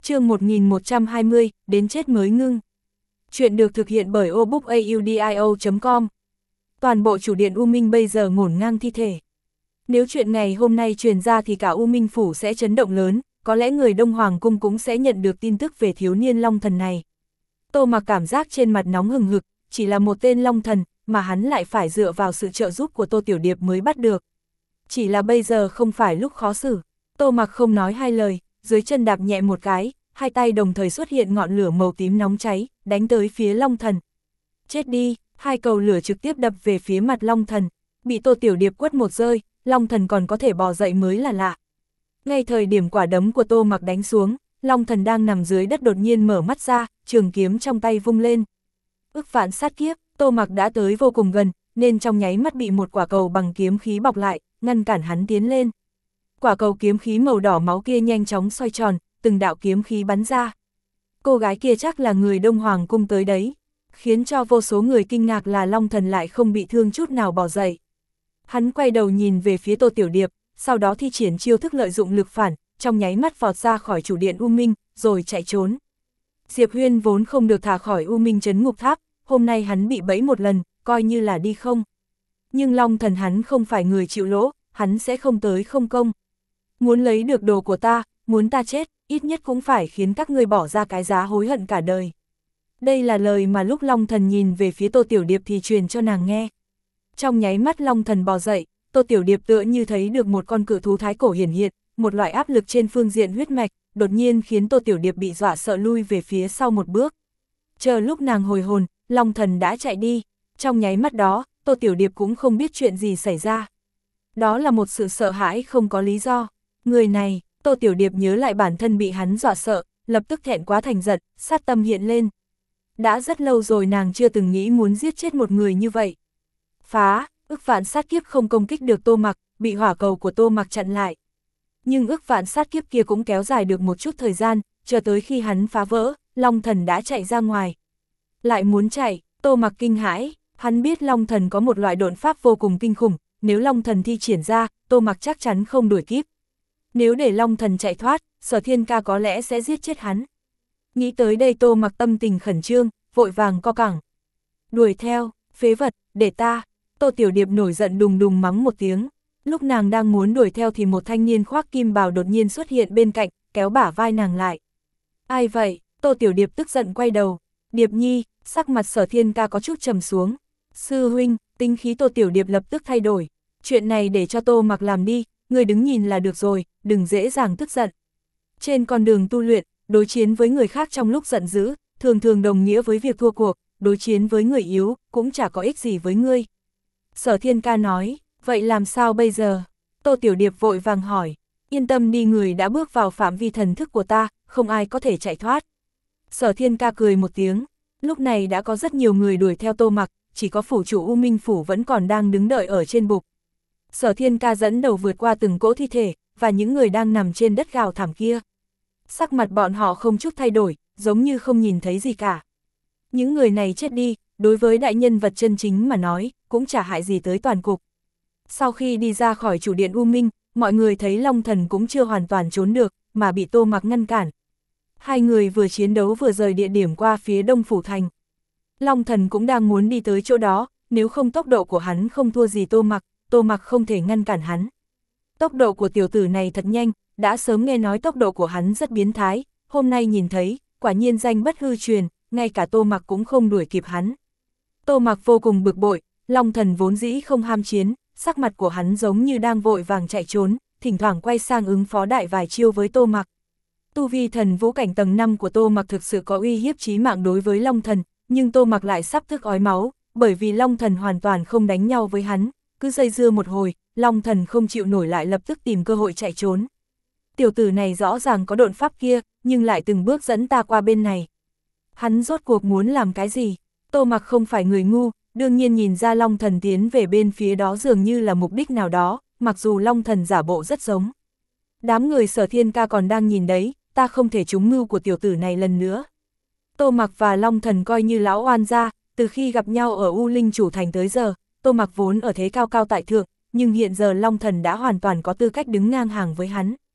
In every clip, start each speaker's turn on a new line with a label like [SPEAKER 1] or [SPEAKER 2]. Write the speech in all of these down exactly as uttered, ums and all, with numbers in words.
[SPEAKER 1] Chương một nghìn một trăm hai mươi, đến chết mới ngưng. Chuyện được thực hiện bởi obookaudio chấm com. Toàn bộ chủ điện U Minh bây giờ ngổn ngang thi thể. Nếu chuyện ngày hôm nay truyền ra thì cả U Minh Phủ sẽ chấn động lớn, có lẽ người Đông Hoàng Cung cũng sẽ nhận được tin tức về thiếu niên Long Thần này. Tô Mặc cảm giác trên mặt nóng hừng hực, chỉ là một tên Long Thần, mà hắn lại phải dựa vào sự trợ giúp của Tô Tiểu Điệp mới bắt được. Chỉ là bây giờ không phải lúc khó xử. Tô Mặc không nói hai lời, dưới chân đạp nhẹ một cái, hai tay đồng thời xuất hiện ngọn lửa màu tím nóng cháy, đánh tới phía Long Thần. Chết đi, hai cầu lửa trực tiếp đập về phía mặt Long Thần, bị Tô Tiểu Điệp quất một rơi, Long Thần còn có thể bò dậy mới là lạ. Ngay thời điểm quả đấm của Tô Mặc đánh xuống, Long Thần đang nằm dưới đất đột nhiên mở mắt ra, trường kiếm trong tay vung lên. Ức vạn sát kiếp, Tô Mặc đã tới vô cùng gần, nên trong nháy mắt bị một quả cầu bằng kiếm khí bọc lại, ngăn cản hắn tiến lên. Quả cầu kiếm khí màu đỏ máu kia nhanh chóng xoay tròn, từng đạo kiếm khí bắn ra. Cô gái kia chắc là người Đông Hoàng Cung tới đấy, khiến cho vô số người kinh ngạc là Long Thần lại không bị thương chút nào bò dậy. Hắn quay đầu nhìn về phía Tô Tiểu Điệp, sau đó thi triển chiêu thức lợi dụng lực phản, trong nháy mắt vọt ra khỏi chủ điện U Minh, rồi chạy trốn. Diệp Huyên vốn không được thả khỏi U Minh Trấn Ngục Tháp, hôm nay hắn bị bẫy một lần, coi như là đi không. Nhưng Long Thần hắn không phải người chịu lỗ, hắn sẽ không tới không công. Muốn lấy được đồ của ta, muốn ta chết, ít nhất cũng phải khiến các ngươi bỏ ra cái giá hối hận cả đời. Đây là lời mà lúc Long Thần nhìn về phía Tô Tiểu Điệp thì truyền cho nàng nghe. Trong nháy mắt Long Thần bò dậy, Tô Tiểu Điệp tựa như thấy được một con cự thú thái cổ hiển hiện, một loại áp lực trên phương diện huyết mạch, đột nhiên khiến Tô Tiểu Điệp bị dọa sợ lui về phía sau một bước. Chờ lúc nàng hồi hồn, Long Thần đã chạy đi, trong nháy mắt đó, Tô Tiểu Điệp cũng không biết chuyện gì xảy ra. Đó là một sự sợ hãi không có lý do. Người này, Tô Tiểu Điệp nhớ lại bản thân bị hắn dọa sợ, lập tức thẹn quá thành giận, sát tâm hiện lên. Đã rất lâu rồi nàng chưa từng nghĩ muốn giết chết một người như vậy. Phá, ức vạn sát kiếp không công kích được Tô Mặc, bị hỏa cầu của Tô Mặc chặn lại. Nhưng ức vạn sát kiếp kia cũng kéo dài được một chút thời gian, chờ tới khi hắn phá vỡ, Long Thần đã chạy ra ngoài. Lại muốn chạy, Tô Mặc kinh hãi, hắn biết Long Thần có một loại độn pháp vô cùng kinh khủng, nếu Long Thần thi triển ra, Tô Mặc chắc chắn không đuổi kịp. Nếu để Long Thần chạy thoát, Sở Thiên Ca có lẽ sẽ giết chết hắn. Nghĩ tới đây Tô Mặc tâm tình khẩn trương, vội vàng co cẳng. Đuổi theo, phế vật, để ta. Tô Tiểu Điệp nổi giận đùng đùng mắng một tiếng. Lúc nàng đang muốn đuổi theo thì một thanh niên khoác kim bào đột nhiên xuất hiện bên cạnh, kéo bả vai nàng lại. Ai vậy? Tô Tiểu Điệp tức giận quay đầu. Điệp Nhi, sắc mặt Sở Thiên Ca có chút trầm xuống. Sư huynh, tính khí Tô Tiểu Điệp lập tức thay đổi. Chuyện này để cho Tô Mặc làm đi, người đứng nhìn là được rồi, đừng dễ dàng tức giận. Trên con đường tu luyện, đối chiến với người khác trong lúc giận dữ, thường thường đồng nghĩa với việc thua cuộc, đối chiến với người yếu, cũng chả có ích gì với ngươi. Sở Thiên Ca nói, vậy làm sao bây giờ? Tô Tiểu Điệp vội vàng hỏi, yên tâm đi, người đã bước vào phạm vi thần thức của ta, không ai có thể chạy thoát. Sở Thiên Ca cười một tiếng, lúc này đã có rất nhiều người đuổi theo Tô Mặc, chỉ có phủ chủ U Minh Phủ vẫn còn đang đứng đợi ở trên bục. Sở Thiên Ca dẫn đầu vượt qua từng cỗ thi thể, và những người đang nằm trên đất gào thảm kia. Sắc mặt bọn họ không chút thay đổi, giống như không nhìn thấy gì cả. Những người này chết đi, đối với đại nhân vật chân chính mà nói, cũng chả hại gì tới toàn cục. Sau khi đi ra khỏi chủ điện U Minh, mọi người thấy Long Thần cũng chưa hoàn toàn trốn được, mà bị Tô Mặc ngăn cản. Hai người vừa chiến đấu vừa rời địa điểm qua phía Đông Phủ Thành. Long Thần cũng đang muốn đi tới chỗ đó, nếu không tốc độ của hắn không thua gì Tô Mặc, Tô Mặc không thể ngăn cản hắn. Tốc độ của tiểu tử này thật nhanh, đã sớm nghe nói tốc độ của hắn rất biến thái, hôm nay nhìn thấy, quả nhiên danh bất hư truyền, ngay cả Tô Mặc cũng không đuổi kịp hắn. Tô Mặc vô cùng bực bội, Long Thần vốn dĩ không ham chiến, sắc mặt của hắn giống như đang vội vàng chạy trốn, thỉnh thoảng quay sang ứng phó đại vài chiêu với Tô Mặc. Tu vi thần vũ cảnh tầng năm của Tô Mặc thực sự có uy hiếp chí mạng đối với Long Thần, nhưng Tô Mặc lại sắp thức ói máu, bởi vì Long Thần hoàn toàn không đánh nhau với hắn, cứ dây dưa một hồi, Long Thần không chịu nổi lại lập tức tìm cơ hội chạy trốn. Tiểu tử này rõ ràng có độn pháp kia, nhưng lại từng bước dẫn ta qua bên này. Hắn rốt cuộc muốn làm cái gì? Tô Mặc không phải người ngu, đương nhiên nhìn ra Long Thần tiến về bên phía đó dường như là mục đích nào đó, mặc dù Long Thần giả bộ rất giống. Đám người Sở Thiên Ca còn đang nhìn đấy, ta không thể trúng mưu của tiểu tử này lần nữa. Tô Mặc và Long Thần coi như lão oan gia, từ khi gặp nhau ở U Linh Chủ Thành tới giờ, Tô Mặc vốn ở thế cao cao tại thượng, nhưng hiện giờ Long Thần đã hoàn toàn có tư cách đứng ngang hàng với hắn.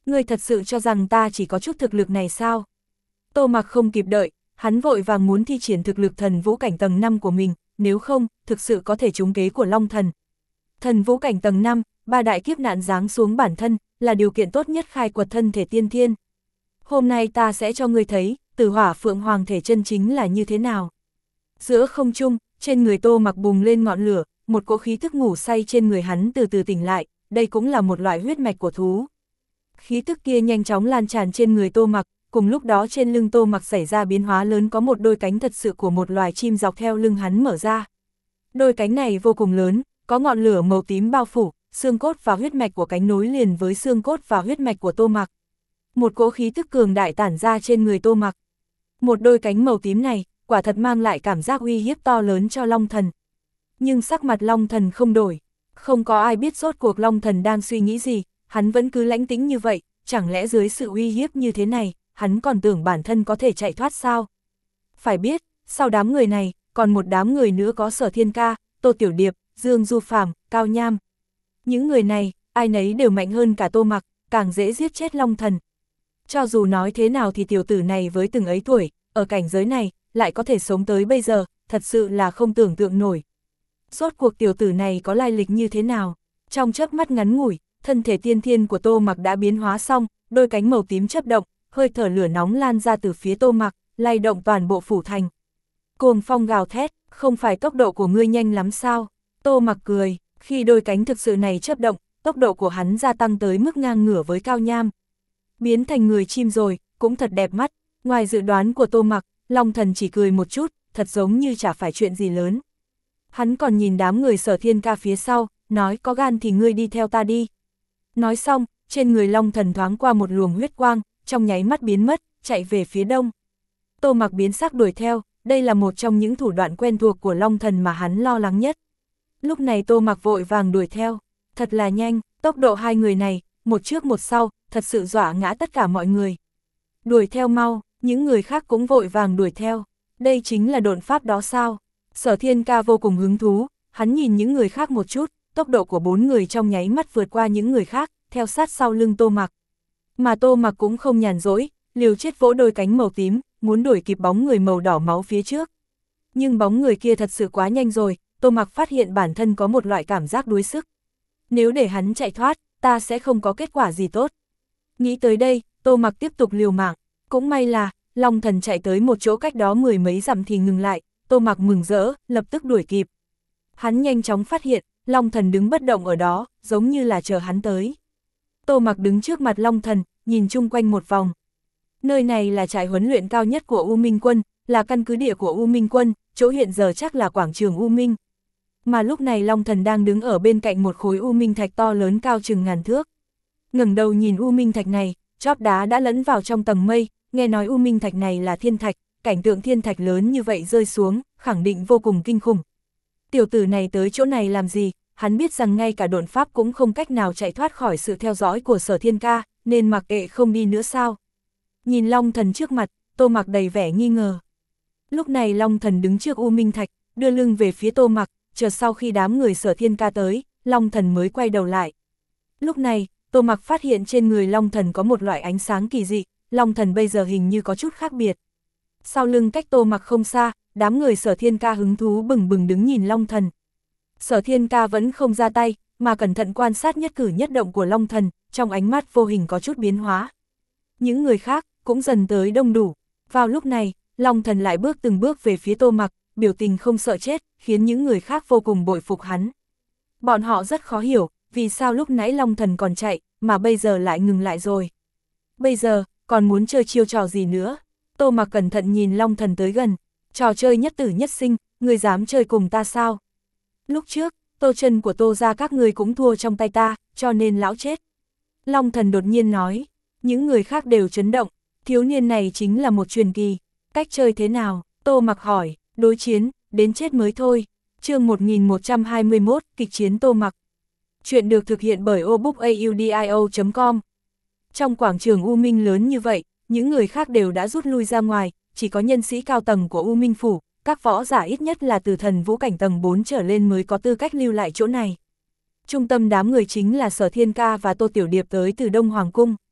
[SPEAKER 1] Ngươi thật sự cho rằng ta chỉ có chút thực lực này sao? Tô Mặc không kịp đợi, hắn vội vàng muốn thi triển thực lực thần vũ cảnh tầng năm của mình, nếu không, thực sự có thể trúng kế của Long Thần. Thần vũ cảnh tầng năm, ba đại kiếp nạn giáng xuống bản thân, là điều kiện tốt nhất khai quật thân thể tiên thiên. Hôm nay ta sẽ cho ngươi thấy, Tử Hỏa Phượng Hoàng thể chân chính là như thế nào. Giữa không trung, trên người Tô Mặc bùng lên ngọn lửa, một cỗ khí thức ngủ say trên người hắn từ từ tỉnh lại, đây cũng là một loại huyết mạch của thú. Khí tức kia nhanh chóng lan tràn trên người Tô Mặc, cùng lúc đó trên lưng Tô Mặc xảy ra biến hóa lớn, có một đôi cánh thật sự của một loài chim dọc theo lưng hắn mở ra. Đôi cánh này vô cùng lớn, có ngọn lửa màu tím bao phủ, xương cốt và huyết mạch của cánh nối liền với xương cốt và huyết mạch của Tô Mặc. Một cỗ khí tức cường đại tản ra trên người Tô Mặc. Một đôi cánh màu tím này, quả thật mang lại cảm giác uy hiếp to lớn cho Long Thần. Nhưng sắc mặt Long Thần không đổi, không có ai biết rốt cuộc Long Thần đang suy nghĩ gì, hắn vẫn cứ lãnh tĩnh như vậy, chẳng lẽ dưới sự uy hiếp như thế này, hắn còn tưởng bản thân có thể chạy thoát sao? Phải biết, sau đám người này, còn một đám người nữa có Sở Thiên Ca, Tô Tiểu Điệp, Dương Du Phàm, Cao Nham. Những người này, ai nấy đều mạnh hơn cả Tô Mặc, càng dễ giết chết Long Thần. Cho dù nói thế nào thì tiểu tử này với từng ấy tuổi, ở cảnh giới này, lại có thể sống tới bây giờ, thật sự là không tưởng tượng nổi. Rốt cuộc tiểu tử này có lai lịch như thế nào? Trong chớp mắt ngắn ngủi, thân thể tiên thiên của Tô Mặc đã biến hóa xong, đôi cánh màu tím chớp động, hơi thở lửa nóng lan ra từ phía Tô Mặc, lay động toàn bộ phủ thành. Cuồng phong gào thét, không phải tốc độ của ngươi nhanh lắm sao? Tô Mặc cười, khi đôi cánh thực sự này chớp động, tốc độ của hắn gia tăng tới mức ngang ngửa với Cao Nham. Biến thành người chim rồi, cũng thật đẹp mắt, ngoài dự đoán của Tô Mặc, Long Thần chỉ cười một chút, thật giống như chả phải chuyện gì lớn. Hắn còn nhìn đám người Sở Thiên Ca phía sau, nói có gan thì ngươi đi theo ta đi. Nói xong, trên người Long Thần thoáng qua một luồng huyết quang, trong nháy mắt biến mất, chạy về phía đông. Tô Mặc biến sắc đuổi theo, đây là một trong những thủ đoạn quen thuộc của Long Thần mà hắn lo lắng nhất. Lúc này Tô Mặc vội vàng đuổi theo, thật là nhanh, tốc độ hai người này, một trước một sau, thật sự dọa ngã tất cả mọi người. Đuổi theo mau, những người khác cũng vội vàng đuổi theo, đây chính là độn pháp đó sao? Sở Thiên Ca vô cùng hứng thú, hắn nhìn những người khác một chút, tốc độ của bốn người trong nháy mắt vượt qua những người khác, theo sát sau lưng Tô Mặc. Mà Tô Mặc cũng không nhàn rỗi, liều chết vỗ đôi cánh màu tím, muốn đuổi kịp bóng người màu đỏ máu phía trước. Nhưng bóng người kia thật sự quá nhanh rồi, Tô Mặc phát hiện bản thân có một loại cảm giác đuối sức. Nếu để hắn chạy thoát, ta sẽ không có kết quả gì tốt. Nghĩ tới đây, Tô Mặc tiếp tục liều mạng, cũng may là, Long Thần chạy tới một chỗ cách đó mười mấy dặm thì ngừng lại, Tô Mặc mừng rỡ, lập tức đuổi kịp. Hắn nhanh chóng phát hiện, Long Thần đứng bất động ở đó, giống như là chờ hắn tới. Tô Mặc đứng trước mặt Long Thần, nhìn chung quanh một vòng. Nơi này là trại huấn luyện cao nhất của U Minh Quân, là căn cứ địa của U Minh Quân, chỗ hiện giờ chắc là quảng trường U Minh. Mà lúc này Long Thần đang đứng ở bên cạnh một khối U Minh Thạch to lớn cao chừng ngàn thước. Ngẩng đầu nhìn U Minh Thạch này, chóp đá đã lẫn vào trong tầng mây, nghe nói U Minh Thạch này là thiên thạch, cảnh tượng thiên thạch lớn như vậy rơi xuống, khẳng định vô cùng kinh khủng. Tiểu tử này tới chỗ này làm gì, hắn biết rằng ngay cả độn pháp cũng không cách nào chạy thoát khỏi sự theo dõi của Sở Thiên Ca, nên mặc kệ không đi nữa sao. Nhìn Long Thần trước mặt, Tô Mặc đầy vẻ nghi ngờ. Lúc này Long Thần đứng trước U Minh Thạch, đưa lưng về phía Tô Mặc, chờ sau khi đám người Sở Thiên Ca tới, Long Thần mới quay đầu lại. Lúc này, Tô Mặc phát hiện trên người Long Thần có một loại ánh sáng kỳ dị, Long Thần bây giờ hình như có chút khác biệt. Sau lưng cách Tô Mặc không xa, đám người Sở Thiên Ca hứng thú bừng bừng đứng nhìn Long Thần. Sở Thiên Ca vẫn không ra tay, mà cẩn thận quan sát nhất cử nhất động của Long Thần, trong ánh mắt vô hình có chút biến hóa. Những người khác cũng dần tới đông đủ. Vào lúc này, Long Thần lại bước từng bước về phía Tô Mặc, biểu tình không sợ chết, khiến những người khác vô cùng bội phục hắn. Bọn họ rất khó hiểu, vì sao lúc nãy Long Thần còn chạy, mà bây giờ lại ngừng lại rồi. Bây giờ, còn muốn chơi chiêu trò gì nữa? Tô Mặc cẩn thận nhìn Long Thần tới gần, trò chơi nhất tử nhất sinh, ngươi dám chơi cùng ta sao? Lúc trước, Tô chân của Tô gia các ngươi cũng thua trong tay ta, cho nên lão chết. Long Thần đột nhiên nói, những người khác đều chấn động, thiếu niên này chính là một truyền kỳ. Cách chơi thế nào? Tô Mặc hỏi, đối chiến, đến chết mới thôi. Chương một nghìn một trăm hai mươi mốt, kịch chiến Tô Mặc. Chuyện được thực hiện bởi obookaudio chấm com. Trong quảng trường U Minh lớn như vậy, những người khác đều đã rút lui ra ngoài, chỉ có nhân sĩ cao tầng của U Minh Phủ, các võ giả ít nhất là từ thần vũ cảnh tầng bốn trở lên mới có tư cách lưu lại chỗ này. Trung tâm đám người chính là Sở Thiên Ca và Tô Tiểu Điệp tới từ Đông Hoàng Cung.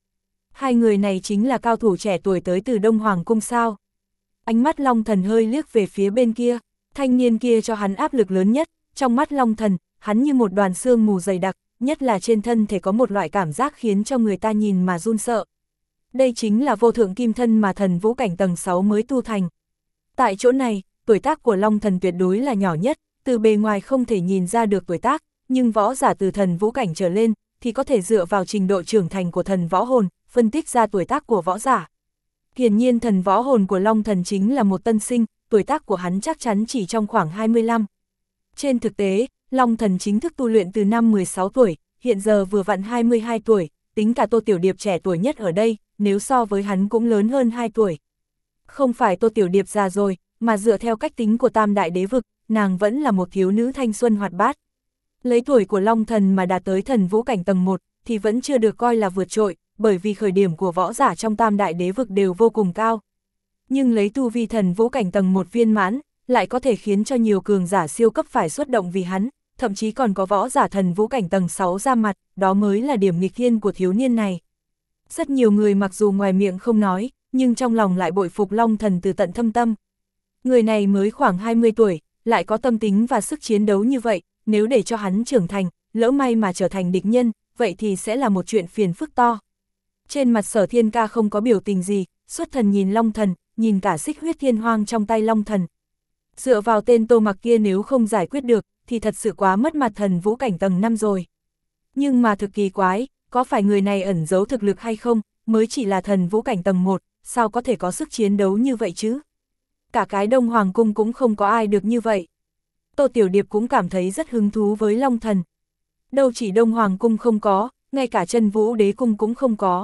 [SPEAKER 1] Hai người này chính là cao thủ trẻ tuổi tới từ Đông Hoàng Cung sao? Ánh mắt Long Thần hơi liếc về phía bên kia, thanh niên kia cho hắn áp lực lớn nhất, trong mắt Long Thần, hắn như một đoàn sương mù dày đặc, nhất là trên thân thể có một loại cảm giác khiến cho người ta nhìn mà run sợ. Đây chính là vô thượng kim thân mà thần vũ cảnh tầng sáu mới tu thành. Tại chỗ này, tuổi tác của Long Thần tuyệt đối là nhỏ nhất, từ bề ngoài không thể nhìn ra được tuổi tác, nhưng võ giả từ thần vũ cảnh trở lên, thì có thể dựa vào trình độ trưởng thành của thần võ hồn, phân tích ra tuổi tác của võ giả. Hiển nhiên thần võ hồn của Long Thần chính là một tân sinh, tuổi tác của hắn chắc chắn chỉ trong khoảng hai mươi lăm. Trên thực tế, Long Thần chính thức tu luyện từ năm mười sáu tuổi, hiện giờ vừa vặn hai mươi hai tuổi, tính cả Tô Tiểu Điệp trẻ tuổi nhất ở đây, nếu so với hắn cũng lớn hơn hai tuổi. Không phải Tô Tiểu Điệp già rồi, mà dựa theo cách tính của Tam Đại Đế Vực, nàng vẫn là một thiếu nữ thanh xuân hoạt bát. Lấy tuổi của Long Thần mà đạt tới thần vũ cảnh tầng một, thì vẫn chưa được coi là vượt trội, bởi vì khởi điểm của võ giả trong Tam Đại Đế Vực đều vô cùng cao. Nhưng lấy tu vi thần vũ cảnh tầng một viên mãn, lại có thể khiến cho nhiều cường giả siêu cấp phải xuất động vì hắn, thậm chí còn có võ giả thần vũ cảnh tầng sáu ra mặt, đó mới là điểm nghịch thiên của thiếu niên này. Rất nhiều người mặc dù ngoài miệng không nói, nhưng trong lòng lại bội phục Long Thần từ tận thâm tâm. Người này mới khoảng hai mươi tuổi, lại có tâm tính và sức chiến đấu như vậy, nếu để cho hắn trưởng thành, lỡ may mà trở thành địch nhân, vậy thì sẽ là một chuyện phiền phức to. Trên mặt Sở Thiên Ca không có biểu tình gì, xuất thần nhìn Long Thần, nhìn cả xích huyết thiên hoang trong tay Long Thần. Dựa vào tên Tô Mặc kia nếu không giải quyết được, thì thật sự quá mất mặt thần vũ cảnh tầng năm rồi. Nhưng mà thực kỳ quái, có phải người này ẩn giấu thực lực hay không, mới chỉ là thần vũ cảnh tầng một, sao có thể có sức chiến đấu như vậy chứ? Cả cái Đông Hoàng Cung cũng không có ai được như vậy. Tô Tiểu Điệp cũng cảm thấy rất hứng thú với Long Thần. Đâu chỉ Đông Hoàng Cung không có, ngay cả Chân Vũ Đế Cung cũng không có.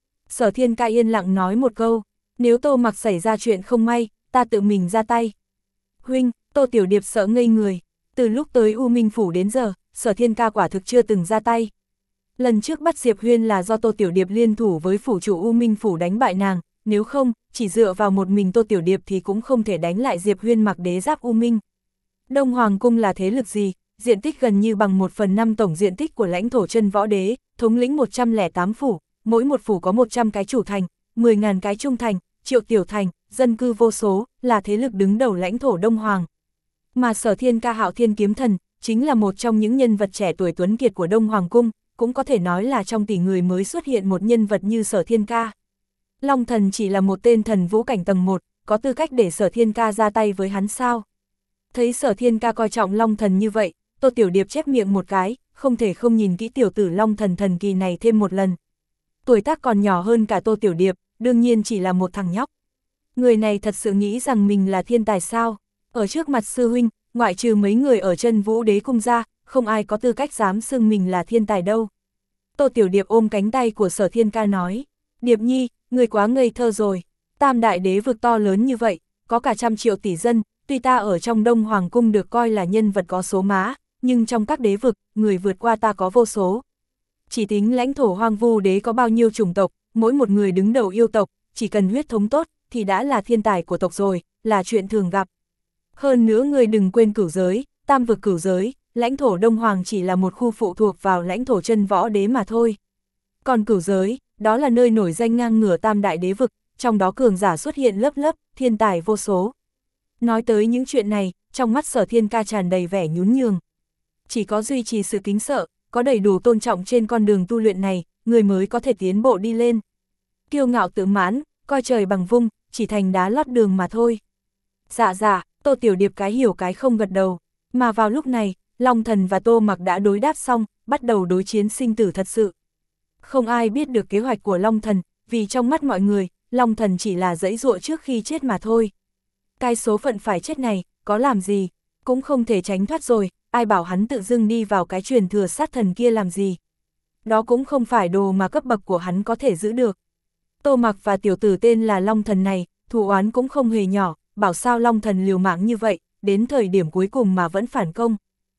[SPEAKER 1] Sở Thiên Ca yên lặng nói một câu, nếu Tô Mặc xảy ra chuyện không may, ta tự mình ra tay. Huynh, Tô Tiểu Điệp sợ ngây người, từ lúc tới U Minh Phủ đến giờ, Sở Thiên Ca quả thực chưa từng ra tay. Lần trước bắt Diệp Huyên là do Tô Tiểu Điệp liên thủ với phủ chủ U Minh Phủ đánh bại nàng, nếu không, chỉ dựa vào một mình Tô Tiểu Điệp thì cũng không thể đánh lại Diệp Huyên mặc đế giáp U Minh. Đông Hoàng Cung là thế lực gì, diện tích gần như bằng một phần năm tổng diện tích của lãnh thổ Chân Võ Đế, thống lĩnh một trăm lẻ tám phủ, mỗi một phủ có một trăm cái chủ thành, mười nghìn cái trung thành, triệu tiểu thành, dân cư vô số, là thế lực đứng đầu lãnh thổ Đông Hoàng. Mà Sở Thiên Ca Hạo Thiên Kiếm Thần, chính là một trong những nhân vật trẻ tuổi tuấn kiệt của Đông Hoàng Cung, cũng có thể nói là trong tỷ người mới xuất hiện một nhân vật như Sở Thiên Ca. Long Thần chỉ là một tên thần vũ cảnh tầng một, có tư cách để Sở Thiên Ca ra tay với hắn sao? Thấy Sở Thiên Ca coi trọng Long Thần như vậy, Tô Tiểu Điệp chép miệng một cái, không thể không nhìn kỹ tiểu tử Long Thần thần kỳ này thêm một lần. Tuổi tác còn nhỏ hơn cả Tô Tiểu Điệp, đương nhiên chỉ là một thằng nhóc. Người này thật sự nghĩ rằng mình là thiên tài sao? Ở trước mặt sư huynh, ngoại trừ mấy người ở Chân Vũ Đế Cung ra, không ai có tư cách dám xưng mình là thiên tài đâu. Tô Tiểu Điệp ôm cánh tay của Sở Thiên Ca nói, Điệp Nhi, người quá ngây thơ rồi. Tam Đại Đế Vực to lớn như vậy, có cả trăm triệu tỷ dân, tuy ta ở trong Đông Hoàng Cung được coi là nhân vật có số má, nhưng trong các đế vực, người vượt qua ta có vô số. Chỉ tính lãnh thổ Hoang Vu Đế có bao nhiêu chủng tộc, mỗi một người đứng đầu yêu tộc, chỉ cần huyết thống tốt, thì đã là thiên tài của tộc rồi, là chuyện thường gặp. Hơn nữa người đừng quên cửu giới, tam vực cửu giới, lãnh thổ Đông Hoàng chỉ là một khu phụ thuộc vào lãnh thổ Chân Võ Đế mà thôi. Còn cửu giới, đó là nơi nổi danh ngang ngửa Tam Đại Đế Vực, trong đó cường giả xuất hiện lớp lớp, thiên tài vô số. Nói tới những chuyện này, trong mắt Sở Thiên Ca tràn đầy vẻ nhún nhường. Chỉ có duy trì sự kính sợ, có đầy đủ tôn trọng trên con đường tu luyện này, người mới có thể tiến bộ đi lên. Kiêu ngạo tự mãn, coi trời bằng vung, chỉ thành đá lót đường mà thôi. Dạ dạ, Tô Tiểu Điệp cái hiểu cái không gật đầu. Mà vào lúc này, Long Thần và Tô Mặc đã đối đáp xong, bắt đầu đối chiến sinh tử thật sự. Không ai biết được kế hoạch của Long Thần, vì trong mắt mọi người, Long Thần chỉ là giãy giụa trước khi chết mà thôi. Cái số phận phải chết này, có làm gì, cũng không thể tránh thoát rồi, ai bảo hắn tự dưng đi vào cái truyền thừa sát thần kia làm gì. Đó cũng không phải đồ mà cấp bậc của hắn có thể giữ được. Tô Mặc và tiểu tử tên là Long Thần này, thù oán cũng không hề nhỏ, bảo sao Long Thần liều mạng như vậy, đến thời điểm cuối cùng mà vẫn phản công.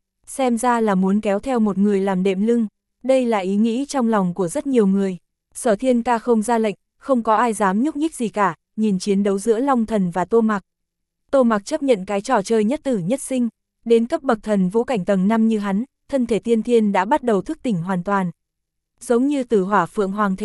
[SPEAKER 1] Xem ra là muốn kéo theo một người làm đệm lưng, đây là ý nghĩ trong lòng của rất nhiều người. Sở Thiên Ca không ra lệnh, không có ai dám nhúc nhích gì cả, nhìn chiến đấu giữa Long Thần và Tô Mặc. Tô Mặc chấp nhận cái trò chơi nhất tử nhất sinh, đến cấp bậc thần vũ cảnh tầng năm như hắn, thân thể tiên thiên đã bắt đầu thức tỉnh hoàn toàn. Giống như Tử Hỏa Phượng Hoàng thể,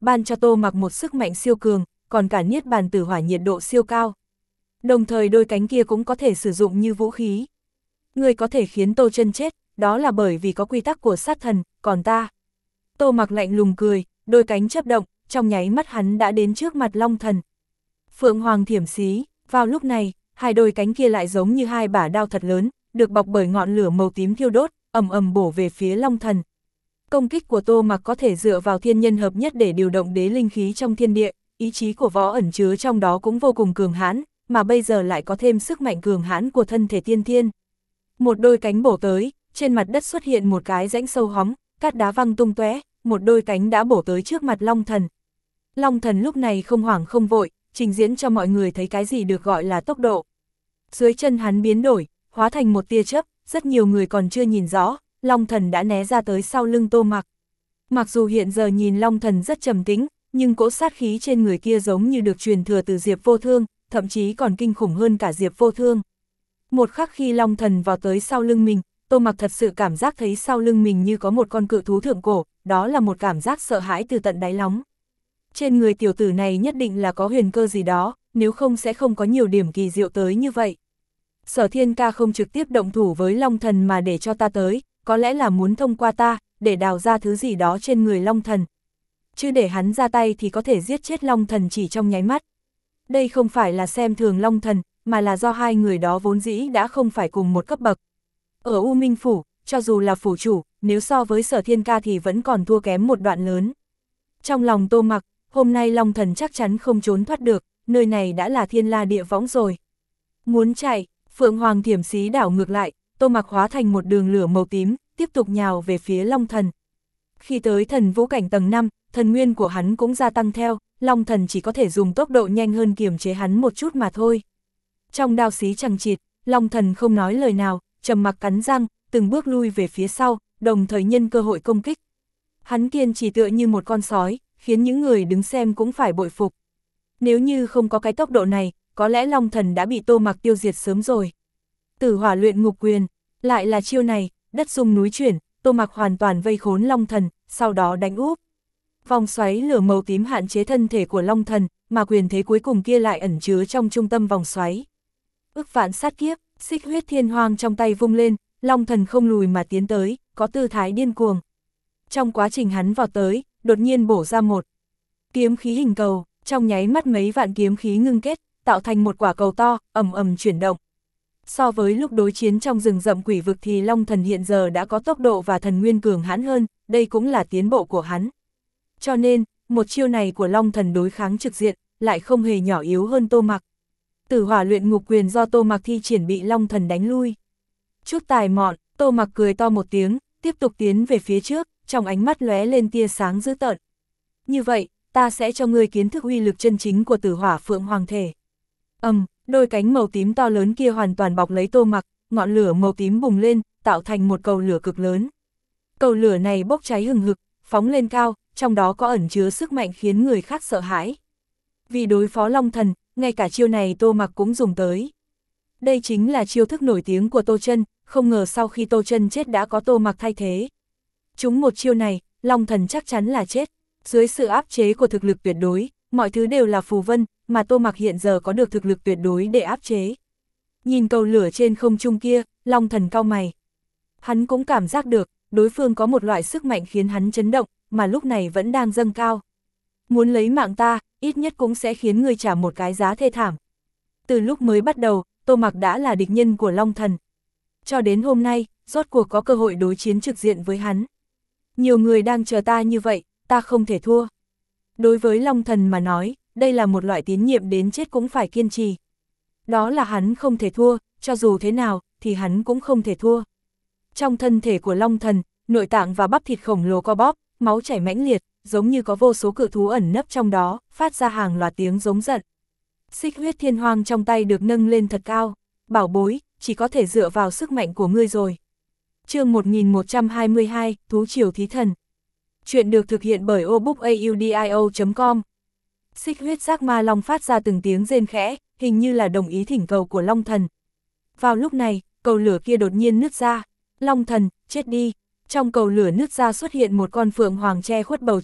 [SPEAKER 1] ban cho Tô Mặc một sức mạnh siêu cường, còn cả niết bàn tử hỏa nhiệt độ siêu cao. Đồng thời đôi cánh kia cũng có thể sử dụng như vũ khí. Ngươi có thể khiến Tô Chân chết, đó là bởi vì có quy tắc của sát thần, còn ta. Tô Mặc lạnh lùng cười, đôi cánh chớp động, trong nháy mắt hắn đã đến trước mặt Long Thần. Phượng Hoàng Thiểm Xí, vào lúc này, hai đôi cánh kia lại giống như hai bả đao thật lớn, được bọc bởi ngọn lửa màu tím thiêu đốt, ầm ầm bổ về phía Long Thần. Công kích của Tô Mặc có thể dựa vào thiên nhân hợp nhất để điều động đế linh khí trong thiên địa, ý chí của võ ẩn chứa trong đó cũng vô cùng cường hãn, mà bây giờ lại có thêm sức mạnh cường hãn của thân thể tiên thiên. Một đôi cánh bổ tới, trên mặt đất xuất hiện một cái rãnh sâu hóm, cát đá văng tung tóe, một đôi cánh đã bổ tới trước mặt Long Thần. Long Thần lúc này không hoảng không vội, trình diễn cho mọi người thấy cái gì được gọi là tốc độ. Dưới chân hắn biến đổi, hóa thành một tia chớp, rất nhiều người còn chưa nhìn rõ, Long Thần đã né ra tới sau lưng Tô Mặc. Mặc dù hiện giờ nhìn Long Thần rất trầm tĩnh, nhưng cỗ sát khí trên người kia giống như được truyền thừa từ Diệp Vô Thương, thậm chí còn kinh khủng hơn cả Diệp Vô Thương. Một khắc khi Long Thần vào tới sau lưng mình, Tô Mặc thật sự cảm giác thấy sau lưng mình như có một con cự thú thượng cổ, đó là một cảm giác sợ hãi từ tận đáy lòng. Trên người tiểu tử này nhất định là có huyền cơ gì đó, nếu không sẽ không có nhiều điểm kỳ diệu tới như vậy. Sở Thiên Ca không trực tiếp động thủ với Long Thần mà để cho ta tới, có lẽ là muốn thông qua ta, để đào ra thứ gì đó trên người Long Thần. Chứ để hắn ra tay thì có thể giết chết Long Thần chỉ trong nháy mắt. Đây không phải là xem thường Long Thần, mà là do hai người đó vốn dĩ đã không phải cùng một cấp bậc. Ở U Minh Phủ, cho dù là phủ chủ, nếu so với Sở Thiên Ca thì vẫn còn thua kém một đoạn lớn. Trong lòng Tô Mặc, hôm nay Long Thần chắc chắn không trốn thoát được, nơi này đã là thiên la địa võng rồi. Muốn chạy, Phượng Hoàng Thiểm Xí đảo ngược lại, Tô Mặc hóa thành một đường lửa màu tím, tiếp tục nhào về phía Long Thần. Khi tới thần vũ cảnh tầng năm, thần nguyên của hắn cũng gia tăng theo, Long Thần chỉ có thể dùng tốc độ nhanh hơn kiềm chế hắn một chút mà thôi. Trong đao xí chằng chịt, Long Thần không nói lời nào, trầm mặc cắn răng, từng bước lui về phía sau, đồng thời nhân cơ hội công kích. Hắn kiên trì tựa như một con sói, khiến những người đứng xem cũng phải bội phục. Nếu như không có cái tốc độ này, có lẽ Long Thần đã bị Tô Mặc tiêu diệt sớm rồi. Tử hỏa luyện ngục quyền, lại là chiêu này, đất rung núi chuyển, Tô Mặc hoàn toàn vây khốn Long Thần, sau đó đánh úp. Vòng xoáy lửa màu tím hạn chế thân thể của Long Thần, mà quyền thế cuối cùng kia lại ẩn chứa trong trung tâm vòng xoáy. Ức vạn sát kiếp, xích huyết thiên hoang trong tay vung lên, Long Thần không lùi mà tiến tới, có tư thái điên cuồng. Trong quá trình hắn vào tới, đột nhiên bổ ra một kiếm khí hình cầu, trong nháy mắt mấy vạn kiếm khí ngưng kết, tạo thành một quả cầu to, ầm ầm chuyển động. So với lúc đối chiến trong rừng rậm quỷ vực thì Long Thần hiện giờ đã có tốc độ và thần nguyên cường hãn hơn, đây cũng là tiến bộ của hắn. Cho nên, một chiêu này của Long Thần đối kháng trực diện, lại không hề nhỏ yếu hơn Tô Mặc. Tử hỏa luyện ngục quyền do Tô Mặc thi triển bị Long Thần đánh lui. Chút tài mọn, Tô Mặc cười to một tiếng, tiếp tục tiến về phía trước, trong ánh mắt lóe lên tia sáng dữ tợn. Như vậy, ta sẽ cho ngươi kiến thức uy lực chân chính của tử hỏa phượng hoàng thể. Ầm, um, đôi cánh màu tím to lớn kia hoàn toàn bọc lấy Tô Mặc, ngọn lửa màu tím bùng lên, tạo thành một cầu lửa cực lớn. Cầu lửa này bốc cháy hừng hực, phóng lên cao, trong đó có ẩn chứa sức mạnh khiến người khác sợ hãi. Vì đối phó Long Thần, ngay cả chiêu này Tô Mặc cũng dùng tới. Đây chính là chiêu thức nổi tiếng của Tô Chân, không ngờ sau khi Tô Chân chết đã có Tô Mặc thay thế. Chúng một chiêu này, Long Thần chắc chắn là chết. Dưới sự áp chế của thực lực tuyệt đối, mọi thứ đều là phù vân, mà Tô Mặc hiện giờ có được thực lực tuyệt đối để áp chế. Nhìn cầu lửa trên không trung kia, Long Thần cau mày. Hắn cũng cảm giác được, đối phương có một loại sức mạnh khiến hắn chấn động, mà lúc này vẫn đang dâng cao. Muốn lấy mạng ta, ít nhất cũng sẽ khiến người trả một cái giá thê thảm. Từ lúc mới bắt đầu, Tô Mặc đã là địch nhân của Long Thần. Cho đến hôm nay, rốt cuộc có cơ hội đối chiến trực diện với hắn. Nhiều người đang chờ ta như vậy, ta không thể thua. Đối với Long Thần mà nói, đây là một loại tín nhiệm đến chết cũng phải kiên trì. Đó là hắn không thể thua, cho dù thế nào, thì hắn cũng không thể thua. Trong thân thể của Long Thần, nội tạng và bắp thịt khổng lồ co bóp, máu chảy mãnh liệt, giống như có vô số cự thú ẩn nấp trong đó, phát ra hàng loạt tiếng giống giận. Xích huyết thiên hoang trong tay được nâng lên thật cao, bảo bối, chỉ có thể dựa vào sức mạnh của ngươi rồi. Chương một nghìn một trăm hai mươi hai, Thú Triều Thí Thần. Chuyện được thực hiện bởi obookaudio chấm com. Xích huyết giác ma long phát ra từng tiếng rên khẽ, hình như là đồng ý thỉnh cầu của Long Thần. Vào lúc này, cầu lửa kia đột nhiên nứt ra. Long Thần, chết đi. Trong cầu lửa nứt ra xuất hiện một con phượng hoàng che khuất bầu trời,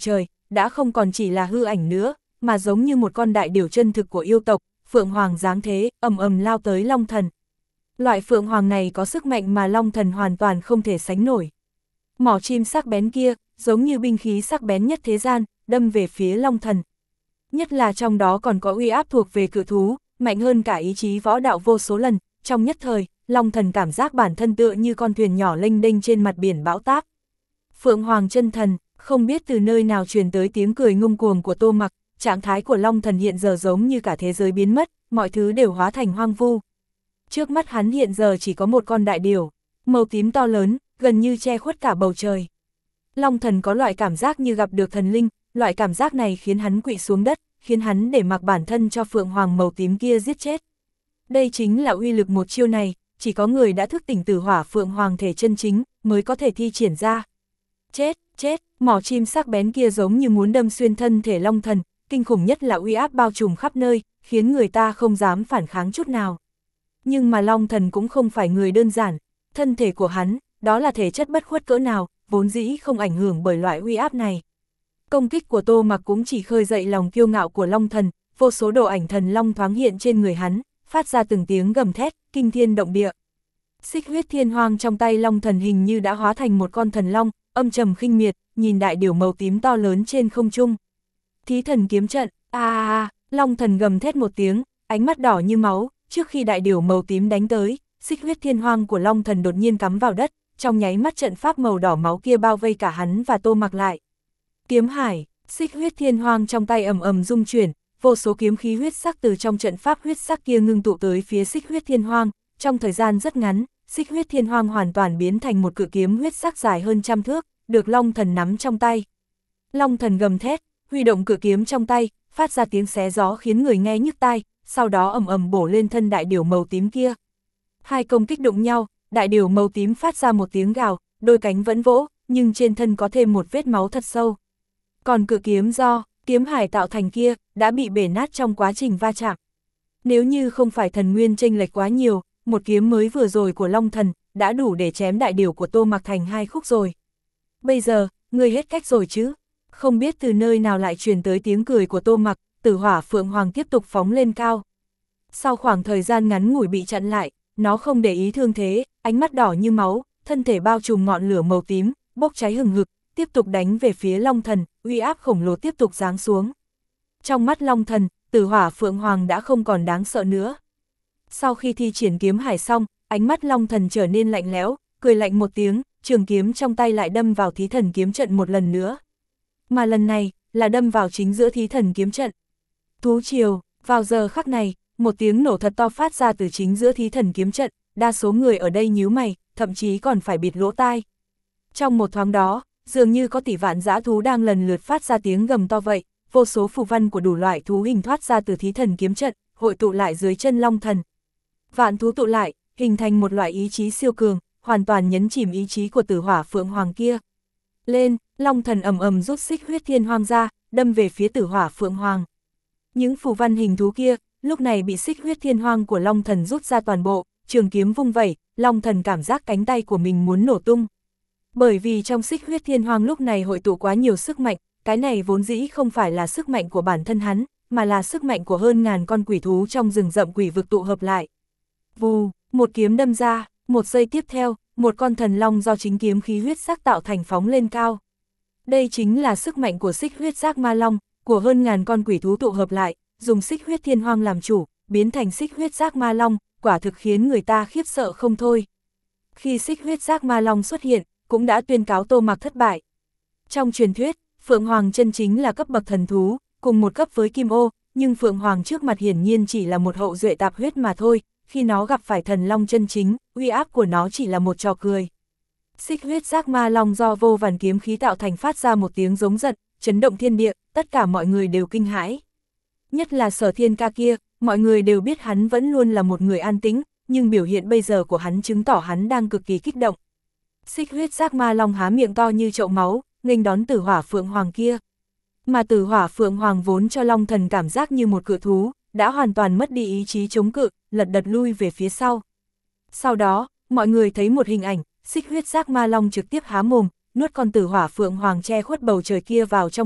[SPEAKER 1] đã không còn chỉ là hư ảnh nữa, mà giống như một con đại điểu chân thực của yêu tộc, Phượng Hoàng dáng thế, ầm ầm lao tới Long Thần. Loại Phượng Hoàng này có sức mạnh mà Long Thần hoàn toàn không thể sánh nổi. Mỏ chim sắc bén kia, giống như binh khí sắc bén nhất thế gian, đâm về phía Long Thần. Nhất là trong đó còn có uy áp thuộc về cự thú, mạnh hơn cả ý chí võ đạo vô số lần, trong nhất thời, Long Thần cảm giác bản thân tựa như con thuyền nhỏ lênh đênh trên mặt biển bão táp. Phượng Hoàng chân thần, không biết từ nơi nào truyền tới tiếng cười ngông cuồng của Tô Mặc, trạng thái của Long Thần hiện giờ giống như cả thế giới biến mất, mọi thứ đều hóa thành hoang vu. Trước mắt hắn hiện giờ chỉ có một con đại điểu, màu tím to lớn, gần như che khuất cả bầu trời. Long Thần có loại cảm giác như gặp được thần linh, loại cảm giác này khiến hắn quỵ xuống đất, khiến hắn để mặc bản thân cho Phượng Hoàng màu tím kia giết chết. Đây chính là uy lực một chiêu này, chỉ có người đã thức tỉnh Tử Hỏa Phượng Hoàng thể chân chính mới có thể thi triển ra. Chết, chết, mỏ chim sắc bén kia giống như muốn đâm xuyên thân thể Long Thần, kinh khủng nhất là uy áp bao trùm khắp nơi, khiến người ta không dám phản kháng chút nào. Nhưng mà Long Thần cũng không phải người đơn giản, thân thể của hắn, đó là thể chất bất khuất cỡ nào, vốn dĩ không ảnh hưởng bởi loại uy áp này. Công kích của Tô Mặc cũng chỉ khơi dậy lòng kiêu ngạo của Long Thần, vô số đồ ảnh thần long thoáng hiện trên người hắn, phát ra từng tiếng gầm thét, kinh thiên động địa. Xích huyết thiên hoang trong tay Long Thần hình như đã hóa thành một con thần long, âm trầm khinh miệt, nhìn đại điểu màu tím to lớn trên không trung. Thí thần kiếm trận, a a a, Long Thần gầm thét một tiếng, ánh mắt đỏ như máu, trước khi đại điểu màu tím đánh tới, xích huyết thiên hoang của Long Thần đột nhiên cắm vào đất, trong nháy mắt trận pháp màu đỏ máu kia bao vây cả hắn và Tô Mặc lại. Kiếm hải, xích huyết thiên hoang trong tay ầm ầm rung chuyển, vô số kiếm khí huyết sắc từ trong trận pháp huyết sắc kia ngưng tụ tới phía xích huyết thiên hoang, trong thời gian rất ngắn, xích huyết thiên hoang hoàn toàn biến thành một cự kiếm huyết sắc dài hơn trăm thước, được Long Thần nắm trong tay. Long Thần gầm thét, huy động cự kiếm trong tay, phát ra tiếng xé gió khiến người nghe nhức tai, sau đó ầm ầm bổ lên thân đại điểu màu tím kia. Hai công kích đụng nhau, đại điểu màu tím phát ra một tiếng gào, đôi cánh vẫn vỗ, nhưng trên thân có thêm một vết máu thật sâu. Còn cự kiếm do kiếm hải tạo thành kia, đã bị bể nát trong quá trình va chạm. Nếu như không phải thần nguyên chênh lệch quá nhiều, một kiếm mới vừa rồi của Long Thần, đã đủ để chém đại điểu của Tô Mặc thành hai khúc rồi. Bây giờ, ngươi hết cách rồi chứ? Không biết từ nơi nào lại truyền tới tiếng cười của Tô Mặc, Tử Hỏa Phượng Hoàng tiếp tục phóng lên cao. Sau khoảng thời gian ngắn ngủi bị chặn lại, nó không để ý thương thế, ánh mắt đỏ như máu, thân thể bao trùm ngọn lửa màu tím, bốc cháy hừng hực, tiếp tục đánh về phía Long Thần, uy áp khổng lồ tiếp tục giáng xuống. Trong mắt Long Thần, Tử Hỏa Phượng Hoàng đã không còn đáng sợ nữa. Sau khi thi triển kiếm hải xong, ánh mắt Long Thần trở nên lạnh lẽo, cười lạnh một tiếng, trường kiếm trong tay lại đâm vào thí thần kiếm trận một lần nữa. Mà lần này, là đâm vào chính giữa thí thần kiếm trận. Thú triều, vào giờ khắc này, một tiếng nổ thật to phát ra từ chính giữa thí thần kiếm trận, đa số người ở đây nhíu mày, thậm chí còn phải bịt lỗ tai. Trong một thoáng đó, dường như có tỷ vạn dã thú đang lần lượt phát ra tiếng gầm to vậy, vô số phù văn của đủ loại thú hình thoát ra từ thí thần kiếm trận, hội tụ lại dưới chân Long Thần. Vạn thú tụ lại, hình thành một loại ý chí siêu cường, hoàn toàn nhấn chìm ý chí của Tử Hỏa Phượng Hoàng kia. Lên, Long Thần ầm ầm rút xích huyết thiên hoang ra, đâm về phía Tử Hỏa Phượng Hoàng. Những phù văn hình thú kia, lúc này bị xích huyết thiên hoang của Long Thần rút ra toàn bộ, trường kiếm vung vẩy, Long Thần cảm giác cánh tay của mình muốn nổ tung. Bởi vì trong xích huyết thiên hoang lúc này hội tụ quá nhiều sức mạnh, cái này vốn dĩ không phải là sức mạnh của bản thân hắn, mà là sức mạnh của hơn ngàn con quỷ thú trong rừng rậm quỷ vực tụ hợp lại. Vù, một kiếm đâm ra, một giây tiếp theo, một con thần long do chính kiếm khí huyết sắc tạo thành phóng lên cao. Đây chính là sức mạnh của xích huyết giác ma long, của hơn ngàn con quỷ thú tụ hợp lại, dùng xích huyết thiên hoang làm chủ, biến thành xích huyết giác ma long, quả thực khiến người ta khiếp sợ không thôi. Khi xích huyết giác ma long xuất hiện, cũng đã tuyên cáo Tô Mặc thất bại. Trong truyền thuyết, Phượng Hoàng chân chính là cấp bậc thần thú, cùng một cấp với Kim Ô, nhưng Phượng Hoàng trước mặt hiển nhiên chỉ là một hậu duệ tạp huyết mà thôi, khi nó gặp phải thần long chân chính, uy áp của nó chỉ là một trò cười. Xích huyết giác ma long do vô vàn kiếm khí tạo thành phát ra một tiếng giống giận, chấn động thiên địa, tất cả mọi người đều kinh hãi. Nhất là Sở Thiên Ca kia, mọi người đều biết hắn vẫn luôn là một người an tĩnh, nhưng biểu hiện bây giờ của hắn chứng tỏ hắn đang cực kỳ kích động. Xích huyết giác ma long há miệng to như chậu máu, nghênh đón Tử Hỏa Phượng Hoàng kia. Mà Tử Hỏa Phượng Hoàng vốn cho Long Thần cảm giác như một cự thú, đã hoàn toàn mất đi ý chí chống cự, lật đật lui về phía sau. Sau đó, mọi người thấy một hình ảnh, xích huyết giác ma long trực tiếp há mồm, nuốt con Tử Hỏa Phượng Hoàng che khuất bầu trời kia vào trong bụng,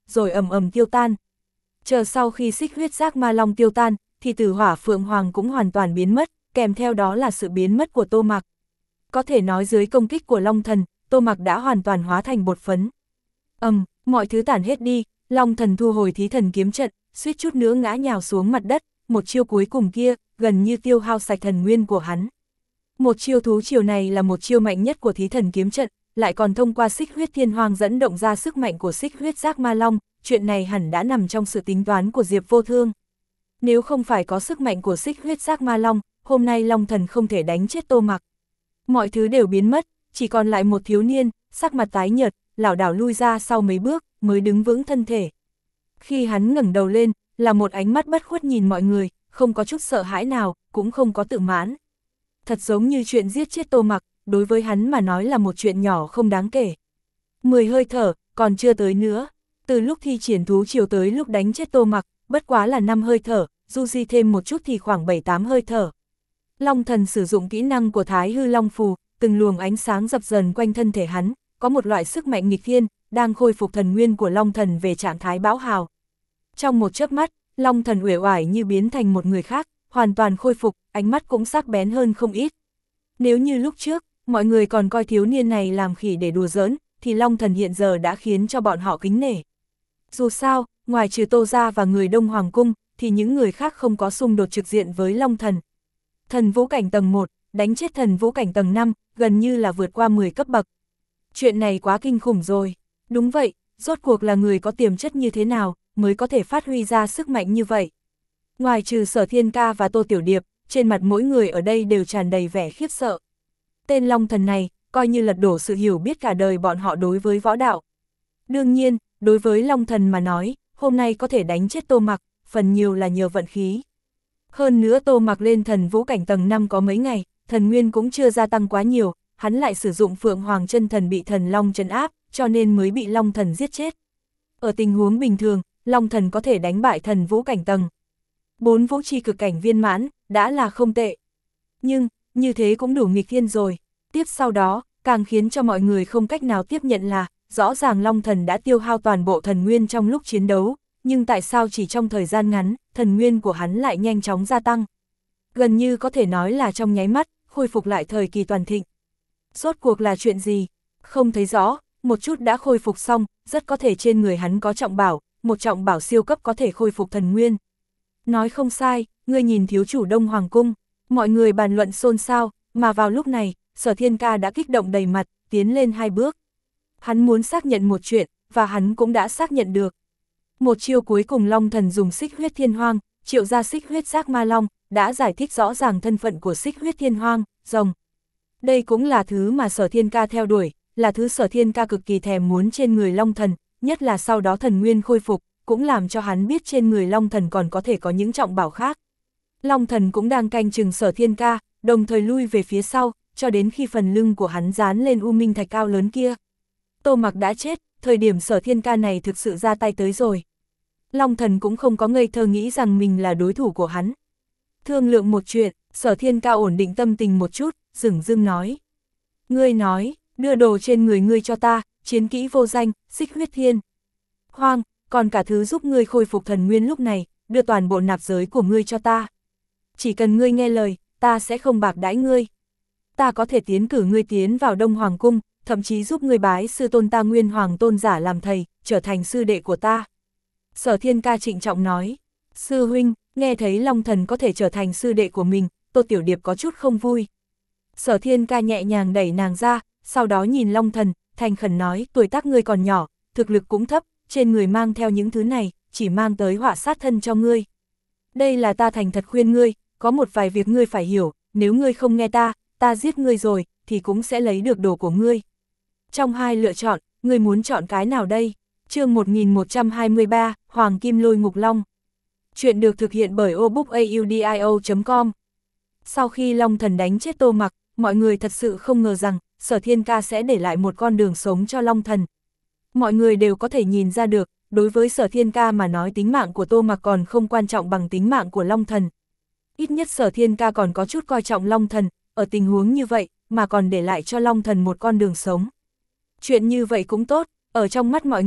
[SPEAKER 1] rồi ầm ầm tiêu tan. Chờ sau khi xích huyết giác ma long tiêu tan, thì tử hỏa phượng hoàng cũng hoàn toàn biến mất, kèm theo đó là sự biến mất của Tô Mặc. Có thể nói dưới công kích của Long Thần, Tô Mặc đã hoàn toàn hóa thành bột phấn. Ầm, um, mọi thứ tản hết đi, Long Thần thu hồi thí thần kiếm trận, suýt chút nữa ngã nhào xuống mặt đất, một chiêu cuối cùng kia, gần như tiêu hao sạch thần nguyên của hắn. Một chiêu thú chiều này là một chiêu mạnh nhất của thí thần kiếm trận, lại còn thông qua xích huyết thiên hoang dẫn động ra sức mạnh của xích huyết giác ma long, chuyện này hẳn đã nằm trong sự tính toán của Diệp Vô Thương. Nếu không phải có sức mạnh của xích huyết giác ma long, hôm nay Long Thần không thể đánh chết Tô Mặc. Mọi thứ đều biến mất, chỉ còn lại một thiếu niên, sắc mặt tái nhợt, lảo đảo lui ra sau mấy bước, mới đứng vững thân thể. Khi hắn ngẩng đầu lên, là một ánh mắt bất khuất nhìn mọi người, không có chút sợ hãi nào, cũng không có tự mãn. Thật giống như chuyện giết chết Tô Mặc, đối với hắn mà nói là một chuyện nhỏ không đáng kể. Mười hơi thở, còn chưa tới nữa. Từ lúc thi triển thú chiều tới lúc đánh chết Tô Mặc, bất quá là năm hơi thở, du di thêm một chút thì khoảng bảy tám hơi thở. Long Thần sử dụng kỹ năng của Thái Hư Long Phù, từng luồng ánh sáng dập dần quanh thân thể hắn, có một loại sức mạnh nghịch thiên, đang khôi phục thần nguyên của Long Thần về trạng thái bão hào. Trong một chớp mắt, Long Thần uể oải như biến thành một người khác, hoàn toàn khôi phục, ánh mắt cũng sắc bén hơn không ít. Nếu như lúc trước, mọi người còn coi thiếu niên này làm khỉ để đùa giỡn, thì Long Thần hiện giờ đã khiến cho bọn họ kính nể. Dù sao, ngoài trừ Tô gia và người Đông Hoàng cung, thì những người khác không có xung đột trực diện với Long Thần. Thần vũ cảnh tầng một, đánh chết thần vũ cảnh tầng năm, gần như là vượt qua mười cấp bậc. Chuyện này quá kinh khủng rồi. Đúng vậy, rốt cuộc là người có tiềm chất như thế nào, mới có thể phát huy ra sức mạnh như vậy. Ngoài trừ Sở Thiên Ca và Tô Tiểu Điệp, trên mặt mỗi người ở đây đều tràn đầy vẻ khiếp sợ. Tên Long Thần này, coi như lật đổ sự hiểu biết cả đời bọn họ đối với võ đạo. Đương nhiên, đối với Long Thần mà nói, hôm nay có thể đánh chết Tô Mặc, phần nhiều là nhờ vận khí. Hơn nữa Tô Mặc lên thần vũ cảnh tầng năm có mấy ngày, thần nguyên cũng chưa gia tăng quá nhiều, hắn lại sử dụng Phượng Hoàng chân thần bị thần Long trấn áp, cho nên mới bị Long Thần giết chết. Ở tình huống bình thường, Long Thần có thể đánh bại thần vũ cảnh tầng bốn vũ chi cực cảnh viên mãn, đã là không tệ. Nhưng, như thế cũng đủ nghịch thiên rồi. Tiếp sau đó, càng khiến cho mọi người không cách nào tiếp nhận là, rõ ràng Long Thần đã tiêu hao toàn bộ thần nguyên trong lúc chiến đấu, nhưng tại sao chỉ trong thời gian ngắn, thần nguyên của hắn lại nhanh chóng gia tăng. Gần như có thể nói là trong nháy mắt, khôi phục lại thời kỳ toàn thịnh. Rốt cuộc là chuyện gì? Không thấy rõ, một chút đã khôi phục xong, rất có thể trên người hắn có trọng bảo, một trọng bảo siêu cấp có thể khôi phục thần nguyên. Nói không sai, ngươi nhìn thiếu chủ Đông Hoàng cung, mọi người bàn luận xôn xao, mà vào lúc này, Sở Thiên Ca đã kích động đầy mặt, tiến lên hai bước. Hắn muốn xác nhận một chuyện, và hắn cũng đã xác nhận được. Một chiêu cuối cùng Long Thần dùng xích huyết thiên hoang, triệu ra xích huyết giác ma long, đã giải thích rõ ràng thân phận của xích huyết thiên hoang, rồng. Đây cũng là thứ mà Sở Thiên Ca theo đuổi, là thứ Sở Thiên Ca cực kỳ thèm muốn trên người Long Thần, nhất là sau đó thần nguyên khôi phục, cũng làm cho hắn biết trên người Long Thần còn có thể có những trọng bảo khác. Long Thần cũng đang canh chừng Sở Thiên Ca, đồng thời lui về phía sau, cho đến khi phần lưng của hắn dán lên u minh thạch cao lớn kia. Tô Mặc đã chết, thời điểm Sở Thiên Ca này thực sự ra tay tới rồi. Long Thần cũng không có ngây thơ nghĩ rằng mình là đối thủ của hắn. Thương lượng một chuyện, Sở Thiên Ca ổn định tâm tình một chút, dửng dưng nói. Ngươi nói, đưa đồ trên người ngươi cho ta, chiến kỹ vô danh, xích huyết thiên hoang, còn cả thứ giúp ngươi khôi phục thần nguyên lúc này, đưa toàn bộ nạp giới của ngươi cho ta. Chỉ cần ngươi nghe lời, ta sẽ không bạc đãi ngươi. Ta có thể tiến cử ngươi tiến vào Đông Hoàng cung, thậm chí giúp ngươi bái sư tôn ta Nguyên Hoàng tôn giả làm thầy, trở thành sư đệ của ta. Sở Thiên Ca trịnh trọng nói. Sư huynh, nghe thấy Long Thần có thể trở thành sư đệ của mình, Tô Tiểu Điệp có chút không vui. Sở Thiên Ca nhẹ nhàng đẩy nàng ra, sau đó nhìn Long Thần, thành khẩn nói, tuổi tác ngươi còn nhỏ, thực lực cũng thấp, trên người mang theo những thứ này, chỉ mang tới họa sát thân cho ngươi. Đây là ta thành thật khuyên ngươi, có một vài việc ngươi phải hiểu, nếu ngươi không nghe ta, ta giết ngươi rồi, thì cũng sẽ lấy được đồ của ngươi. Trong hai lựa chọn, ngươi muốn chọn cái nào đây? Chương một nghìn một trăm hai mươi ba, Hoàng Kim Lôi Ngục Long. Chuyện được thực hiện bởi obookaudio chấm com. Sau khi Long Thần đánh chết Tô Mặc, mọi người thật sự không ngờ rằng, Sở Thiên Ca sẽ để lại một con đường sống cho Long Thần. Mọi người đều có thể nhìn ra được, đối với Sở Thiên Ca mà nói tính mạng của Tô Mặc còn không quan trọng bằng tính mạng của Long Thần. Ít nhất Sở Thiên Ca còn có chút coi trọng Long Thần, ở tình huống như vậy, mà còn để lại cho Long Thần một con đường sống. Chuyện như vậy cũng tốt, ở trong mắt mọi người,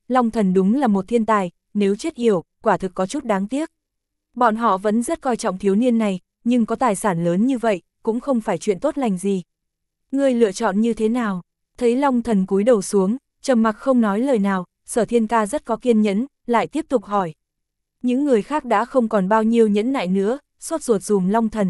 [SPEAKER 1] Long Thần đúng là một thiên tài, nếu chết yểu, quả thực có chút đáng tiếc. Bọn họ vẫn rất coi trọng thiếu niên này, nhưng có tài sản lớn như vậy, cũng không phải chuyện tốt lành gì. Ngươi lựa chọn như thế nào? Thấy Long Thần cúi đầu xuống, trầm mặc không nói lời nào, Sở Thiên Ca rất có kiên nhẫn, lại tiếp tục hỏi. Những người khác đã không còn bao nhiêu nhẫn nại nữa, sốt ruột dùm Long Thần.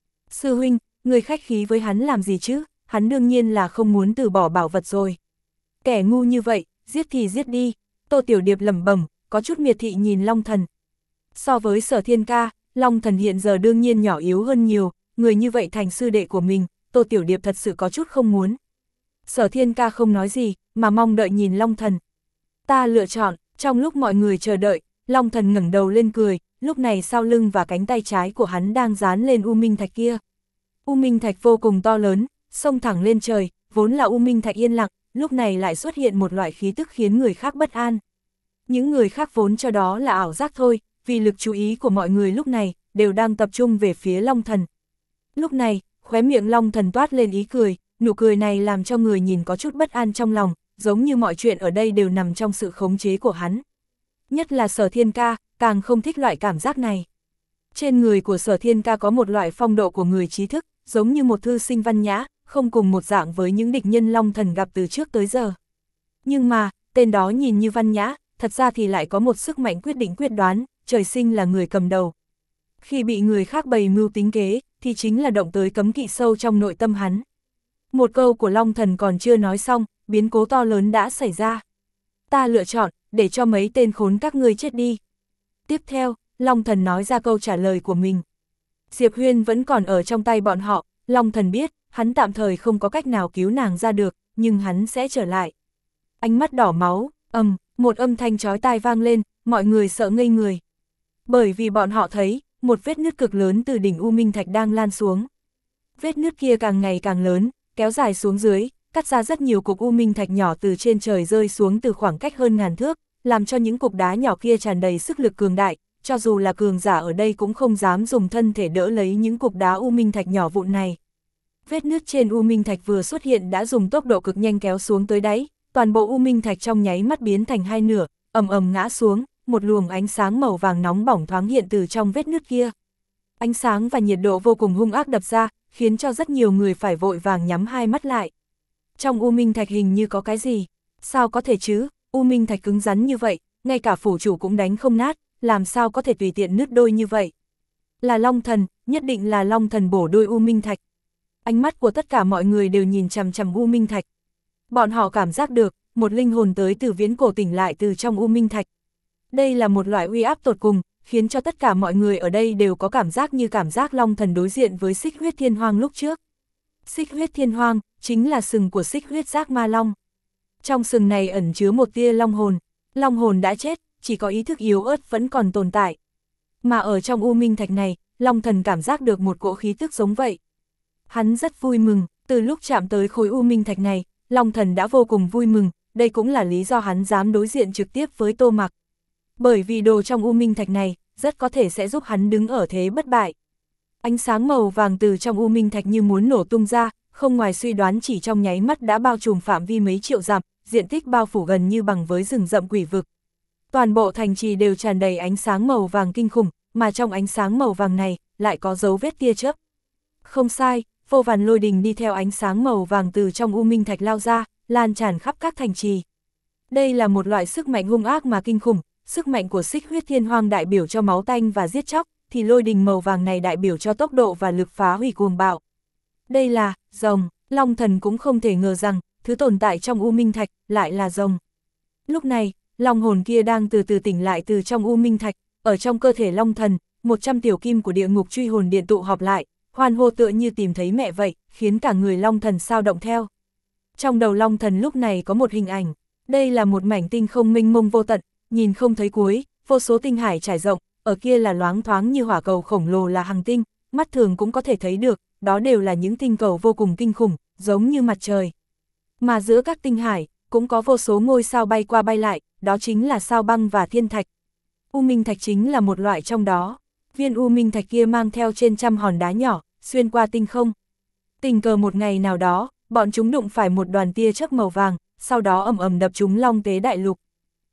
[SPEAKER 1] Sư huynh, người khách khí với hắn làm gì chứ, hắn đương nhiên là không muốn từ bỏ bảo vật rồi. Kẻ ngu như vậy, giết thì giết đi, Tô Tiểu Điệp lẩm bẩm, có chút miệt thị nhìn Long Thần. So với Sở Thiên Ca, Long Thần hiện giờ đương nhiên nhỏ yếu hơn nhiều, người như vậy thành sư đệ của mình, Tô Tiểu Điệp thật sự có chút không muốn. Sở Thiên Ca không nói gì, mà mong đợi nhìn Long Thần. Ta lựa chọn, trong lúc mọi người chờ đợi, Long Thần ngẩng đầu lên cười, lúc này sau lưng và cánh tay trái của hắn đang dán lên U Minh Thạch kia. U Minh Thạch vô cùng to lớn, xông thẳng lên trời, vốn là U Minh Thạch yên lặng, lúc này lại xuất hiện một loại khí tức khiến người khác bất an. Những người khác vốn cho đó là ảo giác thôi, vì lực chú ý của mọi người lúc này, đều đang tập trung về phía Long Thần. Lúc này, khóe miệng Long Thần toát lên ý cười, nụ cười này làm cho người nhìn có chút bất an trong lòng, giống như mọi chuyện ở đây đều nằm trong sự khống chế của hắn. Nhất là Sở Thiên Ca, càng không thích loại cảm giác này. Trên người của Sở Thiên Ca có một loại phong độ của người trí thức, giống như một thư sinh văn nhã, không cùng một dạng với những địch nhân Long Thần gặp từ trước tới giờ. Nhưng mà, tên đó nhìn như văn nhã, thật ra thì lại có một sức mạnh quyết định quyết đoán, trời sinh là người cầm đầu. Khi bị người khác bày mưu tính kế, thì chính là động tới cấm kỵ sâu trong nội tâm hắn. Một câu của Long Thần còn chưa nói xong, biến cố to lớn đã xảy ra. Ta lựa chọn, để cho mấy tên khốn các ngươi chết đi. Tiếp theo, Long Thần nói ra câu trả lời của mình. Diệp Huyên vẫn còn ở trong tay bọn họ, Long Thần biết, hắn tạm thời không có cách nào cứu nàng ra được, nhưng hắn sẽ trở lại. Ánh mắt đỏ máu, ầm, một âm thanh chói tai vang lên, mọi người sợ ngây người. Bởi vì bọn họ thấy, một vết nứt cực lớn từ đỉnh U Minh Thạch đang lan xuống. Vết nứt kia càng ngày càng lớn, kéo dài xuống dưới, cắt ra rất nhiều cục U Minh Thạch nhỏ từ trên trời rơi xuống từ khoảng cách hơn ngàn thước, làm cho những cục đá nhỏ kia tràn đầy sức lực cường đại, cho dù là cường giả ở đây cũng không dám dùng thân thể đỡ lấy những cục đá U Minh Thạch nhỏ vụn này. Vết nứt trên U Minh Thạch vừa xuất hiện đã dùng tốc độ cực nhanh kéo xuống tới đáy, toàn bộ U Minh Thạch trong nháy mắt biến thành hai nửa, ầm ầm ngã xuống, một luồng ánh sáng màu vàng nóng bỏng thoáng hiện từ trong vết nứt kia. Ánh sáng và nhiệt độ vô cùng hung ác đập ra, khiến cho rất nhiều người phải vội vàng nhắm hai mắt lại. Trong U Minh Thạch hình như có cái gì? Sao có thể chứ? U Minh Thạch cứng rắn như vậy, ngay cả phủ chủ cũng đánh không nát, làm sao có thể tùy tiện nứt đôi như vậy? Là Long Thần, nhất định là Long Thần bổ đôi U Minh Thạch. Ánh mắt của tất cả mọi người đều nhìn chằm chằm U Minh Thạch. Bọn họ cảm giác được, một linh hồn tới từ viễn cổ tỉnh lại từ trong U Minh Thạch. Đây là một loại uy áp tột cùng, khiến cho tất cả mọi người ở đây đều có cảm giác như cảm giác Long Thần đối diện với Xích Huyết Thiên Hoang lúc trước. Xích Huyết Thiên Hoang chính là sừng của Xích Huyết Giác Ma Long. Trong sừng này ẩn chứa một tia long hồn, long hồn đã chết, chỉ có ý thức yếu ớt vẫn còn tồn tại. Mà ở trong U Minh Thạch này, Long Thần cảm giác được một cỗ khí tức giống vậy. Hắn rất vui mừng, từ lúc chạm tới khối U Minh Thạch này, Long Thần đã vô cùng vui mừng, đây cũng là lý do hắn dám đối diện trực tiếp với Tô Mặc. Bởi vì đồ trong U Minh Thạch này, rất có thể sẽ giúp hắn đứng ở thế bất bại. Ánh sáng màu vàng từ trong U Minh Thạch như muốn nổ tung ra, không ngoài suy đoán chỉ trong nháy mắt đã bao trùm phạm vi mấy triệu dặm, diện tích bao phủ gần như bằng với rừng rậm quỷ vực. Toàn bộ thành trì đều tràn đầy ánh sáng màu vàng kinh khủng, mà trong ánh sáng màu vàng này, lại có dấu vết tia chớp. Không sai, vô vàn lôi đình đi theo ánh sáng màu vàng từ trong U Minh Thạch lao ra, lan tràn khắp các thành trì. Đây là một loại sức mạnh hung ác mà kinh khủng, sức mạnh của Xích Huyết Thiên Hoang đại biểu cho máu tanh và giết chóc, thì lôi đình màu vàng này đại biểu cho tốc độ và lực phá hủy cuồng bạo. Đây là rồng, Long Thần cũng không thể ngờ rằng, thứ tồn tại trong U Minh Thạch lại là rồng. Lúc này, long hồn kia đang từ từ tỉnh lại từ trong U Minh Thạch, ở trong cơ thể Long Thần, một trăm tiểu kim của địa ngục truy hồn điện tụ họp lại, hoan hô tựa như tìm thấy mẹ vậy, khiến cả người Long Thần sao động theo. Trong đầu Long Thần lúc này có một hình ảnh, đây là một mảnh tinh không mênh mông vô tận, nhìn không thấy cuối, vô số tinh hải trải rộng, ở kia là loáng thoáng như hỏa cầu khổng lồ là hành tinh, mắt thường cũng có thể thấy được, đó đều là những tinh cầu vô cùng kinh khủng, giống như mặt trời. Mà giữa các tinh hải, cũng có vô số ngôi sao bay qua bay lại, đó chính là sao băng và thiên thạch. U Minh Thạch chính là một loại trong đó. Viên U Minh Thạch kia mang theo trên trăm hòn đá nhỏ, xuyên qua tinh không. Tình cờ một ngày nào đó, bọn chúng đụng phải một đoàn tia chớp màu vàng, sau đó ầm ầm đập chúng Long Tế Đại Lục.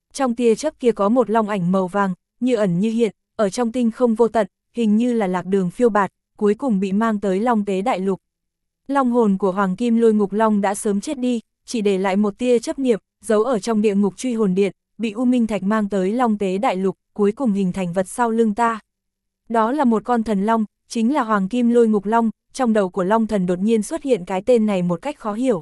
[SPEAKER 1] Trong tia chớp kia có một long ảnh màu vàng, như ẩn như hiện, ở trong tinh không vô tận, hình như là lạc đường phiêu bạt, cuối cùng bị mang tới Long Tế Đại Lục. Long hồn của Hoàng Kim Lôi Ngục Long đã sớm chết đi, chỉ để lại một tia chấp niệm, giấu ở trong địa ngục truy hồn điện, bị U Minh Thạch mang tới Long Tế Đại Lục, cuối cùng hình thành vật sau lưng ta. Đó là một con thần long, chính là Hoàng Kim Lôi Ngục Long, trong đầu của Long Thần đột nhiên xuất hiện cái tên này một cách khó hiểu.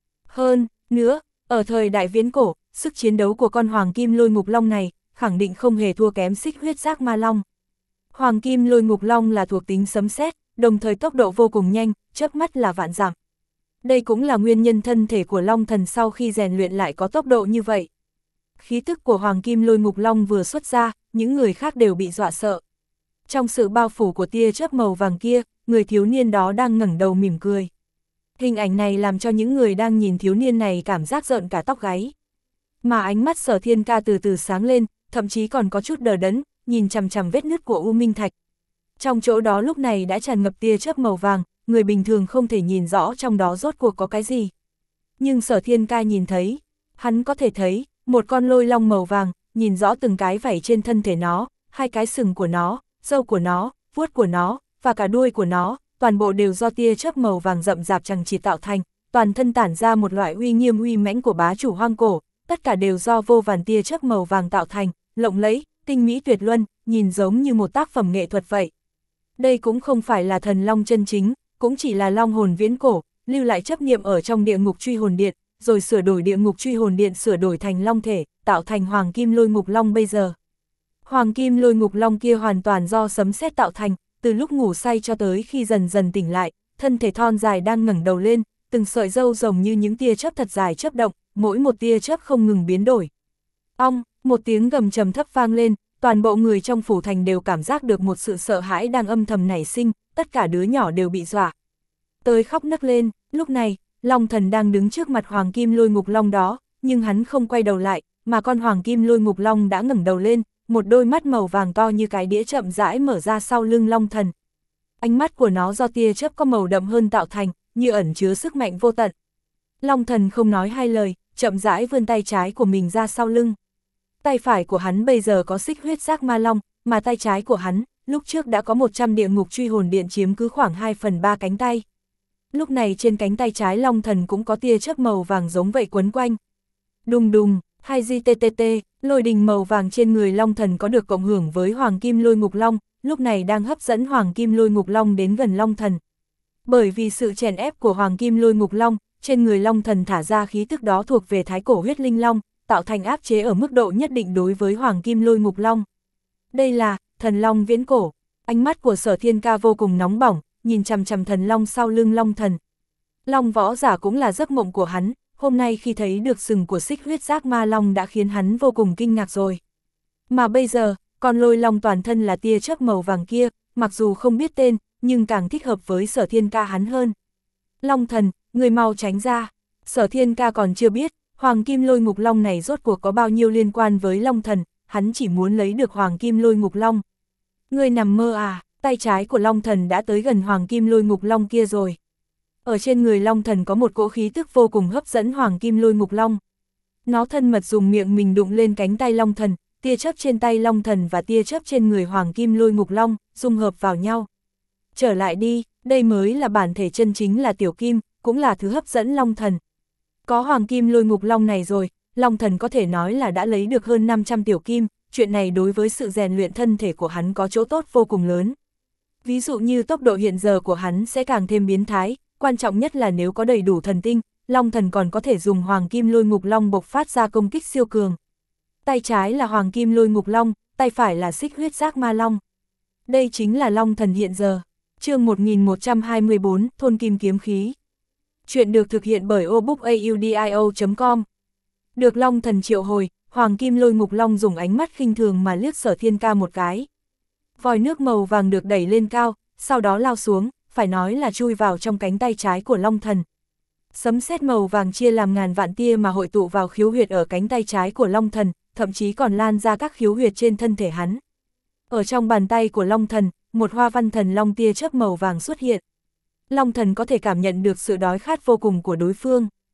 [SPEAKER 1] Hơn nữa, ở thời đại viễn cổ, sức chiến đấu của con Hoàng Kim Lôi Ngục Long này, khẳng định không hề thua kém Xích Huyết Giác Ma Long. Hoàng Kim Lôi Ngục Long là thuộc tính sấm sét, đồng thời tốc độ vô cùng nhanh, chớp mắt là vạn dặm. Đây cũng là nguyên nhân thân thể của Long Thần sau khi rèn luyện lại có tốc độ như vậy. Khí tức của Hoàng Kim Lôi Ngục Long vừa xuất ra, những người khác đều bị dọa sợ. Trong sự bao phủ của tia chớp màu vàng kia, người thiếu niên đó đang ngẩng đầu mỉm cười. Hình ảnh này làm cho những người đang nhìn thiếu niên này cảm giác rợn cả tóc gáy. Mà ánh mắt Sở Thiên Ca từ từ sáng lên, thậm chí còn có chút đờ đẫn, nhìn chằm chằm vết nứt của U Minh Thạch. Trong chỗ đó lúc này đã tràn ngập tia chớp màu vàng, người bình thường không thể nhìn rõ trong đó rốt cuộc có cái gì. Nhưng Sở Thiên Ca nhìn thấy, hắn có thể thấy, một con lôi long màu vàng, nhìn rõ từng cái vảy trên thân thể nó, hai cái sừng của nó, râu của nó, vuốt của nó, và cả đuôi của nó, toàn bộ đều do tia chớp màu vàng rậm rạp chằng chịt tạo thành, toàn thân tản ra một loại uy nghiêm uy mãnh của bá chủ hoang cổ, tất cả đều do vô vàn tia chớp màu vàng tạo thành, lộng lẫy, tinh mỹ tuyệt luân, nhìn giống như một tác phẩm nghệ thuật vậy. Đây cũng không phải là thần long chân chính, cũng chỉ là long hồn viễn cổ, lưu lại chấp niệm ở trong địa ngục truy hồn điện, rồi sửa đổi địa ngục truy hồn điện sửa đổi thành long thể, tạo thành Hoàng Kim Lôi Ngục Long bây giờ. Hoàng Kim Lôi Ngục Long kia hoàn toàn do sấm sét tạo thành, từ lúc ngủ say cho tới khi dần dần tỉnh lại, thân thể thon dài đang ngẩng đầu lên, từng sợi râu rồng như những tia chớp thật dài chớp động, mỗi một tia chớp không ngừng biến đổi. Ong, một tiếng gầm trầm thấp vang lên, toàn bộ người trong phủ thành đều cảm giác được một sự sợ hãi đang âm thầm nảy sinh, tất cả đứa nhỏ đều bị dọa tới khóc nấc lên. Lúc này, Long Thần đang đứng trước mặt Hoàng Kim Lôi Ngục Long đó, nhưng hắn không quay đầu lại, mà con Hoàng Kim Lôi Ngục Long đã ngẩng đầu lên, một đôi mắt màu vàng to như cái đĩa chậm rãi mở ra sau lưng Long Thần. Ánh mắt của nó do tia chớp có màu đậm hơn tạo thành, như ẩn chứa sức mạnh vô tận. Long Thần không nói hai lời, chậm rãi vươn tay trái của mình ra sau lưng. Tay phải của hắn bây giờ có Xích Huyết Giác Ma Long, mà tay trái của hắn, lúc trước đã có một trăm địa ngục truy hồn điện chiếm cứ khoảng hai phần ba cánh tay. Lúc này trên cánh tay trái Long Thần cũng có tia chớp màu vàng giống vậy quấn quanh. Đùng đùng, hai gi tê tê tê, lôi đình màu vàng trên người Long Thần có được cộng hưởng với Hoàng Kim Lôi Ngục Long, lúc này đang hấp dẫn Hoàng Kim Lôi Ngục Long đến gần Long Thần. Bởi vì sự chèn ép của Hoàng Kim Lôi Ngục Long, trên người Long Thần thả ra khí tức đó thuộc về Thái Cổ Huyết Linh Long, tạo thành áp chế ở mức độ nhất định đối với Hoàng Kim Lôi Ngục Long. Đây là thần long viễn cổ. Ánh mắt của Sở Thiên Ca vô cùng nóng bỏng, nhìn chằm chằm thần long sau lưng Long Thần. Long võ giả cũng là giấc mộng của hắn, hôm nay khi thấy được sừng của Xích Huyết Giác Ma Long đã khiến hắn vô cùng kinh ngạc rồi. Mà bây giờ, con lôi long toàn thân là tia chớp màu vàng kia, mặc dù không biết tên, nhưng càng thích hợp với Sở Thiên Ca hắn hơn. Long Thần, người mau tránh ra. Sở Thiên Ca còn chưa biết, Hoàng Kim Lôi Ngục Long này rốt cuộc có bao nhiêu liên quan với Long Thần, hắn chỉ muốn lấy được Hoàng Kim Lôi Ngục Long. Ngươi nằm mơ à, tay trái của Long Thần đã tới gần Hoàng Kim Lôi Ngục Long kia rồi. Ở trên người Long Thần có một cỗ khí tức vô cùng hấp dẫn Hoàng Kim Lôi Ngục Long. Nó thân mật dùng miệng mình đụng lên cánh tay Long Thần, tia chớp trên tay Long Thần và tia chớp trên người Hoàng Kim Lôi Ngục Long, dung hợp vào nhau. Trở lại đi, đây mới là bản thể chân chính là Tiểu Kim, cũng là thứ hấp dẫn Long Thần. Có Hoàng Kim Lôi Ngục Long này rồi, Long Thần có thể nói là đã lấy được hơn năm trăm tiểu kim, chuyện này đối với sự rèn luyện thân thể của hắn có chỗ tốt vô cùng lớn. Ví dụ như tốc độ hiện giờ của hắn sẽ càng thêm biến thái, quan trọng nhất là nếu có đầy đủ thần tinh, Long Thần còn có thể dùng Hoàng Kim Lôi Ngục Long bộc phát ra công kích siêu cường. Tay trái là Hoàng Kim Lôi Ngục Long, tay phải là Xích Huyết Giác Ma Long. Đây chính là Long Thần hiện giờ. Chương một nghìn một trăm hai mươi bốn, Thôn Kim Kiếm Khí. Chuyện được thực hiện bởi obookaudio chấm com. Được Long Thần triệu hồi, Hoàng Kim Lôi Ngục Long dùng ánh mắt khinh thường mà liếc Sở Thiên Ca một cái. Vòi nước màu vàng được đẩy lên cao, sau đó lao xuống, phải nói là chui vào trong cánh tay trái của Long Thần. Sấm sét màu vàng chia làm ngàn vạn tia mà hội tụ vào khiếu huyệt ở cánh tay trái của Long Thần, thậm chí còn lan ra các khiếu huyệt trên thân thể hắn. Ở trong bàn tay của Long Thần, một hoa văn thần long tia chớp màu vàng xuất hiện. Long Thần có thể cảm nhận được sự đói khát vô cùng của đối phương.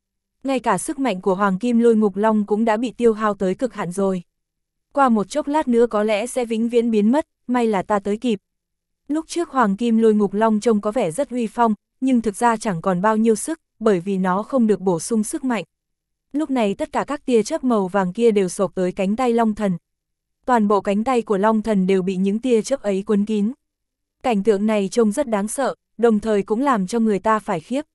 [SPEAKER 1] Ngay cả sức mạnh của Hoàng Kim Lôi Ngục Long cũng đã bị tiêu hao tới cực hạn rồi. Qua một chốc lát nữa có lẽ sẽ vĩnh viễn biến mất, may là ta tới kịp. Lúc trước Hoàng Kim Lôi Ngục Long trông có vẻ rất uy phong, nhưng thực ra chẳng còn bao nhiêu sức, bởi vì nó không được bổ sung sức mạnh. Lúc này tất cả các tia chớp màu vàng kia đều xộc tới cánh tay Long Thần. Toàn bộ cánh tay của Long Thần đều bị những tia chớp ấy quấn kín. Cảnh tượng này trông rất đáng sợ, đồng thời cũng làm cho người ta phải khiếp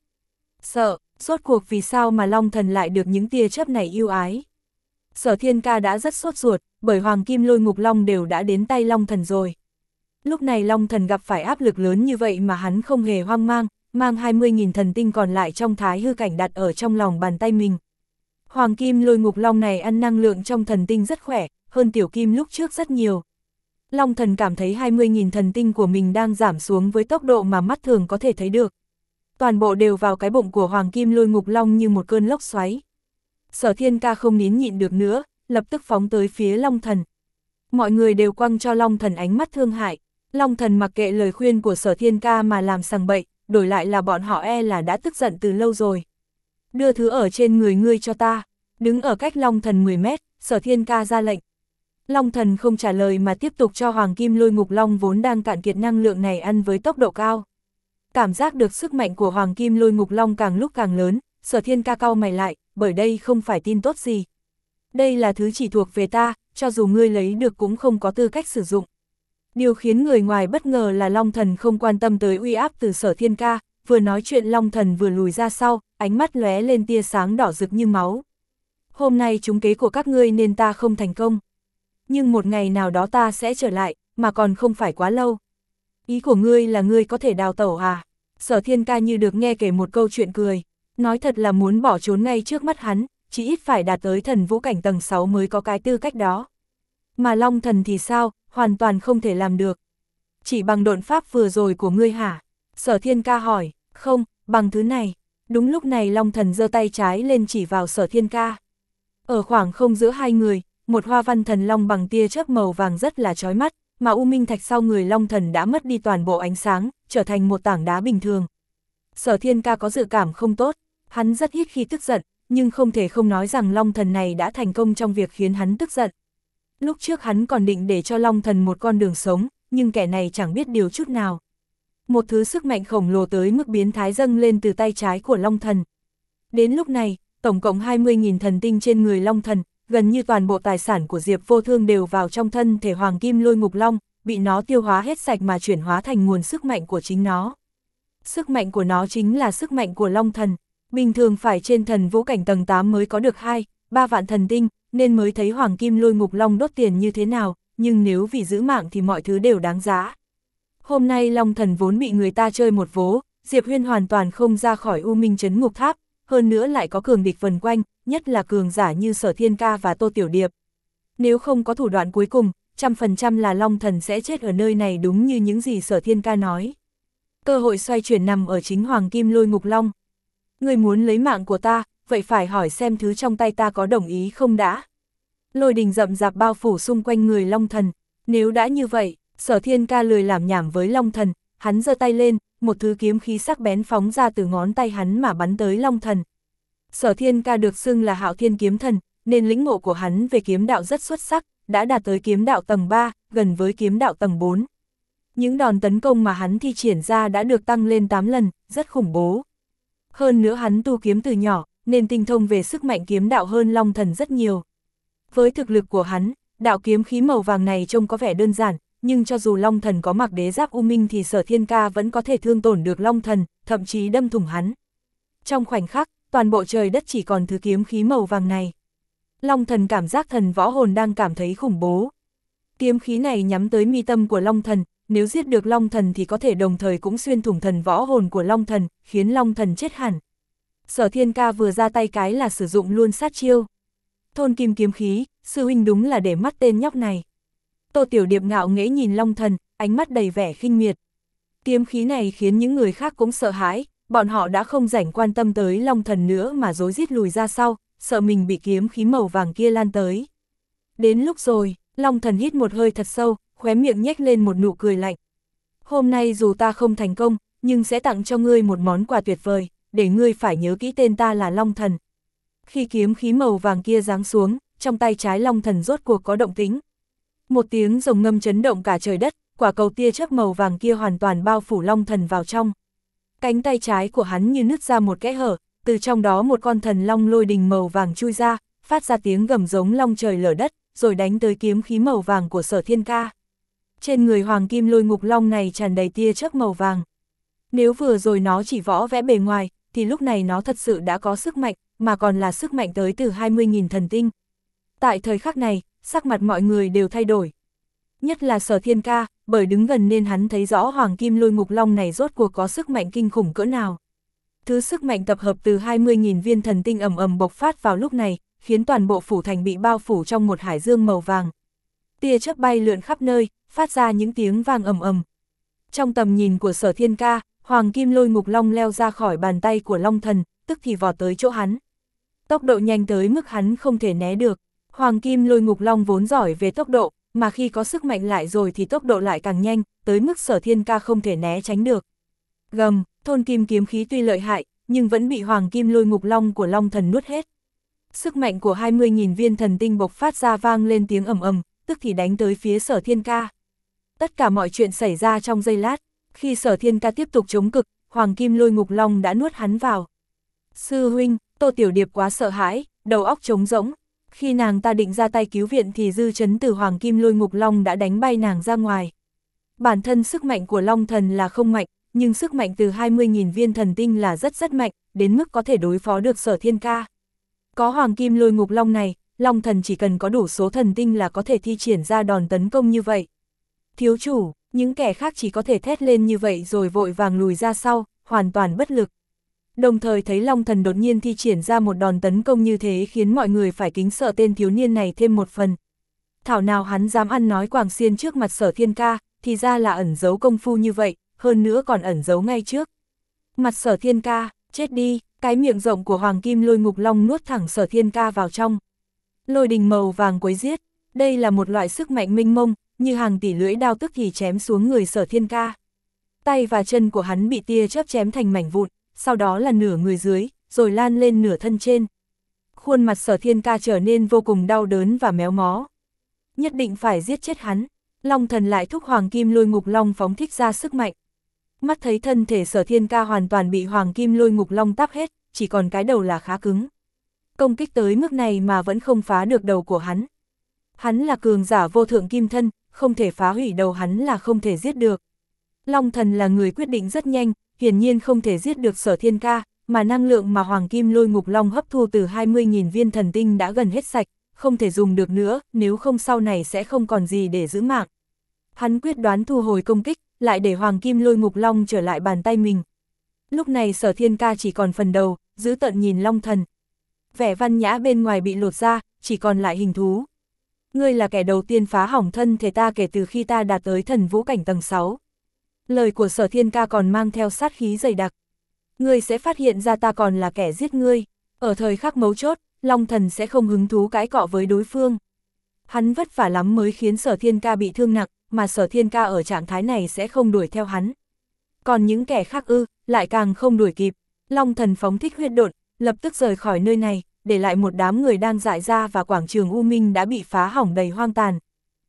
[SPEAKER 1] sợ, rốt cuộc vì sao mà Long Thần lại được những tia chớp này yêu ái. Sở Thiên Ca đã rất sốt ruột, bởi Hoàng Kim Lôi Ngục Long đều đã đến tay Long Thần rồi. Lúc này Long Thần gặp phải áp lực lớn như vậy mà hắn không hề hoang mang, mang hai mươi nghìn thần tinh còn lại trong thái hư cảnh đặt ở trong lòng bàn tay mình. Hoàng Kim Lôi Ngục Long này ăn năng lượng trong thần tinh rất khỏe, hơn Tiểu Kim lúc trước rất nhiều. Long Thần cảm thấy hai mươi nghìn thần tinh của mình đang giảm xuống với tốc độ mà mắt thường có thể thấy được. Toàn bộ đều vào cái bụng của Hoàng Kim Lôi Ngục Long như một cơn lốc xoáy. Sở Thiên Ca không nín nhịn được nữa, lập tức phóng tới phía Long Thần. Mọi người đều quăng cho Long Thần ánh mắt thương hại. Long Thần mặc kệ lời khuyên của Sở Thiên Ca mà làm sằng bậy, đổi lại là bọn họ e là đã tức giận từ lâu rồi. Đưa thứ ở trên người ngươi cho ta. Đứng ở cách Long Thần mười mét, Sở Thiên Ca ra lệnh. Long Thần không trả lời mà tiếp tục cho Hoàng Kim Lôi Ngục Long vốn đang cạn kiệt năng lượng này ăn với tốc độ cao. Cảm giác được sức mạnh của Hoàng Kim Lôi Ngục Long càng lúc càng lớn, Sở Thiên Ca cau mày lại, bởi đây không phải tin tốt gì. Đây là thứ chỉ thuộc về ta, cho dù ngươi lấy được cũng không có tư cách sử dụng. Điều khiến người ngoài bất ngờ là Long Thần không quan tâm tới uy áp từ Sở Thiên Ca, vừa nói chuyện Long Thần vừa lùi ra sau, ánh mắt lóe lên tia sáng đỏ rực như máu. Hôm nay trúng kế của các ngươi nên ta không thành công. Nhưng một ngày nào đó ta sẽ trở lại, mà còn không phải quá lâu. Ý của ngươi là ngươi có thể đào tẩu à? Sở Thiên Ca như được nghe kể một câu chuyện cười, nói thật là muốn bỏ trốn ngay trước mắt hắn, chỉ ít phải đạt tới thần vũ cảnh tầng sáu mới có cái tư cách đó. Mà Long Thần thì sao, hoàn toàn không thể làm được. Chỉ bằng độn pháp vừa rồi của ngươi hả? Sở Thiên Ca hỏi, không, bằng thứ này. Đúng lúc này Long Thần giơ tay trái lên chỉ vào Sở Thiên Ca. Ở khoảng không giữa hai người, một hoa văn thần long bằng tia chớp màu vàng rất là chói mắt, mà U Minh Thạch sau người Long Thần đã mất đi toàn bộ ánh sáng, trở thành một tảng đá bình thường. Sở Thiên Ca có dự cảm không tốt, hắn rất ít khi tức giận, nhưng không thể không nói rằng Long Thần này đã thành công trong việc khiến hắn tức giận. Lúc trước hắn còn định để cho Long Thần một con đường sống, nhưng kẻ này chẳng biết điều chút nào. Một thứ sức mạnh khổng lồ tới mức biến thái dâng lên từ tay trái của Long Thần. Đến lúc này, tổng cộng hai mươi nghìn thần tinh trên người Long Thần, gần như toàn bộ tài sản của Diệp Vô Thương đều vào trong thân thể Hoàng Kim Lôi Ngục Long, bị nó tiêu hóa hết sạch mà chuyển hóa thành nguồn sức mạnh của chính nó. Sức mạnh của nó chính là sức mạnh của Long Thần, bình thường phải trên thần vũ cảnh tầng tám mới có được hai, ba vạn thần tinh, nên mới thấy Hoàng Kim Lôi Ngục Long đốt tiền như thế nào, nhưng nếu vì giữ mạng thì mọi thứ đều đáng giá. Hôm nay Long Thần vốn bị người ta chơi một vố, Diệp Huyên hoàn toàn không ra khỏi U Minh Trấn Ngục Tháp, hơn nữa lại có cường địch vần quanh, nhất là cường giả như Sở Thiên Ca và Tô Tiểu Điệp. Nếu không có thủ đoạn cuối cùng, trăm phần trăm là Long Thần sẽ chết ở nơi này đúng như những gì Sở Thiên Ca nói. Cơ hội xoay chuyển nằm ở chính Hoàng Kim Lôi Ngục Long. Người muốn lấy mạng của ta, vậy phải hỏi xem thứ trong tay ta có đồng ý không đã. Lôi đình rậm rạp bao phủ xung quanh người Long Thần, nếu đã như vậy, Sở Thiên Ca lười làm nhảm với Long Thần, hắn giơ tay lên, một thứ kiếm khí sắc bén phóng ra từ ngón tay hắn mà bắn tới Long Thần. Sở Thiên Ca được xưng là Hạo Thiên Kiếm Thần, nên lĩnh ngộ của hắn về kiếm đạo rất xuất sắc, đã đạt tới kiếm đạo tầng ba, gần với kiếm đạo tầng bốn. Những đòn tấn công mà hắn thi triển ra đã được tăng lên tám lần, rất khủng bố. Hơn nữa hắn tu kiếm từ nhỏ, nên tinh thông về sức mạnh kiếm đạo hơn Long Thần rất nhiều. Với thực lực của hắn, đạo kiếm khí màu vàng này trông có vẻ đơn giản, nhưng cho dù Long Thần có mặc đế giáp U Minh thì Sở Thiên Ca vẫn có thể thương tổn được Long Thần, thậm chí đâm thủng hắn. Trong khoảnh khắc, toàn bộ trời đất chỉ còn thứ kiếm khí màu vàng này. Long Thần cảm giác thần võ hồn đang cảm thấy khủng bố. Kiếm khí này nhắm tới mi tâm của Long Thần, nếu giết được Long Thần thì có thể đồng thời cũng xuyên thủng thần võ hồn của Long Thần, khiến Long Thần chết hẳn. Sở Thiên Ca vừa ra tay cái là sử dụng luôn sát chiêu. Thôn kim kiếm khí, sư huynh đúng là để mắt tên nhóc này. Tô Tiểu Điệp ngạo nghễ nhìn Long Thần, ánh mắt đầy vẻ khinh miệt. Kiếm khí này khiến những người khác cũng sợ hãi, bọn họ đã không rảnh quan tâm tới Long Thần nữa mà rối rít lùi ra sau, sợ mình bị kiếm khí màu vàng kia lan tới. Đến lúc rồi, Long Thần hít một hơi thật sâu, khóe miệng nhếch lên một nụ cười lạnh. Hôm nay dù ta không thành công, nhưng sẽ tặng cho ngươi một món quà tuyệt vời, để ngươi phải nhớ kỹ tên ta là Long Thần. Khi kiếm khí màu vàng kia giáng xuống, trong tay trái Long Thần rốt cuộc có động tĩnh. Một tiếng rồng ngâm chấn động cả trời đất, quả cầu tia chớp màu vàng kia hoàn toàn bao phủ Long Thần vào trong. Cánh tay trái của hắn như nứt ra một kẽ hở, từ trong đó một con thần long lôi đình màu vàng chui ra, phát ra tiếng gầm giống long trời lở đất, rồi đánh tới kiếm khí màu vàng của Sở Thiên Ca. Trên người hoàng kim lôi ngục long này tràn đầy tia chớp màu vàng. Nếu vừa rồi nó chỉ võ vẽ bề ngoài, thì lúc này nó thật sự đã có sức mạnh, mà còn là sức mạnh tới từ hai mươi nghìn thần tinh. Tại thời khắc này, sắc mặt mọi người đều thay đổi. Nhất là Sở Thiên Ca, bởi đứng gần nên hắn thấy rõ hoàng kim lôi ngục long này rốt cuộc có sức mạnh kinh khủng cỡ nào. Thứ sức mạnh tập hợp từ hai mươi nghìn viên thần tinh ầm ầm bộc phát vào lúc này, khiến toàn bộ phủ thành bị bao phủ trong một hải dương màu vàng. Tia chớp bay lượn khắp nơi, phát ra những tiếng vang ầm ầm. Trong tầm nhìn của Sở Thiên Ca, hoàng kim lôi ngục long leo ra khỏi bàn tay của Long Thần, tức thì vọt tới chỗ hắn. Tốc độ nhanh tới mức hắn không thể né được. Hoàng kim lôi ngục long vốn giỏi về tốc độ, mà khi có sức mạnh lại rồi thì tốc độ lại càng nhanh, tới mức Sở Thiên Ca không thể né tránh được. Gầm, thôn kim kiếm khí tuy lợi hại, nhưng vẫn bị hoàng kim lôi ngục long của Long Thần nuốt hết. Sức mạnh của hai mươi nghìn viên thần tinh bộc phát ra vang lên tiếng ầm ầm, tức thì đánh tới phía Sở Thiên Ca. Tất cả mọi chuyện xảy ra trong giây lát, khi Sở Thiên Ca tiếp tục chống cực, hoàng kim lôi ngục long đã nuốt hắn vào. Sư huynh, Tô Tiểu Điệp quá sợ hãi, đầu óc trống rỗng. Khi nàng ta định ra tay cứu viện thì dư chấn từ hoàng kim lôi ngục long đã đánh bay nàng ra ngoài. Bản thân sức mạnh của Long Thần là không mạnh, nhưng sức mạnh từ hai mươi nghìn viên thần tinh là rất rất mạnh, đến mức có thể đối phó được Sở Thiên Ca. Có hoàng kim lôi ngục long này, Long Thần chỉ cần có đủ số thần tinh là có thể thi triển ra đòn tấn công như vậy. Thiếu chủ, những kẻ khác chỉ có thể thét lên như vậy rồi vội vàng lùi ra sau, hoàn toàn bất lực. Đồng thời thấy Long Thần đột nhiên thi triển ra một đòn tấn công như thế khiến mọi người phải kính sợ tên thiếu niên này thêm một phần. Thảo nào hắn dám ăn nói quàng xiên trước mặt Sở Thiên Ca, thì ra là ẩn giấu công phu như vậy, hơn nữa còn ẩn giấu ngay trước. Mặt Sở Thiên Ca, chết đi, cái miệng rộng của hoàng kim lôi ngục long nuốt thẳng Sở Thiên Ca vào trong. Lôi đình màu vàng quấy giết, đây là một loại sức mạnh mênh mông, như hàng tỷ lưỡi đao tức thì chém xuống người Sở Thiên Ca. Tay và chân của hắn bị tia chớp chém thành mảnh vụn, sau đó là nửa người dưới, rồi lan lên nửa thân trên. Khuôn mặt Sở Thiên Ca trở nên vô cùng đau đớn và méo mó. Nhất định phải giết chết hắn. Long Thần lại thúc hoàng kim lôi ngục long phóng thích ra sức mạnh. Mắt thấy thân thể Sở Thiên Ca hoàn toàn bị hoàng kim lôi ngục long táp hết, chỉ còn cái đầu là khá cứng. Công kích tới mức này mà vẫn không phá được đầu của hắn. Hắn là cường giả vô thượng kim thân, không thể phá hủy đầu hắn là không thể giết được. Long Thần là người quyết định rất nhanh, hiển nhiên không thể giết được Sở Thiên Ca, mà năng lượng mà hoàng kim lôi ngục long hấp thu từ hai mươi nghìn viên thần tinh đã gần hết sạch, không thể dùng được nữa, nếu không sau này sẽ không còn gì để giữ mạng. Hắn quyết đoán thu hồi công kích, lại để hoàng kim lôi ngục long trở lại bàn tay mình. Lúc này Sở Thiên Ca chỉ còn phần đầu, giữ tận nhìn Long Thần. Vẻ văn nhã bên ngoài bị lột ra, chỉ còn lại hình thú. Ngươi là kẻ đầu tiên phá hỏng thân thể ta kể từ khi ta đạt tới thần vũ cảnh tầng sáu. Lời của Sở Thiên Ca còn mang theo sát khí dày đặc. Ngươi sẽ phát hiện ra ta còn là kẻ giết ngươi. Ở thời khắc mấu chốt, Long Thần sẽ không hứng thú cãi cọ với đối phương. Hắn vất vả lắm mới khiến Sở Thiên Ca bị thương nặng, mà Sở Thiên Ca ở trạng thái này sẽ không đuổi theo hắn. Còn những kẻ khác ư, lại càng không đuổi kịp. Long Thần phóng thích huyết độn, lập tức rời khỏi nơi này, để lại một đám người đang dại ra và quảng trường U Minh đã bị phá hỏng đầy hoang tàn.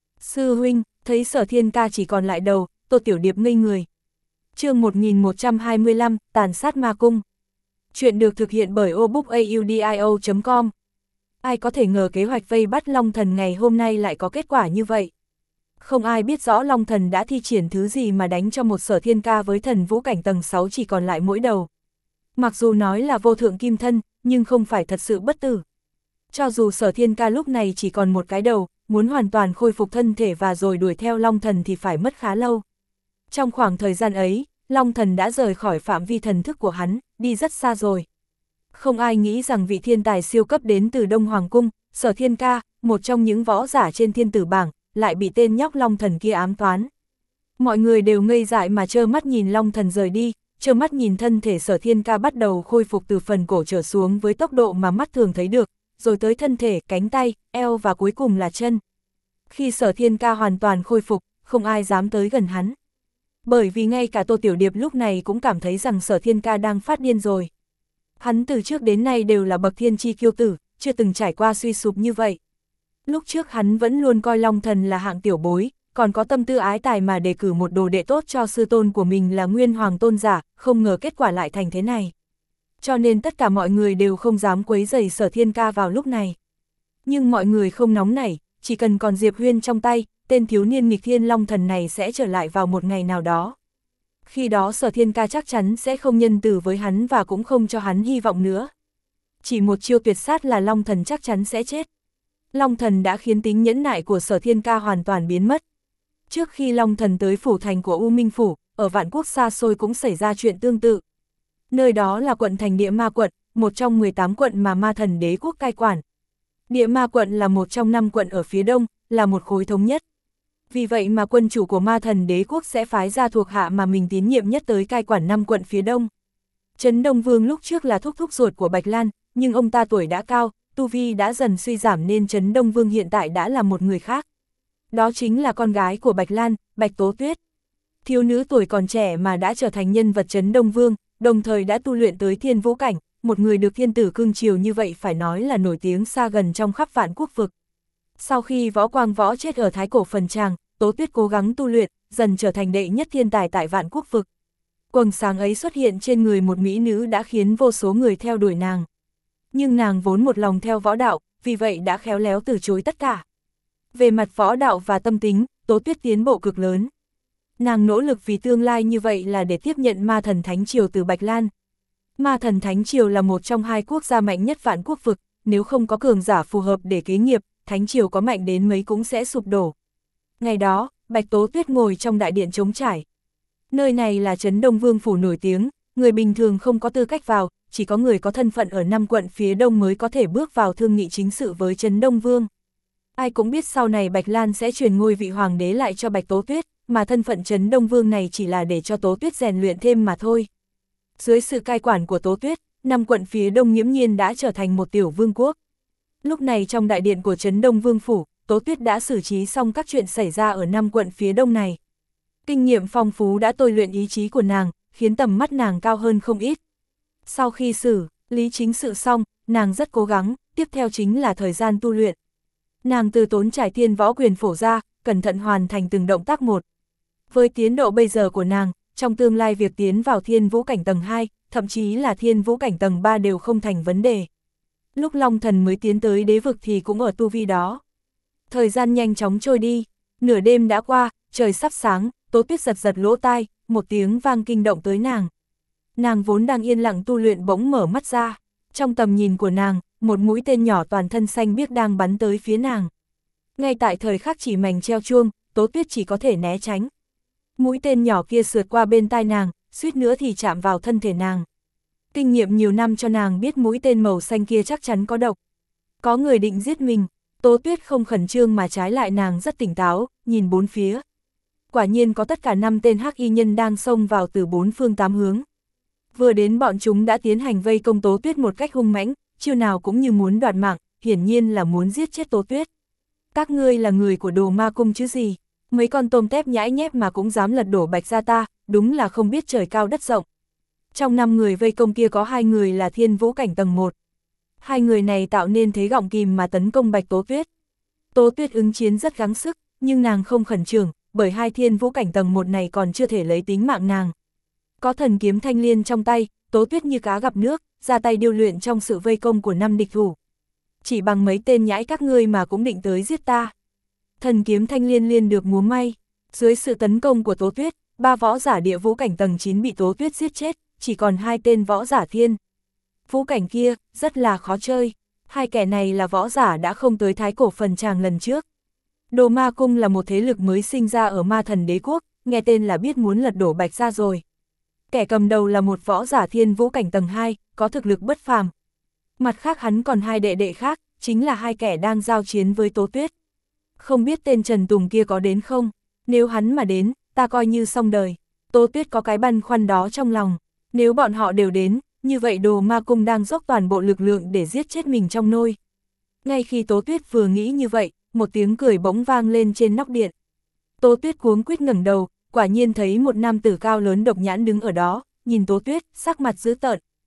[SPEAKER 1] Sư huynh, thấy Sở Thiên Ca chỉ còn lại đầu, Tô Tiểu Điệp ngây người. Chương một nghìn một trăm hai mươi lăm, Tàn sát ma cung. Chuyện được thực hiện bởi obookaudio chấm com. Ai có thể ngờ kế hoạch vây bắt Long Thần ngày hôm nay lại có kết quả như vậy. Không ai biết rõ Long Thần đã thi triển thứ gì mà đánh cho một Sở Thiên Ca với thần vũ cảnh tầng sáu chỉ còn lại mỗi đầu. Mặc dù nói là vô thượng kim thân, nhưng không phải thật sự bất tử. Cho dù Sở Thiên Ca lúc này chỉ còn một cái đầu, muốn hoàn toàn khôi phục thân thể và rồi đuổi theo Long Thần thì phải mất khá lâu. Trong khoảng thời gian ấy, Long Thần đã rời khỏi phạm vi thần thức của hắn, đi rất xa rồi. Không ai nghĩ rằng vị thiên tài siêu cấp đến từ Đông Hoàng Cung, Sở Thiên Ca, một trong những võ giả trên thiên tử bảng, lại bị tên nhóc Long Thần kia ám toán. Mọi người đều ngây dại mà trơ mắt nhìn Long Thần rời đi, trơ mắt nhìn thân thể Sở Thiên Ca bắt đầu khôi phục từ phần cổ trở xuống với tốc độ mà mắt thường thấy được, rồi tới thân thể, cánh tay, eo và cuối cùng là chân. Khi Sở Thiên Ca hoàn toàn khôi phục, không ai dám tới gần hắn. Bởi vì ngay cả Tô Tiểu Điệp lúc này cũng cảm thấy rằng Sở Thiên Ca đang phát điên rồi. Hắn từ trước đến nay đều là bậc thiên chi kiêu tử, chưa từng trải qua suy sụp như vậy. Lúc trước hắn vẫn luôn coi Long Thần là hạng tiểu bối, còn có tâm tư ái tài mà đề cử một đồ đệ tốt cho sư tôn của mình là Nguyên Hoàng tôn giả, không ngờ kết quả lại thành thế này. Cho nên tất cả mọi người đều không dám quấy rầy Sở Thiên Ca vào lúc này. Nhưng mọi người không nóng nảy, chỉ cần còn Diệp Huyên trong tay, tên thiếu niên nghịch thiên Long Thần này sẽ trở lại vào một ngày nào đó. Khi đó Sở Thiên Ca chắc chắn sẽ không nhân từ với hắn và cũng không cho hắn hy vọng nữa. Chỉ một chiêu tuyệt sát là Long Thần chắc chắn sẽ chết. Long Thần đã khiến tính nhẫn nại của Sở Thiên Ca hoàn toàn biến mất. Trước khi Long Thần tới phủ thành của U Minh Phủ, ở Vạn Quốc xa xôi cũng xảy ra chuyện tương tự. Nơi đó là quận thành Địa Ma quận, một trong mười tám quận mà Ma Thần Đế quốc cai quản. Địa Ma quận là một trong năm quận ở phía đông, là một khối thống nhất. Vì vậy mà quân chủ của Ma Thần Đế quốc sẽ phái ra thuộc hạ mà mình tín nhiệm nhất tới cai quản năm quận phía đông. Trấn Đông Vương lúc trước là thúc thúc ruột của Bạch Lan, nhưng ông ta tuổi đã cao, tu vi đã dần suy giảm nên Trấn Đông Vương hiện tại đã là một người khác. Đó chính là con gái của Bạch Lan, Bạch Tố Tuyết. Thiếu nữ tuổi còn trẻ mà đã trở thành nhân vật Trấn Đông Vương, đồng thời đã tu luyện tới thiên vũ cảnh, một người được thiên tử cưng chiều như vậy phải nói là nổi tiếng xa gần trong khắp Vạn Quốc vực. Sau khi Võ Quang Võ chết ở Thái Cổ Phần Tràng, Tố Tuyết cố gắng tu luyện, dần trở thành đệ nhất thiên tài tại Vạn Quốc vực. Quầng sáng ấy xuất hiện trên người một mỹ nữ đã khiến vô số người theo đuổi nàng. Nhưng nàng vốn một lòng theo võ đạo, vì vậy đã khéo léo từ chối tất cả. Về mặt võ đạo và tâm tính, Tố Tuyết tiến bộ cực lớn. Nàng nỗ lực vì tương lai như vậy là để tiếp nhận Ma Thần Thánh Triều từ Bạch Lan. Ma Thần Thánh Triều là một trong hai quốc gia mạnh nhất Vạn Quốc vực, nếu không có cường giả phù hợp để kế nghiệp, Thánh Triều có mạnh đến mấy cũng sẽ sụp đổ. Ngày đó, Bạch Tố Tuyết ngồi trong đại điện trống trải. Nơi này là Trấn Đông Vương phủ nổi tiếng, người bình thường không có tư cách vào, chỉ có người có thân phận ở năm quận phía đông mới có thể bước vào thương nghị chính sự với Trấn Đông Vương. Ai cũng biết sau này Bạch Lan sẽ truyền ngôi vị hoàng đế lại cho Bạch Tố Tuyết, mà thân phận Trấn Đông Vương này chỉ là để cho Tố Tuyết rèn luyện thêm mà thôi. Dưới sự cai quản của Tố Tuyết, năm quận phía đông nghiễm nhiên đã trở thành một tiểu vương quốc. Lúc này trong đại điện của Trấn Đông Vương phủ, Tố Tuyết đã xử trí xong các chuyện xảy ra ở năm quận phía đông này. Kinh nghiệm phong phú đã tôi luyện ý chí của nàng, khiến tầm mắt nàng cao hơn không ít. Sau khi xử lý chính sự xong, nàng rất cố gắng, tiếp theo chính là thời gian tu luyện. Nàng từ tốn trải thiên võ quyền phổ ra, cẩn thận hoàn thành từng động tác một. Với tiến độ bây giờ của nàng, trong tương lai việc tiến vào thiên vũ cảnh tầng hai, thậm chí là thiên vũ cảnh tầng ba đều không thành vấn đề. Lúc Long Thần mới tiến tới đế vực thì cũng ở tu vi đó. Thời gian nhanh chóng trôi đi, nửa đêm đã qua, trời sắp sáng, Tố Tuyết giật giật lỗ tai, một tiếng vang kinh động tới nàng. Nàng vốn đang yên lặng tu luyện bỗng mở mắt ra, trong tầm nhìn của nàng, một mũi tên nhỏ toàn thân xanh biếc đang bắn tới phía nàng. Ngay tại thời khắc chỉ mảnh treo chuông, Tố Tuyết chỉ có thể né tránh. Mũi tên nhỏ kia sượt qua bên tai nàng, suýt nữa thì chạm vào thân thể nàng. Kinh nghiệm nhiều năm cho nàng biết mũi tên màu xanh kia chắc chắn có độc. Có người định giết mình, Tố Tuyết không khẩn trương mà trái lại nàng rất tỉnh táo, nhìn bốn phía. Quả nhiên có tất cả năm tên hắc y nhân đang xông vào từ bốn phương tám hướng. Vừa đến bọn chúng đã tiến hành vây công Tố Tuyết một cách hung mãnh, chiêu nào cũng như muốn đoạt mạng, hiển nhiên là muốn giết chết Tố Tuyết. Các ngươi là người của Đồ Ma Cung chứ gì? Mấy con tôm tép nhãi nhép mà cũng dám lật đổ Bạch gia ta, đúng là không biết trời cao đất rộng. Trong năm người vây công kia có hai người là thiên vũ cảnh tầng một. Hai người này tạo nên thế gọng kìm mà tấn công Bạch Tố Tuyết. Tố Tuyết ứng chiến rất gắng sức, nhưng nàng không khẩn trương, bởi hai thiên vũ cảnh tầng một này còn chưa thể lấy tính mạng nàng. Có thần kiếm thanh liên trong tay, Tố Tuyết như cá gặp nước, ra tay điêu luyện trong sự vây công của năm địch thủ. Chỉ bằng mấy tên nhãi các ngươi mà cũng định tới giết ta. Thần kiếm thanh liên liên được múa may. Dưới sự tấn công của Tố Tuyết, ba võ giả địa vũ cảnh tầng chín bị Tố Tuyết giết chết, chỉ còn hai tên võ giả thiên vũ cảnh kia, rất là khó chơi. Hai kẻ này là võ giả đã không tới Thái Cổ Phần Tràng lần trước. Đồ Ma Cung là một thế lực mới sinh ra ở Ma Thần Đế quốc, nghe tên là biết muốn lật đổ Bạch gia rồi. Kẻ cầm đầu là một võ giả thiên vũ cảnh tầng hai, có thực lực bất phàm. Mặt khác hắn còn hai đệ đệ khác, chính là hai kẻ đang giao chiến với Tố Tuyết. Không biết tên Trần Tùng kia có đến không? Nếu hắn mà đến, ta coi như xong đời. Tố Tuyết có cái băn khoăn đó trong lòng. Nếu bọn họ đều đến, như vậy Đồ Ma Cung đang dốc toàn bộ lực lượng để giết chết mình trong nôi. Ngay khi Tố Tuyết vừa nghĩ như vậy, một tiếng cười bỗng vang lên trên nóc điện. Tố Tuyết cuống quýt ngẩng đầu, quả nhiên thấy một nam tử cao lớn độc nhãn đứng ở đó, nhìn Tố Tuyết, sắc mặt dữ tợn.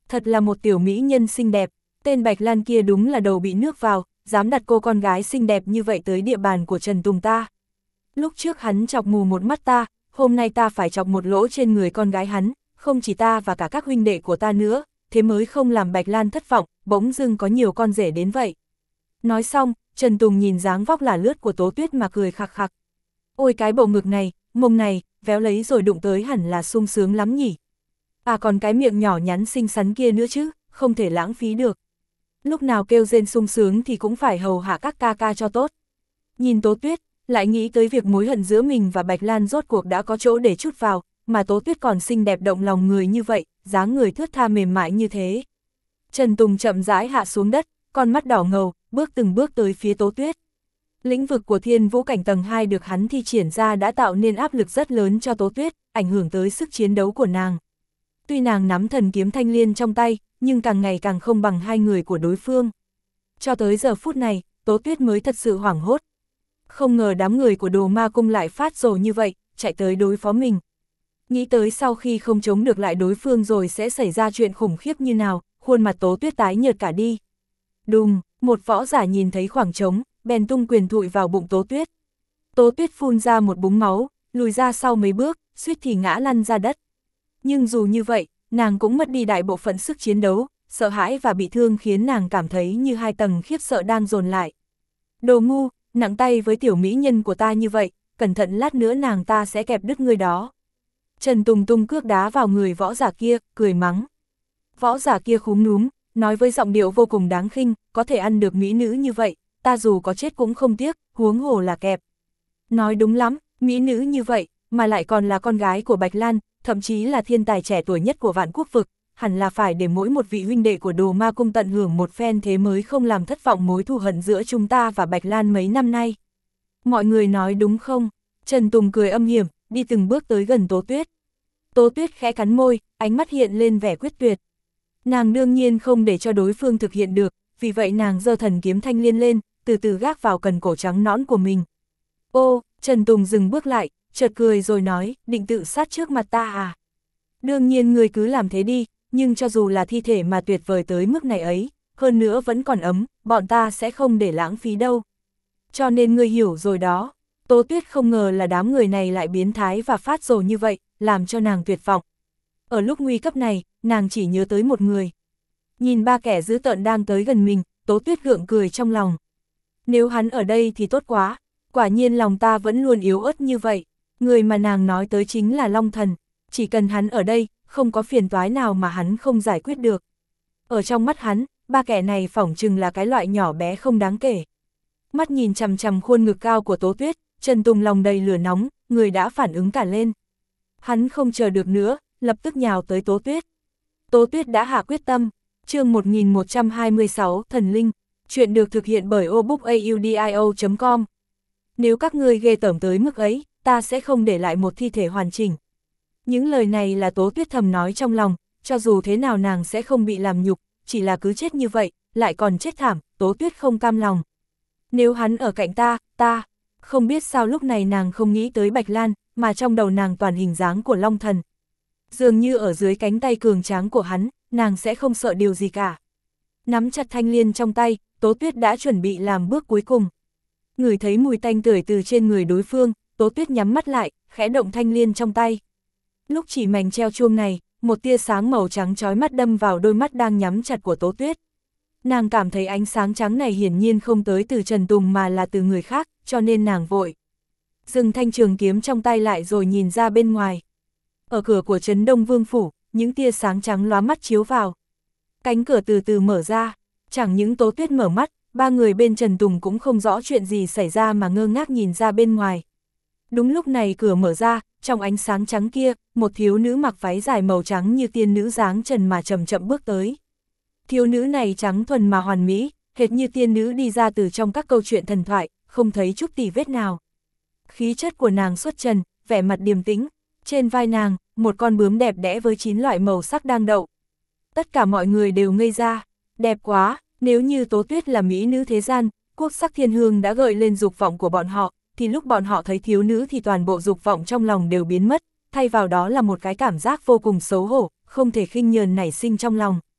[SPEAKER 1] Thật là một tiểu mỹ nhân xinh đẹp, tên Bạch Lan kia đúng là đầu bị nước vào, dám đặt cô con gái xinh đẹp như vậy tới địa bàn của Trần Tùng ta. Lúc trước hắn chọc mù một mắt ta, hôm nay ta phải chọc một lỗ trên người con gái hắn, không chỉ ta và cả các huynh đệ của ta nữa, thế mới không làm Bạch Lan thất vọng, bỗng dưng có nhiều con rể đến vậy. Nói xong, Trần Tùng nhìn dáng vóc là lướt của Tố Tuyết mà cười khặc khặc. Ôi cái bộ ngực này, mông này, véo lấy rồi đụng tới hẳn là sung sướng lắm nhỉ. À còn cái miệng nhỏ nhắn xinh xắn kia nữa chứ, không thể lãng phí được. Lúc nào kêu rên sung sướng thì cũng phải hầu hạ các ca ca cho tốt. Nhìn Tố Tuyết, lại nghĩ tới việc mối hận giữa mình và Bạch Lan rốt cuộc đã có chỗ để chút vào, mà Tố Tuyết còn xinh đẹp động lòng người như vậy, dáng người thướt tha mềm mại như thế. Trần Tùng chậm rãi hạ xuống đất, con mắt đỏ ngầu, bước từng bước tới phía Tố Tuyết. Lĩnh vực của Thiên Vũ Cảnh tầng hai được hắn thi triển ra đã tạo nên áp lực rất lớn cho Tố Tuyết, ảnh hưởng tới sức chiến đấu của nàng. Tuy nàng nắm thần kiếm thanh liên trong tay, nhưng càng ngày càng không bằng hai người của đối phương. Cho tới giờ phút này, Tố Tuyết mới thật sự hoảng hốt. Không ngờ đám người của Đồ Ma Cung lại phát rồ như vậy, chạy tới đối phó mình. Nghĩ tới sau khi không chống được lại đối phương rồi sẽ xảy ra chuyện khủng khiếp như nào, khuôn mặt Tố Tuyết tái nhợt cả đi. Đùng, một võ giả nhìn thấy khoảng trống, bèn tung quyền thụi vào bụng Tố Tuyết. Tố Tuyết phun ra một búng máu, lùi ra sau mấy bước, suýt thì ngã lăn ra đất. Nhưng dù như vậy, nàng cũng mất đi đại bộ phận sức chiến đấu, sợ hãi và bị thương khiến nàng cảm thấy như hai tầng khiếp sợ đang dồn lại. Đồ ngu, nặng tay với tiểu mỹ nhân của ta như vậy, cẩn thận lát nữa nàng ta sẽ kẹp đứt ngươi đó. Trần Tùng tung cước đá vào người võ giả kia, cười mắng. Võ giả kia khúm núm, nói với giọng điệu vô cùng đáng khinh, có thể ăn được mỹ nữ như vậy, ta dù có chết cũng không tiếc, huống hồ là kẹp. Nói đúng lắm, mỹ nữ như vậy, mà lại còn là con gái của Bạch Lan, thậm chí là thiên tài trẻ tuổi nhất của Vạn Quốc vực, hẳn là phải để mỗi một vị huynh đệ của Đồ Ma Cung tận hưởng một phen thế mới không làm thất vọng mối thù hận giữa chúng ta và Bạch Lan mấy năm nay. Mọi người nói đúng không? Trần Tùng cười âm hiểm, đi từng bước tới gần Tố Tuyết. Tố Tuyết khẽ cắn môi, ánh mắt hiện lên vẻ quyết tuyệt. Nàng đương nhiên không để cho đối phương thực hiện được, vì vậy nàng giơ thần kiếm thanh liên lên, từ từ gác vào cần cổ trắng nõn của mình. Ô, Trần Tùng dừng bước lại, chợt cười rồi nói, định tự sát trước mặt ta à? Đương nhiên người cứ làm thế đi, nhưng cho dù là thi thể mà tuyệt vời tới mức này ấy, hơn nữa vẫn còn ấm, bọn ta sẽ không để lãng phí đâu. Cho nên ngươi hiểu rồi đó. Tố Tuyết không ngờ là đám người này lại biến thái và phát rồ như vậy, làm cho nàng tuyệt vọng. Ở lúc nguy cấp này, nàng chỉ nhớ tới một người. Nhìn ba kẻ dữ tợn đang tới gần mình, Tố Tuyết gượng cười trong lòng. Nếu hắn ở đây thì tốt quá, quả nhiên lòng ta vẫn luôn yếu ớt như vậy. Người mà nàng nói tới chính là Long Thần, chỉ cần hắn ở đây, không có phiền toái nào mà hắn không giải quyết được. Ở trong mắt hắn, ba kẻ này phỏng chừng là cái loại nhỏ bé không đáng kể. Mắt nhìn chằm chằm khuôn ngực cao của Tố Tuyết, Trần Tùng lòng đầy lửa nóng, người đã phản ứng cả lên. Hắn không chờ được nữa, lập tức nhào tới Tố Tuyết. Tố Tuyết đã hạ quyết tâm. Chương một nghìn một trăm hai mươi sáu, Thần Linh. Chuyện được thực hiện bởi obookaudio chấm com. Nếu các ngươi ghê tởm tới mức ấy, ta sẽ không để lại một thi thể hoàn chỉnh. Những lời này là Tố Tuyết thầm nói trong lòng, cho dù thế nào nàng sẽ không bị làm nhục, chỉ là cứ chết như vậy, lại còn chết thảm, Tố Tuyết không cam lòng. Nếu hắn ở cạnh ta, ta, không biết sao lúc này nàng không nghĩ tới Bạch Lan, mà trong đầu nàng toàn hình dáng của Long Thần. Dường như ở dưới cánh tay cường tráng của hắn, nàng sẽ không sợ điều gì cả. Nắm chặt thanh liên trong tay, Tố Tuyết đã chuẩn bị làm bước cuối cùng. Ngửi thấy mùi tanh tưởi từ trên người đối phương, Tố Tuyết nhắm mắt lại, khẽ động thanh liên trong tay. Lúc chỉ mảnh treo chuông này, một tia sáng màu trắng chói mắt đâm vào đôi mắt đang nhắm chặt của Tố Tuyết. Nàng cảm thấy ánh sáng trắng này hiển nhiên không tới từ Trần Tùng mà là từ người khác, cho nên nàng vội dừng thanh trường kiếm trong tay lại rồi nhìn ra bên ngoài. Ở cửa của Trấn Đông Vương Phủ, những tia sáng trắng lóa mắt chiếu vào. Cánh cửa từ từ mở ra, chẳng những Tố Tuyết mở mắt, ba người bên Trần Tùng cũng không rõ chuyện gì xảy ra mà ngơ ngác nhìn ra bên ngoài. Đúng lúc này cửa mở ra, trong ánh sáng trắng kia, một thiếu nữ mặc váy dài màu trắng như tiên nữ dáng trần mà chậm chậm bước tới. Thiếu nữ này trắng thuần mà hoàn mỹ, hệt như tiên nữ đi ra từ trong các câu chuyện thần thoại, không thấy chút tì vết nào. Khí chất của nàng xuất trần, vẻ mặt điềm tĩnh, trên vai nàng, một con bướm đẹp đẽ với chín loại màu sắc đang đậu. Tất cả mọi người đều ngây ra, đẹp quá, nếu như Tố Tuyết là mỹ nữ thế gian, quốc sắc thiên hương đã gợi lên dục vọng của bọn họ, thì lúc bọn họ thấy thiếu nữ thì toàn bộ dục vọng trong lòng đều biến mất, thay vào đó là một cái cảm giác vô cùng xấu hổ, không thể khinh nhờn nảy sinh trong lòng.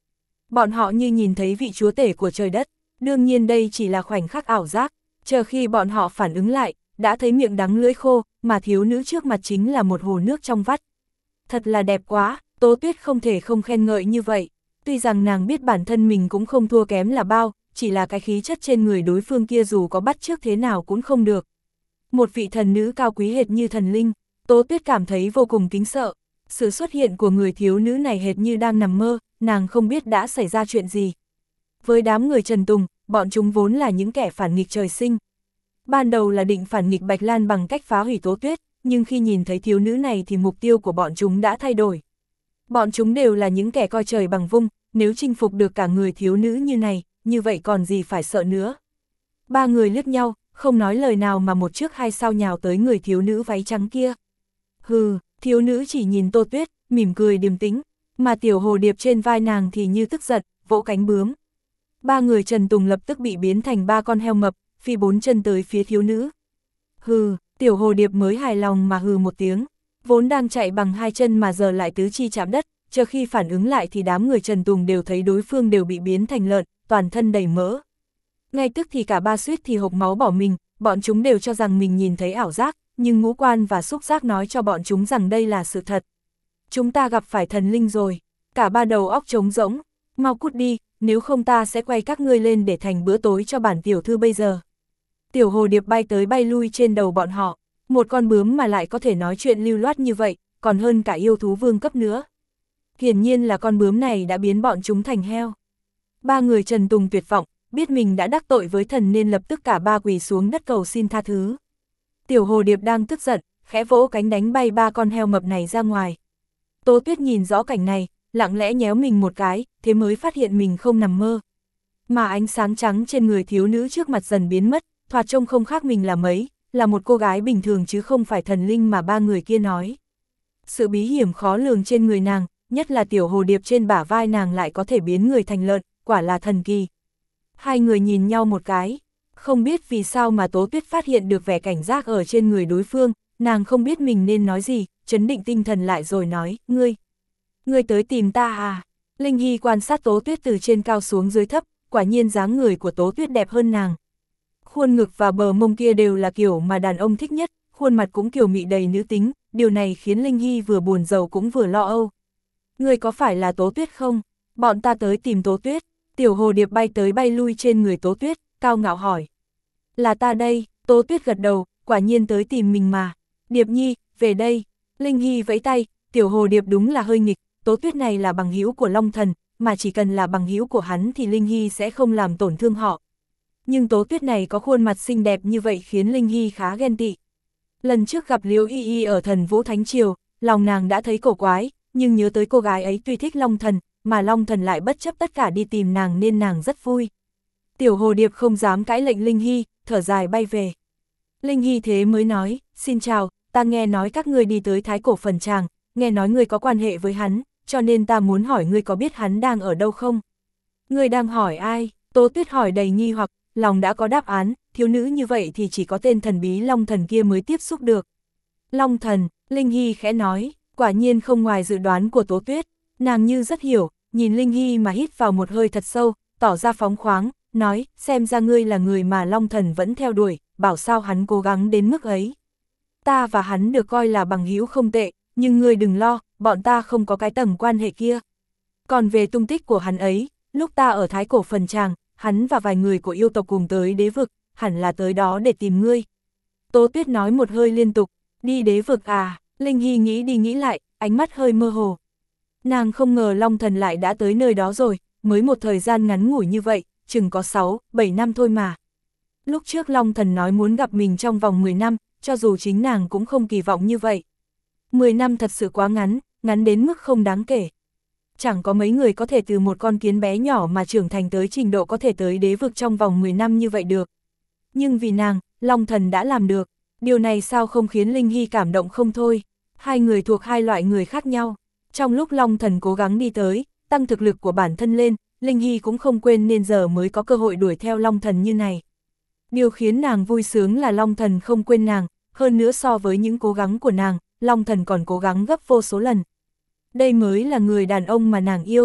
[SPEAKER 1] Bọn họ như nhìn thấy vị chúa tể của trời đất, đương nhiên đây chỉ là khoảnh khắc ảo giác, chờ khi bọn họ phản ứng lại, đã thấy miệng đắng lưỡi khô, mà thiếu nữ trước mặt chính là một hồ nước trong vắt. Thật là đẹp quá, Tố Tuyết không thể không khen ngợi như vậy, tuy rằng nàng biết bản thân mình cũng không thua kém là bao, chỉ là cái khí chất trên người đối phương kia dù có bắt chước thế nào cũng không được. Một vị thần nữ cao quý hệt như thần linh, Tố Tuyết cảm thấy vô cùng kính sợ, sự xuất hiện của người thiếu nữ này hệt như đang nằm mơ, nàng không biết đã xảy ra chuyện gì. Với đám người Trần Tùng, bọn chúng vốn là những kẻ phản nghịch trời sinh. Ban đầu là định phản nghịch Bạch Lan bằng cách phá hủy Tố Tuyết, nhưng khi nhìn thấy thiếu nữ này thì mục tiêu của bọn chúng đã thay đổi. Bọn chúng đều là những kẻ coi trời bằng vung, nếu chinh phục được cả người thiếu nữ như này, như vậy còn gì phải sợ nữa. Ba người liếc nhau, không nói lời nào mà một trước hai sau nhào tới người thiếu nữ váy trắng kia. Hừ, thiếu nữ chỉ nhìn Tô Tuyết, mỉm cười điềm tĩnh, mà tiểu hồ điệp trên vai nàng thì như tức giận, vỗ cánh bướm. Ba người Trần Tùng lập tức bị biến thành ba con heo mập, phi bốn chân tới phía thiếu nữ. Hừ, tiểu hồ điệp mới hài lòng mà hừ một tiếng, vốn đang chạy bằng hai chân mà giờ lại tứ chi chạm đất, chờ khi phản ứng lại thì đám người Trần Tùng đều thấy đối phương đều bị biến thành lợn, toàn thân đầy mỡ. Ngay tức thì cả ba suýt thì hộc máu bỏ mình, bọn chúng đều cho rằng mình nhìn thấy ảo giác, nhưng ngũ quan và xúc giác nói cho bọn chúng rằng đây là sự thật. Chúng ta gặp phải thần linh rồi, cả ba đầu óc trống rỗng, mau cút đi, nếu không ta sẽ quay các ngươi lên để thành bữa tối cho bản tiểu thư bây giờ. Tiểu hồ điệp bay tới bay lui trên đầu bọn họ, một con bướm mà lại có thể nói chuyện lưu loát như vậy, còn hơn cả yêu thú vương cấp nữa. Hiển nhiên là con bướm này đã biến bọn chúng thành heo. Ba người Trần Tùng tuyệt vọng, biết mình đã đắc tội với thần nên lập tức cả ba quỳ xuống đất cầu xin tha thứ. Tiểu hồ điệp đang tức giận, khẽ vỗ cánh đánh bay ba con heo mập này ra ngoài. Tố Tuyết nhìn rõ cảnh này, lặng lẽ nhéo mình một cái, thế mới phát hiện mình không nằm mơ. Mà ánh sáng trắng trên người thiếu nữ trước mặt dần biến mất, thoạt trông không khác mình là mấy, là một cô gái bình thường chứ không phải thần linh mà ba người kia nói. Sự bí hiểm khó lường trên người nàng, nhất là tiểu hồ điệp trên bả vai nàng lại có thể biến người thành lợn, quả là thần kỳ. Hai người nhìn nhau một cái, không biết vì sao mà Tố Tuyết phát hiện được vẻ cảnh giác ở trên người đối phương, nàng không biết mình nên nói gì, trấn định tinh thần lại rồi nói, ngươi, ngươi tới tìm ta à? Linh Hy quan sát Tố Tuyết từ trên cao xuống dưới thấp, quả nhiên dáng người của Tố Tuyết đẹp hơn nàng. Khuôn ngực và bờ mông kia đều là kiểu mà đàn ông thích nhất, khuôn mặt cũng kiều mị đầy nữ tính, điều này khiến Linh Hy vừa buồn rầu cũng vừa lo âu. Ngươi có phải là Tố Tuyết không? Bọn ta tới tìm Tố Tuyết. Tiểu hồ điệp bay tới bay lui trên người Tố Tuyết, cao ngạo hỏi. Là ta đây, Tố Tuyết gật đầu, quả nhiên tới tìm mình mà. Điệp nhi, về đây. Linh Hy vẫy tay, tiểu hồ điệp đúng là hơi nghịch, Tố Tuyết này là bằng hữu của Long Thần, mà chỉ cần là bằng hữu của hắn thì Linh Hy sẽ không làm tổn thương họ. Nhưng Tố Tuyết này có khuôn mặt xinh đẹp như vậy khiến Linh Hy khá ghen tị. Lần trước gặp Liễu Y Y ở Thần Vũ Thánh Triều, lòng nàng đã thấy cổ quái, nhưng nhớ tới cô gái ấy tuy thích Long Thần, mà Long Thần lại bất chấp tất cả đi tìm nàng nên nàng rất vui. Tiểu hồ điệp không dám cãi lệnh Linh Hy, thở dài bay về. Linh Hy thế mới nói, xin chào, ta nghe nói các ngươi đi tới Thái Cổ Phần Tràng, nghe nói ngươi có quan hệ với hắn, cho nên ta muốn hỏi ngươi có biết hắn đang ở đâu không? Ngươi đang hỏi ai? Tố Tuyết hỏi đầy nghi hoặc, lòng đã có đáp án, thiếu nữ như vậy thì chỉ có tên thần bí Long Thần kia mới tiếp xúc được. Long Thần, Linh Hy khẽ nói, quả nhiên không ngoài dự đoán của Tố Tuyết, nàng như rất hiểu, nhìn Linh Hy mà hít vào một hơi thật sâu, tỏ ra phóng khoáng, nói, xem ra ngươi là người mà Long Thần vẫn theo đuổi, bảo sao hắn cố gắng đến mức ấy. Ta và hắn được coi là bằng hữu không tệ, nhưng ngươi đừng lo, bọn ta không có cái tầng quan hệ kia. Còn về tung tích của hắn ấy, lúc ta ở Thái Cổ Phần Tràng, hắn và vài người của yêu tộc cùng tới đế vực, hẳn là tới đó để tìm ngươi. Tố Tuyết nói một hơi liên tục, đi đế vực à? Linh Hy nghĩ đi nghĩ lại, ánh mắt hơi mơ hồ. Nàng không ngờ Long Thần lại đã tới nơi đó rồi, mới một thời gian ngắn ngủi như vậy, chừng có sáu, bảy năm thôi mà. Lúc trước Long Thần nói muốn gặp mình trong vòng mười năm, cho dù chính nàng cũng không kỳ vọng như vậy. mười năm thật sự quá ngắn, ngắn đến mức không đáng kể. Chẳng có mấy người có thể từ một con kiến bé nhỏ mà trưởng thành tới trình độ có thể tới đế vực trong vòng mười năm như vậy được. Nhưng vì nàng, Long Thần đã làm được, điều này sao không khiến Linh Hy cảm động không thôi. Hai người thuộc hai loại người khác nhau. Trong lúc Long Thần cố gắng đi tới, tăng thực lực của bản thân lên, Linh Hy cũng không quên nên giờ mới có cơ hội đuổi theo Long Thần như này. Điều khiến nàng vui sướng là Long Thần không quên nàng, hơn nữa so với những cố gắng của nàng, Long Thần còn cố gắng gấp vô số lần. Đây mới là người đàn ông mà nàng yêu.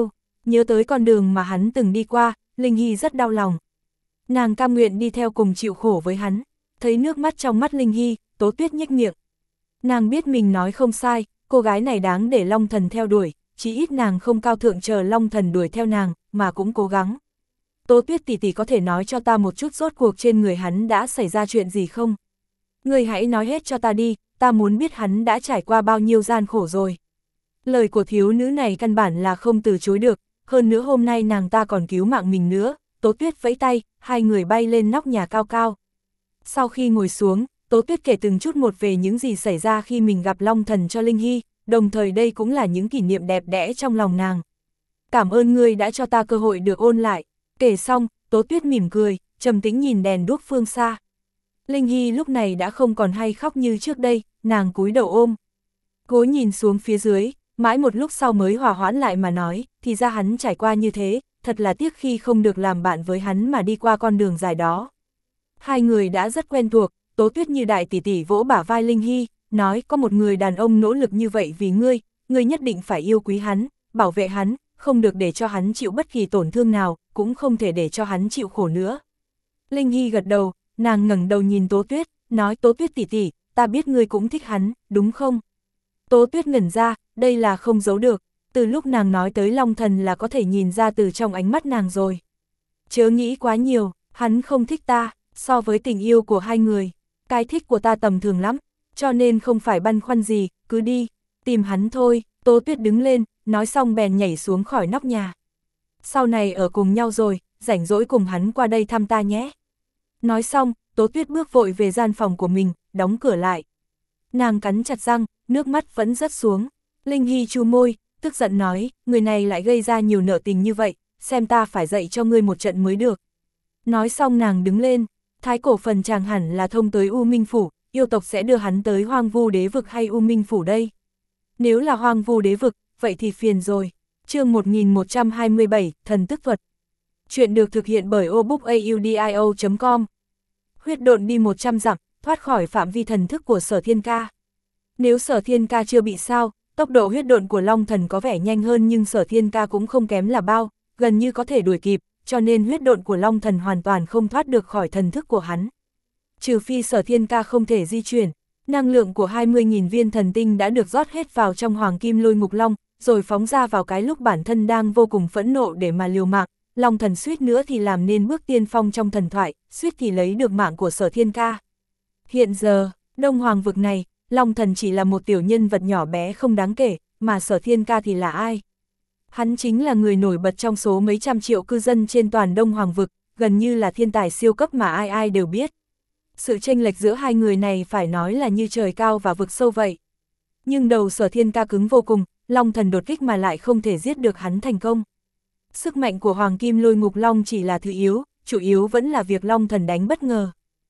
[SPEAKER 1] nhớ tới con đường mà hắn từng đi qua, Linh Hy rất đau lòng. Nàng cam nguyện đi theo cùng chịu khổ với hắn, thấy nước mắt trong mắt Linh Hy, Tố Tuyết nhếch miệng. Nàng biết mình nói không sai, cô gái này đáng để Long Thần theo đuổi, chỉ ít nàng không cao thượng chờ Long Thần đuổi theo nàng, mà cũng cố gắng. Tố Tuyết tỷ tỷ có thể nói cho ta một chút rốt cuộc trên người hắn đã xảy ra chuyện gì không? Ngươi hãy nói hết cho ta đi, ta muốn biết hắn đã trải qua bao nhiêu gian khổ rồi. Lời của thiếu nữ này căn bản là không từ chối được, hơn nữa hôm nay nàng ta còn cứu mạng mình nữa. Tố Tuyết vẫy tay, hai người bay lên nóc nhà cao cao. Sau khi ngồi xuống, Tố Tuyết kể từng chút một về những gì xảy ra khi mình gặp Long Thần cho Linh Hy, đồng thời đây cũng là những kỷ niệm đẹp đẽ trong lòng nàng. Cảm ơn ngươi đã cho ta cơ hội được ôn lại. Kể xong, Tố Tuyết mỉm cười, trầm tĩnh nhìn đèn đuốc phương xa. Linh Hy lúc này đã không còn hay khóc như trước đây, nàng cúi đầu ôm gối nhìn xuống phía dưới, mãi một lúc sau mới hòa hoãn lại mà nói, thì ra hắn trải qua như thế, thật là tiếc khi không được làm bạn với hắn mà đi qua con đường dài đó. Hai người đã rất quen thuộc, Tố Tuyết như đại tỷ tỷ vỗ bả vai Linh Hy, nói có một người đàn ông nỗ lực như vậy vì ngươi, ngươi nhất định phải yêu quý hắn, bảo vệ hắn, không được để cho hắn chịu bất kỳ tổn thương nào, cũng không thể để cho hắn chịu khổ nữa. Linh Hy gật đầu, nàng ngẩng đầu nhìn Tố Tuyết, nói Tố Tuyết tỷ tỷ, ta biết ngươi cũng thích hắn, đúng không? Tố Tuyết ngẩn ra, đây là không giấu được, từ lúc nàng nói tới Long Thần là có thể nhìn ra từ trong ánh mắt nàng rồi. Chớ nghĩ quá nhiều, hắn không thích ta, so với tình yêu của hai người, cái thích của ta tầm thường lắm, cho nên không phải băn khoăn gì, cứ đi, tìm hắn thôi. Tố Tuyết đứng lên, nói xong bèn nhảy xuống khỏi nóc nhà. Sau này ở cùng nhau rồi, rảnh rỗi cùng hắn qua đây thăm ta nhé. Nói xong, Tố Tuyết bước vội về gian phòng của mình, đóng cửa lại. Nàng cắn chặt răng, nước mắt vẫn rớt xuống. Linh Hy chu môi, tức giận nói, người này lại gây ra nhiều nợ tình như vậy, xem ta phải dạy cho ngươi một trận mới được. Nói xong nàng đứng lên, Thái Cổ Phần chàng hẳn là thông tới U Minh Phủ, yêu tộc sẽ đưa hắn tới Hoang Vu Đế Vực hay U Minh Phủ đây? Nếu là Hoang Vu Đế Vực, vậy thì phiền rồi. Chương một nghìn một trăm hai mươi bảy, Thần Tức Thuật. Chuyện được thực hiện bởi obookaudio chấm com. Huyết độn đi một trăm dặm, thoát khỏi phạm vi thần thức của Sở Thiên Ca. Nếu Sở Thiên Ca chưa bị sao, tốc độ huyết độn của Long Thần có vẻ nhanh hơn nhưng Sở Thiên Ca cũng không kém là bao, gần như có thể đuổi kịp, cho nên huyết độn của Long Thần hoàn toàn không thoát được khỏi thần thức của hắn. Trừ phi Sở Thiên Ca không thể di chuyển, năng lượng của hai mươi nghìn viên thần tinh đã được rót hết vào trong Hoàng Kim Lôi Ngục Long, rồi phóng ra vào cái lúc bản thân đang vô cùng phẫn nộ để mà liều mạng. Long Thần suýt nữa thì làm nên bước tiên phong trong thần thoại, suýt thì lấy được mạng của Sở Thiên Ca. Hiện giờ, Đông Hoàng vực này, Long Thần chỉ là một tiểu nhân vật nhỏ bé không đáng kể, mà Sở Thiên Ca thì là ai? Hắn chính là người nổi bật trong số mấy trăm triệu cư dân trên toàn Đông Hoàng vực, gần như là thiên tài siêu cấp mà ai ai đều biết. Sự chênh lệch giữa hai người này phải nói là như trời cao và vực sâu vậy. Nhưng đầu Sở Thiên Ca cứng vô cùng, Long Thần đột kích mà lại không thể giết được hắn thành công. Sức mạnh của Hoàng Kim Lôi Ngục Long chỉ là thứ yếu, chủ yếu vẫn là việc Long Thần đánh bất ngờ.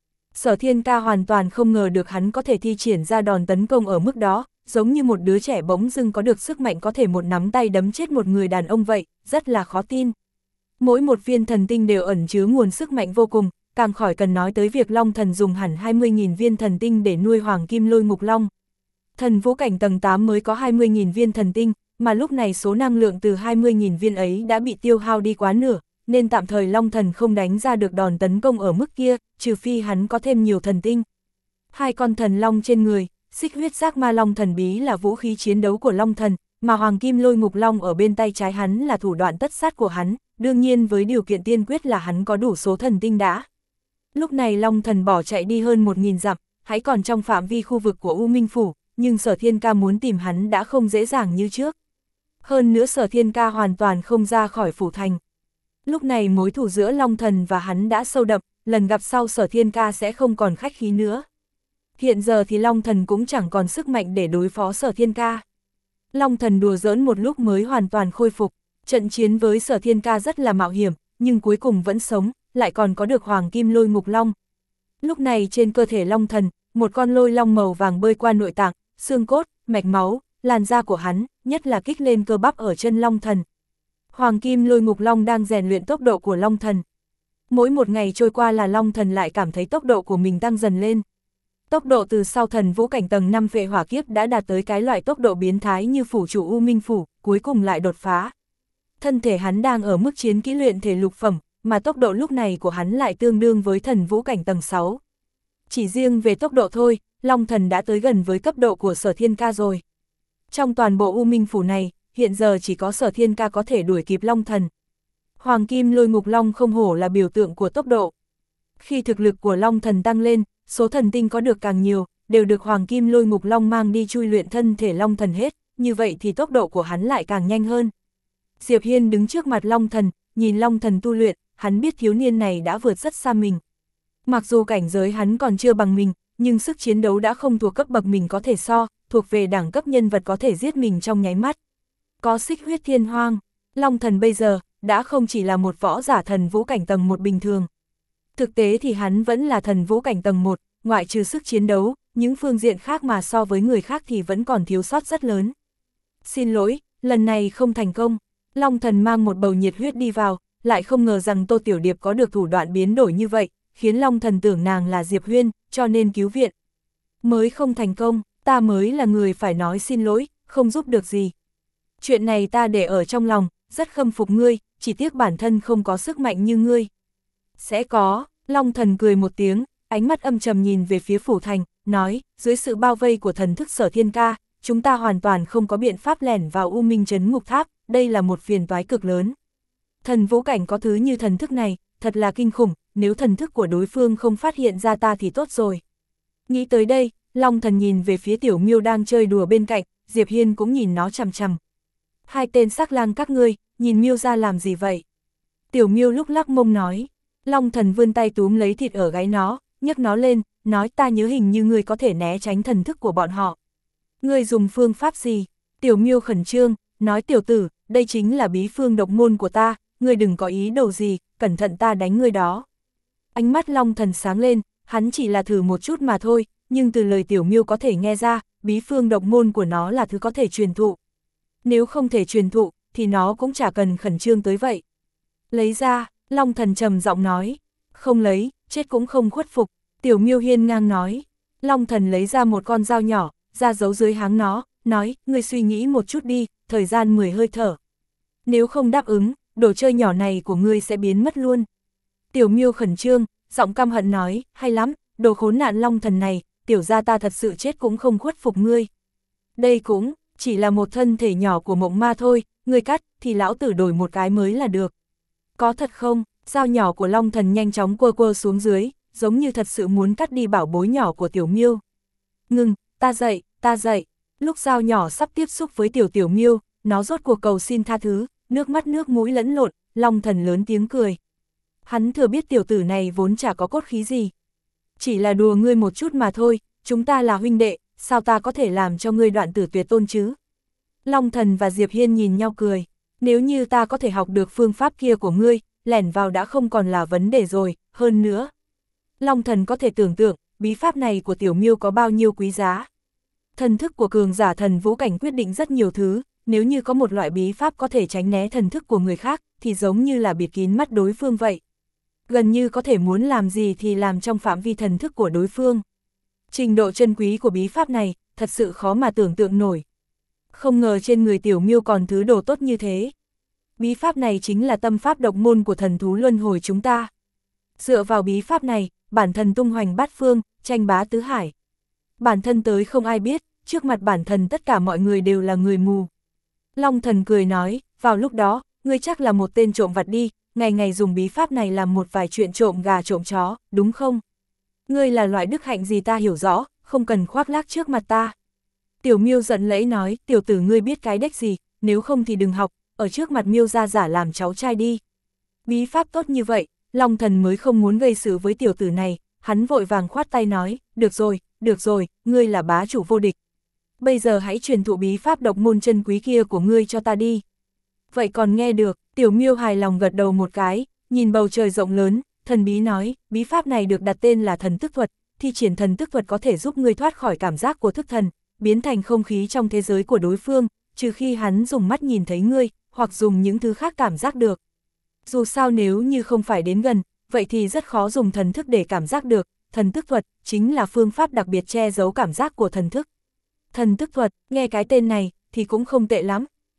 [SPEAKER 1] Sở Thiên Ca hoàn toàn không ngờ được hắn có thể thi triển ra đòn tấn công ở mức đó, giống như một đứa trẻ bỗng dưng có được sức mạnh có thể một nắm tay đấm chết một người đàn ông vậy, rất là khó tin. Mỗi một viên thần tinh đều ẩn chứa nguồn sức mạnh vô cùng, càng khỏi cần nói tới việc Long Thần dùng hẳn hai mươi nghìn viên thần tinh để nuôi Hoàng Kim Lôi Ngục Long. Thần vũ cảnh tầng tám mới có hai mươi nghìn viên thần tinh, mà lúc này số năng lượng từ hai mươi nghìn viên ấy đã bị tiêu hao đi quá nửa, nên tạm thời Long Thần không đánh ra được đòn tấn công ở mức kia, trừ phi hắn có thêm nhiều thần tinh. Hai con thần long trên người, Xích Huyết Giác Ma Long thần bí là vũ khí chiến đấu của Long Thần, mà Hoàng Kim Lôi Ngục Long ở bên tay trái hắn là thủ đoạn tất sát của hắn, đương nhiên với điều kiện tiên quyết là hắn có đủ số thần tinh đã. Lúc này Long Thần bỏ chạy đi hơn một nghìn dặm, hãy còn trong phạm vi khu vực của U Minh Phủ, nhưng Sở Thiên Ca muốn tìm hắn đã không dễ dàng như trước. Hơn nữa Sở Thiên Ca hoàn toàn không ra khỏi phủ thành. Lúc này mối thù giữa Long Thần và hắn đã sâu đậm, lần gặp sau Sở Thiên Ca sẽ không còn khách khí nữa. Hiện giờ thì Long Thần cũng chẳng còn sức mạnh để đối phó Sở Thiên Ca. Long Thần đùa giỡn một lúc mới hoàn toàn khôi phục, trận chiến với Sở Thiên Ca rất là mạo hiểm, nhưng cuối cùng vẫn sống, lại còn có được Hoàng Kim Lôi Ngục Long. Lúc này trên cơ thể Long Thần, một con lôi long màu vàng bơi qua nội tạng, xương cốt, mạch máu, làn da của hắn, nhất là kích lên cơ bắp ở chân Long Thần. Hoàng Kim Lôi Ngục Long đang rèn luyện tốc độ của Long Thần. Mỗi một ngày trôi qua là Long Thần lại cảm thấy tốc độ của mình tăng dần lên. Tốc độ từ sau thần vũ cảnh tầng năm Phệ Hỏa Kiếp đã đạt tới cái loại tốc độ biến thái như phủ chủ U Minh Phủ, cuối cùng lại đột phá. Thân thể hắn đang ở mức chiến kỹ luyện thể lục phẩm, mà tốc độ lúc này của hắn lại tương đương với thần vũ cảnh tầng sáu. Chỉ riêng về tốc độ thôi, Long Thần đã tới gần với cấp độ của Sở Thiên Ca rồi. Trong toàn bộ U Minh Phủ này, hiện giờ chỉ có Sở Thiên Ca có thể đuổi kịp Long Thần. Hoàng Kim Lôi Ngục Long không hổ là biểu tượng của tốc độ. Khi thực lực của Long Thần tăng lên, số thần tinh có được càng nhiều, đều được Hoàng Kim Lôi Ngục Long mang đi chui luyện thân thể Long Thần hết, như vậy thì tốc độ của hắn lại càng nhanh hơn. Diệp Hiên đứng trước mặt Long Thần, nhìn Long Thần tu luyện, hắn biết thiếu niên này đã vượt rất xa mình. Mặc dù cảnh giới hắn còn chưa bằng mình, nhưng sức chiến đấu đã không thuộc cấp bậc mình có thể so, thuộc về đẳng cấp nhân vật có thể giết mình trong nháy mắt. Có xích huyết thiên hoang, Long Thần bây giờ đã không chỉ là một võ giả thần vũ cảnh tầng một bình thường. Thực tế thì hắn vẫn là thần vũ cảnh tầng một, ngoại trừ sức chiến đấu, những phương diện khác mà so với người khác thì vẫn còn thiếu sót rất lớn. Xin lỗi, lần này không thành công. Long Thần mang một bầu nhiệt huyết đi vào, lại không ngờ rằng Tô Tiểu Điệp có được thủ đoạn biến đổi như vậy, khiến Long Thần tưởng nàng là Diệp Huyên, cho nên cứu viện. Mới không thành công, ta mới là người phải nói xin lỗi, không giúp được gì. Chuyện này ta để ở trong lòng, rất khâm phục ngươi, chỉ tiếc bản thân không có sức mạnh như ngươi. Sẽ có, Long Thần cười một tiếng, ánh mắt âm trầm nhìn về phía phủ thành, nói, dưới sự bao vây của thần thức Sở Thiên Ca, chúng ta hoàn toàn không có biện pháp lẻn vào U Minh Trấn Ngục Tháp, đây là một phiền toái cực lớn. Thần vũ cảnh có thứ như thần thức này, thật là kinh khủng, nếu thần thức của đối phương không phát hiện ra ta thì tốt rồi. Nghĩ tới đây, Long Thần nhìn về phía Tiểu Miêu đang chơi đùa bên cạnh, Diệp Hiên cũng nhìn nó chằm chằm. Hai tên sắc lang các ngươi, nhìn Miêu ra làm gì vậy? Tiểu Miêu lúc lắc mông nói. Long Thần vươn tay túm lấy thịt ở gáy nó, nhấc nó lên, nói ta nhớ hình như ngươi có thể né tránh thần thức của bọn họ. Ngươi dùng phương pháp gì? Tiểu Miêu khẩn trương, nói tiểu tử, đây chính là bí phương độc môn của ta, ngươi đừng có ý đồ gì, cẩn thận ta đánh ngươi đó. Ánh mắt Long Thần sáng lên, hắn chỉ là thử một chút mà thôi, nhưng từ lời Tiểu Miêu có thể nghe ra, bí phương độc môn của nó là thứ có thể truyền thụ. Nếu không thể truyền thụ, thì nó cũng chả cần khẩn trương tới vậy. Lấy ra, Long Thần trầm giọng nói, không lấy, chết cũng không khuất phục. Tiểu Miêu hiên ngang nói. Long Thần lấy ra một con dao nhỏ, ra giấu dưới háng nó, nói, ngươi suy nghĩ một chút đi, thời gian mười hơi thở. Nếu không đáp ứng, đồ chơi nhỏ này của ngươi sẽ biến mất luôn. Tiểu Miêu khẩn trương, giọng căm hận nói, hay lắm, đồ khốn nạn Long Thần này, tiểu gia ta thật sự chết cũng không khuất phục ngươi. Đây cũng chỉ là một thân thể nhỏ của mộng ma thôi, ngươi cắt, thì lão tử đổi một cái mới là được. Có thật không? Dao nhỏ của Long Thần nhanh chóng quơ quơ xuống dưới, giống như thật sự muốn cắt đi bảo bối nhỏ của Tiểu Miêu. Ngừng, ta dậy, ta dậy. Lúc dao nhỏ sắp tiếp xúc với Tiểu Tiểu Miêu, nó rốt cuộc cầu xin tha thứ, nước mắt nước mũi lẫn lộn, Long Thần lớn tiếng cười. Hắn thừa biết tiểu tử này vốn chả có cốt khí gì. Chỉ là đùa ngươi một chút mà thôi, chúng ta là huynh đệ, sao ta có thể làm cho ngươi đoạn tử tuyệt tôn chứ? Long Thần và Diệp Hiên nhìn nhau cười. Nếu như ta có thể học được phương pháp kia của ngươi, lẻn vào đã không còn là vấn đề rồi, hơn nữa. Long Thần có thể tưởng tượng, bí pháp này của Tiểu Miêu có bao nhiêu quý giá. Thần thức của cường giả thần vũ cảnh quyết định rất nhiều thứ, nếu như có một loại bí pháp có thể tránh né thần thức của người khác, thì giống như là bịt kín mắt đối phương vậy. Gần như có thể muốn làm gì thì làm trong phạm vi thần thức của đối phương. Trình độ chân quý của bí pháp này, thật sự khó mà tưởng tượng nổi. Không ngờ trên người Tiểu Miêu còn thứ đồ tốt như thế. Bí pháp này chính là tâm pháp độc môn của thần thú luân hồi chúng ta. Dựa vào bí pháp này, bản thân tung hoành bát phương, tranh bá tứ hải. Bản thân tới không ai biết, trước mặt bản thân tất cả mọi người đều là người mù. Long Thần cười nói, vào lúc đó, ngươi chắc là một tên trộm vặt đi, ngày ngày dùng bí pháp này làm một vài chuyện trộm gà trộm chó, đúng không? Ngươi là loại đức hạnh gì ta hiểu rõ, không cần khoác lác trước mặt ta. Tiểu Miêu giận lẫy nói, tiểu tử ngươi biết cái đếch gì, nếu không thì đừng học, ở trước mặt Miêu gia giả làm cháu trai đi. Bí pháp tốt như vậy, Long Thần mới không muốn gây sự với tiểu tử này, hắn vội vàng khoát tay nói, được rồi, được rồi, ngươi là bá chủ vô địch. Bây giờ hãy truyền thụ bí pháp độc môn chân quý kia của ngươi cho ta đi. Vậy còn nghe được, Tiểu Miêu hài lòng gật đầu một cái, nhìn bầu trời rộng lớn, thần bí nói, bí pháp này được đặt tên là thần tức thuật, thi triển thần tức thuật có thể giúp ngươi thoát khỏi cảm giác của thức thần, biến thành không khí trong thế giới của đối phương, trừ khi hắn dùng mắt nhìn thấy ngươi, hoặc dùng những thứ khác cảm giác được. Dù sao nếu như không phải đến gần, vậy thì rất khó dùng thần thức để cảm giác được, thần tức thuật chính là phương pháp đặc biệt che giấu cảm giác của thần thức. Thần tức thuật, nghe cái tên này, thì cũng không tệ lắm.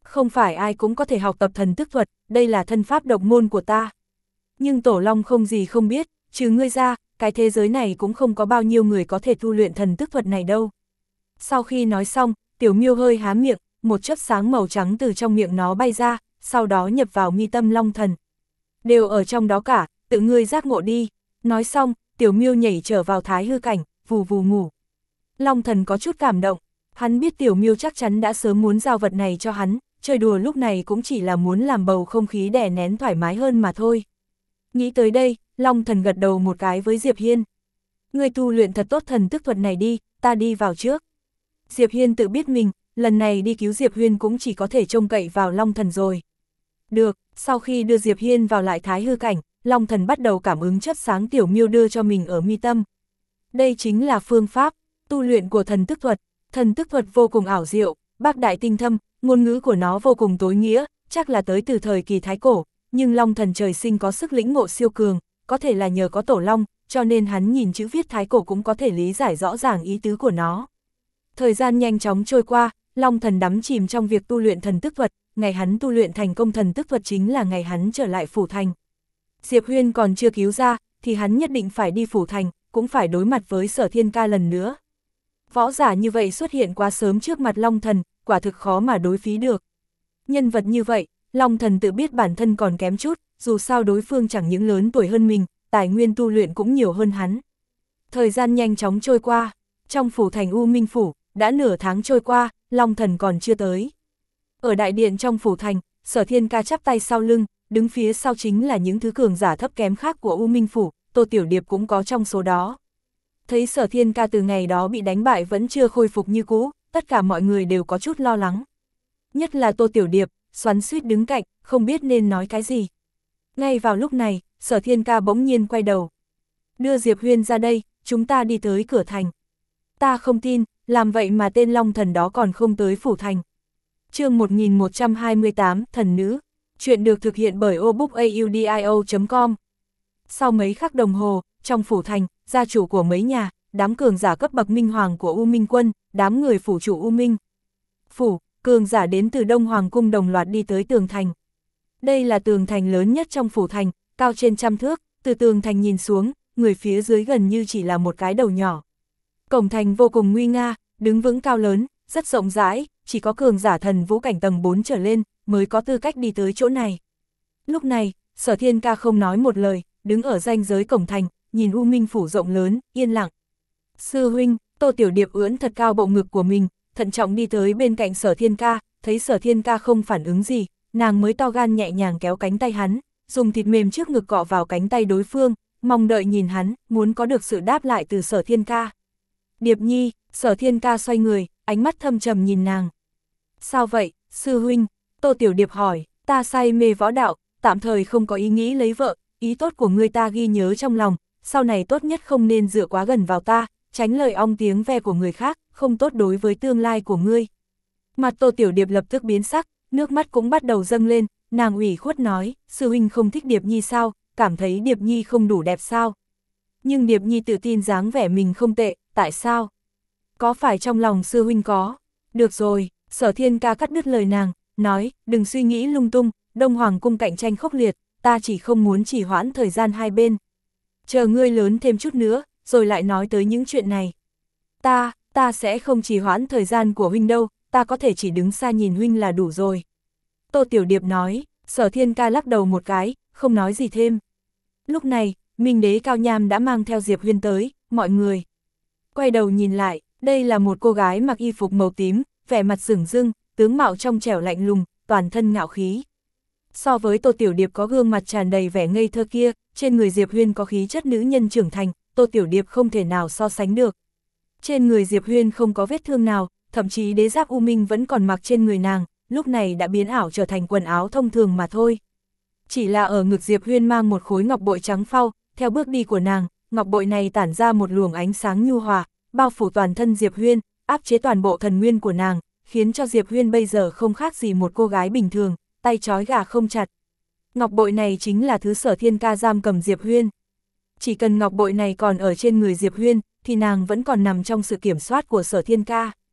[SPEAKER 1] Không phải ai cũng có thể học tập thần tức thuật, đây là thân pháp độc môn của ta. Nhưng Tổ Long không gì không biết, trừ ngươi ra, cái thế giới này cũng không có bao nhiêu người có thể tu luyện thần tức thuật này đâu. Sau khi nói xong, Tiểu Miêu hơi há miệng, một chớp sáng màu trắng từ trong miệng nó bay ra, sau đó nhập vào mi tâm Long Thần. Đều ở trong đó cả, tự ngươi giác ngộ đi. Nói xong, Tiểu Miêu nhảy trở vào thái hư cảnh, vù vù ngủ. Long Thần có chút cảm động, hắn biết Tiểu Miêu chắc chắn đã sớm muốn giao vật này cho hắn, chơi đùa lúc này cũng chỉ là muốn làm bầu không khí đè nén thoải mái hơn mà thôi. Nghĩ tới đây, Long Thần gật đầu một cái với Diệp Hiên. Ngươi tu luyện thật tốt thần tức thuật này đi, ta đi vào trước. Diệp Hiên tự biết mình, lần này đi cứu Diệp Huyên cũng chỉ có thể trông cậy vào Long Thần rồi. Được, sau khi đưa Diệp Hiên vào lại thái hư cảnh, Long Thần bắt đầu cảm ứng chớp sáng Tiểu Miêu đưa cho mình ở mi tâm. Đây chính là phương pháp tu luyện của thần tức thuật. Thần tức thuật vô cùng ảo diệu, bác đại tinh thâm, ngôn ngữ của nó vô cùng tối nghĩa, chắc là tới từ thời kỳ Thái Cổ, nhưng Long Thần trời sinh có sức lĩnh ngộ siêu cường, có thể là nhờ có Tổ Long, cho nên hắn nhìn chữ viết Thái Cổ cũng có thể lý giải rõ ràng ý tứ của nó. Thời gian nhanh chóng trôi qua, Long Thần đắm chìm trong việc tu luyện thần tức thuật, ngày hắn tu luyện thành công thần tức thuật chính là ngày hắn trở lại phủ thành. Diệp Huyên còn chưa cứu ra, thì hắn nhất định phải đi phủ thành, cũng phải đối mặt với Sở Thiên Ca lần nữa. Võ giả như vậy xuất hiện quá sớm trước mặt Long Thần, quả thực khó mà đối phí được. Nhân vật như vậy, Long Thần tự biết bản thân còn kém chút, dù sao đối phương chẳng những lớn tuổi hơn mình, tài nguyên tu luyện cũng nhiều hơn hắn. Thời gian nhanh chóng trôi qua, trong phủ thành U Minh Phủ, đã nửa tháng trôi qua, Long Thần còn chưa tới. Ở đại điện trong phủ thành, Sở Thiên Ca chắp tay sau lưng, đứng phía sau chính là những thứ cường giả thấp kém khác của U Minh Phủ, Tô Tiểu Điệp cũng có trong số đó. Thấy Sở Thiên Ca từ ngày đó bị đánh bại vẫn chưa khôi phục như cũ, tất cả mọi người đều có chút lo lắng. Nhất là Tô Tiểu Điệp, xoắn xuýt đứng cạnh, không biết nên nói cái gì. Ngay vào lúc này, Sở Thiên Ca bỗng nhiên quay đầu. Đưa Diệp Huyên ra đây, chúng ta đi tới cửa thành. Ta không tin, làm vậy mà tên Long Thần đó còn không tới phủ thành. Chương một nghìn một trăm hai mươi tám, Thần Nữ. Chuyện được thực hiện bởi obookaudio chấm com. Sau mấy khắc đồng hồ, trong phủ thành, gia chủ của mấy nhà, đám cường giả cấp bậc minh hoàng của U Minh quân, đám người phủ chủ U Minh Phủ, cường giả đến từ Đông Hoàng cung đồng loạt đi tới tường thành. Đây là tường thành lớn nhất trong phủ thành, cao trên trăm thước, từ tường thành nhìn xuống, người phía dưới gần như chỉ là một cái đầu nhỏ. Cổng thành vô cùng nguy nga, đứng vững cao lớn, rất rộng rãi, chỉ có cường giả thần vũ cảnh tầng bốn trở lên, mới có tư cách đi tới chỗ này. Lúc này, Sở Thiên Ca không nói một lời, đứng ở ranh giới cổng thành, nhìn U Minh Phủ rộng lớn, yên lặng. Sư huynh, Tô Tiểu Điệp ưỡn thật cao bộ ngực của mình, thận trọng đi tới bên cạnh Sở Thiên Ca, thấy Sở Thiên Ca không phản ứng gì, nàng mới to gan nhẹ nhàng kéo cánh tay hắn, dùng thịt mềm trước ngực cọ vào cánh tay đối phương, mong đợi nhìn hắn, muốn có được sự đáp lại từ Sở Thiên Ca. Điệp Nhi, Sở Thiên Ca xoay người, ánh mắt thâm trầm nhìn nàng. Sao vậy, sư huynh? Tô Tiểu Điệp hỏi, ta say mê võ đạo, tạm thời không có ý nghĩ lấy vợ, ý tốt của ngươi ta ghi nhớ trong lòng, sau này tốt nhất không nên dựa quá gần vào ta, tránh lời ong tiếng ve của người khác, không tốt đối với tương lai của ngươi. Mặt Tô Tiểu Điệp lập tức biến sắc, nước mắt cũng bắt đầu dâng lên, nàng ủy khuất nói, sư huynh không thích Điệp Nhi sao, cảm thấy Điệp Nhi không đủ đẹp sao? Nhưng Điệp Nhi tự tin dáng vẻ mình không tệ, tại sao? Có phải trong lòng sư huynh có? Được rồi, Sở Thiên Ca cắt đứt lời nàng, nói, đừng suy nghĩ lung tung, Đông Hoàng cung cạnh tranh khốc liệt, ta chỉ không muốn trì hoãn thời gian hai bên. Chờ ngươi lớn thêm chút nữa, rồi lại nói tới những chuyện này. Ta, ta sẽ không trì hoãn thời gian của huynh đâu, ta có thể chỉ đứng xa nhìn huynh là đủ rồi. Tô Tiểu Điệp nói, Sở Thiên Ca lắc đầu một cái, không nói gì thêm. Lúc này, Minh Đế Cao Nham đã mang theo Diệp Huyên tới, mọi người quay đầu nhìn lại, đây là một cô gái mặc y phục màu tím, vẻ mặt sửng sưng, tướng mạo trong trẻo lạnh lùng, toàn thân ngạo khí. So với Tô Tiểu Điệp có gương mặt tràn đầy vẻ ngây thơ kia, trên người Diệp Huyên có khí chất nữ nhân trưởng thành, Tô Tiểu Điệp không thể nào so sánh được. Trên người Diệp Huyên không có vết thương nào, thậm chí đế giáp U Minh vẫn còn mặc trên người nàng, lúc này đã biến ảo trở thành quần áo thông thường mà thôi. Chỉ là ở ngực Diệp Huyên mang một khối ngọc bội trắng phau, theo bước đi của nàng, ngọc bội này tản ra một luồng ánh sáng nhu hòa, bao phủ toàn thân Diệp Huyên, áp chế toàn bộ thần nguyên của nàng, khiến cho Diệp Huyên bây giờ không khác gì một cô gái bình thường, tay trói gà không chặt. Ngọc bội này chính là thứ Sở Thiên Ca giam cầm Diệp Huyên. Chỉ cần ngọc bội này còn ở trên người Diệp Huyên, thì nàng vẫn còn nằm trong sự kiểm soát của Sở Thiên Ca.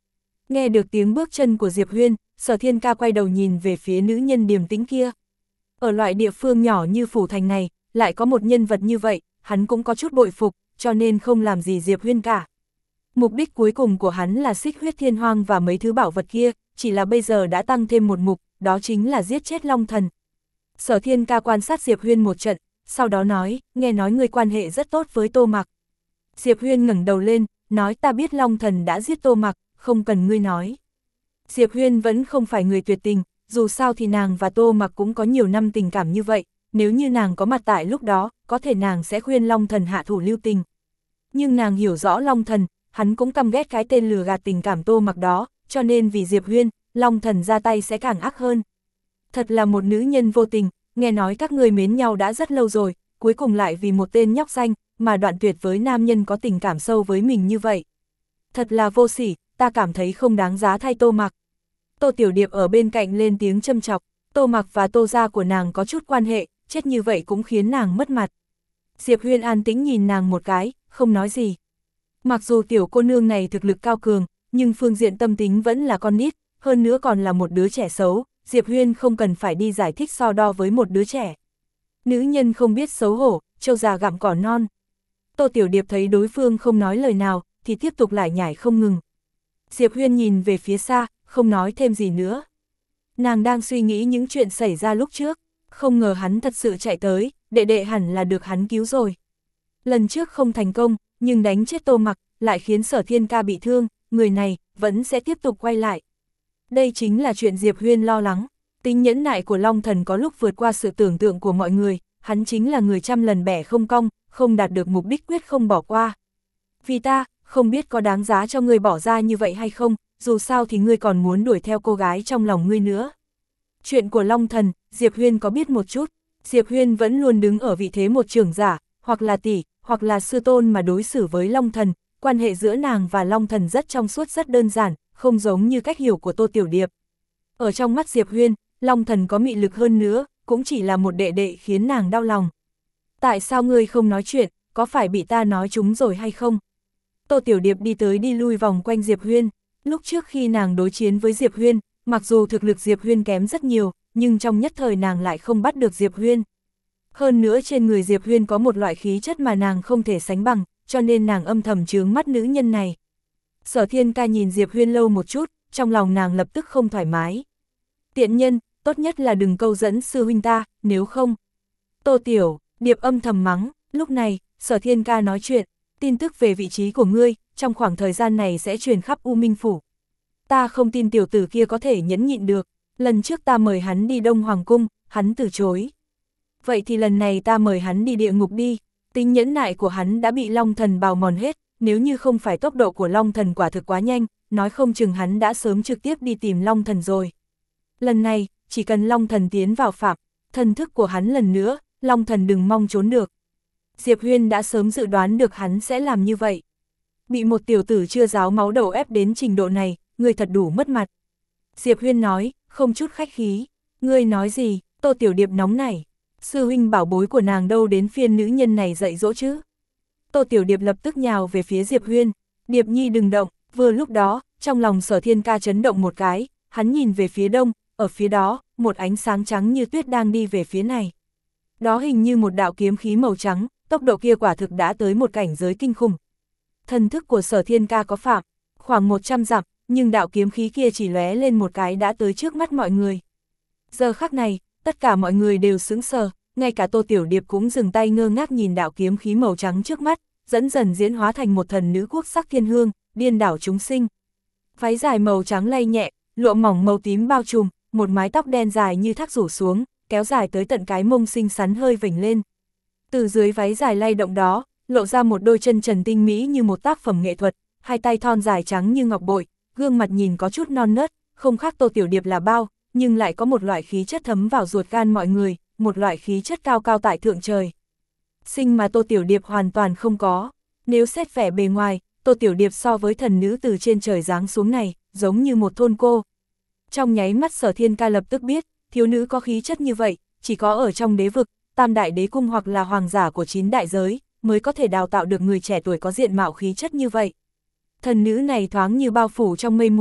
[SPEAKER 1] Nghe được tiếng bước chân của Diệp Huyên, Sở Thiên Ca quay đầu nhìn về phía nữ nhân điềm tĩnh kia. Ở loại địa phương nhỏ như Phủ Thành này, lại có một nhân vật như vậy, hắn cũng có chút bội phục, cho nên không làm gì Diệp Huyên cả. Mục đích cuối cùng của hắn là xích huyết thiên hoang và mấy thứ bảo vật kia, chỉ là bây giờ đã tăng thêm một mục, đó chính là giết chết Long Thần. Sở Thiên Ca quan sát Diệp Huyên một trận, sau đó nói, nghe nói ngươi quan hệ rất tốt với Tô Mặc. Diệp Huyên ngẩng đầu lên, nói ta biết Long Thần đã giết Tô Mặc, không cần ngươi nói. Diệp Huyên vẫn không phải người tuyệt tình, dù sao thì nàng và Tô Mặc cũng có nhiều năm tình cảm như vậy, nếu như nàng có mặt tại lúc đó, có thể nàng sẽ khuyên Long Thần hạ thủ lưu tình. Nhưng nàng hiểu rõ Long Thần, hắn cũng căm ghét cái tên lừa gạt tình cảm Tô Mặc đó, cho nên vì Diệp Huyên, Long Thần ra tay sẽ càng ác hơn. Thật là một nữ nhân vô tình, nghe nói các người mến nhau đã rất lâu rồi, cuối cùng lại vì một tên nhóc xanh, mà đoạn tuyệt với nam nhân có tình cảm sâu với mình như vậy. Thật là vô sỉ, ta cảm thấy không đáng giá thay Tô Mặc. Tô Tiểu Điệp ở bên cạnh lên tiếng châm chọc, Tô Mặc và Tô gia của nàng có chút quan hệ, chết như vậy cũng khiến nàng mất mặt. Diệp Huyên an tĩnh nhìn nàng một cái, không nói gì. Mặc dù tiểu cô nương này thực lực cao cường, nhưng phương diện tâm tính vẫn là con nít, hơn nữa còn là một đứa trẻ xấu, Diệp Huyên không cần phải đi giải thích so đo với một đứa trẻ. Nữ nhân không biết xấu hổ, trâu già gặm cỏ non. Tô Tiểu Điệp thấy đối phương không nói lời nào, thì tiếp tục lải nhải không ngừng. Diệp Huyên nhìn về phía xa, không nói thêm gì nữa. Nàng đang suy nghĩ những chuyện xảy ra lúc trước, không ngờ hắn thật sự chạy tới, đệ đệ hẳn là được hắn cứu rồi. Lần trước không thành công, nhưng đánh chết Tô Mặc, lại khiến Sở Thiên Ca bị thương, người này vẫn sẽ tiếp tục quay lại. Đây chính là chuyện Diệp Huyên lo lắng. Tính nhẫn nại của Long Thần có lúc vượt qua sự tưởng tượng của mọi người, hắn chính là người trăm lần bẻ không cong, không đạt được mục đích quyết không bỏ qua. Vì ta, không biết có đáng giá cho ngươi bỏ ra như vậy hay không, dù sao thì ngươi còn muốn đuổi theo cô gái trong lòng ngươi nữa. Chuyện của Long Thần, Diệp Huyên có biết một chút, Diệp Huyên vẫn luôn đứng ở vị thế một trưởng giả, hoặc là tỷ, hoặc là sư tôn mà đối xử với Long Thần, quan hệ giữa nàng và Long Thần rất trong suốt rất đơn giản, không giống như cách hiểu của Tô Tiểu Điệp. Ở trong mắt Diệp Huyên, Long Thần có mị lực hơn nữa, cũng chỉ là một đệ đệ khiến nàng đau lòng. Tại sao ngươi không nói chuyện, có phải bị ta nói trúng rồi hay không? Tô Tiểu Điệp đi tới đi lui vòng quanh Diệp Huyên, lúc trước khi nàng đối chiến với Diệp Huyên, mặc dù thực lực Diệp Huyên kém rất nhiều, nhưng trong nhất thời nàng lại không bắt được Diệp Huyên. Hơn nữa trên người Diệp Huyên có một loại khí chất mà nàng không thể sánh bằng, cho nên nàng âm thầm chướng mắt nữ nhân này. Sở Thiên Ca nhìn Diệp Huyên lâu một chút, trong lòng nàng lập tức không thoải mái. Tiện nhân, tốt nhất là đừng câu dẫn sư huynh ta, nếu không. Tô Tiểu Điệp âm thầm mắng, lúc này, Sở Thiên Ca nói chuyện, tin tức về vị trí của ngươi, trong khoảng thời gian này sẽ truyền khắp U Minh Phủ. Ta không tin tiểu tử kia có thể nhẫn nhịn được, lần trước ta mời hắn đi Đông Hoàng Cung, hắn từ chối. Vậy thì lần này ta mời hắn đi địa ngục đi, tính nhẫn nại của hắn đã bị Long Thần bào mòn hết, nếu như không phải tốc độ của Long Thần quả thực quá nhanh, nói không chừng hắn đã sớm trực tiếp đi tìm Long Thần rồi. Lần này, chỉ cần Long Thần tiến vào phạm, thần thức của hắn lần nữa, Long Thần đừng mong trốn được. Diệp Huyên đã sớm dự đoán được hắn sẽ làm như vậy. Bị một tiểu tử chưa ráo máu đầu ép đến trình độ này, người thật đủ mất mặt. Diệp Huyên nói, không chút khách khí. Ngươi nói gì? Tô Tiểu Điệp nóng nảy. Sư huynh bảo bối của nàng đâu đến phiên nữ nhân này dạy dỗ chứ? Tô Tiểu Điệp lập tức nhào về phía Diệp Huyên. Điệp nhi đừng động. Vừa lúc đó, trong lòng Sở Thiên Ca chấn động một cái, hắn nhìn về phía đông, ở phía đó, một ánh sáng trắng như tuyết đang đi về phía này. Đó hình như một đạo kiếm khí màu trắng, tốc độ kia quả thực đã tới một cảnh giới kinh khủng. Thần thức của Sở Thiên Ca có phạm, khoảng một trăm dặm, nhưng đạo kiếm khí kia chỉ lóe lên một cái đã tới trước mắt mọi người. Giờ khắc này, tất cả mọi người đều sững sờ, ngay cả Tô Tiểu Điệp cũng dừng tay ngơ ngác nhìn đạo kiếm khí màu trắng trước mắt, dẫn dần diễn hóa thành một thần nữ quốc sắc thiên hương, điên đảo chúng sinh. Váy dài màu trắng lay nhẹ, lụa mỏng màu tím bao trùm, một mái tóc đen dài như thác rủ xuống, kéo dài tới tận cái mông xinh xắn hơi vểnh lên. Từ dưới váy dài lay động đó, lộ ra một đôi chân trần tinh mỹ như một tác phẩm nghệ thuật, hai tay thon dài trắng như ngọc bội, gương mặt nhìn có chút non nớt, không khác Tô Tiểu Điệp là bao, nhưng lại có một loại khí chất thấm vào ruột gan mọi người, một loại khí chất cao cao tại thượng trời. Sinh mà Tô Tiểu Điệp hoàn toàn không có, nếu xét vẻ bề ngoài, Tô Tiểu Điệp so với thần nữ từ trên trời giáng xuống này, giống như một thôn cô. Trong nháy mắt Sở Thiên Ca lập tức biết, thiếu nữ có khí chất như vậy, chỉ có ở trong đế vực, tam đại đế cung hoặc là hoàng giả của chín đại giới, mới có thể đào tạo được người trẻ tuổi có diện mạo khí chất như vậy. Thần nữ này thoáng như bao phủ trong mây mù,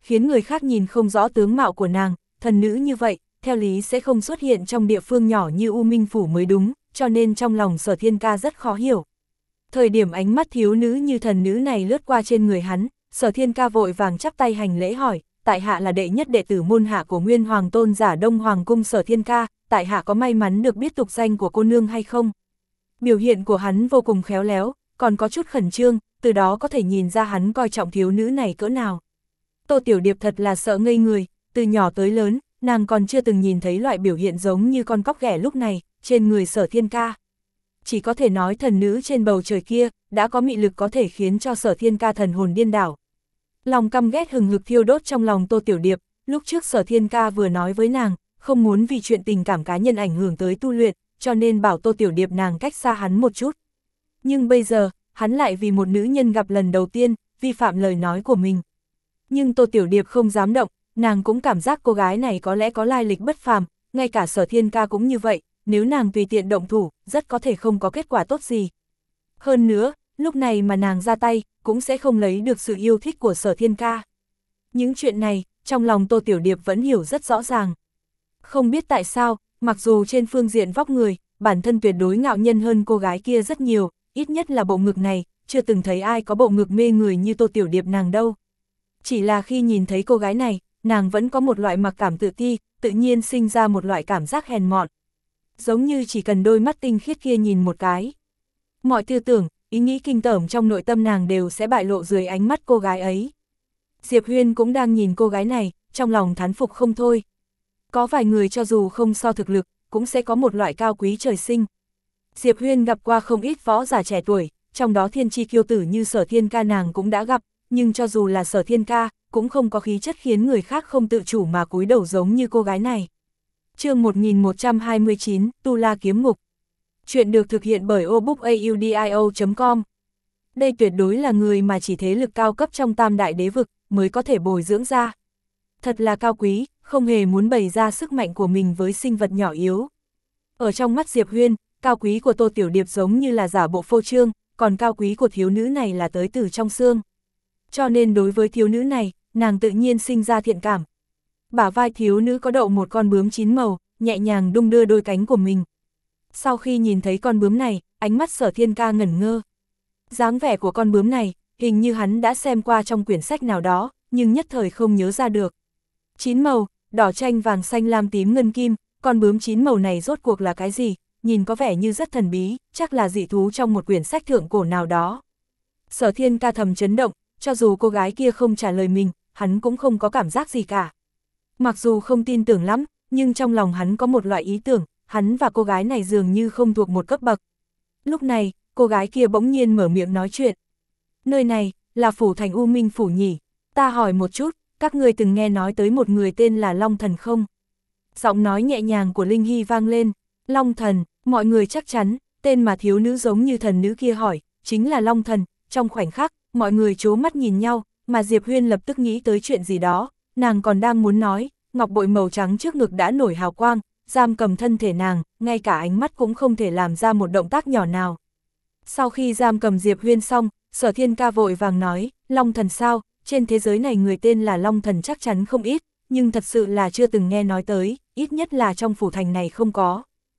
[SPEAKER 1] khiến người khác nhìn không rõ tướng mạo của nàng, thần nữ như vậy, theo lý sẽ không xuất hiện trong địa phương nhỏ như U Minh Phủ mới đúng, cho nên trong lòng Sở Thiên Ca rất khó hiểu. Thời điểm ánh mắt thiếu nữ như thần nữ này lướt qua trên người hắn, Sở Thiên Ca vội vàng chắp tay hành lễ hỏi, tại hạ là đệ nhất đệ tử môn hạ của Nguyên Hoàng Tôn giả Đông Hoàng Cung Sở Thiên Ca, tại hạ có may mắn được biết tục danh của cô nương hay không? Biểu hiện của hắn vô cùng khéo léo, còn có chút khẩn trương, từ đó có thể nhìn ra hắn coi trọng thiếu nữ này cỡ nào. Tô Tiểu Điệp thật là sợ ngây người, từ nhỏ tới lớn, nàng còn chưa từng nhìn thấy loại biểu hiện giống như con cóc ghẻ lúc này, trên người Sở Thiên Ca. Chỉ có thể nói thần nữ trên bầu trời kia, đã có mị lực có thể khiến cho Sở Thiên Ca thần hồn điên đảo. Lòng căm ghét hừng hực thiêu đốt trong lòng Tô Tiểu Điệp, lúc trước Sở Thiên Ca vừa nói với nàng, không muốn vì chuyện tình cảm cá nhân ảnh hưởng tới tu luyện, cho nên bảo Tô Tiểu Điệp nàng cách xa hắn một chút. Nhưng bây giờ, hắn lại vì một nữ nhân gặp lần đầu tiên, vi phạm lời nói của mình. Nhưng Tô Tiểu Điệp không dám động, nàng cũng cảm giác cô gái này có lẽ có lai lịch bất phàm, ngay cả Sở Thiên Ca cũng như vậy, nếu nàng tùy tiện động thủ, rất có thể không có kết quả tốt gì. Hơn nữa, lúc này mà nàng ra tay, cũng sẽ không lấy được sự yêu thích của Sở Thiên Ca. Những chuyện này, trong lòng Tô Tiểu Điệp vẫn hiểu rất rõ ràng. Không biết tại sao, mặc dù trên phương diện vóc người, bản thân tuyệt đối ngạo nhân hơn cô gái kia rất nhiều, ít nhất là bộ ngực này, chưa từng thấy ai có bộ ngực mê người như Tô Tiểu Điệp nàng đâu. Chỉ là khi nhìn thấy cô gái này, nàng vẫn có một loại mặc cảm tự ti, tự nhiên sinh ra một loại cảm giác hèn mọn. Giống như chỉ cần đôi mắt tinh khiết kia nhìn một cái. Mọi tư tưởng, ý nghĩ kinh tởm trong nội tâm nàng đều sẽ bại lộ dưới ánh mắt cô gái ấy. Diệp Huyên cũng đang nhìn cô gái này, trong lòng thán phục không thôi. Có vài người cho dù không so thực lực, cũng sẽ có một loại cao quý trời sinh. Diệp Huyên gặp qua không ít võ giả trẻ tuổi, trong đó thiên chi kiêu tử như Sở Thiên Ca nàng cũng đã gặp, nhưng cho dù là Sở Thiên Ca, cũng không có khí chất khiến người khác không tự chủ mà cúi đầu giống như cô gái này. Chương một nghìn một trăm hai mươi chín, Tu La Kiếm Ngục. Chuyện được thực hiện bởi obookaudio chấm com. Đây tuyệt đối là người mà chỉ thế lực cao cấp trong tam đại đế vực mới có thể bồi dưỡng ra. Thật là cao quý, không hề muốn bày ra sức mạnh của mình với sinh vật nhỏ yếu. Ở trong mắt Diệp Huyên, cao quý của Tô Tiểu Điệp giống như là giả bộ phô trương, còn cao quý của thiếu nữ này là tới từ trong xương. Cho nên đối với thiếu nữ này, nàng tự nhiên sinh ra thiện cảm. Bả vai thiếu nữ có đậu một con bướm chín màu, nhẹ nhàng đung đưa đôi cánh của mình. Sau khi nhìn thấy con bướm này, ánh mắt Sở Thiên Ca ngẩn ngơ. Dáng vẻ của con bướm này, hình như hắn đã xem qua trong quyển sách nào đó, nhưng nhất thời không nhớ ra được. Chín màu, đỏ chanh vàng xanh lam tím ngân kim, con bướm chín màu này rốt cuộc là cái gì, nhìn có vẻ như rất thần bí, chắc là dị thú trong một quyển sách thượng cổ nào đó. Sở Thiên Ca thầm chấn động, cho dù cô gái kia không trả lời mình, hắn cũng không có cảm giác gì cả. Mặc dù không tin tưởng lắm, nhưng trong lòng hắn có một loại ý tưởng, hắn và cô gái này dường như không thuộc một cấp bậc. Lúc này, cô gái kia bỗng nhiên mở miệng nói chuyện. Nơi này, là phủ thành U Minh Phủ nhỉ? Ta hỏi một chút, các ngươi từng nghe nói tới một người tên là Long Thần không? Giọng nói nhẹ nhàng của Linh Hy vang lên. Long Thần, mọi người chắc chắn, tên mà thiếu nữ giống như thần nữ kia hỏi, chính là Long Thần. Trong khoảnh khắc, mọi người trố mắt nhìn nhau, mà Diệp Huyên lập tức nghĩ tới chuyện gì đó, nàng còn đang muốn nói, ngọc bội màu trắng trước ngực đã nổi hào quang, giam cầm thân thể nàng, ngay cả ánh mắt cũng không thể làm ra một động tác nhỏ nào. Sau khi giam cầm Diệp Huyên xong, Sở Thiên Ca vội vàng nói, Long Thần sao, trên thế giới này người tên là Long Thần chắc chắn không ít, nhưng thật sự là chưa từng nghe nói tới, ít nhất là trong phủ thành này không có.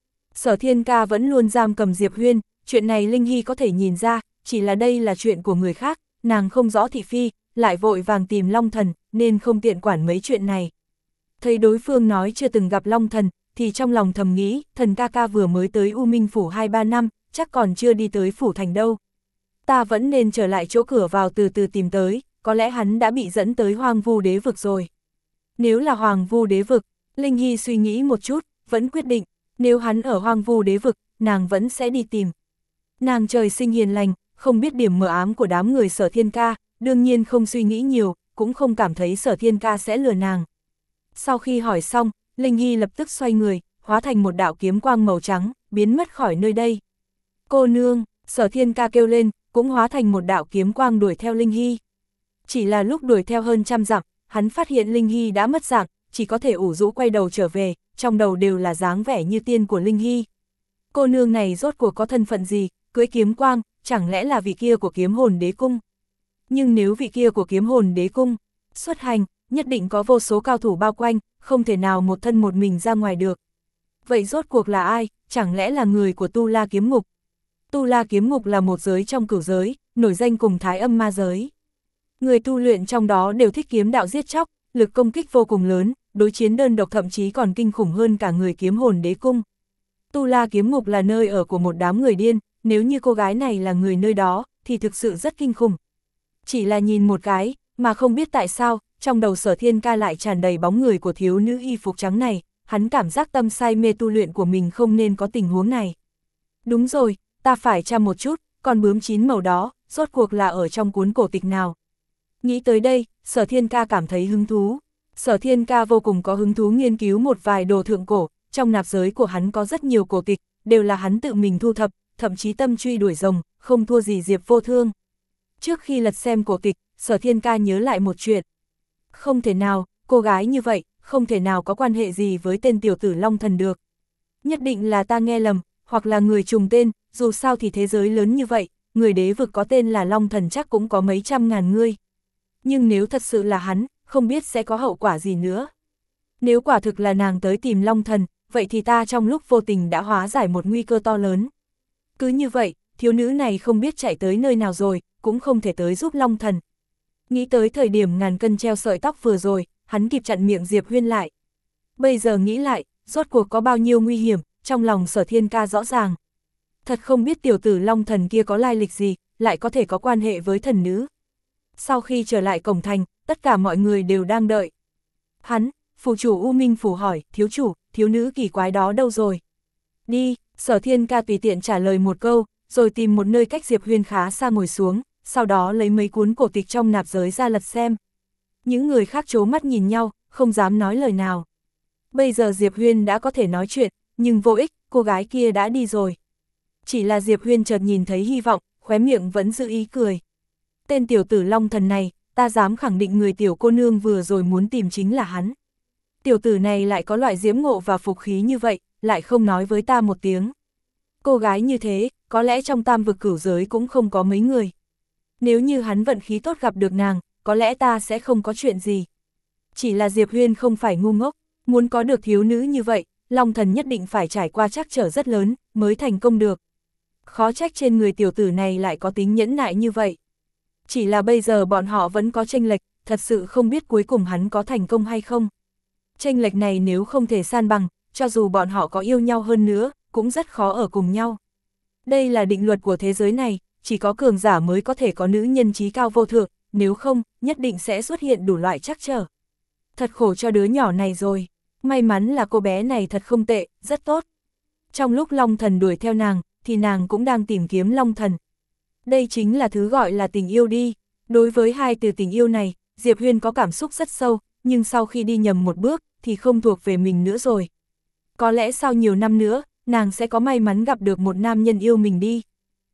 [SPEAKER 1] Sở Thiên Ca vẫn luôn giam cầm Diệp Huyên, chuyện này Linh Hy có thể nhìn ra, chỉ là đây là chuyện của người khác, nàng không rõ thị phi, lại vội vàng tìm Long Thần, nên không tiện quản mấy chuyện này. Thấy đối phương nói chưa từng gặp Long Thần, thì trong lòng thầm nghĩ, thần ca ca vừa mới tới U Minh Phủ hai ba năm, chắc còn chưa đi tới phủ thành đâu. Ta vẫn nên trở lại chỗ cửa vào từ từ tìm tới, có lẽ hắn đã bị dẫn tới Hoang Vu Đế Vực rồi. Nếu là Hoang Vu Đế Vực, Linh Hy suy nghĩ một chút, vẫn quyết định, nếu hắn ở Hoang Vu Đế Vực, nàng vẫn sẽ đi tìm. Nàng trời sinh hiền lành, không biết điểm mờ ám của đám người Sở Thiên Ca, đương nhiên không suy nghĩ nhiều, cũng không cảm thấy Sở Thiên Ca sẽ lừa nàng. Sau khi hỏi xong, Linh Hy lập tức xoay người, hóa thành một đạo kiếm quang màu trắng, biến mất khỏi nơi đây. Cô nương, Sở Thiên Ca kêu lên, cũng hóa thành một đạo kiếm quang đuổi theo Linh Hy. Chỉ là lúc đuổi theo hơn trăm dặm, hắn phát hiện Linh Hy đã mất dạng, chỉ có thể ủ rũ quay đầu trở về, trong đầu đều là dáng vẻ như tiên của Linh Hy. Cô nương này rốt cuộc có thân phận gì, cưỡi kiếm quang, chẳng lẽ là vị kia của Kiếm Hồn Đế Cung? Nhưng nếu vị kia của Kiếm Hồn Đế Cung xuất hành, nhất định có vô số cao thủ bao quanh, không thể nào một thân một mình ra ngoài được. Vậy rốt cuộc là ai, chẳng lẽ là người của Tu La Kiếm Ngục? Tu La Kiếm Ngục là một giới trong cửu giới, nổi danh cùng Thái Âm Ma giới. Người tu luyện trong đó đều thích kiếm đạo giết chóc, lực công kích vô cùng lớn, đối chiến đơn độc thậm chí còn kinh khủng hơn cả người kiếm hồn đế cung. Tu La Kiếm Ngục là nơi ở của một đám người điên, nếu như cô gái này là người nơi đó, thì thực sự rất kinh khủng. Chỉ là nhìn một cái, mà không biết tại sao, trong đầu Sở Thiên Ca lại tràn đầy bóng người của thiếu nữ y phục trắng này, hắn cảm giác tâm say mê tu luyện của mình không nên có tình huống này. Đúng rồi, ta phải tra một chút, con bướm chín màu đó, rốt cuộc là ở trong cuốn cổ tịch nào. Nghĩ tới đây, Sở Thiên Ca cảm thấy hứng thú. Sở Thiên Ca vô cùng có hứng thú nghiên cứu một vài đồ thượng cổ, trong nạp giới của hắn có rất nhiều cổ tịch, đều là hắn tự mình thu thập, thậm chí tâm truy đuổi rồng, không thua gì Diệp Vô Thương. Trước khi lật xem cổ tịch, Sở Thiên Ca nhớ lại một chuyện. Không thể nào, cô gái như vậy, không thể nào có quan hệ gì với tên tiểu tử Long Thần được. Nhất định là ta nghe lầm, hoặc là người trùng tên, dù sao thì thế giới lớn như vậy, người đế vực có tên là Long Thần chắc cũng có mấy trăm ngàn người. Nhưng nếu thật sự là hắn, không biết sẽ có hậu quả gì nữa. Nếu quả thực là nàng tới tìm Long Thần, vậy thì ta trong lúc vô tình đã hóa giải một nguy cơ to lớn. Cứ như vậy, thiếu nữ này không biết chạy tới nơi nào rồi, cũng không thể tới giúp Long Thần. Nghĩ tới thời điểm ngàn cân treo sợi tóc vừa rồi, hắn kịp chặn miệng Diệp Huyên lại. Bây giờ nghĩ lại, rốt cuộc có bao nhiêu nguy hiểm, trong lòng Sở Thiên Ca rõ ràng. Thật không biết tiểu tử Long Thần kia có lai lịch gì, lại có thể có quan hệ với thần nữ. Sau khi trở lại cổng thành, tất cả mọi người đều đang đợi. Hắn, phủ chủ U Minh Phủ hỏi, thiếu chủ, thiếu nữ kỳ quái đó đâu rồi? Đi, Sở Thiên Ca tùy tiện trả lời một câu, rồi tìm một nơi cách Diệp Huyên khá xa ngồi xuống, sau đó lấy mấy cuốn cổ tịch trong nạp giới ra lật xem. Những người khác trố mắt nhìn nhau, không dám nói lời nào. Bây giờ Diệp Huyên đã có thể nói chuyện, nhưng vô ích, cô gái kia đã đi rồi. Chỉ là Diệp Huyên chợt nhìn thấy hy vọng, khóe miệng vẫn giữ ý cười. Tên tiểu tử Long Thần này, ta dám khẳng định người tiểu cô nương vừa rồi muốn tìm chính là hắn. Tiểu tử này lại có loại diễm ngộ và phục khí như vậy, lại không nói với ta một tiếng. Cô gái như thế, có lẽ trong tam vực cửu giới cũng không có mấy người. Nếu như hắn vận khí tốt gặp được nàng, có lẽ ta sẽ không có chuyện gì. Chỉ là Diệp Huyên không phải ngu ngốc, muốn có được thiếu nữ như vậy, Long Thần nhất định phải trải qua trắc trở rất lớn, mới thành công được. Khó trách trên người tiểu tử này lại có tính nhẫn nại như vậy. Chỉ là bây giờ bọn họ vẫn có chênh lệch, thật sự không biết cuối cùng hắn có thành công hay không. Chênh lệch này nếu không thể san bằng, cho dù bọn họ có yêu nhau hơn nữa, cũng rất khó ở cùng nhau. Đây là định luật của thế giới này, chỉ có cường giả mới có thể có nữ nhân trí cao vô thượng, nếu không, nhất định sẽ xuất hiện đủ loại trắc trở. Thật khổ cho đứa nhỏ này rồi, may mắn là cô bé này thật không tệ, rất tốt. Trong lúc Long Thần đuổi theo nàng, thì nàng cũng đang tìm kiếm Long Thần. Đây chính là thứ gọi là tình yêu đi. Đối với hai từ tình yêu này, Diệp Huyên có cảm xúc rất sâu, nhưng sau khi đi nhầm một bước, thì không thuộc về mình nữa rồi. Có lẽ sau nhiều năm nữa, nàng sẽ có may mắn gặp được một nam nhân yêu mình đi.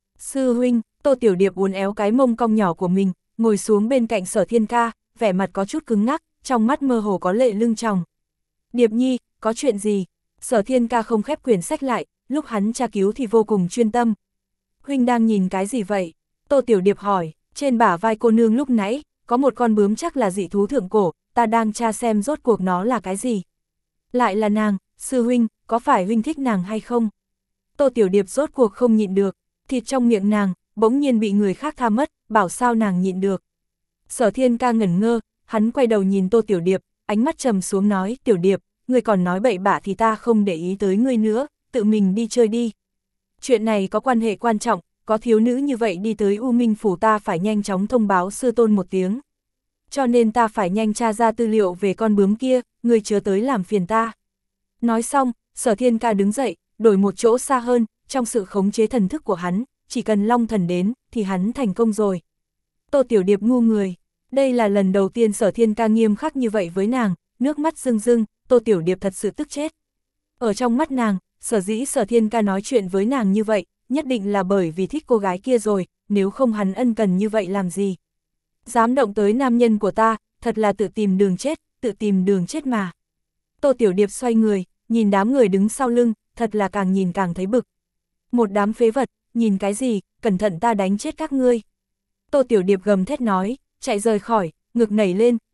[SPEAKER 1] Sư huynh, Tô Tiểu Điệp uốn éo cái mông cong nhỏ của mình, ngồi xuống bên cạnh Sở Thiên Ca, vẻ mặt có chút cứng ngắc, trong mắt mơ hồ có lệ lưng tròng. Điệp nhi, có chuyện gì? Sở Thiên Ca không khép quyển sách lại, lúc hắn tra cứu thì vô cùng chuyên tâm. Huynh đang nhìn cái gì vậy? Tô Tiểu Điệp hỏi, trên bả vai cô nương lúc nãy, có một con bướm chắc là dị thú thượng cổ, ta đang tra xem rốt cuộc nó là cái gì. Lại là nàng, sư huynh, có phải huynh thích nàng hay không? Tô Tiểu Điệp rốt cuộc không nhịn được, thịt trong miệng nàng, bỗng nhiên bị người khác tha mất, bảo sao nàng nhịn được. Sở Thiên Ca ngẩn ngơ, hắn quay đầu nhìn Tô Tiểu Điệp, ánh mắt trầm xuống nói, Tiểu Điệp, ngươi còn nói bậy bạ thì ta không để ý tới ngươi nữa, tự mình đi chơi đi. Chuyện này có quan hệ quan trọng, có thiếu nữ như vậy đi tới U Minh Phủ ta phải nhanh chóng thông báo sư tôn một tiếng. Cho nên ta phải nhanh tra ra tư liệu về con bướm kia, ngươi chớ tới làm phiền ta. Nói xong, Sở Thiên Ca đứng dậy, đổi một chỗ xa hơn, trong sự khống chế thần thức của hắn, chỉ cần Long Thần đến, thì hắn thành công rồi. Tô Tiểu Điệp ngu người, đây là lần đầu tiên Sở Thiên Ca nghiêm khắc như vậy với nàng, nước mắt rưng rưng, Tô Tiểu Điệp thật sự tức chết. Ở trong mắt nàng, sở dĩ Sở Thiên Ca nói chuyện với nàng như vậy, nhất định là bởi vì thích cô gái kia rồi, nếu không hắn ân cần như vậy làm gì. Dám động tới nam nhân của ta, thật là tự tìm đường chết, tự tìm đường chết mà. Tô Tiểu Điệp xoay người, nhìn đám người đứng sau lưng, thật là càng nhìn càng thấy bực. Một đám phế vật, nhìn cái gì, cẩn thận ta đánh chết các ngươi. Tô Tiểu Điệp gầm thét nói, chạy rời khỏi, ngực nảy lên,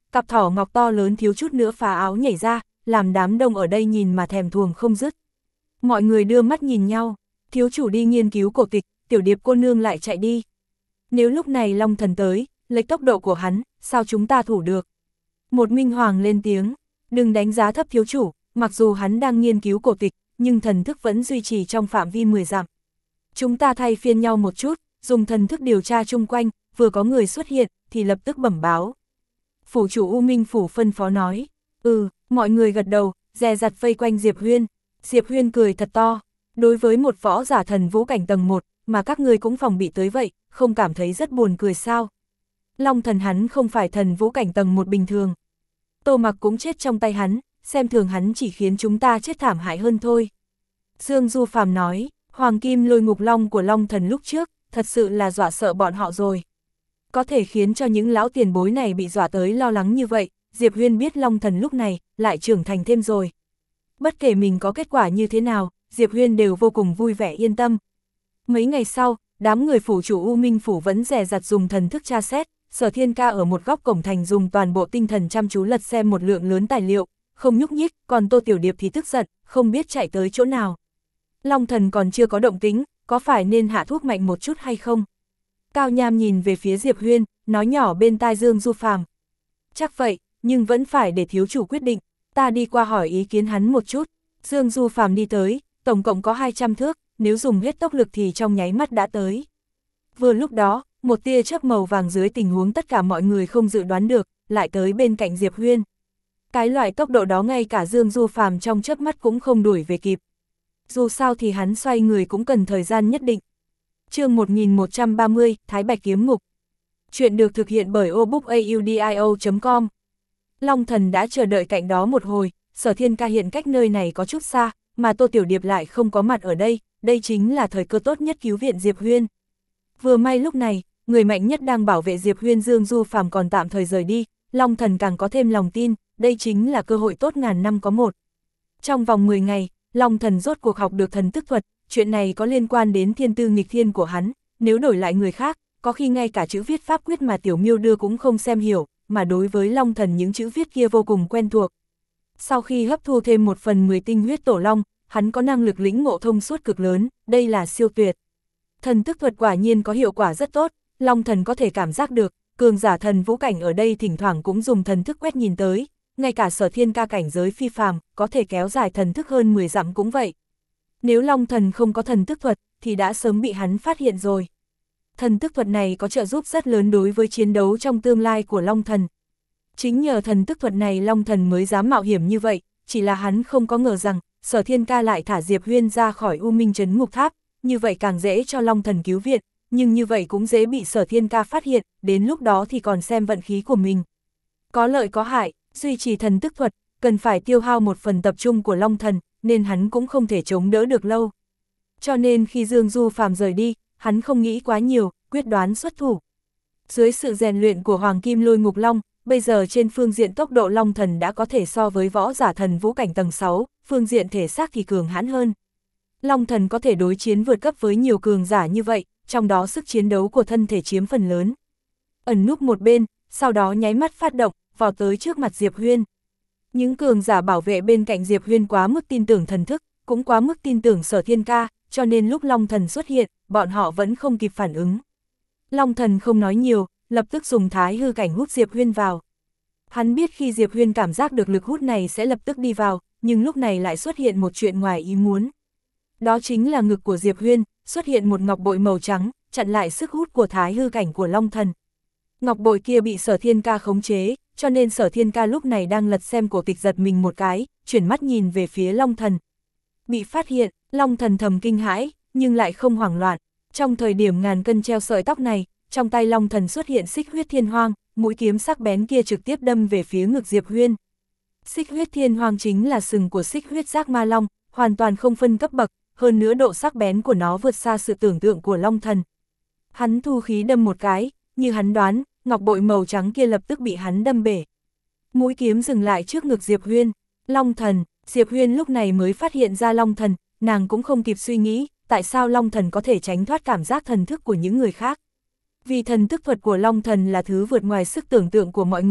[SPEAKER 1] cặp thỏ ngọc to lớn thiếu chút nữa phá áo nhảy ra, làm đám đông ở đây nhìn mà thèm thuồng không dứt. Mọi người đưa mắt nhìn nhau, thiếu chủ đi nghiên cứu cổ tịch, Tiểu Điệp cô nương lại chạy đi. Nếu lúc này Long Thần tới, lấy tốc độ của hắn, sao chúng ta thủ được? Một Minh Hoàng lên tiếng, đừng đánh giá thấp thiếu chủ, mặc dù hắn đang nghiên cứu cổ tịch, nhưng thần thức vẫn duy trì trong phạm vi mười dặm. Chúng ta thay phiên nhau một chút, dùng thần thức điều tra chung quanh, vừa có người xuất hiện, thì lập tức bẩm báo. Phủ chủ U Minh Phủ phân phó nói, ừ, mọi người gật đầu, dè dặt vây quanh Diệp Huyên. Diệp Huyên cười thật to, đối với một võ giả thần vũ cảnh tầng một, mà các ngươi cũng phòng bị tới vậy, không cảm thấy rất buồn cười sao? Long Thần hắn không phải thần vũ cảnh tầng một bình thường. Tô Mặc cũng chết trong tay hắn, xem thường hắn chỉ khiến chúng ta chết thảm hại hơn thôi. Dương Du Phàm nói, Hoàng Kim Lôi Ngục Long của Long Thần lúc trước, thật sự là dọa sợ bọn họ rồi. Có thể khiến cho những lão tiền bối này bị dọa tới lo lắng như vậy, Diệp Huyên biết Long Thần lúc này, lại trưởng thành thêm rồi. Bất kể mình có kết quả như thế nào, Diệp Huyên đều vô cùng vui vẻ yên tâm. Mấy ngày sau, đám người phủ chủ U Minh Phủ vẫn dè dặt dùng thần thức tra xét, Sở Thiên Ca ở một góc cổng thành dùng toàn bộ tinh thần chăm chú lật xem một lượng lớn tài liệu, không nhúc nhích, còn Tô Tiểu Điệp thì tức giận, không biết chạy tới chỗ nào. Long Thần còn chưa có động tĩnh, có phải nên hạ thuốc mạnh một chút hay không? Cao Nham nhìn về phía Diệp Huyên, nói nhỏ bên tai Dương Du Phàm. Chắc vậy, nhưng vẫn phải để thiếu chủ quyết định, ta đi qua hỏi ý kiến hắn một chút. Dương Du Phàm đi tới, tổng cộng có hai trăm thước, nếu dùng hết tốc lực thì trong nháy mắt đã tới. Vừa lúc đó, một tia chớp màu vàng dưới tình huống tất cả mọi người không dự đoán được, lại tới bên cạnh Diệp Huyên. Cái loại tốc độ đó ngay cả Dương Du Phàm trong chớp mắt cũng không đuổi về kịp. Dù sao thì hắn xoay người cũng cần thời gian nhất định. Chương một nghìn một trăm ba mươi, Thái Bạch Kiếm Ngục. Chuyện được thực hiện bởi obookaudio chấm com. Long Thần đã chờ đợi cạnh đó một hồi, Sở Thiên Ca hiện cách nơi này có chút xa, mà Tô Tiểu Điệp lại không có mặt ở đây, đây chính là thời cơ tốt nhất cứu viện Diệp Huyên. Vừa may lúc này, người mạnh nhất đang bảo vệ Diệp Huyên Dương Du Phàm còn tạm thời rời đi, Long Thần càng có thêm lòng tin, đây chính là cơ hội tốt ngàn năm có một. Trong vòng mười ngày, Long Thần rốt cuộc học được thần tức thuật, chuyện này có liên quan đến thiên tư nghịch thiên của hắn, nếu đổi lại người khác, có khi ngay cả chữ viết pháp quyết mà Tiểu Miêu đưa cũng không xem hiểu, mà đối với Long Thần những chữ viết kia vô cùng quen thuộc. Sau khi hấp thu thêm một phần mười tinh huyết tổ long, hắn có năng lực lĩnh ngộ thông suốt cực lớn, đây là siêu tuyệt. Thần tức thuật quả nhiên có hiệu quả rất tốt, Long Thần có thể cảm giác được, cường giả thần vũ cảnh ở đây thỉnh thoảng cũng dùng thần thức quét nhìn tới, ngay cả Sở Thiên Ca cảnh giới phi phàm, có thể kéo dài thần thức hơn mười dặm cũng vậy. Nếu Long Thần không có thần tức thuật, thì đã sớm bị hắn phát hiện rồi. Thần tức thuật này có trợ giúp rất lớn đối với chiến đấu trong tương lai của Long Thần. Chính nhờ thần tức thuật này Long Thần mới dám mạo hiểm như vậy, chỉ là hắn không có ngờ rằng, Sở Thiên Ca lại thả Diệp Huyên ra khỏi U Minh Trấn Ngục Tháp, như vậy càng dễ cho Long Thần cứu viện, nhưng như vậy cũng dễ bị Sở Thiên Ca phát hiện, đến lúc đó thì còn xem vận khí của mình. Có lợi có hại, duy trì thần tức thuật, cần phải tiêu hao một phần tập trung của Long Thần, nên hắn cũng không thể chống đỡ được lâu. Cho nên khi Dương Du Phàm rời đi, hắn không nghĩ quá nhiều, quyết đoán xuất thủ. Dưới sự rèn luyện của Hoàng Kim Lôi Ngục Long, bây giờ trên phương diện tốc độ Long Thần đã có thể so với võ giả thần vũ cảnh tầng sáu, phương diện thể xác thì cường hãn hơn. Long Thần có thể đối chiến vượt cấp với nhiều cường giả như vậy, trong đó sức chiến đấu của thân thể chiếm phần lớn. Ẩn núp một bên, sau đó nháy mắt phát động, vào tới trước mặt Diệp Huyên. Những cường giả bảo vệ bên cạnh Diệp Huyên quá mức tin tưởng thần thức, cũng quá mức tin tưởng Sở Thiên Ca, cho nên lúc Long Thần xuất hiện, bọn họ vẫn không kịp phản ứng. Long Thần không nói nhiều, lập tức dùng thái hư cảnh hút Diệp Huyên vào. Hắn biết khi Diệp Huyên cảm giác được lực hút này sẽ lập tức đi vào, nhưng lúc này lại xuất hiện một chuyện ngoài ý muốn. Đó chính là ngực của Diệp Huyên, xuất hiện một ngọc bội màu trắng, chặn lại sức hút của thái hư cảnh của Long Thần. Ngọc bội kia bị Sở Thiên Ca khống chế, cho nên Sở Thiên Ca lúc này đang lật xem cổ tịch giật mình một cái, chuyển mắt nhìn về phía Long Thần. Bị phát hiện, Long Thần thầm kinh hãi, nhưng lại không hoảng loạn. Trong thời điểm ngàn cân treo sợi tóc này, trong tay Long Thần xuất hiện xích huyết thiên hoang, mũi kiếm sắc bén kia trực tiếp đâm về phía ngực Diệp Huyên. Xích huyết thiên hoang chính là sừng của xích huyết giác ma long, hoàn toàn không phân cấp bậc, hơn nữa độ sắc bén của nó vượt xa sự tưởng tượng của Long Thần. Hắn thu khí đâm một cái, như hắn đoán, ngọc bội màu trắng kia lập tức bị hắn đâm bể. Mũi kiếm dừng lại trước ngực Diệp Huyên. Long Thần, Diệp Huyên lúc này mới phát hiện ra Long Thần, nàng cũng không kịp suy nghĩ, tại sao Long Thần có thể tránh thoát cảm giác thần thức của những người khác. Vì thần thức thuật của Long Thần là thứ vượt ngoài sức tưởng tượng của mọi người,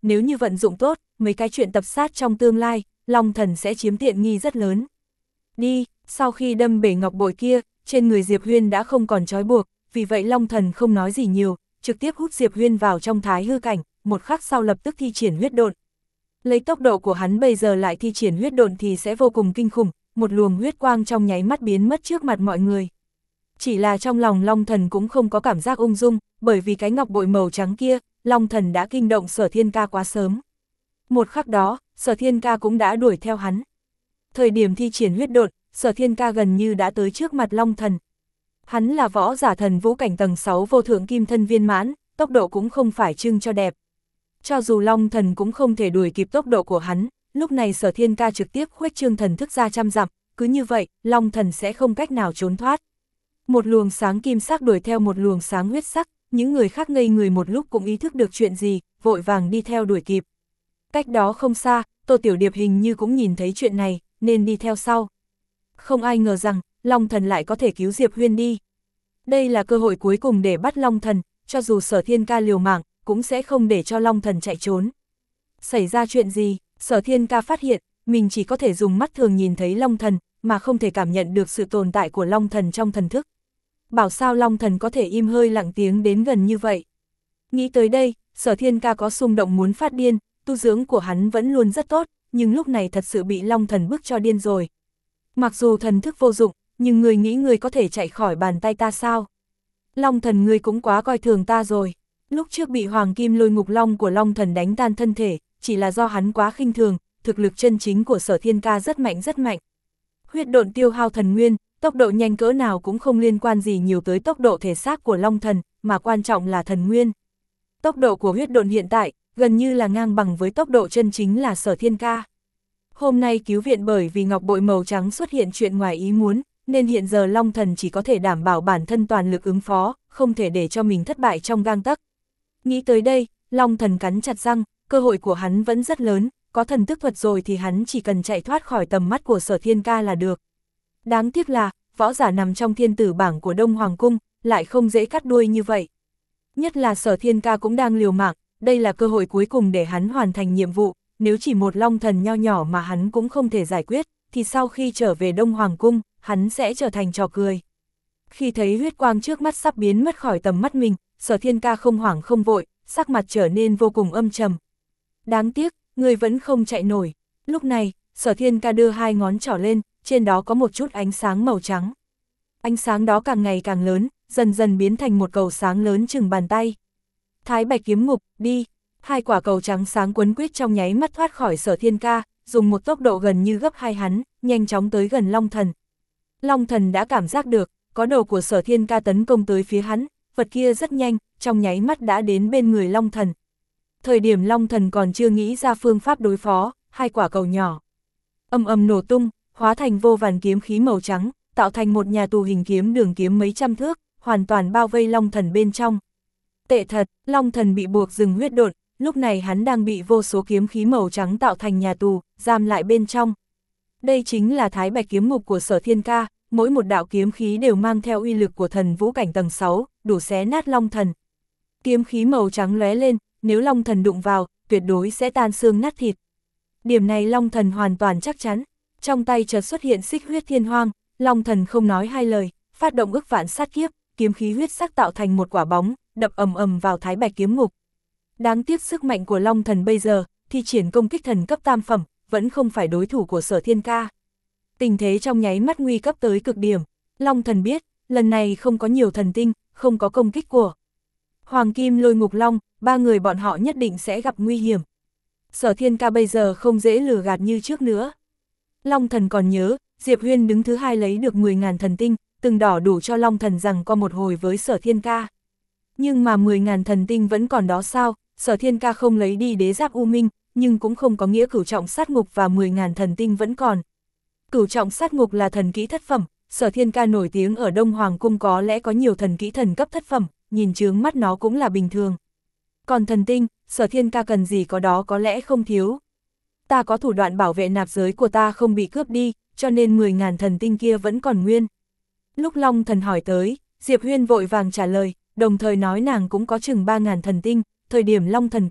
[SPEAKER 1] nếu như vận dụng tốt, mấy cái chuyện tập sát trong tương lai, Long Thần sẽ chiếm tiện nghi rất lớn. Đi, sau khi đâm bể ngọc bội kia, trên người Diệp Huyên đã không còn trói buộc, vì vậy Long Thần không nói gì nhiều, trực tiếp hút Diệp Huyên vào trong thái hư cảnh, một khắc sau lập tức thi triển huyết độn. Lấy tốc độ của hắn bây giờ lại thi triển huyết độn thì sẽ vô cùng kinh khủng, một luồng huyết quang trong nháy mắt biến mất trước mặt mọi người. Chỉ là trong lòng Long Thần cũng không có cảm giác ung dung, bởi vì cái ngọc bội màu trắng kia, Long Thần đã kinh động Sở Thiên Ca quá sớm. Một khắc đó, Sở Thiên Ca cũng đã đuổi theo hắn. Thời điểm thi triển huyết độn, Sở Thiên Ca gần như đã tới trước mặt Long Thần. Hắn là võ giả thần vũ cảnh tầng sáu vô thượng kim thân viên mãn, tốc độ cũng không phải trưng cho đẹp. Cho dù Long Thần cũng không thể đuổi kịp tốc độ của hắn, lúc này Sở Thiên Ca trực tiếp khuếch trương thần thức ra trăm dặm, cứ như vậy, Long Thần sẽ không cách nào trốn thoát. Một luồng sáng kim sắc đuổi theo một luồng sáng huyết sắc, những người khác ngây người một lúc cũng ý thức được chuyện gì, vội vàng đi theo đuổi kịp. Cách đó không xa, Tô Tiểu Điệp hình như cũng nhìn thấy chuyện này, nên đi theo sau. Không ai ngờ rằng, Long Thần lại có thể cứu Diệp Huyên đi. Đây là cơ hội cuối cùng để bắt Long Thần, cho dù Sở Thiên Ca liều mạng, cũng sẽ không để cho Long Thần chạy trốn. Xảy ra chuyện gì? Sở Thiên Ca phát hiện, mình chỉ có thể dùng mắt thường nhìn thấy Long Thần, mà không thể cảm nhận được sự tồn tại của Long Thần trong thần thức. Bảo sao Long Thần có thể im hơi lặng tiếng đến gần như vậy. Nghĩ tới đây, Sở Thiên Ca có xung động muốn phát điên, tu dưỡng của hắn vẫn luôn rất tốt, nhưng lúc này thật sự bị Long Thần bức cho điên rồi. Mặc dù thần thức vô dụng, nhưng người nghĩ người có thể chạy khỏi bàn tay ta sao? Long Thần ngươi cũng quá coi thường ta rồi. Lúc trước bị Hoàng Kim Lôi Ngục Long của Long Thần đánh tan thân thể, chỉ là do hắn quá khinh thường, thực lực chân chính của Sở Thiên Ca rất mạnh rất mạnh. Huyết độn tiêu hao thần nguyên, tốc độ nhanh cỡ nào cũng không liên quan gì nhiều tới tốc độ thể xác của Long Thần, mà quan trọng là thần nguyên. Tốc độ của huyết độn hiện tại, gần như là ngang bằng với tốc độ chân chính là Sở Thiên Ca. Hôm nay cứu viện bởi vì ngọc bội màu trắng xuất hiện chuyện ngoài ý muốn, nên hiện giờ Long Thần chỉ có thể đảm bảo bản thân toàn lực ứng phó, không thể để cho mình thất bại trong gang tấc. Nghĩ tới đây, Long Thần cắn chặt răng, cơ hội của hắn vẫn rất lớn, có thần tức thuật rồi thì hắn chỉ cần chạy thoát khỏi tầm mắt của Sở Thiên Ca là được. Đáng tiếc là, võ giả nằm trong thiên tử bảng của Đông Hoàng Cung, lại không dễ cắt đuôi như vậy. Nhất là Sở Thiên Ca cũng đang liều mạng, đây là cơ hội cuối cùng để hắn hoàn thành nhiệm vụ, nếu chỉ một Long Thần nho nhỏ mà hắn cũng không thể giải quyết, thì sau khi trở về Đông Hoàng Cung, hắn sẽ trở thành trò cười. Khi thấy huyết quang trước mắt sắp biến mất khỏi tầm mắt mình, Sở Thiên Ca không hoảng không vội, sắc mặt trở nên vô cùng âm trầm. Đáng tiếc, người vẫn không chạy nổi. Lúc này, Sở Thiên Ca đưa hai ngón trỏ lên, trên đó có một chút ánh sáng màu trắng. Ánh sáng đó càng ngày càng lớn, dần dần biến thành một cầu sáng lớn chừng bàn tay. Thái Bạch Kiếm Ngục, đi! Hai quả cầu trắng sáng quấn quýt trong nháy mắt thoát khỏi Sở Thiên Ca, dùng một tốc độ gần như gấp hai hắn, nhanh chóng tới gần Long Thần. Long Thần đã cảm giác được, có đầu của Sở Thiên Ca tấn công tới phía hắn, vật kia rất nhanh, trong nháy mắt đã đến bên người Long Thần. Thời điểm Long Thần còn chưa nghĩ ra phương pháp đối phó, hai quả cầu nhỏ ầm ầm nổ tung, hóa thành vô vàn kiếm khí màu trắng, tạo thành một nhà tù hình kiếm đường kiếm mấy trăm thước, hoàn toàn bao vây Long Thần bên trong. Tệ thật, Long Thần bị buộc dừng huyết độn, lúc này hắn đang bị vô số kiếm khí màu trắng tạo thành nhà tù, giam lại bên trong. Đây chính là Thái Bạch Kiếm Ngục của Sở Thiên Ca, mỗi một đạo kiếm khí đều mang theo uy lực của thần vũ cảnh tầng sáu, đủ xé nát Long Thần. Kiếm khí màu trắng lóe lên, nếu Long Thần đụng vào, tuyệt đối sẽ tan xương nát thịt. Điểm này Long Thần hoàn toàn chắc chắn. Trong tay chợt xuất hiện xích huyết thiên hoang, Long Thần không nói hai lời, phát động ức vạn sát kiếp, kiếm khí huyết sắc tạo thành một quả bóng, đập ầm ầm vào Thái Bạch Kiếm Ngục. Đáng tiếc sức mạnh của Long Thần bây giờ, thi triển công kích thần cấp tam phẩm, vẫn không phải đối thủ của Sở Thiên Ca. Tình thế trong nháy mắt nguy cấp tới cực điểm, Long Thần biết, lần này không có nhiều thần tinh, không có công kích của Hoàng Kim Lôi Ngục Long, ba người bọn họ nhất định sẽ gặp nguy hiểm. Sở Thiên Ca bây giờ không dễ lừa gạt như trước nữa. Long Thần còn nhớ, Diệp Huyên đứng thứ hai lấy được mười nghìn thần tinh, từng đỏ đủ cho Long Thần rằng co một hồi với Sở Thiên Ca. Nhưng mà mười nghìn thần tinh vẫn còn đó sao, Sở Thiên Ca không lấy đi đế giáp U Minh, nhưng cũng không có nghĩa cửu trọng sát ngục và mười nghìn thần tinh vẫn còn. Cửu trọng sát ngục là thần kỹ thất phẩm, Sở Thiên Ca nổi tiếng ở Đông Hoàng Cung có lẽ có nhiều thần kỹ thần cấp thất phẩm, nhìn chướng mắt nó cũng là bình thường. Còn thần tinh, Sở Thiên Ca cần gì có đó có lẽ không thiếu. Ta có thủ đoạn bảo vệ nạp giới của ta không bị cướp đi, cho nên mười nghìn thần tinh kia vẫn còn nguyên. Lúc Long Thần hỏi tới, Diệp Huyên vội vàng trả lời, đồng thời nói nàng cũng có chừng ba nghìn thần tinh, thời điểm Long Thần cần,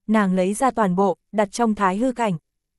[SPEAKER 1] nàng lấy ra toàn bộ, đặt trong thái hư cảnh.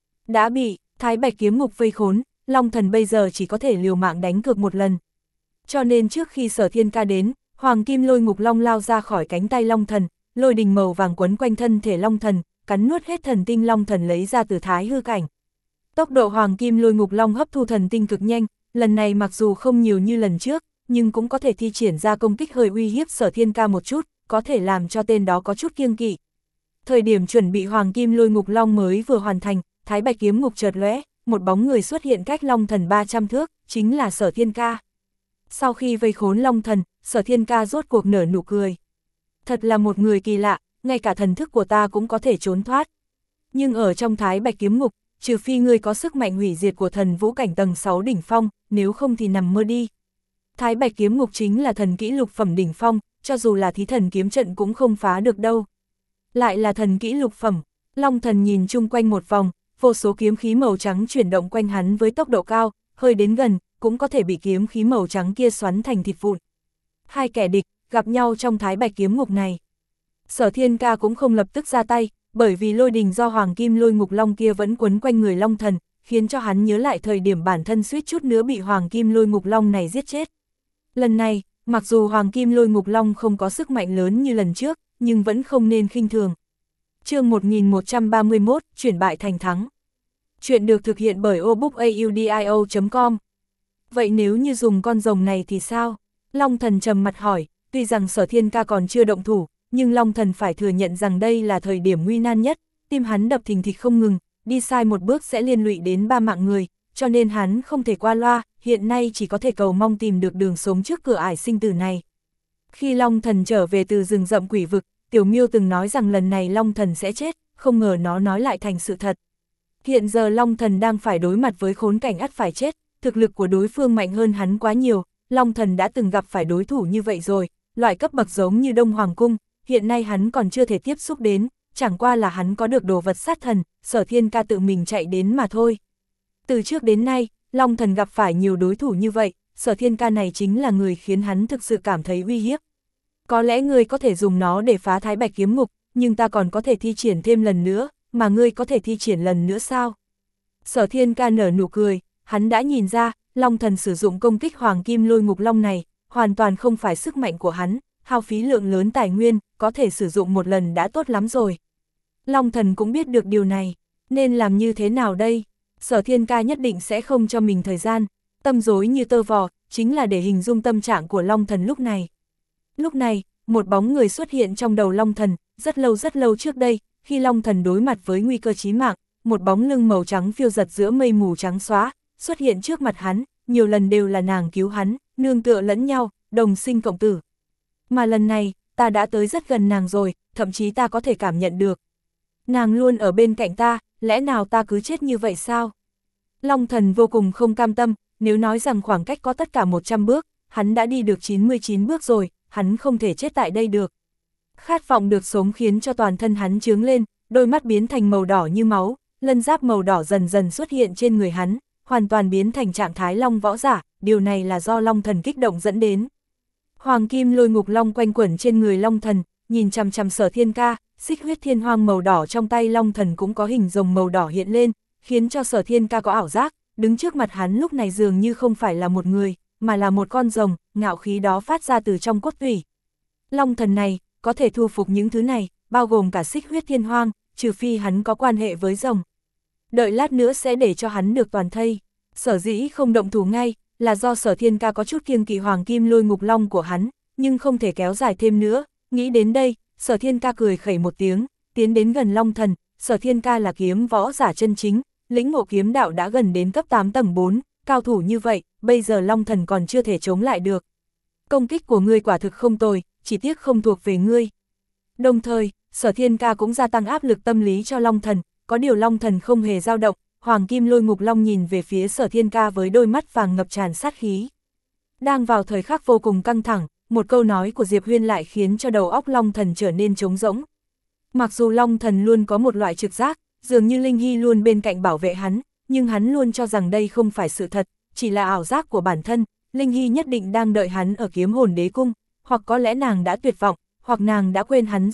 [SPEAKER 1] Đã bị Thái Bạch kiếm ngục vây khốn, Long Thần bây giờ chỉ có thể liều mạng đánh cược một lần. Cho nên trước khi Sở Thiên Ca đến, Hoàng Kim Lôi Ngục Long lao ra khỏi cánh tay Long Thần, lôi đình màu vàng quấn quanh thân thể Long Thần, cắn nuốt hết thần tinh Long Thần lấy ra từ thái hư cảnh. Tốc độ Hoàng Kim Lôi Ngục Long hấp thu thần tinh cực nhanh, lần này mặc dù không nhiều như lần trước, nhưng cũng có thể thi triển ra công kích hơi uy hiếp Sở Thiên Ca một chút, có thể làm cho tên đó có chút kiêng kỵ. Thời điểm chuẩn bị Hoàng Kim Lôi Ngục Long mới vừa hoàn thành, Thái Bạch kiếm ngục chợt lóe, một bóng người xuất hiện cách Long Thần ba trăm thước, chính là Sở Thiên Ca. Sau khi vây khốn Long Thần, Sở Thiên Ca rốt cuộc nở nụ cười. Thật là một người kỳ lạ, ngay cả thần thức của ta cũng có thể trốn thoát. Nhưng ở trong Thái Bạch kiếm ngục, trừ phi ngươi có sức mạnh hủy diệt của thần vũ cảnh tầng sáu đỉnh phong, nếu không thì nằm mơ đi. Thái Bạch kiếm ngục chính là thần kỹ lục phẩm đỉnh phong, cho dù là thí thần kiếm trận cũng không phá được đâu. Lại là thần kỹ lục phẩm, Long Thần nhìn chung quanh một vòng, vô số kiếm khí màu trắng chuyển động quanh hắn với tốc độ cao, hơi đến gần, cũng có thể bị kiếm khí màu trắng kia xoắn thành thịt vụn. Hai kẻ địch, gặp nhau trong Thái Bạch kiếm ngục này. Sở Thiên Ca cũng không lập tức ra tay, bởi vì lôi đình do Hoàng Kim Lôi Ngục Long kia vẫn quấn quanh người Long Thần, khiến cho hắn nhớ lại thời điểm bản thân suýt chút nữa bị Hoàng Kim Lôi Ngục Long này giết chết. Lần này, mặc dù Hoàng Kim Lôi Ngục Long không có sức mạnh lớn như lần trước, nhưng vẫn không nên khinh thường. Chương một nghìn một trăm ba mươi mốt, chuyển bại thành thắng. Chuyện được thực hiện bởi obookaudio chấm com. Vậy nếu như dùng con rồng này thì sao? Long Thần trầm mặt hỏi, tuy rằng Sở Thiên Ca còn chưa động thủ, nhưng Long Thần phải thừa nhận rằng đây là thời điểm nguy nan nhất, tim hắn đập thình thịch không ngừng, đi sai một bước sẽ liên lụy đến ba mạng người, cho nên hắn không thể qua loa, hiện nay chỉ có thể cầu mong tìm được đường sống trước cửa ải sinh tử này. Khi Long Thần trở về từ rừng rậm quỷ vực, Tiểu Miêu từng nói rằng lần này Long Thần sẽ chết, không ngờ nó nói lại thành sự thật. Hiện giờ Long Thần đang phải đối mặt với khốn cảnh ắt phải chết, thực lực của đối phương mạnh hơn hắn quá nhiều, Long Thần đã từng gặp phải đối thủ như vậy rồi, loại cấp bậc giống như Đông Hoàng Cung, hiện nay hắn còn chưa thể tiếp xúc đến, chẳng qua là hắn có được đồ vật sát thần, Sở Thiên Ca tự mình chạy đến mà thôi. Từ trước đến nay, Long Thần gặp phải nhiều đối thủ như vậy, Sở Thiên Ca này chính là người khiến hắn thực sự cảm thấy uy hiếp. Có lẽ ngươi có thể dùng nó để phá Thái Bạch kiếm ngục, nhưng ta còn có thể thi triển thêm lần nữa, mà ngươi có thể thi triển lần nữa sao? Sở Thiên Ca nở nụ cười, hắn đã nhìn ra, Long Thần sử dụng công kích Hoàng Kim Lôi Ngục Long này, hoàn toàn không phải sức mạnh của hắn, hao phí lượng lớn tài nguyên, có thể sử dụng một lần đã tốt lắm rồi. Long Thần cũng biết được điều này, nên làm như thế nào đây? Sở Thiên Ca nhất định sẽ không cho mình thời gian, tâm rối như tơ vò, chính là để hình dung tâm trạng của Long Thần lúc này. Lúc này, một bóng người xuất hiện trong đầu Long Thần, rất lâu rất lâu trước đây, khi Long Thần đối mặt với nguy cơ chí mạng, một bóng lưng màu trắng phiêu giật giữa mây mù trắng xóa, xuất hiện trước mặt hắn, nhiều lần đều là nàng cứu hắn, nương tựa lẫn nhau, đồng sinh cộng tử. Mà lần này, ta đã tới rất gần nàng rồi, thậm chí ta có thể cảm nhận được. Nàng luôn ở bên cạnh ta, lẽ nào ta cứ chết như vậy sao? Long Thần vô cùng không cam tâm, nếu nói rằng khoảng cách có tất cả một trăm bước, hắn đã đi được chín mươi chín bước rồi, hắn không thể chết tại đây được. Khát vọng được sống khiến cho toàn thân hắn chướng lên, đôi mắt biến thành màu đỏ như máu, lân giáp màu đỏ dần dần xuất hiện trên người hắn, hoàn toàn biến thành trạng thái long võ giả, điều này là do Long Thần kích động dẫn đến. Hoàng Kim Lôi Ngục Long quanh quẩn trên người Long Thần, nhìn chằm chằm Sở Thiên Ca, xích huyết thiên hoang màu đỏ trong tay Long Thần cũng có hình rồng màu đỏ hiện lên, khiến cho Sở Thiên Ca có ảo giác, đứng trước mặt hắn lúc này dường như không phải là một người, mà là một con rồng, ngạo khí đó phát ra từ trong cốt tủy. Long Thần này, có thể thu phục những thứ này, bao gồm cả xích huyết thiên hoang, trừ phi hắn có quan hệ với rồng. Đợi lát nữa sẽ để cho hắn được toàn thây. Sở dĩ không động thủ ngay, là do Sở Thiên Ca có chút kiêng kỵ Hoàng Kim Lôi Ngục Long của hắn, nhưng không thể kéo dài thêm nữa. Nghĩ đến đây, Sở Thiên Ca cười khẩy một tiếng, tiến đến gần Long Thần. Sở Thiên Ca là kiếm võ giả chân chính, lĩnh ngộ kiếm đạo đã gần đến cấp tám tầng bốn, cao thủ như vậy, bây giờ Long Thần còn chưa thể chống lại được. Công kích của ngươi quả thực không tồi, chỉ tiếc không thuộc về ngươi. Đồng thời, Sở Thiên Ca cũng gia tăng áp lực tâm lý cho Long Thần, có điều Long Thần không hề dao động, Hoàng Kim Lôi Ngục Long nhìn về phía Sở Thiên Ca với đôi mắt vàng ngập tràn sát khí. Đang vào thời khắc vô cùng căng thẳng, một câu nói của Diệp Huyên lại khiến cho đầu óc Long Thần trở nên trống rỗng. Mặc dù Long Thần luôn có một loại trực giác, dường như Linh Hy luôn bên cạnh bảo vệ hắn, nhưng hắn luôn cho rằng đây không phải sự thật, chỉ là ảo giác của bản thân, Linh Hy nhất định đang đợi hắn ở Kiếm Hồn Đế Cung, hoặc có lẽ nàng đã tuyệt vọng, hoặc nàng đã quên hắn rồi,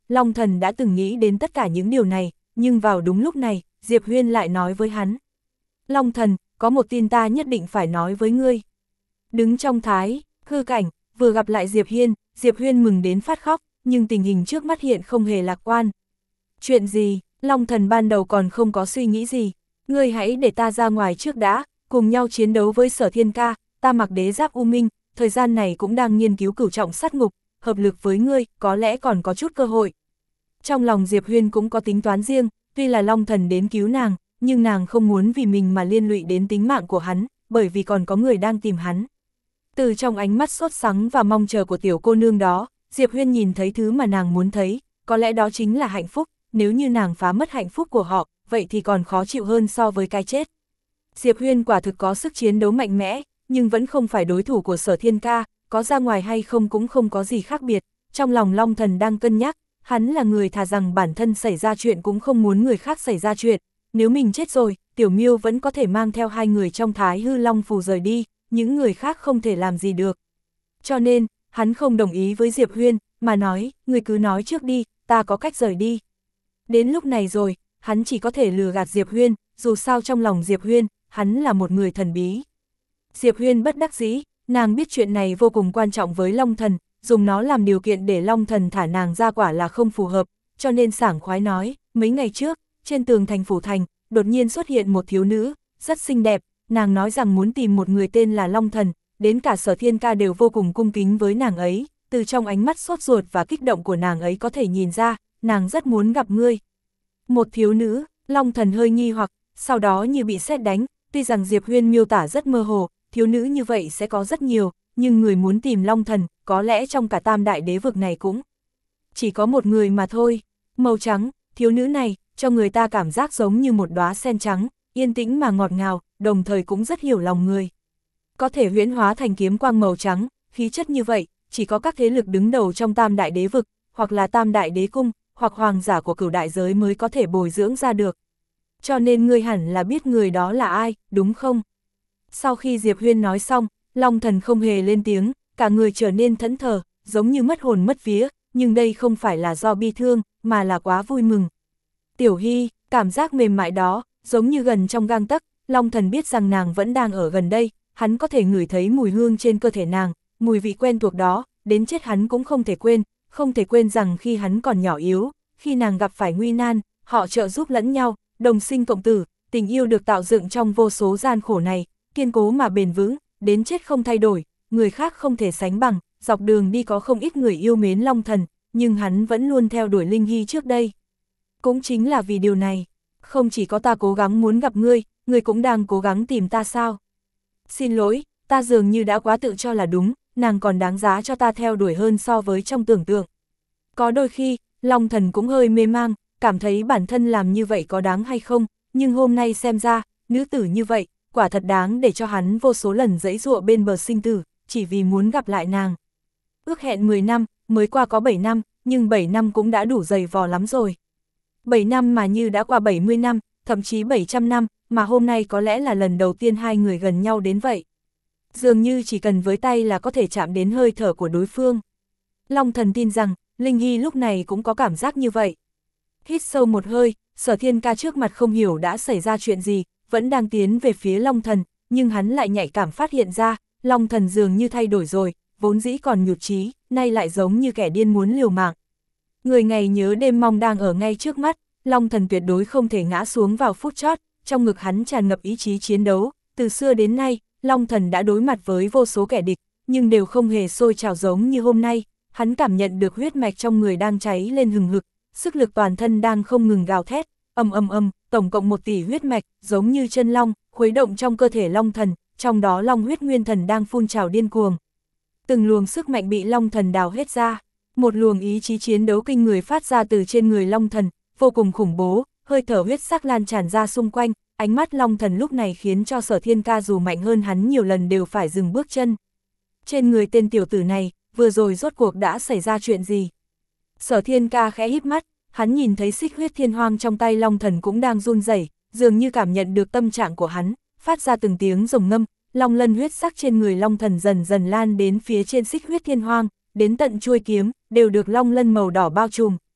[SPEAKER 1] Long Thần đã từng nghĩ đến tất cả những điều này, nhưng vào đúng lúc này, Diệp Huyên lại nói với hắn. Long Thần, có một tin ta nhất định phải nói với ngươi. Đứng trong thái, hư cảnh, vừa gặp lại Diệp Hiên, Diệp Huyên mừng đến phát khóc, nhưng tình hình trước mắt hiện không hề lạc quan. Chuyện gì? Long Thần ban đầu còn không có suy nghĩ gì. Ngươi hãy để ta ra ngoài trước đã, cùng nhau chiến đấu với Sở Thiên Ca, ta mặc đế giáp U Minh, thời gian này cũng đang nghiên cứu cửu trọng sát ngục, hợp lực với ngươi, có lẽ còn có chút cơ hội. Trong lòng Diệp Huyên cũng có tính toán riêng, tuy là Long Thần đến cứu nàng, nhưng nàng không muốn vì mình mà liên lụy đến tính mạng của hắn, bởi vì còn có người đang tìm hắn. Từ trong ánh mắt sốt sắng và mong chờ của tiểu cô nương đó, Diệp Huyên nhìn thấy thứ mà nàng muốn thấy, có lẽ đó chính là hạnh phúc, nếu như nàng phá mất hạnh phúc của họ, vậy thì còn khó chịu hơn so với cái chết. Diệp Huyên quả thực có sức chiến đấu mạnh mẽ, nhưng vẫn không phải đối thủ của Sở Thiên Ca, có ra ngoài hay không cũng không có gì khác biệt. Trong lòng Long Thần đang cân nhắc, hắn là người thà rằng bản thân xảy ra chuyện cũng không muốn người khác xảy ra chuyện. Nếu mình chết rồi, Tiểu Miêu vẫn có thể mang theo hai người trong Thái Hư Long Phù rời đi, những người khác không thể làm gì được. Cho nên, hắn không đồng ý với Diệp Huyên, mà nói, người cứ nói trước đi, ta có cách rời đi. Đến lúc này rồi, hắn chỉ có thể lừa gạt Diệp Huyên, dù sao trong lòng Diệp Huyên, hắn là một người thần bí. Diệp Huyên bất đắc dĩ, nàng biết chuyện này vô cùng quan trọng với Long Thần, dùng nó làm điều kiện để Long Thần thả nàng ra quả là không phù hợp, cho nên sảng khoái nói, mấy ngày trước, trên tường thành phủ thành, đột nhiên xuất hiện một thiếu nữ, rất xinh đẹp, nàng nói rằng muốn tìm một người tên là Long Thần, đến cả Sở Thiên Ca đều vô cùng cung kính với nàng ấy, từ trong ánh mắt sốt ruột và kích động của nàng ấy có thể nhìn ra, nàng rất muốn gặp ngươi. Một thiếu nữ, Long Thần hơi nghi hoặc, sau đó như bị sét đánh, tuy rằng Diệp Huyên miêu tả rất mơ hồ, thiếu nữ như vậy sẽ có rất nhiều, nhưng người muốn tìm Long Thần, có lẽ trong cả tam đại đế vực này cũng chỉ có một người mà thôi. Màu trắng, thiếu nữ này, cho người ta cảm giác giống như một đóa sen trắng, yên tĩnh mà ngọt ngào, đồng thời cũng rất hiểu lòng người. Có thể huyễn hóa thành kiếm quang màu trắng, khí chất như vậy, chỉ có các thế lực đứng đầu trong tam đại đế vực, hoặc là tam đại đế cung, hoặc hoàng giả của cửu đại giới mới có thể bồi dưỡng ra được. Cho nên ngươi hẳn là biết người đó là ai, đúng không? Sau khi Diệp Huyên nói xong, Long Thần không hề lên tiếng, cả người trở nên thẫn thờ, giống như mất hồn mất vía, nhưng đây không phải là do bi thương, mà là quá vui mừng. Tiểu Hy, cảm giác mềm mại đó, giống như gần trong gang tấc, Long Thần biết rằng nàng vẫn đang ở gần đây, hắn có thể ngửi thấy mùi hương trên cơ thể nàng, mùi vị quen thuộc đó, đến chết hắn cũng không thể quên, không thể quên rằng khi hắn còn nhỏ yếu, khi nàng gặp phải nguy nan, họ trợ giúp lẫn nhau, đồng sinh cộng tử, tình yêu được tạo dựng trong vô số gian khổ này, kiên cố mà bền vững, đến chết không thay đổi, người khác không thể sánh bằng, dọc đường đi có không ít người yêu mến Long Thần, nhưng hắn vẫn luôn theo đuổi Linh Hy trước đây. Cũng chính là vì điều này, không chỉ có ta cố gắng muốn gặp ngươi, ngươi cũng đang cố gắng tìm ta sao? Xin lỗi, ta dường như đã quá tự cho là đúng, nàng còn đáng giá cho ta theo đuổi hơn so với trong tưởng tượng. Có đôi khi, Long Thần cũng hơi mê mang, cảm thấy bản thân làm như vậy có đáng hay không, nhưng hôm nay xem ra, nữ tử như vậy, quả thật đáng để cho hắn vô số lần giãy giụa bên bờ sinh tử, chỉ vì muốn gặp lại nàng. Ước hẹn mười năm, mới qua có bảy năm, nhưng bảy năm cũng đã đủ dày vò lắm rồi. bảy năm mà như đã qua bảy mươi năm, thậm chí bảy trăm năm, mà hôm nay có lẽ là lần đầu tiên hai người gần nhau đến vậy. Dường như chỉ cần với tay là có thể chạm đến hơi thở của đối phương. Long Thần tin rằng, Linh Hy lúc này cũng có cảm giác như vậy. Hít sâu một hơi, Sở Thiên Ca trước mặt không hiểu đã xảy ra chuyện gì, vẫn đang tiến về phía Long Thần, nhưng hắn lại nhạy cảm phát hiện ra, Long Thần dường như thay đổi rồi, vốn dĩ còn nhụt chí, nay lại giống như kẻ điên muốn liều mạng. Người ngày nhớ đêm mong đang ở ngay trước mắt, Long Thần tuyệt đối không thể ngã xuống vào phút chót, trong ngực hắn tràn ngập ý chí chiến đấu, từ xưa đến nay, Long Thần đã đối mặt với vô số kẻ địch, nhưng đều không hề sôi trào giống như hôm nay, hắn cảm nhận được huyết mạch trong người đang cháy lên hừng hực, sức lực toàn thân đang không ngừng gào thét, ầm ầm ầm, tổng cộng một tỷ huyết mạch, giống như chân long, khuấy động trong cơ thể Long Thần, trong đó long huyết nguyên thần đang phun trào điên cuồng. Từng luồng sức mạnh bị Long Thần đào hết ra, một luồng ý chí chiến đấu kinh người phát ra từ trên người Long Thần, vô cùng khủng bố, hơi thở huyết sắc lan tràn ra xung quanh, ánh mắt Long Thần lúc này khiến cho Sở Thiên Ca dù mạnh hơn hắn nhiều lần đều phải dừng bước chân. Trên người tên tiểu tử này, vừa rồi rốt cuộc đã xảy ra chuyện gì? Sở Thiên Ca khẽ híp mắt, hắn nhìn thấy xích huyết thiên hoang trong tay Long Thần cũng đang run rẩy, dường như cảm nhận được tâm trạng của hắn, phát ra từng tiếng rồng ngâm, long lân huyết sắc trên người Long Thần dần dần lan đến phía trên xích huyết thiên hoang, đến tận chuôi kiếm, đều được long lân màu đỏ bao trùm.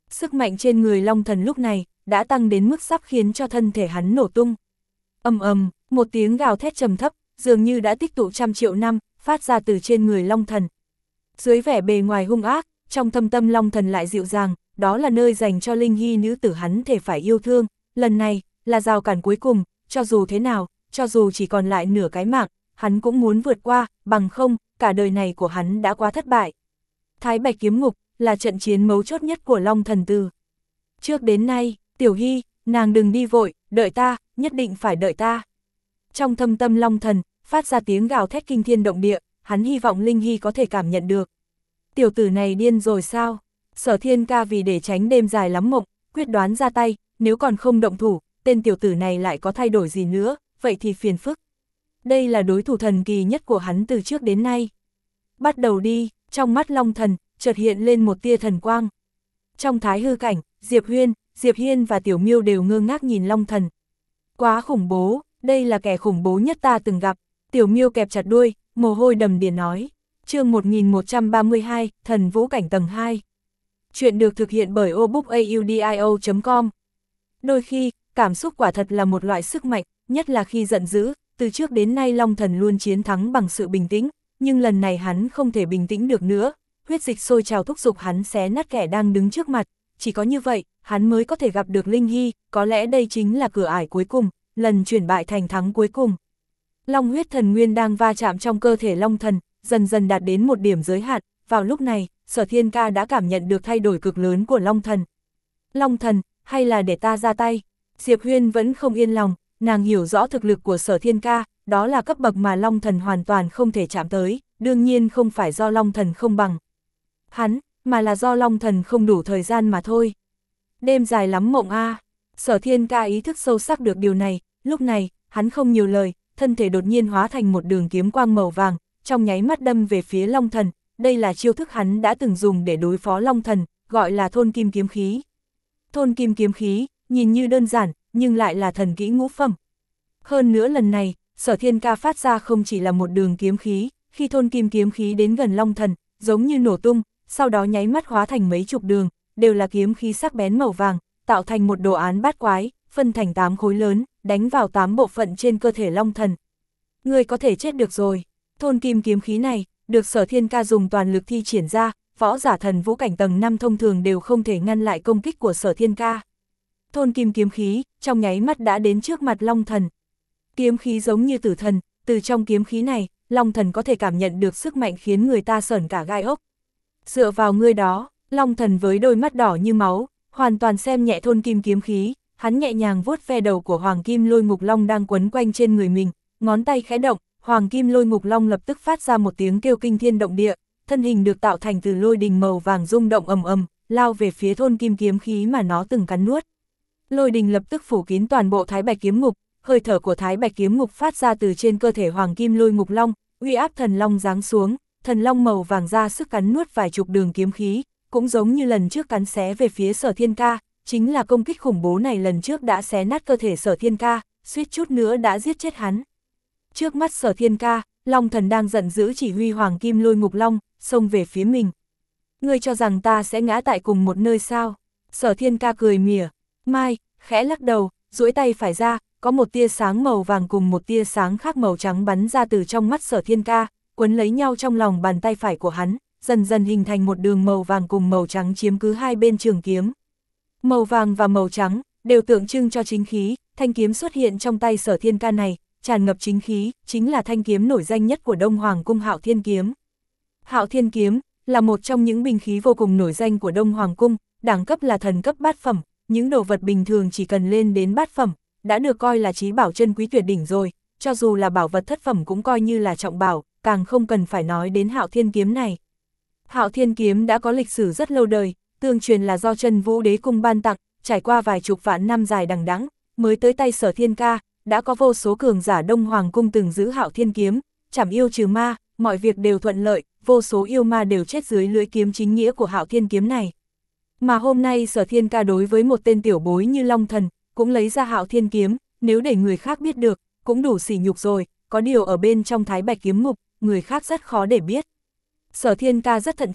[SPEAKER 1] Sức mạnh trên người Long Thần lúc này đã tăng đến mức sắp khiến cho thân thể hắn nổ tung. Ầm ầm, một tiếng gào thét trầm thấp, dường như đã tích tụ trăm triệu năm, phát ra từ trên người Long Thần. Dưới vẻ bề ngoài hung ác, trong thâm tâm Long Thần lại dịu dàng, đó là nơi dành cho Linh Hy nữ tử hắn thể phải yêu thương, lần này là rào cản cuối cùng, cho dù thế nào, cho dù chỉ còn lại nửa cái mạng, hắn cũng muốn vượt qua, bằng không, cả đời này của hắn đã quá thất bại. Thái Bạch Kiếm Ngục là trận chiến mấu chốt nhất của Long Thần từ trước đến nay. Tiểu Hy, nàng đừng đi vội, đợi ta, nhất định phải đợi ta. Trong thâm tâm Long Thần, phát ra tiếng gào thét kinh thiên động địa, hắn hy vọng Linh Hy có thể cảm nhận được. Tiểu tử này điên rồi sao? Sở Thiên Ca vì để tránh đêm dài lắm mộng, quyết đoán ra tay, nếu còn không động thủ, tên tiểu tử này lại có thay đổi gì nữa, vậy thì phiền phức. Đây là đối thủ thần kỳ nhất của hắn từ trước đến nay. Bắt đầu đi, trong mắt Long Thần, chợt hiện lên một tia thần quang. Trong thái hư cảnh, Diệp Huyên, Diệp Hiên và Tiểu Miêu đều ngơ ngác nhìn Long Thần. Quá khủng bố, đây là kẻ khủng bố nhất ta từng gặp. Tiểu Miêu kẹp chặt đuôi, mồ hôi đầm đìa nói. Chương một nghìn một trăm ba mươi hai, Thần Vũ Cảnh tầng hai. Chuyện được thực hiện bởi obookaudio chấm com. Đôi khi, cảm xúc quả thật là một loại sức mạnh, nhất là khi giận dữ, từ trước đến nay Long Thần luôn chiến thắng bằng sự bình tĩnh, nhưng lần này hắn không thể bình tĩnh được nữa, huyết dịch sôi trào thúc giục hắn xé nát kẻ đang đứng trước mặt, chỉ có như vậy, hắn mới có thể gặp được Linh Hy, có lẽ đây chính là cửa ải cuối cùng, lần chuyển bại thành thắng cuối cùng. Long huyết thần nguyên đang va chạm trong cơ thể Long Thần, dần dần đạt đến một điểm giới hạn, vào lúc này, Sở Thiên Ca đã cảm nhận được thay đổi cực lớn của Long Thần. Long Thần, hay là để ta ra tay? Diệp Huyên vẫn không yên lòng, nàng hiểu rõ thực lực của Sở Thiên Ca, đó là cấp bậc mà Long Thần hoàn toàn không thể chạm tới, đương nhiên không phải do Long Thần không bằng hắn, mà là do Long Thần không đủ thời gian mà thôi. Đêm dài lắm mộng a. Sở Thiên Ca ý thức sâu sắc được điều này, lúc này, hắn không nhiều lời, thân thể đột nhiên hóa thành một đường kiếm quang màu vàng, trong nháy mắt đâm về phía Long Thần, đây là chiêu thức hắn đã từng dùng để đối phó Long Thần, gọi là thôn kim kiếm khí. Thôn kim kiếm khí, nhìn như đơn giản, nhưng lại là thần kỹ ngũ phẩm. Hơn nữa lần này, Sở Thiên Ca phát ra không chỉ là một đường kiếm khí, khi thôn kim kiếm khí đến gần Long Thần, giống như nổ tung, sau đó nháy mắt hóa thành mấy chục đường, đều là kiếm khí sắc bén màu vàng, tạo thành một đồ án bát quái, phân thành tám khối lớn, đánh vào tám bộ phận trên cơ thể Long Thần. Ngươi có thể chết được rồi. Thôn kim kiếm khí này, được Sở Thiên Ca dùng toàn lực thi triển ra, võ giả thần vũ cảnh tầng năm thông thường đều không thể ngăn lại công kích của Sở Thiên Ca. Thôn kim kiếm khí, trong nháy mắt đã đến trước mặt Long Thần. Kiếm khí giống như tử thần, từ trong kiếm khí này, Long Thần có thể cảm nhận được sức mạnh khiến người ta sởn cả gai ốc. Dựa vào ngươi đó, Long Thần với đôi mắt đỏ như máu, hoàn toàn xem nhẹ thôn kim kiếm khí, hắn nhẹ nhàng vuốt ve đầu của Hoàng Kim Lôi Ngục Long đang quấn quanh trên người mình, ngón tay khẽ động, Hoàng Kim Lôi Ngục Long lập tức phát ra một tiếng kêu kinh thiên động địa, thân hình được tạo thành từ lôi đình màu vàng rung động ầm ầm, lao về phía thôn kim kiếm khí mà nó từng cắn nuốt. Lôi đình lập tức phủ kín toàn bộ Thái Bạch Kiếm Ngục, hơi thở của Thái Bạch Kiếm Ngục phát ra từ trên cơ thể Hoàng Kim Lôi Ngục Long, uy áp thần long giáng xuống, thần long màu vàng ra sức cắn nuốt vài chục đường kiếm khí, cũng giống như lần trước cắn xé về phía Sở Thiên Ca, chính là công kích khủng bố này lần trước đã xé nát cơ thể Sở Thiên Ca, suýt chút nữa đã giết chết hắn. Trước mắt Sở Thiên Ca, Long Thần đang giận dữ chỉ huy Hoàng Kim Lôi Ngục Long, xông về phía mình. Ngươi cho rằng ta sẽ ngã tại cùng một nơi sao? Sở Thiên Ca cười mỉa, mai, khẽ lắc đầu, duỗi tay phải ra, có một tia sáng màu vàng cùng một tia sáng khác màu trắng bắn ra từ trong mắt Sở Thiên Ca, quấn lấy nhau trong lòng bàn tay phải của hắn, dần dần hình thành một đường màu vàng cùng màu trắng chiếm cứ hai bên trường kiếm. Màu vàng và màu trắng đều tượng trưng cho chính khí, thanh kiếm xuất hiện trong tay Sở Thiên Ca này, tràn ngập chính khí, chính là thanh kiếm nổi danh nhất của Đông Hoàng Cung Hạo Thiên Kiếm. Hạo Thiên Kiếm là một trong những binh khí vô cùng nổi danh của Đông Hoàng Cung, đẳng cấp là thần cấp bát phẩm, những đồ vật bình thường chỉ cần lên đến bát phẩm, đã được coi là chí bảo chân quý tuyệt đỉnh rồi, cho dù là bảo vật thất phẩm cũng coi như là trọng bảo, càng không cần phải nói đến Hạo Thiên Kiếm này. Hạo Thiên Kiếm đã có lịch sử rất lâu đời, tương truyền là do Chân Vũ Đế Cung ban tặng, trải qua vài chục vạn năm dài đằng đẵng, mới tới tay Sở Thiên Ca, đã có vô số cường giả Đông Hoàng Cung từng giữ Hạo Thiên Kiếm, chảm yêu trừ ma, mọi việc đều thuận lợi, vô số yêu ma đều chết dưới lưỡi kiếm chính nghĩa của Hạo Thiên Kiếm này. Mà hôm nay Sở Thiên Ca đối với một tên tiểu bối như Long Thần, cũng lấy ra Hạo Thiên Kiếm, nếu để người khác biết được, cũng đủ sỉ nhục rồi, có điều ở bên trong Thái Bạch Kiếm Ngục, người khác rất khó để biết. Sở Thiên Ca rất thận trọng,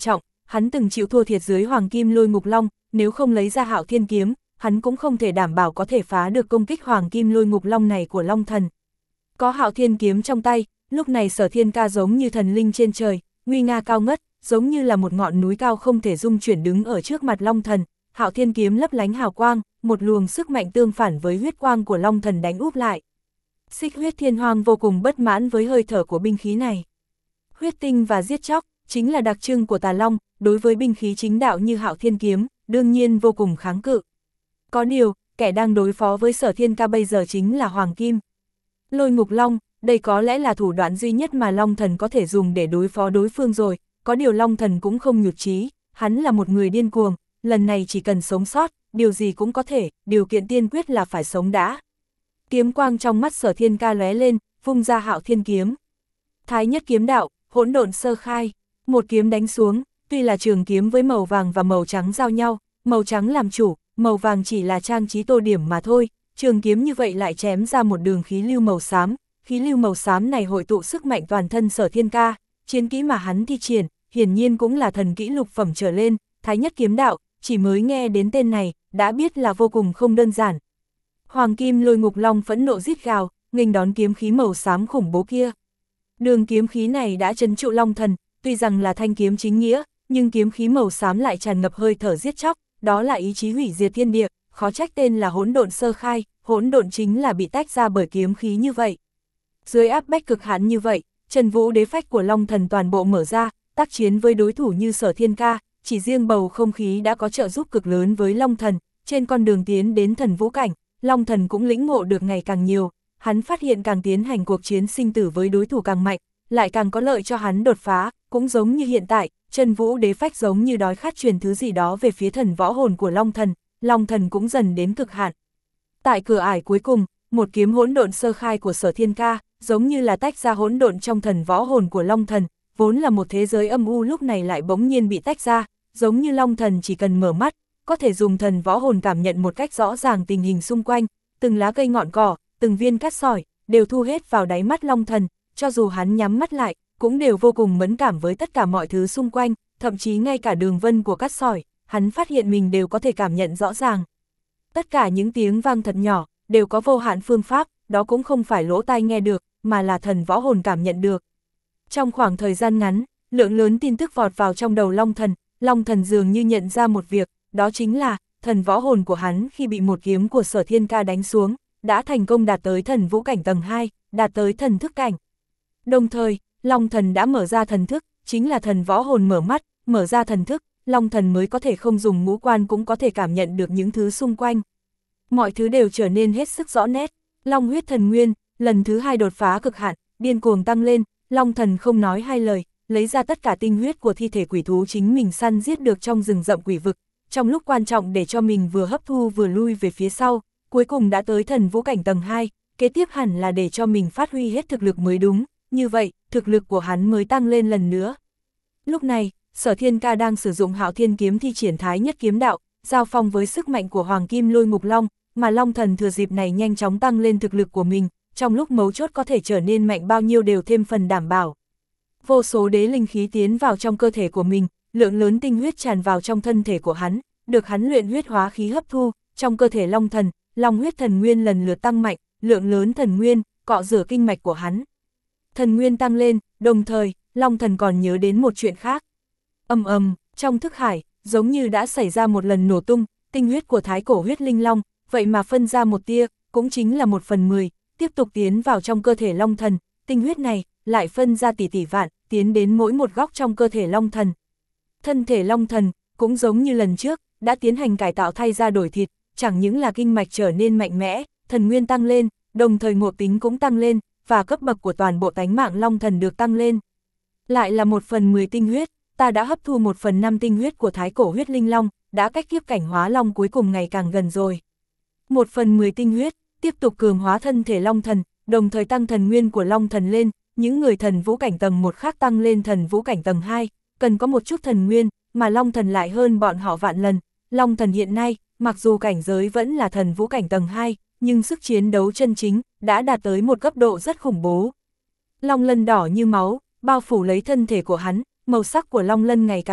[SPEAKER 1] hắn từng chịu thua thiệt dưới Hoàng Kim Lôi Ngục Long, nếu không lấy ra Hạo Thiên Kiếm, hắn cũng không thể đảm bảo có thể phá được công kích Hoàng Kim Lôi Ngục Long này của Long Thần. Có Hạo Thiên Kiếm trong tay, lúc này Sở Thiên Ca giống như thần linh trên trời, nguy nga cao ngất, giống như là một ngọn núi cao không thể dung chuyển đứng ở trước mặt Long Thần. Hạo Thiên Kiếm lấp lánh hào quang, một luồng sức mạnh tương phản với huyết quang của Long Thần đánh úp lại. Xích Huyết Thiên Hoang vô cùng bất mãn với hơi thở của binh khí này. Huyết tinh và giết chóc chính là đặc trưng của Tà Long, đối với binh khí chính đạo như Hạo Thiên Kiếm, đương nhiên vô cùng kháng cự. Có điều, kẻ đang đối phó với Sở Thiên Ca bây giờ chính là Hoàng Kim Lôi Ngục Long, đây có lẽ là thủ đoạn duy nhất mà Long Thần có thể dùng để đối phó đối phương rồi, có điều Long Thần cũng không nhụt chí, hắn là một người điên cuồng, lần này chỉ cần sống sót, điều gì cũng có thể, điều kiện tiên quyết là phải sống đã. Kiếm quang trong mắt Sở Thiên Ca lóe lên, vung ra Hạo Thiên Kiếm. Thái Nhất Kiếm Đạo, Hỗn Độn Sơ Khai, một kiếm đánh xuống, tuy là trường kiếm với màu vàng và màu trắng giao nhau, màu trắng làm chủ, màu vàng chỉ là trang trí tô điểm mà thôi, trường kiếm như vậy lại chém ra một đường khí lưu màu xám, khí lưu màu xám này hội tụ sức mạnh toàn thân Sở Thiên Ca, chiến kỹ mà hắn thi triển, hiển nhiên cũng là thần kỹ lục phẩm trở lên, Thái Nhất Kiếm Đạo, chỉ mới nghe đến tên này, đã biết là vô cùng không đơn giản. Hoàng Kim Lôi Ngục Long phẫn nộ rít gào, nghênh đón kiếm khí màu xám khủng bố kia. Đường kiếm khí này đã trấn trụ Long Thần, tuy rằng là thanh kiếm chính nghĩa, nhưng kiếm khí màu xám lại tràn ngập hơi thở giết chóc, đó là ý chí hủy diệt thiên địa, khó trách tên là Hỗn Độn Sơ Khai, hỗn độn chính là bị tách ra bởi kiếm khí như vậy. Dưới áp bách cực hạn như vậy, Trần Vũ đế phách của Long Thần toàn bộ mở ra, tác chiến với đối thủ như Sở Thiên Ca, chỉ riêng bầu không khí đã có trợ giúp cực lớn với Long Thần, trên con đường tiến đến thần vũ cảnh, Long Thần cũng lĩnh ngộ được ngày càng nhiều, hắn phát hiện càng tiến hành cuộc chiến sinh tử với đối thủ càng mạnh, lại càng có lợi cho hắn đột phá, cũng giống như hiện tại, Trần Vũ đế phách giống như đói khát truyền thứ gì đó về phía thần võ hồn của Long Thần, Long Thần cũng dần đến cực hạn. Tại cửa ải cuối cùng, một kiếm hỗn độn sơ khai của Sở Thiên Ca, giống như là tách ra hỗn độn trong thần võ hồn của Long Thần, vốn là một thế giới âm u lúc này lại bỗng nhiên bị tách ra, giống như Long Thần chỉ cần mở mắt, có thể dùng thần võ hồn cảm nhận một cách rõ ràng tình hình xung quanh, từng lá cây ngọn cỏ, từng viên cát sỏi, đều thu hết vào đáy mắt Long Thần, cho dù hắn nhắm mắt lại, cũng đều vô cùng mẫn cảm với tất cả mọi thứ xung quanh, thậm chí ngay cả đường vân của cát sỏi, hắn phát hiện mình đều có thể cảm nhận rõ ràng. Tất cả những tiếng vang thật nhỏ, đều có vô hạn phương pháp, đó cũng không phải lỗ tai nghe được, mà là thần võ hồn cảm nhận được. Trong khoảng thời gian ngắn, lượng lớn tin tức vọt vào trong đầu Long Thần, Long Thần dường như nhận ra một việc, đó chính là, thần võ hồn của hắn khi bị một kiếm của Sở Thiên Ca đánh xuống, đã thành công đạt tới thần vũ cảnh tầng hai, đạt tới thần thức cảnh. Đồng thời, Long Thần đã mở ra thần thức, chính là thần võ hồn mở mắt, mở ra thần thức, Long Thần mới có thể không dùng ngũ quan cũng có thể cảm nhận được những thứ xung quanh. Mọi thứ đều trở nên hết sức rõ nét, Long huyết thần nguyên, lần thứ hai đột phá cực hạn, điên cuồng tăng lên, Long Thần không nói hai lời, lấy ra tất cả tinh huyết của thi thể quỷ thú chính mình săn giết được trong rừng rậm quỷ vực, trong lúc quan trọng để cho mình vừa hấp thu vừa lui về phía sau, cuối cùng đã tới thần vũ cảnh tầng hai, kế tiếp hẳn là để cho mình phát huy hết thực lực mới đúng, như vậy, thực lực của hắn mới tăng lên lần nữa. Lúc này, Sở Thiên Ca đang sử dụng Hạo Thiên Kiếm thi triển Thái Nhất Kiếm Đạo, giao phong với sức mạnh của Hoàng Kim Lôi Ngục Long, mà Long Thần thừa dịp này nhanh chóng tăng lên thực lực của mình, trong lúc mấu chốt có thể trở nên mạnh bao nhiêu đều thêm phần đảm bảo. Vô số đế linh khí tiến vào trong cơ thể của mình, lượng lớn tinh huyết tràn vào trong thân thể của hắn, được hắn luyện huyết hóa khí hấp thu, trong cơ thể Long Thần, Long huyết thần nguyên lần lượt tăng mạnh, lượng lớn thần nguyên, cọ rửa kinh mạch của hắn. Thần nguyên tăng lên, đồng thời, Long Thần còn nhớ đến một chuyện khác. Ầm ầm, trong thức hải, giống như đã xảy ra một lần nổ tung, tinh huyết của Thái Cổ huyết linh long, vậy mà phân ra một tia, cũng chính là một phần mười, tiếp tục tiến vào trong cơ thể Long Thần, tinh huyết này lại phân ra tỷ tỷ vạn, tiến đến mỗi một góc trong cơ thể Long Thần. Thân thể Long Thần, cũng giống như lần trước, đã tiến hành cải tạo thay ra đổi thịt, chẳng những là kinh mạch trở nên mạnh mẽ, thần nguyên tăng lên, đồng thời ngộ tính cũng tăng lên, và cấp bậc của toàn bộ tánh mạng Long Thần được tăng lên. Lại là một phần mười tinh huyết, ta đã hấp thu một phần năm tinh huyết của Thái Cổ huyết linh long, đã cách kiếp cảnh hóa long cuối cùng ngày càng gần rồi. Một phần mười tinh huyết, tiếp tục cường hóa thân thể Long Thần, đồng thời tăng thần nguyên của Long Thần lên, những người thần vũ cảnh tầng một khác tăng lên thần vũ cảnh tầng hai, cần có một chút thần nguyên, mà Long Thần lại hơn bọn họ vạn lần. Long Thần hiện nay, mặc dù cảnh giới vẫn là thần vũ cảnh tầng hai, nhưng sức chiến đấu chân chính đã đạt tới một cấp độ rất khủng bố. Long lân đỏ như máu, bao phủ lấy thân thể của hắn, màu sắc của long lân ngày càng đậm,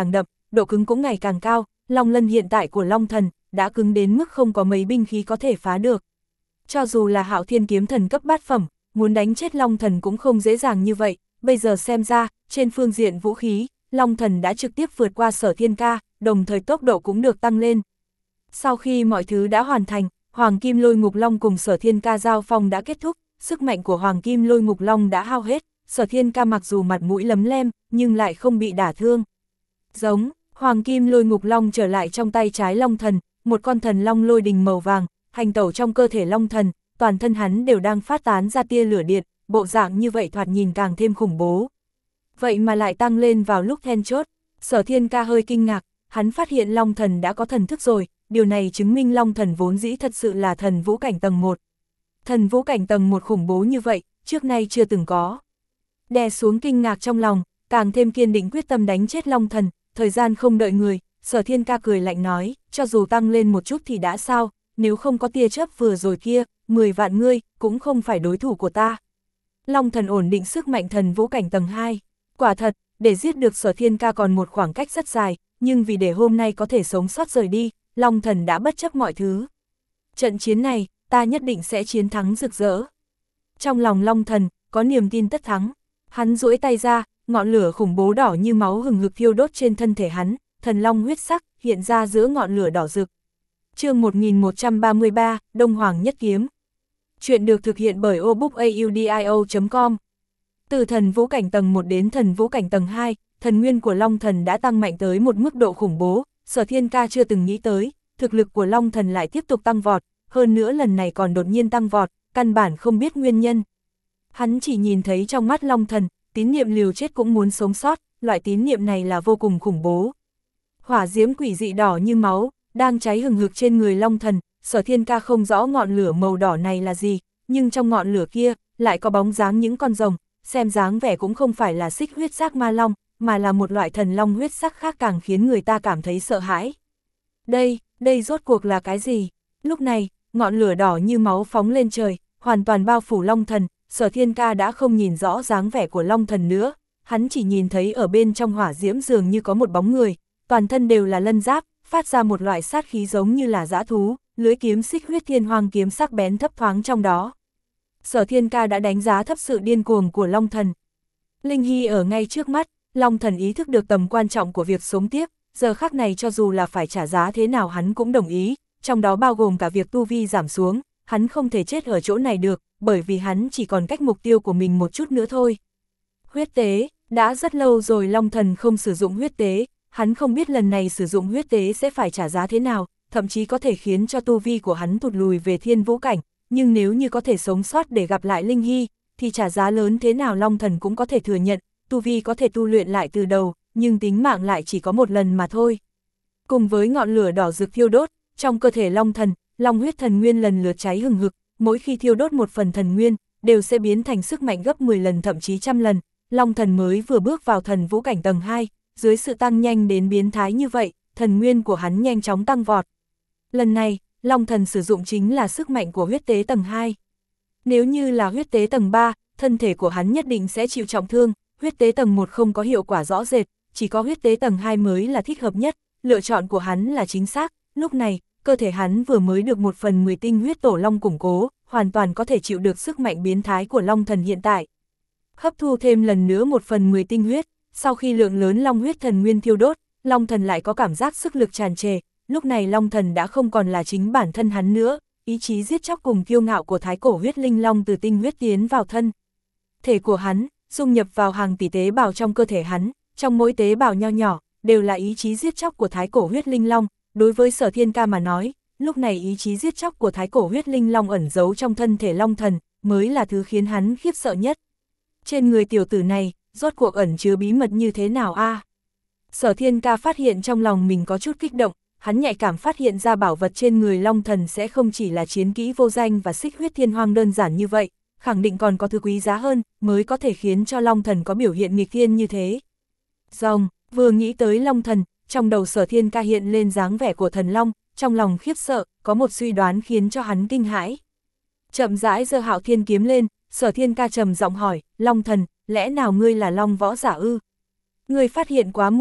[SPEAKER 1] độ cứng cũng ngày càng cao, long lân hiện tại của long thần, đã cứng đến mức không có mấy binh khí có thể phá được. Cho dù là Hạo Thiên kiếm thần cấp bát phẩm, muốn đánh chết long thần cũng không dễ dàng như vậy, bây giờ xem ra, trên phương diện vũ khí, long thần đã trực tiếp vượt qua Sở Thiên Ca, đồng thời tốc độ cũng được tăng lên. Sau khi mọi thứ đã hoàn thành, Hoàng Kim Lôi Ngục Long cùng Sở Thiên Ca giao phong đã kết thúc, sức mạnh của Hoàng Kim Lôi Ngục Long đã hao hết, Sở Thiên Ca mặc dù mặt mũi lấm lem, nhưng lại không bị đả thương. Giống, Hoàng Kim Lôi Ngục Long trở lại trong tay trái long thần, một con thần long lôi đình màu vàng, hành tẩu trong cơ thể long thần, toàn thân hắn đều đang phát tán ra tia lửa điện, bộ dạng như vậy thoạt nhìn càng thêm khủng bố. Vậy mà lại tăng lên vào lúc then chốt, Sở Thiên Ca hơi kinh ngạc, hắn phát hiện long thần đã có thần thức rồi, điều này chứng minh long thần vốn dĩ thật sự là thần vũ cảnh tầng một. Thần vũ cảnh tầng một khủng bố như vậy, trước nay chưa từng có. Đè xuống kinh ngạc trong lòng, càng thêm kiên định quyết tâm đánh chết long thần, thời gian không đợi người, Sở Thiên Ca cười lạnh nói, cho dù tăng lên một chút thì đã sao, nếu không có tia chớp vừa rồi kia, mười vạn ngươi, cũng không phải đối thủ của ta. Long thần ổn định sức mạnh thần vũ cảnh tầng hai, quả thật, để giết được Sở Thiên Ca còn một khoảng cách rất dài, nhưng vì để hôm nay có thể sống sót rời đi, long thần đã bất chấp mọi thứ. Trận chiến này, ta nhất định sẽ chiến thắng rực rỡ. Trong lòng long thần, có niềm tin tất thắng, hắn duỗi tay ra, ngọn lửa khủng bố đỏ như máu hừng hực thiêu đốt trên thân thể hắn, thần long huyết sắc, hiện ra giữa ngọn lửa đỏ rực. Chương một nghìn một trăm ba mươi ba, Đông Hoàng Nhất Kiếm. Chuyện được thực hiện bởi obookaudio chấm com. Từ thần vũ cảnh tầng một đến thần vũ cảnh tầng hai, thần nguyên của long thần đã tăng mạnh tới một mức độ khủng bố, Sở Thiên Ca chưa từng nghĩ tới, thực lực của long thần lại tiếp tục tăng vọt, hơn nữa lần này còn đột nhiên tăng vọt, căn bản không biết nguyên nhân. Hắn chỉ nhìn thấy trong mắt long thần, tín niệm liều chết cũng muốn sống sót, loại tín niệm này là vô cùng khủng bố. Hỏa diễm quỷ dị đỏ như máu, đang cháy hừng hực trên người long thần, Sở Thiên Ca không rõ ngọn lửa màu đỏ này là gì, nhưng trong ngọn lửa kia, lại có bóng dáng những con rồng, xem dáng vẻ cũng không phải là xích huyết sắc ma long, mà là một loại thần long huyết sắc khác càng khiến người ta cảm thấy sợ hãi. Đây, đây rốt cuộc là cái gì? Lúc này, ngọn lửa đỏ như máu phóng lên trời, hoàn toàn bao phủ long thần, Sở Thiên Ca đã không nhìn rõ dáng vẻ của long thần nữa, hắn chỉ nhìn thấy ở bên trong hỏa diễm dường như có một bóng người, toàn thân đều là lân giáp, phát ra một loại sát khí giống như là dã thú, lưỡi kiếm xích huyết thiên hoang kiếm sắc bén thấp thoáng trong đó. Sở Thiên Ca đã đánh giá thấp sự điên cuồng của long thần. Linh Hy ở ngay trước mắt, long thần ý thức được tầm quan trọng của việc sống tiếp, giờ khắc này cho dù là phải trả giá thế nào hắn cũng đồng ý, trong đó bao gồm cả việc tu vi giảm xuống, hắn không thể chết ở chỗ này được, bởi vì hắn chỉ còn cách mục tiêu của mình một chút nữa thôi. Huyết tế, đã rất lâu rồi long thần không sử dụng huyết tế, hắn không biết lần này sử dụng huyết tế sẽ phải trả giá thế nào, thậm chí có thể khiến cho tu vi của hắn tụt lùi về thiên vũ cảnh, nhưng nếu như có thể sống sót để gặp lại Linh Hy, thì trả giá lớn thế nào long thần cũng có thể thừa nhận, tu vi có thể tu luyện lại từ đầu, nhưng tính mạng lại chỉ có một lần mà thôi. Cùng với ngọn lửa đỏ rực thiêu đốt, trong cơ thể long thần, long huyết thần nguyên lần lượt cháy hừng hực, mỗi khi thiêu đốt một phần thần nguyên, đều sẽ biến thành sức mạnh gấp mười lần thậm chí trăm lần, long thần mới vừa bước vào thần vũ cảnh tầng hai, dưới sự tăng nhanh đến biến thái như vậy, thần nguyên của hắn nhanh chóng tăng vọt. Lần này, long thần sử dụng chính là sức mạnh của huyết tế tầng hai. Nếu như là huyết tế tầng ba, thân thể của hắn nhất định sẽ chịu trọng thương, huyết tế tầng một không có hiệu quả rõ rệt, chỉ có huyết tế tầng hai mới là thích hợp nhất, lựa chọn của hắn là chính xác, lúc này, cơ thể hắn vừa mới được một phần mười tinh huyết tổ long củng cố, hoàn toàn có thể chịu được sức mạnh biến thái của long thần hiện tại. Hấp thu thêm lần nữa một phần mười tinh huyết, sau khi lượng lớn long huyết thần nguyên thiêu đốt, long thần lại có cảm giác sức lực tràn trề, lúc này long thần đã không còn là chính bản thân hắn nữa, ý chí giết chóc cùng kiêu ngạo của thái cổ huyết linh long từ tinh huyết tiến vào thân thể của hắn, dung nhập vào hàng tỷ tế bào trong cơ thể hắn, trong mỗi tế bào nho nhỏ, đều là ý chí giết chóc của thái cổ huyết linh long. Đối với Sở Thiên Ca mà nói, lúc này ý chí giết chóc của thái cổ huyết linh long ẩn giấu trong thân thể long thần, mới là thứ khiến hắn khiếp sợ nhất. Trên người tiểu tử này, rốt cuộc ẩn chứa bí mật như thế nào a? À? Sở Thiên Ca phát hiện trong lòng mình có chút kích động, hắn nhạy cảm phát hiện ra bảo vật trên người long thần sẽ không chỉ là chiến kỹ vô danh và xích huyết thiên hoang đơn giản như vậy, khẳng định còn có thứ quý giá hơn, mới có thể khiến cho long thần có biểu hiện nghịch thiên như thế. Rồng, vừa nghĩ tới long thần, trong đầu Sở Thiên Ca hiện lên dáng vẻ của thần long, trong lòng khiếp sợ, có một suy đoán khiến cho hắn kinh hãi. Chậm rãi giơ Hạo Thiên kiếm lên, Sở Thiên Ca trầm giọng hỏi, long thần, lẽ nào ngươi là long võ giả ư? Ngươi phát hiện quá muộn,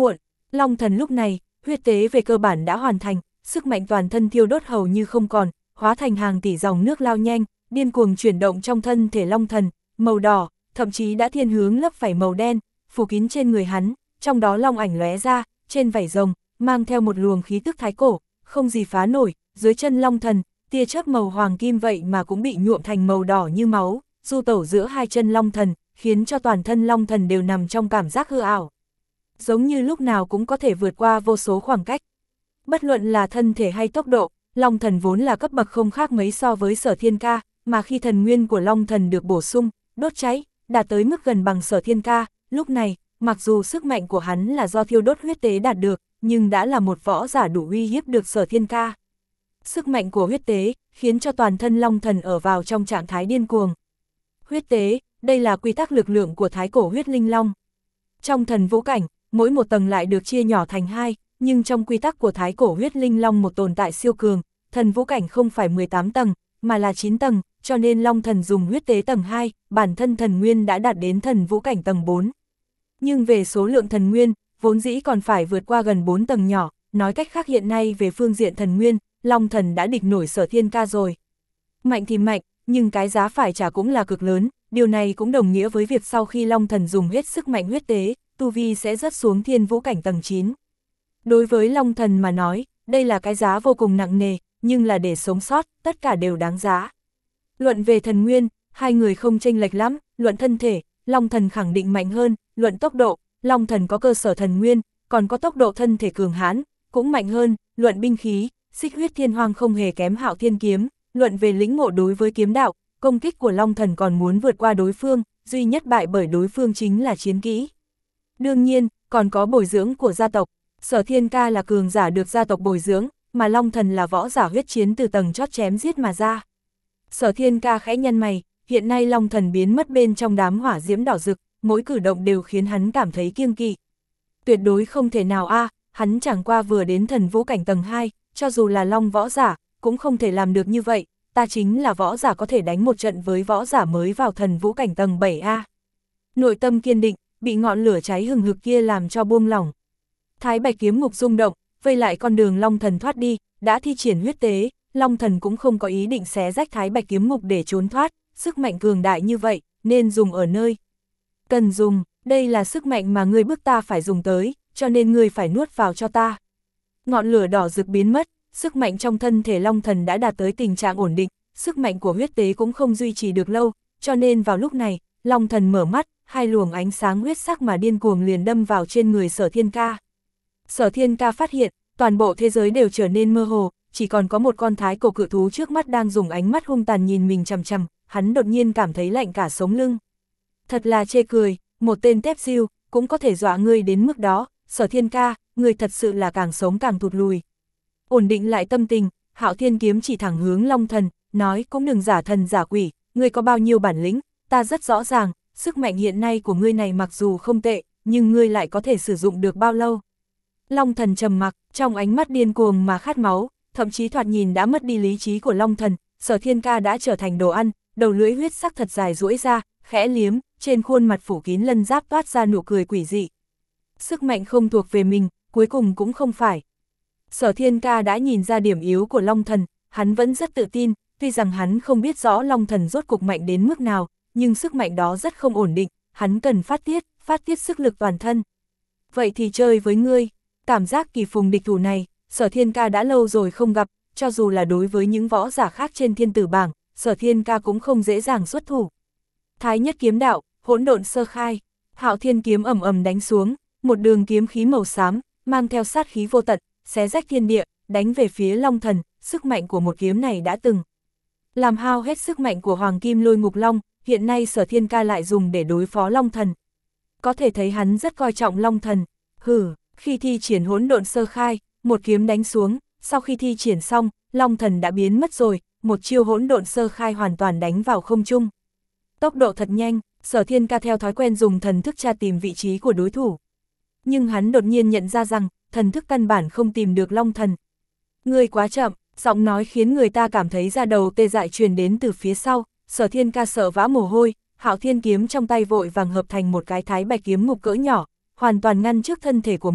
[SPEAKER 1] Long thần lúc này, huyết tế về cơ bản đã hoàn thành, sức mạnh toàn thân thiêu đốt hầu như không còn, hóa thành hàng tỷ dòng nước lao nhanh, điên cuồng chuyển động trong thân thể long thần, màu đỏ, thậm chí đã thiên hướng lấp vảy màu đen, phủ kín trên người hắn, trong đó long ảnh lóe ra, trên vảy rồng, mang theo một luồng khí tức thái cổ, không gì phá nổi, dưới chân long thần, tia chớp màu hoàng kim vậy mà cũng bị nhuộm thành màu đỏ như máu, du tẩu giữa hai chân long thần, khiến cho toàn thân long thần đều nằm trong cảm giác hư ảo. Giống như lúc nào cũng có thể vượt qua vô số khoảng cách. Bất luận là thân thể hay tốc độ, long thần vốn là cấp bậc không khác mấy so với Sở Thiên Ca, mà khi thần nguyên của long thần được bổ sung, đốt cháy, đạt tới mức gần bằng Sở Thiên Ca, lúc này, mặc dù sức mạnh của hắn là do thiêu đốt huyết tế đạt được, nhưng đã là một võ giả đủ uy hiếp được Sở Thiên Ca. Sức mạnh của huyết tế, khiến cho toàn thân long thần ở vào trong trạng thái điên cuồng. Huyết tế, đây là quy tắc lực lượng của thái cổ huyết linh long. Trong thần vũ cảnh, mỗi một tầng lại được chia nhỏ thành hai, nhưng trong quy tắc của thái cổ huyết linh long một tồn tại siêu cường, thần vũ cảnh không phải mười tám tầng, mà là chín tầng, cho nên long thần dùng huyết tế tầng hai, bản thân thần nguyên đã đạt đến thần vũ cảnh tầng bốn. Nhưng về số lượng thần nguyên, vốn dĩ còn phải vượt qua gần bốn tầng nhỏ, nói cách khác hiện nay về phương diện thần nguyên, long thần đã địch nổi Sở Thiên Ca rồi. Mạnh thì mạnh, nhưng cái giá phải trả cũng là cực lớn, điều này cũng đồng nghĩa với việc sau khi long thần dùng hết sức mạnh huyết tế, tu vi sẽ rớt xuống thiên vũ cảnh tầng chín. Đối với long thần mà nói, đây là cái giá vô cùng nặng nề, nhưng là để sống sót, tất cả đều đáng giá. Luận về thần nguyên, hai người không chênh lệch lắm, luận thân thể, long thần khẳng định mạnh hơn, luận tốc độ, long thần có cơ sở thần nguyên, còn có tốc độ thân thể cường hãn, cũng mạnh hơn, luận binh khí, xích huyết thiên hoang không hề kém Hạo Thiên kiếm, luận về lĩnh ngộ đối với kiếm đạo, công kích của long thần còn muốn vượt qua đối phương, duy nhất bại bởi đối phương chính là chiến kỹ. Đương nhiên, còn có bồi dưỡng của gia tộc, Sở Thiên Ca là cường giả được gia tộc bồi dưỡng, mà long thần là võ giả huyết chiến từ tầng chót chém giết mà ra. Sở Thiên Ca khẽ nhăn mày, hiện nay long thần biến mất bên trong đám hỏa diễm đỏ rực, mỗi cử động đều khiến hắn cảm thấy kiêng kỵ. Tuyệt đối không thể nào a, à, hắn chẳng qua vừa đến thần vũ cảnh tầng hai, cho dù là long võ giả, cũng không thể làm được như vậy, ta chính là võ giả có thể đánh một trận với võ giả mới vào thần vũ cảnh tầng bảy a. Nội tâm kiên định, bị ngọn lửa cháy hừng hực kia làm cho buông lỏng. Thái Bạch kiếm ngục rung động, vây lại con đường long thần thoát đi, đã thi triển huyết tế, long thần cũng không có ý định xé rách Thái Bạch kiếm ngục để trốn thoát, sức mạnh cường đại như vậy, nên dùng ở nơi cần dùng, đây là sức mạnh mà ngươi bức ta phải dùng tới, cho nên ngươi phải nuốt vào cho ta. Ngọn lửa đỏ rực biến mất, sức mạnh trong thân thể long thần đã đạt tới tình trạng ổn định, sức mạnh của huyết tế cũng không duy trì được lâu, cho nên vào lúc này, long thần mở mắt, hai luồng ánh sáng huyết sắc mà điên cuồng liền đâm vào trên người Sở Thiên Ca. Sở Thiên Ca phát hiện, toàn bộ thế giới đều trở nên mơ hồ, chỉ còn có một con thái cổ cự thú trước mắt đang dùng ánh mắt hung tàn nhìn mình chằm chằm, hắn đột nhiên cảm thấy lạnh cả sống lưng. Thật là chê cười, một tên tép diêu cũng có thể dọa ngươi đến mức đó, Sở Thiên Ca, ngươi thật sự là càng sống càng thụt lùi. Ổn định lại tâm tình, Hạo Thiên kiếm chỉ thẳng hướng long thần, nói cũng đừng giả thần giả quỷ, ngươi có bao nhiêu bản lĩnh, ta rất rõ ràng, sức mạnh hiện nay của ngươi này mặc dù không tệ, nhưng ngươi lại có thể sử dụng được bao lâu. Long thần trầm mặc, trong ánh mắt điên cuồng mà khát máu, thậm chí thoạt nhìn đã mất đi lý trí của long thần, Sở Thiên Ca đã trở thành đồ ăn, đầu lưỡi huyết sắc thật dài duỗi ra, khẽ liếm, trên khuôn mặt phủ kín lân giáp toát ra nụ cười quỷ dị. Sức mạnh không thuộc về mình, cuối cùng cũng không phải. Sở Thiên Ca đã nhìn ra điểm yếu của long thần, hắn vẫn rất tự tin, tuy rằng hắn không biết rõ long thần rốt cục mạnh đến mức nào, nhưng sức mạnh đó rất không ổn định, hắn cần phát tiết, phát tiết sức lực toàn thân. Vậy thì chơi với ngươi, cảm giác kỳ phùng địch thủ này, Sở Thiên Ca đã lâu rồi không gặp, cho dù là đối với những võ giả khác trên thiên tử bảng, Sở Thiên Ca cũng không dễ dàng xuất thủ. Thái nhất kiếm đạo, hỗn độn sơ khai, Hạo Thiên kiếm ầm ầm đánh xuống, một đường kiếm khí màu xám, mang theo sát khí vô tận, xé rách thiên địa, đánh về phía long thần, sức mạnh của một kiếm này đã từng làm hao hết sức mạnh của Hoàng Kim Lôi Ngục Long, hiện nay Sở Thiên Ca lại dùng để đối phó long thần. Có thể thấy hắn rất coi trọng long thần. Hừ, khi thi triển hỗn độn sơ khai, một kiếm đánh xuống, sau khi thi triển xong, long thần đã biến mất rồi, một chiêu hỗn độn sơ khai hoàn toàn đánh vào không trung. Tốc độ thật nhanh, Sở Thiên Ca theo thói quen dùng thần thức tra tìm vị trí của đối thủ. Nhưng hắn đột nhiên nhận ra rằng, thần thức căn bản không tìm được long thần. Ngươi quá chậm, giọng nói khiến người ta cảm thấy da đầu tê dại truyền đến từ phía sau, Sở Thiên Ca sợ vã mồ hôi, Hạo Thiên kiếm trong tay vội vàng hợp thành một cái Thái Bạch kiếm ngục cỡ nhỏ, hoàn toàn ngăn trước thân thể của mình,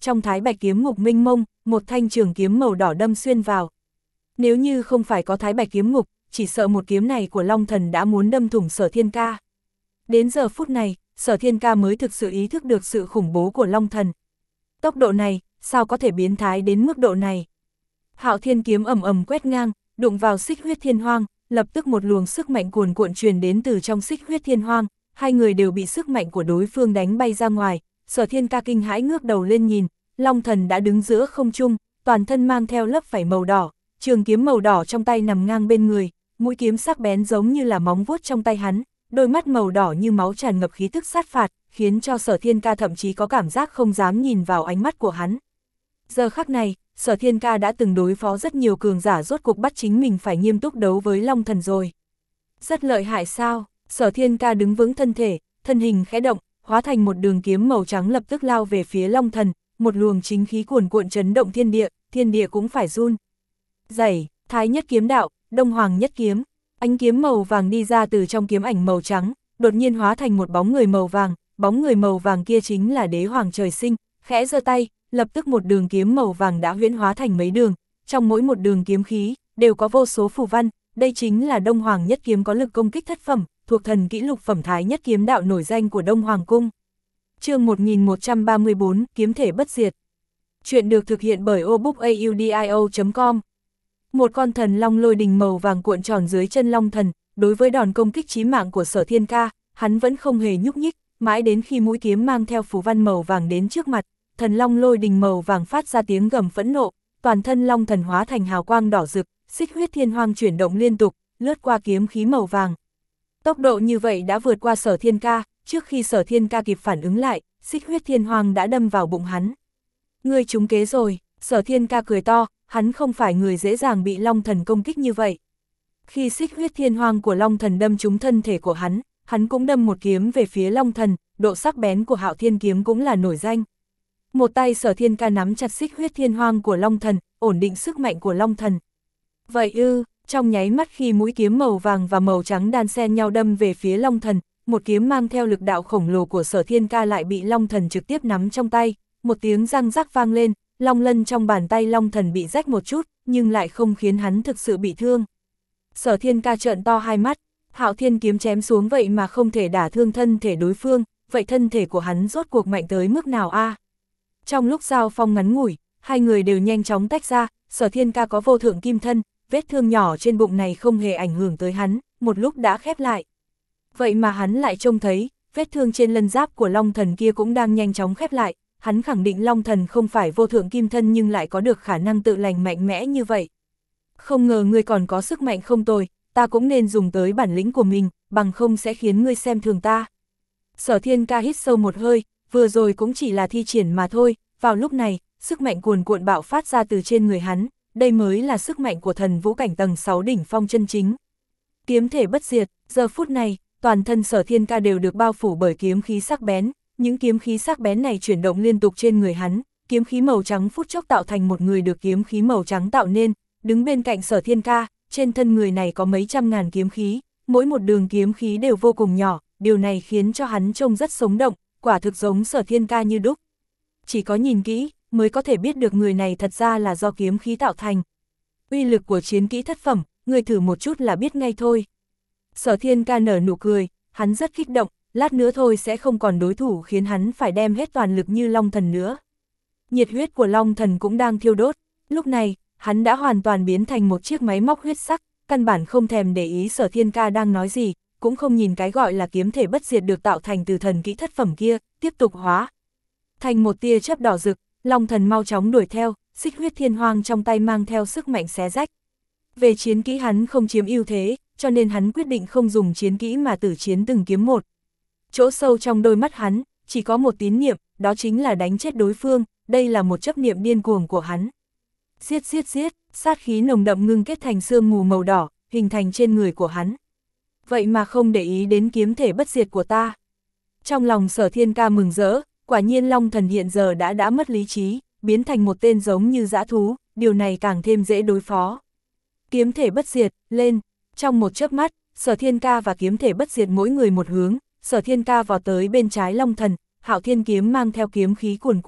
[SPEAKER 1] trong thái bạch kiếm ngục mênh mông, một thanh trường kiếm màu đỏ đâm xuyên vào. Nếu như không phải có thái bạch kiếm ngục, chỉ sợ một kiếm này của Long Thần đã muốn đâm thủng Sở Thiên Ca. Đến giờ phút này, Sở Thiên Ca mới thực sự ý thức được sự khủng bố của Long Thần. Tốc độ này, sao có thể biến thái đến mức độ này? Hạo Thiên kiếm ầm ầm quét ngang, đụng vào Xích Huyết Thiên Hoang, lập tức một luồng sức mạnh cuồn cuộn truyền đến từ trong Xích Huyết Thiên Hoang, hai người đều bị sức mạnh của đối phương đánh bay ra ngoài. Sở Thiên Ca kinh hãi ngước đầu lên nhìn, Long Thần đã đứng giữa không trung, toàn thân mang theo lớp vảy màu đỏ, trường kiếm màu đỏ trong tay nằm ngang bên người, mũi kiếm sắc bén giống như là móng vuốt trong tay hắn, đôi mắt màu đỏ như máu tràn ngập khí tức sát phạt, khiến cho Sở Thiên Ca thậm chí có cảm giác không dám nhìn vào ánh mắt của hắn. Giờ khắc này, Sở Thiên Ca đã từng đối phó rất nhiều cường giả, rốt cuộc bắt chính mình phải nghiêm túc đấu với Long Thần rồi. Rất lợi hại sao? Sở Thiên Ca đứng vững thân thể, thân hình khẽ động, hóa thành một đường kiếm màu trắng lập tức lao về phía Long Thần, một luồng chính khí cuồn cuộn chấn động thiên địa, thiên địa cũng phải run. Dày, Thái Nhất Kiếm Đạo, Đông Hoàng Nhất Kiếm, ánh kiếm màu vàng đi ra từ trong kiếm ảnh màu trắng, đột nhiên hóa thành một bóng người màu vàng, bóng người màu vàng kia chính là Đế Hoàng Trời Sinh, khẽ giơ tay, lập tức một đường kiếm màu vàng đã huyễn hóa thành mấy đường, trong mỗi một đường kiếm khí, đều có vô số phù văn, đây chính là Đông Hoàng Nhất Kiếm, có lực công kích thất phẩm, thuộc thần kỹ lục phẩm Thái Nhất Kiếm Đạo nổi danh của Đông Hoàng Cung. Chương một nghìn một trăm ba mươi bốn, Kiếm thể bất diệt. Chuyện được thực hiện bởi o book audio chấm com. Một con thần long lôi đình màu vàng cuộn tròn dưới chân Long Thần, đối với đòn công kích chí mạng của Sở Thiên Ca, hắn vẫn không hề nhúc nhích, mãi đến khi mũi kiếm mang theo phù văn màu vàng đến trước mặt, thần long lôi đình màu vàng phát ra tiếng gầm phẫn nộ, toàn thân Long Thần hóa thành hào quang đỏ rực, Xích Huyết Thiên Hoang chuyển động liên tục, lướt qua kiếm khí màu vàng. Tốc độ như vậy đã vượt qua Sở Thiên Ca, trước khi Sở Thiên Ca kịp phản ứng lại, Xích Huyết Thiên Hoang đã đâm vào bụng hắn. Ngươi trúng kế rồi, Sở Thiên Ca cười to, hắn không phải người dễ dàng bị Long Thần công kích như vậy. Khi Xích Huyết Thiên Hoang của Long Thần đâm trúng thân thể của hắn, hắn cũng đâm một kiếm về phía Long Thần, độ sắc bén của Hạo Thiên kiếm cũng là nổi danh. Một tay Sở Thiên Ca nắm chặt Xích Huyết Thiên Hoang của Long Thần, ổn định sức mạnh của Long Thần. Vậy ư, trong nháy mắt khi mũi kiếm màu vàng và màu trắng đan xen nhau đâm về phía Long Thần, một kiếm mang theo lực đạo khổng lồ của Sở Thiên Ca lại bị Long Thần trực tiếp nắm trong tay, một tiếng răng rắc vang lên, long lân trong bàn tay Long Thần bị rách một chút, nhưng lại không khiến hắn thực sự bị thương. Sở Thiên Ca trợn to hai mắt, Hạo Thiên kiếm chém xuống vậy mà không thể đả thương thân thể đối phương, vậy thân thể của hắn rốt cuộc mạnh tới mức nào a? À? Trong lúc giao phong ngắn ngủi, hai người đều nhanh chóng tách ra, Sở Thiên Ca có vô thượng kim thân, vết thương nhỏ trên bụng này không hề ảnh hưởng tới hắn, một lúc đã khép lại. Vậy mà hắn lại trông thấy, vết thương trên lân giáp của Long Thần kia cũng đang nhanh chóng khép lại, hắn khẳng định Long Thần không phải vô thượng kim thân nhưng lại có được khả năng tự lành mạnh mẽ như vậy. Không ngờ ngươi còn có sức mạnh không tồi, ta cũng nên dùng tới bản lĩnh của mình, bằng không sẽ khiến ngươi xem thường ta. Sở Thiên Ca hít sâu một hơi, vừa rồi cũng chỉ là thi triển mà thôi, vào lúc này, sức mạnh cuồn cuộn bạo phát ra từ trên người hắn, đây mới là sức mạnh của thần vũ cảnh tầng sáu đỉnh phong chân chính. Kiếm thể bất diệt, giờ phút này, toàn thân Sở Thiên Ca đều được bao phủ bởi kiếm khí sắc bén, những kiếm khí sắc bén này chuyển động liên tục trên người hắn, kiếm khí màu trắng phút chốc tạo thành một người được kiếm khí màu trắng tạo nên, đứng bên cạnh Sở Thiên Ca, trên thân người này có mấy trăm ngàn kiếm khí, mỗi một đường kiếm khí đều vô cùng nhỏ, điều này khiến cho hắn trông rất sống động, quả thực giống Sở Thiên Ca như đúc. Chỉ có nhìn kỹ, mới có thể biết được người này thật ra là do kiếm khí tạo thành. Uy lực của chiến kỹ thất phẩm, người thử một chút là biết ngay thôi. Sở Thiên Ca nở nụ cười, hắn rất kích động, lát nữa thôi sẽ không còn đối thủ khiến hắn phải đem hết toàn lực như Long Thần nữa. Nhiệt huyết của Long Thần cũng đang thiêu đốt, lúc này, hắn đã hoàn toàn biến thành một chiếc máy móc huyết sắc, căn bản không thèm để ý Sở Thiên Ca đang nói gì, cũng không nhìn cái gọi là kiếm thể bất diệt được tạo thành từ thần kỹ thất phẩm kia, tiếp tục hóa. Thành một tia chớp đỏ rực, Long Thần mau chóng đuổi theo, Xích Huyết Thiên Hoang trong tay mang theo sức mạnh xé rách. Về chiến kỹ hắn không chiếm ưu thế, cho nên hắn quyết định không dùng chiến kỹ mà tử chiến từng kiếm một. Chỗ sâu trong đôi mắt hắn, chỉ có một tín niệm, đó chính là đánh chết đối phương, đây là một chấp niệm điên cuồng của hắn. Giết giết giết, sát khí nồng đậm ngưng kết thành sương mù màu đỏ, hình thành trên người của hắn. Vậy mà không để ý đến kiếm thể bất diệt của ta. Trong lòng Sở Thiên Ca mừng rỡ, quả nhiên Long Thần hiện giờ đã đã mất lý trí, biến thành một tên giống như dã thú, điều này càng thêm dễ đối phó. Kiếm thể bất diệt, lên, trong một chớp mắt, Sở Thiên Ca và kiếm thể bất diệt mỗi người một hướng, Sở Thiên Ca vào tới bên trái Long Thần, Hạo Thiên kiếm mang theo kiếm khí cuồn cuộn,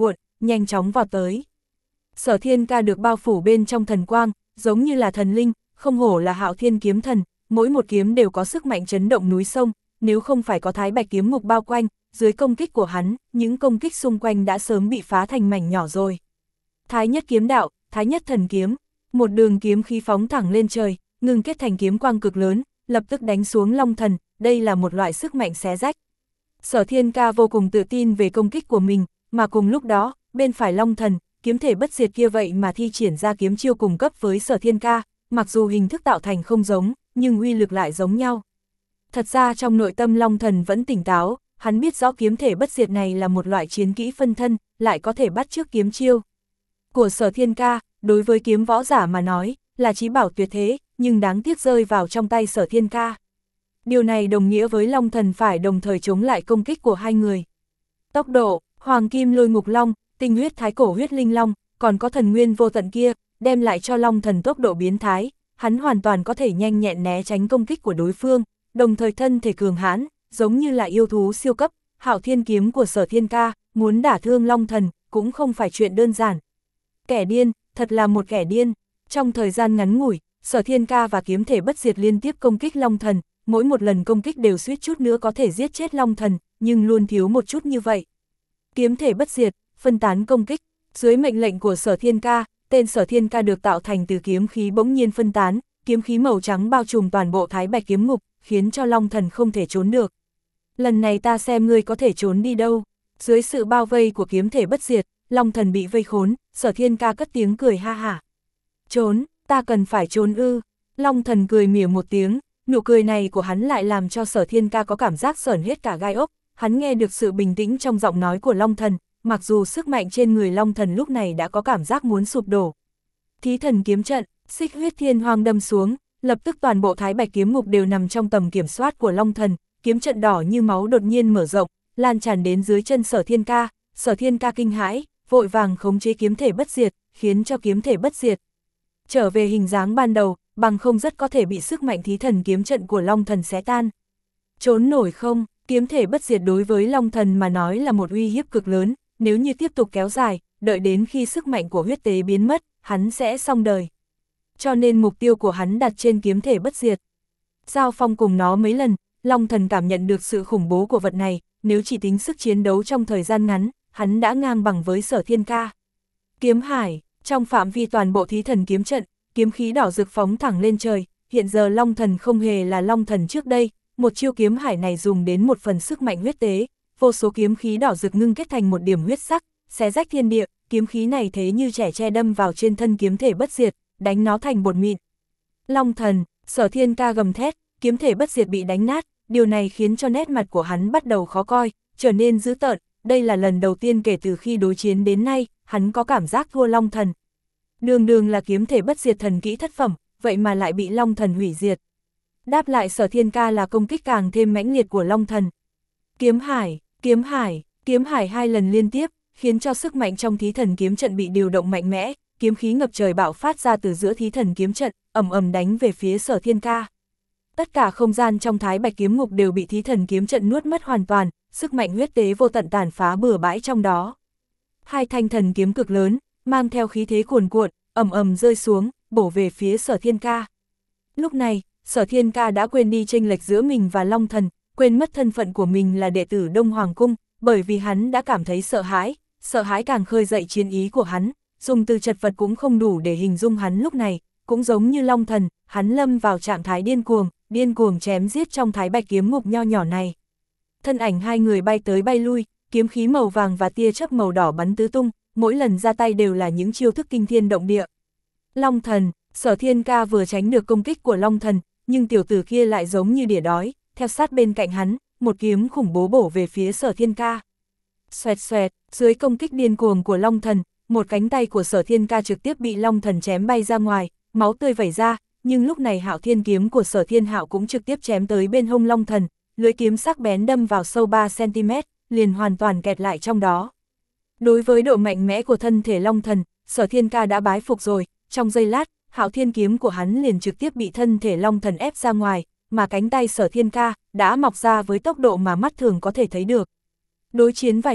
[SPEAKER 1] nhanh chóng vào tới. Sở Thiên Ca được bao phủ bên trong thần quang, giống như là thần linh, không hổ là Hạo Thiên kiếm thần, mỗi một kiếm đều có sức mạnh chấn động núi sông, nếu không phải có Thái Bạch kiếm ngục bao quanh, dưới công kích của hắn, những công kích xung quanh đã sớm bị phá thành mảnh nhỏ rồi. Thái nhất kiếm đạo, Thái nhất thần kiếm, một đường kiếm khí phóng thẳng lên trời, ngưng kết thành kiếm quang cực lớn, lập tức đánh xuống Long Thần, đây là một loại sức mạnh xé rách. Sở Thiên Ca vô cùng tự tin về công kích của mình, mà cùng lúc đó, bên phải Long Thần, kiếm thể bất diệt kia vậy mà thi triển ra kiếm chiêu cùng cấp với Sở Thiên Ca, mặc dù hình thức tạo thành không giống, nhưng uy lực lại giống nhau. Thật ra trong nội tâm Long Thần vẫn tỉnh táo, hắn biết rõ kiếm thể bất diệt này là một loại chiến kỹ phân thân, lại có thể bắt chước kiếm chiêu của Sở Thiên Ca, đối với kiếm võ giả mà nói, là chí bảo tuyệt thế, nhưng đáng tiếc rơi vào trong tay Sở Thiên Ca. Điều này đồng nghĩa với Long Thần phải đồng thời chống lại công kích của hai người. Tốc độ, Hoàng Kim Lôi Ngục Long, tinh huyết Thái Cổ Huyết Linh Long, còn có thần nguyên vô tận kia, đem lại cho Long Thần tốc độ biến thái, hắn hoàn toàn có thể nhanh nhẹn né tránh công kích của đối phương, đồng thời thân thể cường hãn, giống như là yêu thú siêu cấp, Hạo Thiên kiếm của Sở Thiên Ca, muốn đả thương Long Thần, cũng không phải chuyện đơn giản. Kẻ điên, thật là một kẻ điên. Trong thời gian ngắn ngủi, Sở Thiên Ca và kiếm thể bất diệt liên tiếp công kích Long Thần, mỗi một lần công kích đều suýt chút nữa có thể giết chết Long Thần, nhưng luôn thiếu một chút như vậy. Kiếm thể bất diệt, phân tán công kích, dưới mệnh lệnh của Sở Thiên Ca, tên Sở Thiên Ca được tạo thành từ kiếm khí bỗng nhiên phân tán, kiếm khí màu trắng bao trùm toàn bộ Thái Bạch kiếm ngục, khiến cho Long Thần không thể trốn được. Lần này ta xem ngươi có thể trốn đi đâu. Dưới sự bao vây của kiếm thể bất diệt, Long Thần bị vây khốn, Sở Thiên Ca cất tiếng cười ha hả. Trốn, ta cần phải trốn ư. Long Thần cười mỉa một tiếng, nụ cười này của hắn lại làm cho Sở Thiên Ca có cảm giác sởn hết cả gai ốc, hắn nghe được sự bình tĩnh trong giọng nói của Long Thần, mặc dù sức mạnh trên người Long Thần lúc này đã có cảm giác muốn sụp đổ. Thí thần kiếm trận, xích huyết thiên hoang đâm xuống, lập tức toàn bộ Thái Bạch kiếm ngục đều nằm trong tầm kiểm soát của Long Thần, kiếm trận đỏ như máu đột nhiên mở rộng, lan tràn đến dưới chân Sở Thiên Ca, Sở Thiên Ca kinh hãi, vội vàng khống chế kiếm thể bất diệt, khiến cho kiếm thể bất diệt trở về hình dáng ban đầu, bằng không rất có thể bị sức mạnh thí thần kiếm trận của Long Thần xé tan. Trốn nổi không? Kiếm thể bất diệt đối với Long Thần mà nói là một uy hiếp cực lớn, nếu như tiếp tục kéo dài, đợi đến khi sức mạnh của huyết tế biến mất, hắn sẽ xong đời. Cho nên mục tiêu của hắn đặt trên kiếm thể bất diệt. Giao phong cùng nó mấy lần, Long Thần cảm nhận được sự khủng bố của vật này, nếu chỉ tính sức chiến đấu trong thời gian ngắn, hắn đã ngang bằng với Sở Thiên Ca. Kiếm hải, trong phạm vi toàn bộ thí thần kiếm trận, kiếm khí đỏ rực phóng thẳng lên trời, hiện giờ Long Thần không hề là Long Thần trước đây, một chiêu kiếm hải này dùng đến một phần sức mạnh huyết tế, vô số kiếm khí đỏ rực ngưng kết thành một điểm huyết sắc, xé rách thiên địa, kiếm khí này thế như trẻ tre đâm vào trên thân kiếm thể bất diệt, đánh nó thành bột mịn. Long Thần, Sở Thiên Ca gầm thét, kiếm thể bất diệt bị đánh nát, điều này khiến cho nét mặt của hắn bắt đầu khó coi, trở nên dữ tợn, đây là lần đầu tiên kể từ khi đối chiến đến nay, hắn có cảm giác thua Long Thần. Đường đường là kiếm thể bất diệt thần kỹ thất phẩm, vậy mà lại bị Long Thần hủy diệt. Đáp lại Sở Thiên Ca là công kích càng thêm mãnh liệt của Long Thần. Kiếm hải, kiếm hải, kiếm hải hai lần liên tiếp, khiến cho sức mạnh trong thí thần kiếm trận bị điều động mạnh mẽ, kiếm khí ngập trời bạo phát ra từ giữa thí thần kiếm trận, ầm ầm đánh về phía Sở Thiên Ca. Tất cả không gian trong Thái Bạch kiếm ngục đều bị thí thần kiếm trận nuốt mất hoàn toàn, sức mạnh huyết tế vô tận tàn phá bừa bãi trong đó. Hai thanh thần kiếm cực lớn, mang theo khí thế cuồn cuộn, ầm ầm rơi xuống, bổ về phía Sở Thiên Ca. Lúc này, Sở Thiên Ca đã quên đi chênh lệch giữa mình và Long Thần, quên mất thân phận của mình là đệ tử Đông Hoàng Cung, bởi vì hắn đã cảm thấy sợ hãi, sợ hãi càng khơi dậy chiến ý của hắn, dùng từ chật vật cũng không đủ để hình dung hắn lúc này, cũng giống như Long Thần, hắn lâm vào trạng thái điên cuồng, điên cuồng chém giết trong Thái Bạch kiếm ngục nho nhỏ này. Thân ảnh hai người bay tới bay lui, kiếm khí màu vàng và tia chớp màu đỏ bắn tứ tung, mỗi lần ra tay đều là những chiêu thức kinh thiên động địa. Long Thần, Sở Thiên Ca vừa tránh được công kích của Long Thần, nhưng tiểu tử kia lại giống như đỉa đói, theo sát bên cạnh hắn, một kiếm khủng bố bổ về phía Sở Thiên Ca. Xoẹt xoẹt, dưới công kích điên cuồng của Long Thần, một cánh tay của Sở Thiên Ca trực tiếp bị Long Thần chém bay ra ngoài, máu tươi vẩy ra, nhưng lúc này Hạo Thiên kiếm của Sở Thiên Hạo cũng trực tiếp chém tới bên hông Long Thần, lưỡi kiếm sắc bén đâm vào sâu ba xăng ti mét, liền hoàn toàn kẹt lại trong đó. Đối với độ mạnh mẽ của thân thể Long Thần, Sở Thiên Ca đã bái phục rồi, trong giây lát, Hạo Thiên kiếm của hắn liền trực tiếp bị thân thể Long Thần ép ra ngoài, mà cánh tay Sở Thiên Ca đã mọc ra với tốc độ mà mắt thường có thể thấy được. Đối chiến vài trận,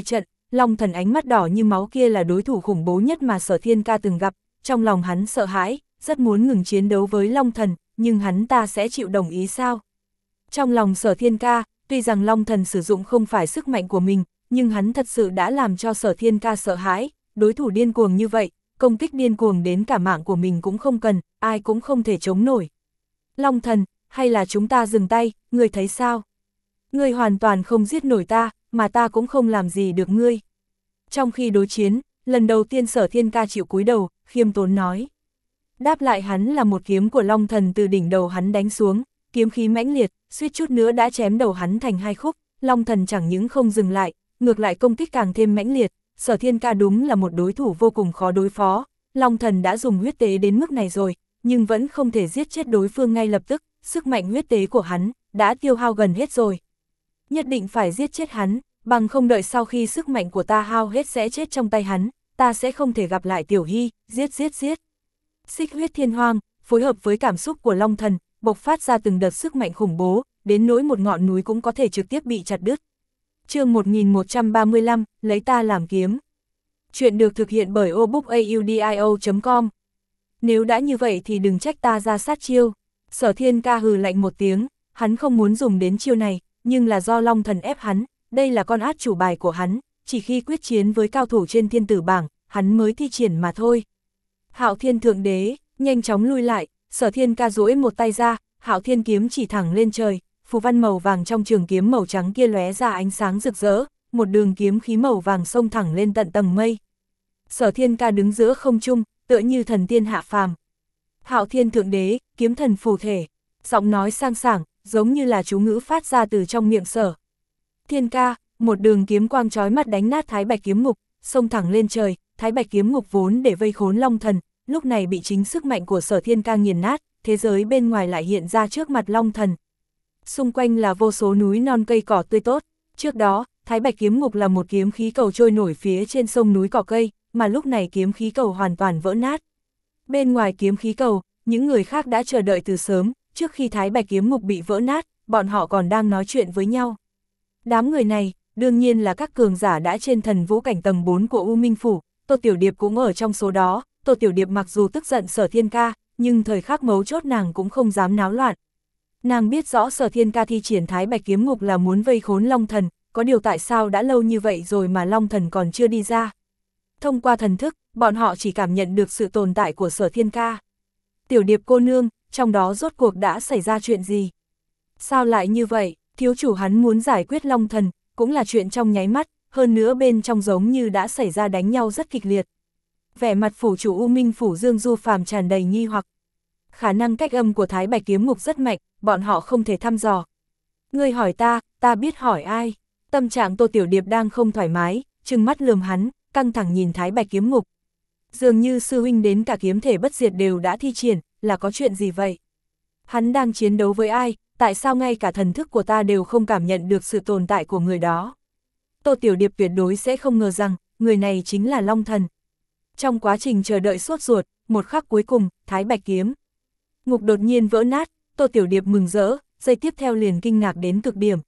[SPEAKER 1] Long Thần ánh mắt đỏ như máu kia là đối thủ khủng bố nhất mà Sở Thiên Ca từng gặp, trong lòng hắn sợ hãi, rất muốn ngừng chiến đấu với Long Thần, nhưng hắn ta sẽ chịu đồng ý sao? Trong lòng Sở Thiên Ca, tuy rằng Long Thần sử dụng không phải sức mạnh của mình, nhưng hắn thật sự đã làm cho Sở Thiên Ca sợ hãi, đối thủ điên cuồng như vậy, công kích điên cuồng đến cả mạng của mình cũng không cần, ai cũng không thể chống nổi. Long Thần, hay là chúng ta dừng tay, ngươi thấy sao? Ngươi hoàn toàn không giết nổi ta, mà ta cũng không làm gì được ngươi. Trong khi đối chiến, lần đầu tiên Sở Thiên Ca chịu cúi đầu, khiêm tốn nói. Đáp lại hắn là một kiếm của Long Thần từ đỉnh đầu hắn đánh xuống, kiếm khí mãnh liệt, suýt chút nữa đã chém đầu hắn thành hai khúc. Long Thần chẳng những không dừng lại, ngược lại công kích càng thêm mãnh liệt. Sở Thiên Ca đúng là một đối thủ vô cùng khó đối phó. Long Thần đã dùng huyết tế đến mức này rồi, nhưng vẫn không thể giết chết đối phương ngay lập tức. Sức mạnh huyết tế của hắn đã tiêu hao gần hết rồi. Nhất định phải giết chết hắn, bằng không đợi sau khi sức mạnh của ta hao hết sẽ chết trong tay hắn, ta sẽ không thể gặp lại Tiểu Hy, giết giết giết. Xích huyết thiên hoang, phối hợp với cảm xúc của Long Thần, bộc phát ra từng đợt sức mạnh khủng bố, đến nỗi một ngọn núi cũng có thể trực tiếp bị chặt đứt. Chương một nghìn một trăm ba mươi lăm, lấy ta làm kiếm. Chuyện được thực hiện bởi obookaudio chấm com. Nếu đã như vậy thì đừng trách ta ra sát chiêu. Sở Thiên Ca hừ lạnh một tiếng, hắn không muốn dùng đến chiêu này, nhưng là do Long Thần ép hắn, đây là con át chủ bài của hắn, chỉ khi quyết chiến với cao thủ trên thiên tử bảng, hắn mới thi triển mà thôi. Hạo Thiên Thượng Đế, nhanh chóng lui lại, Sở Thiên Ca duỗi một tay ra, Hạo Thiên kiếm chỉ thẳng lên trời, phù văn màu vàng trong trường kiếm màu trắng kia lóe ra ánh sáng rực rỡ, một đường kiếm khí màu vàng xông thẳng lên tận tầng mây. Sở Thiên Ca đứng giữa không trung, tựa như thần tiên hạ phàm. Hạo Thiên Thượng Đế, kiếm thần phù thể, giọng nói sang sảng, giống như là chú ngữ phát ra từ trong miệng Sở Thiên Ca, một đường kiếm quang chói mắt đánh nát Thái Bạch kiếm ngục, xông thẳng lên trời. Thái Bạch kiếm ngục vốn để vây khốn Long Thần, lúc này bị chính sức mạnh của Sở Thiên Ca nghiền nát, thế giới bên ngoài lại hiện ra trước mặt Long Thần. Xung quanh là vô số núi non cây cỏ tươi tốt, trước đó, Thái Bạch kiếm ngục là một kiếm khí cầu trôi nổi phía trên sông núi cỏ cây, mà lúc này kiếm khí cầu hoàn toàn vỡ nát. Bên ngoài kiếm khí cầu, những người khác đã chờ đợi từ sớm, trước khi Thái Bạch kiếm ngục bị vỡ nát, bọn họ còn đang nói chuyện với nhau. Đám người này, đương nhiên là các cường giả đã trên thần vũ cảnh tầng bốn của U Minh Phủ. Tô Tiểu Điệp cũng ở trong số đó. Tô Tiểu Điệp mặc dù tức giận Sở Thiên Ca, nhưng thời khắc mấu chốt nàng cũng không dám náo loạn. Nàng biết rõ Sở Thiên Ca thi triển Thái Bạch kiếm ngục là muốn vây khốn Long Thần, có điều tại sao đã lâu như vậy rồi mà Long Thần còn chưa đi ra. Thông qua thần thức, bọn họ chỉ cảm nhận được sự tồn tại của Sở Thiên Ca. Tiểu Điệp cô nương, trong đó rốt cuộc đã xảy ra chuyện gì? Sao lại như vậy? Thiếu chủ hắn muốn giải quyết Long Thần, cũng là chuyện trong nháy mắt, hơn nữa bên trong giống như đã xảy ra đánh nhau rất kịch liệt. Vẻ mặt phủ chủ U Minh Phủ Dương Du Phàm tràn đầy nghi hoặc. Khả năng cách âm của Thái Bạch kiếm ngục rất mạnh, bọn họ không thể thăm dò. Ngươi hỏi ta, ta biết hỏi ai? Tâm trạng Tô Tiểu Điệp đang không thoải mái, trừng mắt lườm hắn, căng thẳng nhìn Thái Bạch kiếm ngục. Dường như sư huynh đến cả kiếm thể bất diệt đều đã thi triển, là có chuyện gì vậy? Hắn đang chiến đấu với ai, tại sao ngay cả thần thức của ta đều không cảm nhận được sự tồn tại của người đó? Tô Tiểu Điệp tuyệt đối sẽ không ngờ rằng, người này chính là Long Thần. Trong quá trình chờ đợi sốt ruột, một khắc cuối cùng, Thái Bạch kiếm ngục đột nhiên vỡ nát, Tô Tiểu Điệp mừng rỡ, giây tiếp theo liền kinh ngạc đến cực điểm.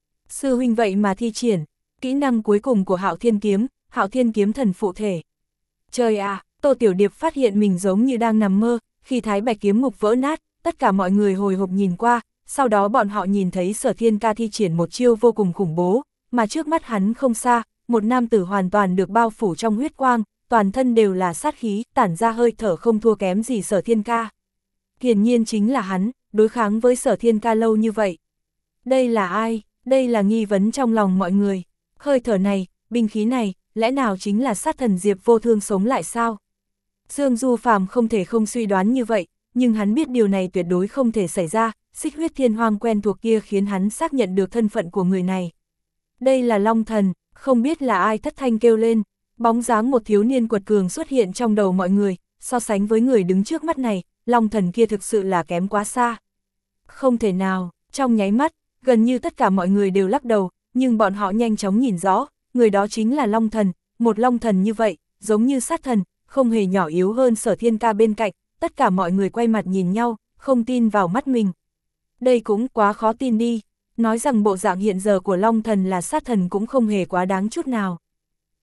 [SPEAKER 1] Sư huynh vậy mà thi triển, kỹ năng cuối cùng của Hạo Thiên kiếm, Hạo Thiên kiếm thần phụ thể. Trời à, Tô Tiểu Điệp phát hiện mình giống như đang nằm mơ, khi Thái Bạch kiếm ngục vỡ nát, tất cả mọi người hồi hộp nhìn qua, sau đó bọn họ nhìn thấy Sở Thiên Ca thi triển một chiêu vô cùng khủng bố, mà trước mắt hắn không xa, một nam tử hoàn toàn được bao phủ trong huyết quang, toàn thân đều là sát khí, tản ra hơi thở không thua kém gì Sở Thiên Ca. Hiển nhiên chính là hắn, đối kháng với Sở Thiên Ca lâu như vậy. Đây là ai? Đây là nghi vấn trong lòng mọi người. Hơi thở này, binh khí này, lẽ nào chính là sát thần Diệp Vô Thương sống lại sao? Dương Du Phàm không thể không suy đoán như vậy, nhưng hắn biết điều này tuyệt đối không thể xảy ra, xích huyết thiên hoang quen thuộc kia khiến hắn xác nhận được thân phận của người này. Đây là Long Thần, không biết là ai thất thanh kêu lên, bóng dáng một thiếu niên quật cường xuất hiện trong đầu mọi người, so sánh với người đứng trước mắt này, Long Thần kia thực sự là kém quá xa. Không thể nào, trong nháy mắt, gần như tất cả mọi người đều lắc đầu, nhưng bọn họ nhanh chóng nhìn rõ, người đó chính là Long Thần, một Long Thần như vậy, giống như sát thần, không hề nhỏ yếu hơn Sở Thiên Ca bên cạnh, tất cả mọi người quay mặt nhìn nhau, không tin vào mắt mình. Đây cũng quá khó tin đi, nói rằng bộ dạng hiện giờ của Long Thần là sát thần cũng không hề quá đáng chút nào.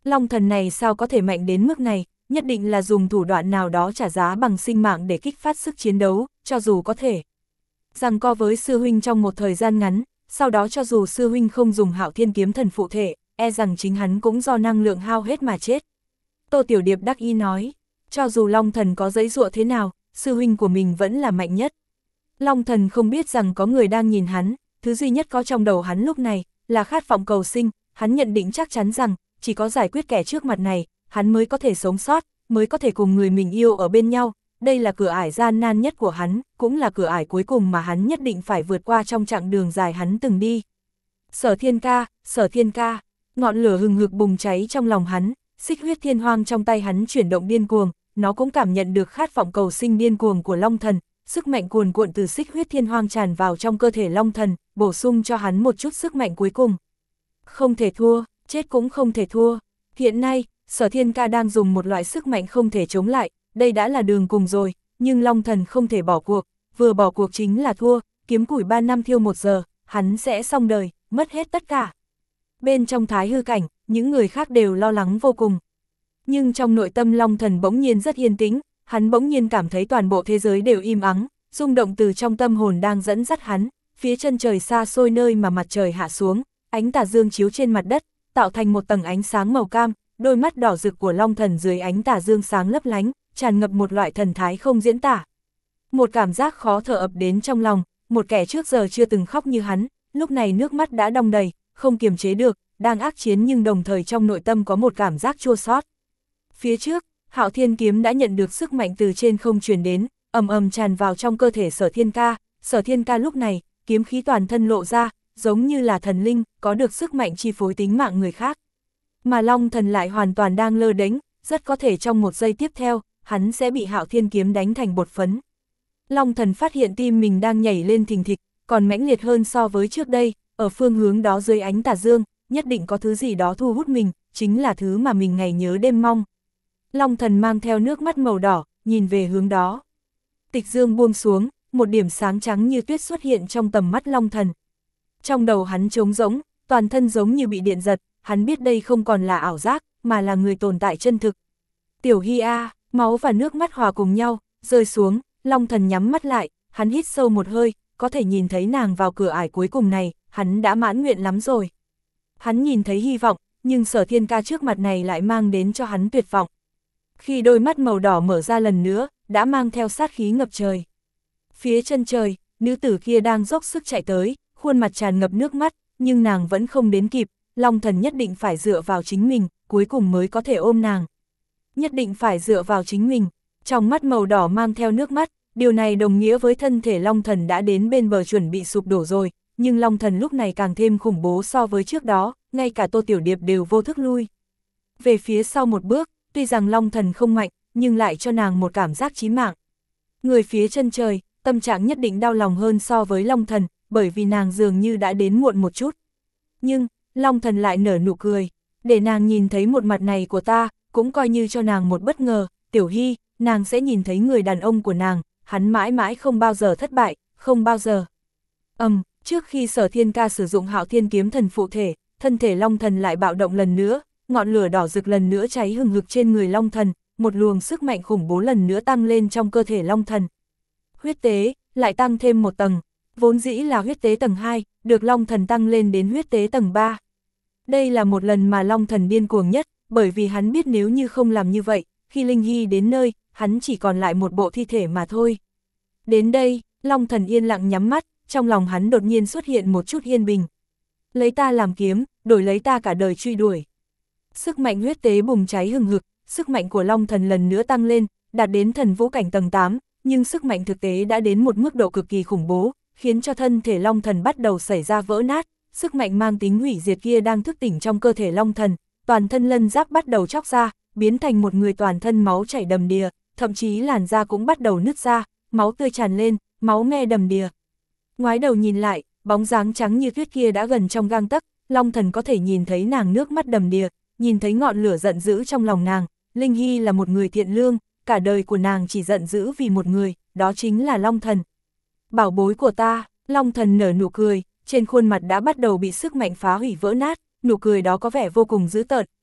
[SPEAKER 1] Long thần này sao có thể mạnh đến mức này, nhất định là dùng thủ đoạn nào đó trả giá bằng sinh mạng để kích phát sức chiến đấu, cho dù có thể giằng co với sư huynh trong một thời gian ngắn, sau đó cho dù sư huynh không dùng Hạo Thiên kiếm thần phụ thể, e rằng chính hắn cũng do năng lượng hao hết mà chết. Tô Tiểu Điệp đắc ý nói, cho dù Long thần có giãy giụa thế nào, sư huynh của mình vẫn là mạnh nhất. Long thần không biết rằng có người đang nhìn hắn, thứ duy nhất có trong đầu hắn lúc này là khát vọng cầu sinh, hắn nhận định chắc chắn rằng chỉ có giải quyết kẻ trước mặt này, hắn mới có thể sống sót, mới có thể cùng người mình yêu ở bên nhau. Đây là cửa ải gian nan nhất của hắn, cũng là cửa ải cuối cùng mà hắn nhất định phải vượt qua trong chặng đường dài hắn từng đi. Sở Thiên ca, Sở Thiên ca, ngọn lửa hừng hực bùng cháy trong lòng hắn, xích huyết thiên hoang trong tay hắn chuyển động điên cuồng, nó cũng cảm nhận được khát vọng cầu sinh điên cuồng của Long thần, sức mạnh cuồn cuộn từ xích huyết thiên hoang tràn vào trong cơ thể Long thần, bổ sung cho hắn một chút sức mạnh cuối cùng. Không thể thua, chết cũng không thể thua. Hiện nay, Sở Thiên ca đang dùng một loại sức mạnh không thể chống lại, đây đã là đường cùng rồi, nhưng Long thần không thể bỏ cuộc, vừa bỏ cuộc chính là thua, kiếm củi ba năm thiêu một giờ, hắn sẽ xong đời, mất hết tất cả. Bên trong thái hư cảnh, những người khác đều lo lắng vô cùng. Nhưng trong nội tâm Long thần bỗng nhiên rất yên tĩnh, hắn bỗng nhiên cảm thấy toàn bộ thế giới đều im ắng, rung động từ trong tâm hồn đang dẫn dắt hắn, phía chân trời xa xôi nơi mà mặt trời hạ xuống, ánh tà dương chiếu trên mặt đất, tạo thành một tầng ánh sáng màu cam, đôi mắt đỏ rực của Long thần dưới ánh tà dương sáng lấp lánh, tràn ngập một loại thần thái không diễn tả. Một cảm giác khó thở ập đến trong lòng, một kẻ trước giờ chưa từng khóc như hắn, lúc này nước mắt đã đong đầy, không kiềm chế được, đang ác chiến nhưng đồng thời trong nội tâm có một cảm giác chua xót. Phía trước, Hạo Thiên kiếm đã nhận được sức mạnh từ trên không truyền đến, ầm ầm tràn vào trong cơ thể Sở Thiên ca, Sở Thiên ca lúc này, kiếm khí toàn thân lộ ra, giống như là thần linh, có được sức mạnh chi phối tính mạng người khác. Mà Long thần lại hoàn toàn đang lơ đánh, rất có thể trong một giây tiếp theo, hắn sẽ bị Hạo Thiên kiếm đánh thành bột phấn. Long thần phát hiện tim mình đang nhảy lên thình thịch, còn mãnh liệt hơn so với trước đây, ở phương hướng đó dưới ánh tà dương, nhất định có thứ gì đó thu hút mình, chính là thứ mà mình ngày nhớ đêm mong. Long thần mang theo nước mắt màu đỏ, nhìn về hướng đó. Tịch dương buông xuống, một điểm sáng trắng như tuyết xuất hiện trong tầm mắt Long thần. Trong đầu hắn trống rỗng, toàn thân giống như bị điện giật, hắn biết đây không còn là ảo giác, mà là người tồn tại chân thực. Tiểu Hy A, máu và nước mắt hòa cùng nhau, rơi xuống, Long thần nhắm mắt lại, hắn hít sâu một hơi, có thể nhìn thấy nàng vào cửa ải cuối cùng này, hắn đã mãn nguyện lắm rồi. Hắn nhìn thấy hy vọng, nhưng Sở Thiên ca trước mặt này lại mang đến cho hắn tuyệt vọng. Khi đôi mắt màu đỏ mở ra lần nữa, đã mang theo sát khí ngập trời. Phía chân trời, nữ tử kia đang dốc sức chạy tới, khuôn mặt tràn ngập nước mắt, nhưng nàng vẫn không đến kịp, Long thần nhất định phải dựa vào chính mình, cuối cùng mới có thể ôm nàng. Nhất định phải dựa vào chính mình, trong mắt màu đỏ mang theo nước mắt, điều này đồng nghĩa với thân thể Long thần đã đến bên bờ chuẩn bị sụp đổ rồi, nhưng Long thần lúc này càng thêm khủng bố so với trước đó, ngay cả Tô Tiểu Điệp đều vô thức lui về phía sau một bước, tuy rằng Long thần không mạnh, nhưng lại cho nàng một cảm giác chí mạng. Người phía chân trời, tâm trạng nhất định đau lòng hơn so với Long thần, bởi vì nàng dường như đã đến muộn một chút. Nhưng, Long thần lại nở nụ cười, để nàng nhìn thấy một mặt này của ta, cũng coi như cho nàng một bất ngờ, Tiểu Hy, nàng sẽ nhìn thấy người đàn ông của nàng, hắn mãi mãi không bao giờ thất bại, không bao giờ. Ầm, um, trước khi Sở Thiên ca sử dụng Hạo Thiên kiếm thần phụ thể, thân thể Long thần lại bạo động lần nữa, ngọn lửa đỏ rực lần nữa cháy hừng hực trên người Long thần, một luồng sức mạnh khủng bố lần nữa tăng lên trong cơ thể Long thần. Huyết tế, lại tăng thêm một tầng, vốn dĩ là huyết tế tầng hai, được Long thần tăng lên đến huyết tế tầng ba. Đây là một lần mà Long thần điên cuồng nhất, bởi vì hắn biết nếu như không làm như vậy, khi Linh Hy đến nơi, hắn chỉ còn lại một bộ thi thể mà thôi. Đến đây, Long thần yên lặng nhắm mắt, trong lòng hắn đột nhiên xuất hiện một chút yên bình. Lấy ta làm kiếm, đổi lấy ta cả đời truy đuổi. Sức mạnh huyết tế bùng cháy hừng hực, sức mạnh của Long thần lần nữa tăng lên, đạt đến thần vũ cảnh tầng tám, nhưng sức mạnh thực tế đã đến một mức độ cực kỳ khủng bố, khiến cho thân thể Long thần bắt đầu xảy ra vỡ nát, sức mạnh mang tính hủy diệt kia đang thức tỉnh trong cơ thể Long thần, toàn thân lân giáp bắt đầu chóc ra, biến thành một người toàn thân máu chảy đầm đìa, thậm chí làn da cũng bắt đầu nứt ra, máu tươi tràn lên, máu me đầm đìa. Ngoái đầu nhìn lại, bóng dáng trắng như tuyết kia đã gần trong gang tấc, Long thần có thể nhìn thấy nàng nước mắt đầm đìa, nhìn thấy ngọn lửa giận dữ trong lòng nàng. Linh Hy là một người thiện lương, cả đời của nàng chỉ giận dữ vì một người, đó chính là Long thần. Bảo bối của ta, Long thần nở nụ cười, trên khuôn mặt đã bắt đầu bị sức mạnh phá hủy vỡ nát, nụ cười đó có vẻ vô cùng dữ tợn,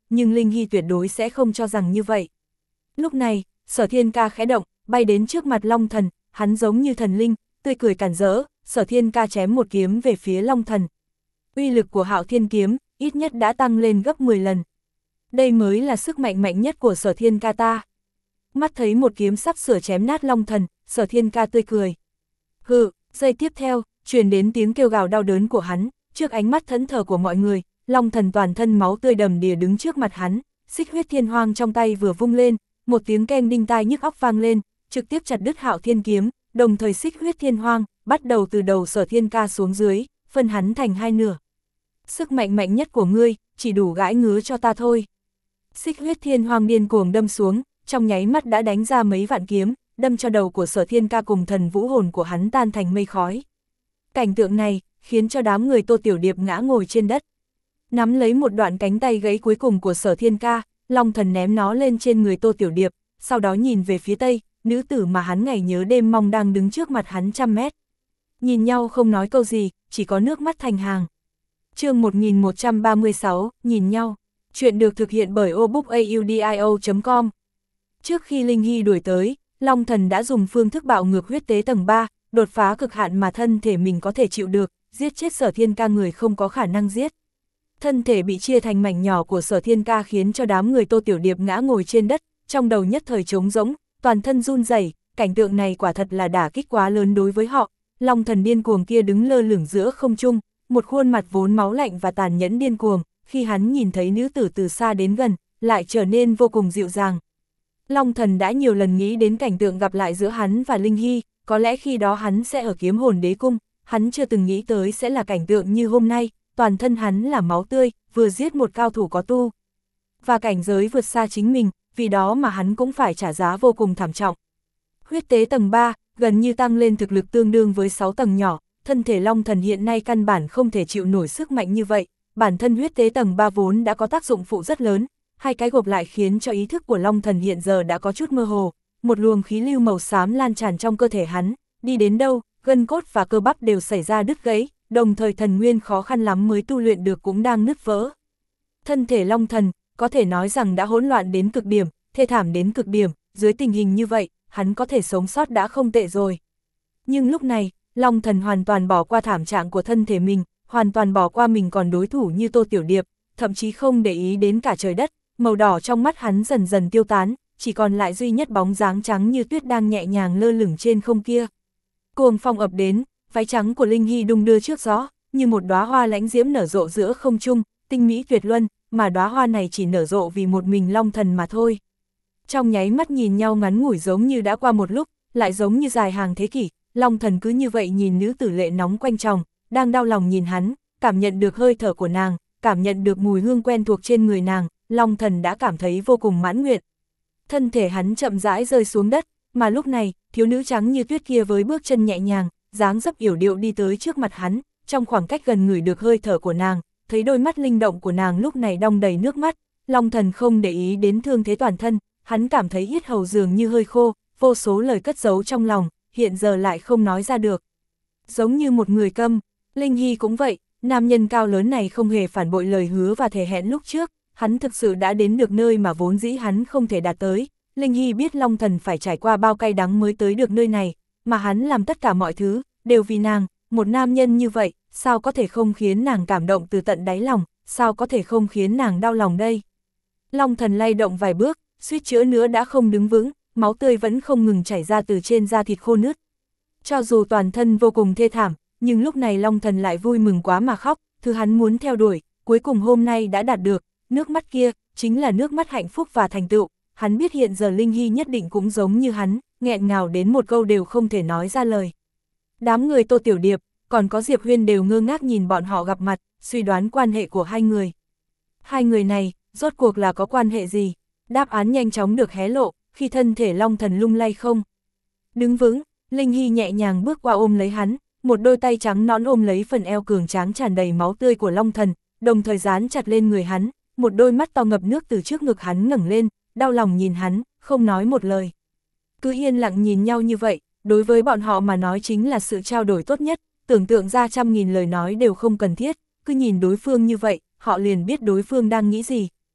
[SPEAKER 1] nhưng Linh Hy tuyệt đối sẽ không cho rằng như vậy. Lúc này, Sở Thiên Ca khẽ động, bay đến trước mặt Long Thần, hắn giống như thần linh, tươi cười cản rỡ, Sở Thiên Ca chém một kiếm về phía Long Thần. Uy lực của Hạo Thiên kiếm, ít nhất đã tăng lên gấp mười lần. Đây mới là sức mạnh mạnh nhất của Sở Thiên Ca ta. Mắt thấy một kiếm sắp sửa chém nát Long Thần, Sở Thiên Ca tươi cười. Hừ, giây tiếp theo, truyền đến tiếng kêu gào đau đớn của hắn, trước ánh mắt thẫn thờ của mọi người, Long Thần toàn thân máu tươi đầm đìa đứng trước mặt hắn, xích huyết thiên hoang trong tay vừa vung lên, một tiếng keng đinh tai nhức óc vang lên, trực tiếp chặt đứt Hạo Thiên kiếm, đồng thời xích huyết thiên hoang, bắt đầu từ đầu Sở Thiên Ca xuống dưới, phân hắn thành hai nửa. Sức mạnh mạnh nhất của ngươi, chỉ đủ gãi ngứa cho ta thôi. Xích huyết thiên hoang điên cuồng đâm xuống, trong nháy mắt đã đánh ra mấy vạn kiếm, đâm cho đầu của Sở Thiên Ca cùng thần vũ hồn của hắn tan thành mây khói. Cảnh tượng này, khiến cho đám người Tô Tiểu Điệp ngã ngồi trên đất. Nắm lấy một đoạn cánh tay gãy cuối cùng của Sở Thiên Ca, Long Thần ném nó lên trên người Tô Tiểu Điệp, sau đó nhìn về phía tây, nữ tử mà hắn ngày nhớ đêm mong đang đứng trước mặt hắn trăm mét. Nhìn nhau không nói câu gì, chỉ có nước mắt thành hàng. Chương một nghìn một trăm ba mươi sáu, nhìn nhau. Chuyện được thực hiện bởi obookaudio chấm com. Trước khi Linh Hy đuổi tới, Long Thần đã dùng phương thức bạo ngược huyết tế tầng ba, đột phá cực hạn mà thân thể mình có thể chịu được, giết chết Sở Thiên Ca người không có khả năng giết. Thân thể bị chia thành mảnh nhỏ của Sở Thiên Ca khiến cho đám người Tô Tiểu Điệp ngã ngồi trên đất, trong đầu nhất thời trống rỗng, toàn thân run rẩy, cảnh tượng này quả thật là đả kích quá lớn đối với họ. Long Thần điên cuồng kia đứng lơ lửng giữa không trung, một khuôn mặt vốn máu lạnh và tàn nhẫn điên cuồng, khi hắn nhìn thấy nữ tử từ xa đến gần, lại trở nên vô cùng dịu dàng. Long Thần đã nhiều lần nghĩ đến cảnh tượng gặp lại giữa hắn và Linh Hy, có lẽ khi đó hắn sẽ ở Kiếm Hồn Đế Cung, hắn chưa từng nghĩ tới sẽ là cảnh tượng như hôm nay, toàn thân hắn là máu tươi, vừa giết một cao thủ có tu. Và cảnh giới vượt xa chính mình, vì đó mà hắn cũng phải trả giá vô cùng thảm trọng. Huyết tế tầng ba, gần như tăng lên thực lực tương đương với sáu tầng nhỏ, thân thể Long Thần hiện nay căn bản không thể chịu nổi sức mạnh như vậy, bản thân huyết tế tầng ba vốn đã có tác dụng phụ rất lớn, hai cái gộp lại khiến cho ý thức của Long Thần hiện giờ đã có chút mơ hồ, một luồng khí lưu màu xám lan tràn trong cơ thể hắn, đi đến đâu, gân cốt và cơ bắp đều xảy ra đứt gãy, đồng thời thần nguyên khó khăn lắm mới tu luyện được cũng đang nứt vỡ. Thân thể Long Thần, có thể nói rằng đã hỗn loạn đến cực điểm, thê thảm đến cực điểm, dưới tình hình như vậy, hắn có thể sống sót đã không tệ rồi. Nhưng lúc này, Long Thần hoàn toàn bỏ qua thảm trạng của thân thể mình, hoàn toàn bỏ qua mình còn đối thủ như Tô Tiểu Điệp, thậm chí không để ý đến cả trời đất, màu đỏ trong mắt hắn dần dần tiêu tán, chỉ còn lại duy nhất bóng dáng trắng như tuyết đang nhẹ nhàng lơ lửng trên không kia. Cuồng phong ập đến, váy trắng của Linh Hy đung đưa trước gió, như một đóa hoa lãnh diễm nở rộ giữa không trung, tinh mỹ tuyệt luân, mà đóa hoa này chỉ nở rộ vì một mình Long Thần mà thôi. Trong nháy mắt nhìn nhau ngắn ngủi giống như đã qua một lúc, lại giống như dài hàng thế kỷ, Long Thần cứ như vậy nhìn nữ tử lệ nóng quanh chồng, đang đau lòng nhìn hắn, cảm nhận được hơi thở của nàng, cảm nhận được mùi hương quen thuộc trên người nàng, Long Thần đã cảm thấy vô cùng mãn nguyện. Thân thể hắn chậm rãi rơi xuống đất, mà lúc này, thiếu nữ trắng như tuyết kia với bước chân nhẹ nhàng, dáng dấp yểu điệu đi tới trước mặt hắn, trong khoảng cách gần ngửi được hơi thở của nàng, thấy đôi mắt linh động của nàng lúc này đong đầy nước mắt, Long Thần không để ý đến thương thế toàn thân, hắn cảm thấy yết hầu dường như hơi khô, vô số lời cất giấu trong lòng, hiện giờ lại không nói ra được. Giống như một người câm, Linh Hy cũng vậy, nam nhân cao lớn này không hề phản bội lời hứa và thề hẹn lúc trước, hắn thực sự đã đến được nơi mà vốn dĩ hắn không thể đạt tới. Linh Hy biết Long Thần phải trải qua bao cay đắng mới tới được nơi này, mà hắn làm tất cả mọi thứ, đều vì nàng, một nam nhân như vậy, sao có thể không khiến nàng cảm động từ tận đáy lòng, sao có thể không khiến nàng đau lòng đây. Long Thần lay động vài bước, suýt chữa nữa đã không đứng vững, máu tươi vẫn không ngừng chảy ra từ trên da thịt khô nứt. Cho dù toàn thân vô cùng thê thảm, nhưng lúc này Long Thần lại vui mừng quá mà khóc, thứ hắn muốn theo đuổi, cuối cùng hôm nay đã đạt được, nước mắt kia, chính là nước mắt hạnh phúc và thành tựu. Hắn biết hiện giờ Linh Hy nhất định cũng giống như hắn, nghẹn ngào đến một câu đều không thể nói ra lời. Đám người Tô Tiểu Điệp, còn có Diệp Huyên đều ngơ ngác nhìn bọn họ gặp mặt, suy đoán quan hệ của hai người. Hai người này, rốt cuộc là có quan hệ gì? Đáp án nhanh chóng được hé lộ, khi thân thể Long Thần lung lay không. Đứng vững, Linh Hy nhẹ nhàng bước qua ôm lấy hắn, một đôi tay trắng nõn ôm lấy phần eo cường tráng tràn đầy máu tươi của Long Thần, đồng thời dán chặt lên người hắn, một đôi mắt to ngập nước từ trước ngực hắn ngẩng lên, đau lòng nhìn hắn, không nói một lời. Cứ yên lặng nhìn nhau như vậy, đối với bọn họ mà nói chính là sự trao đổi tốt nhất, tưởng tượng ra trăm nghìn lời nói đều không cần thiết, cứ nhìn đối phương như vậy, họ liền biết đối phương đang nghĩ gì.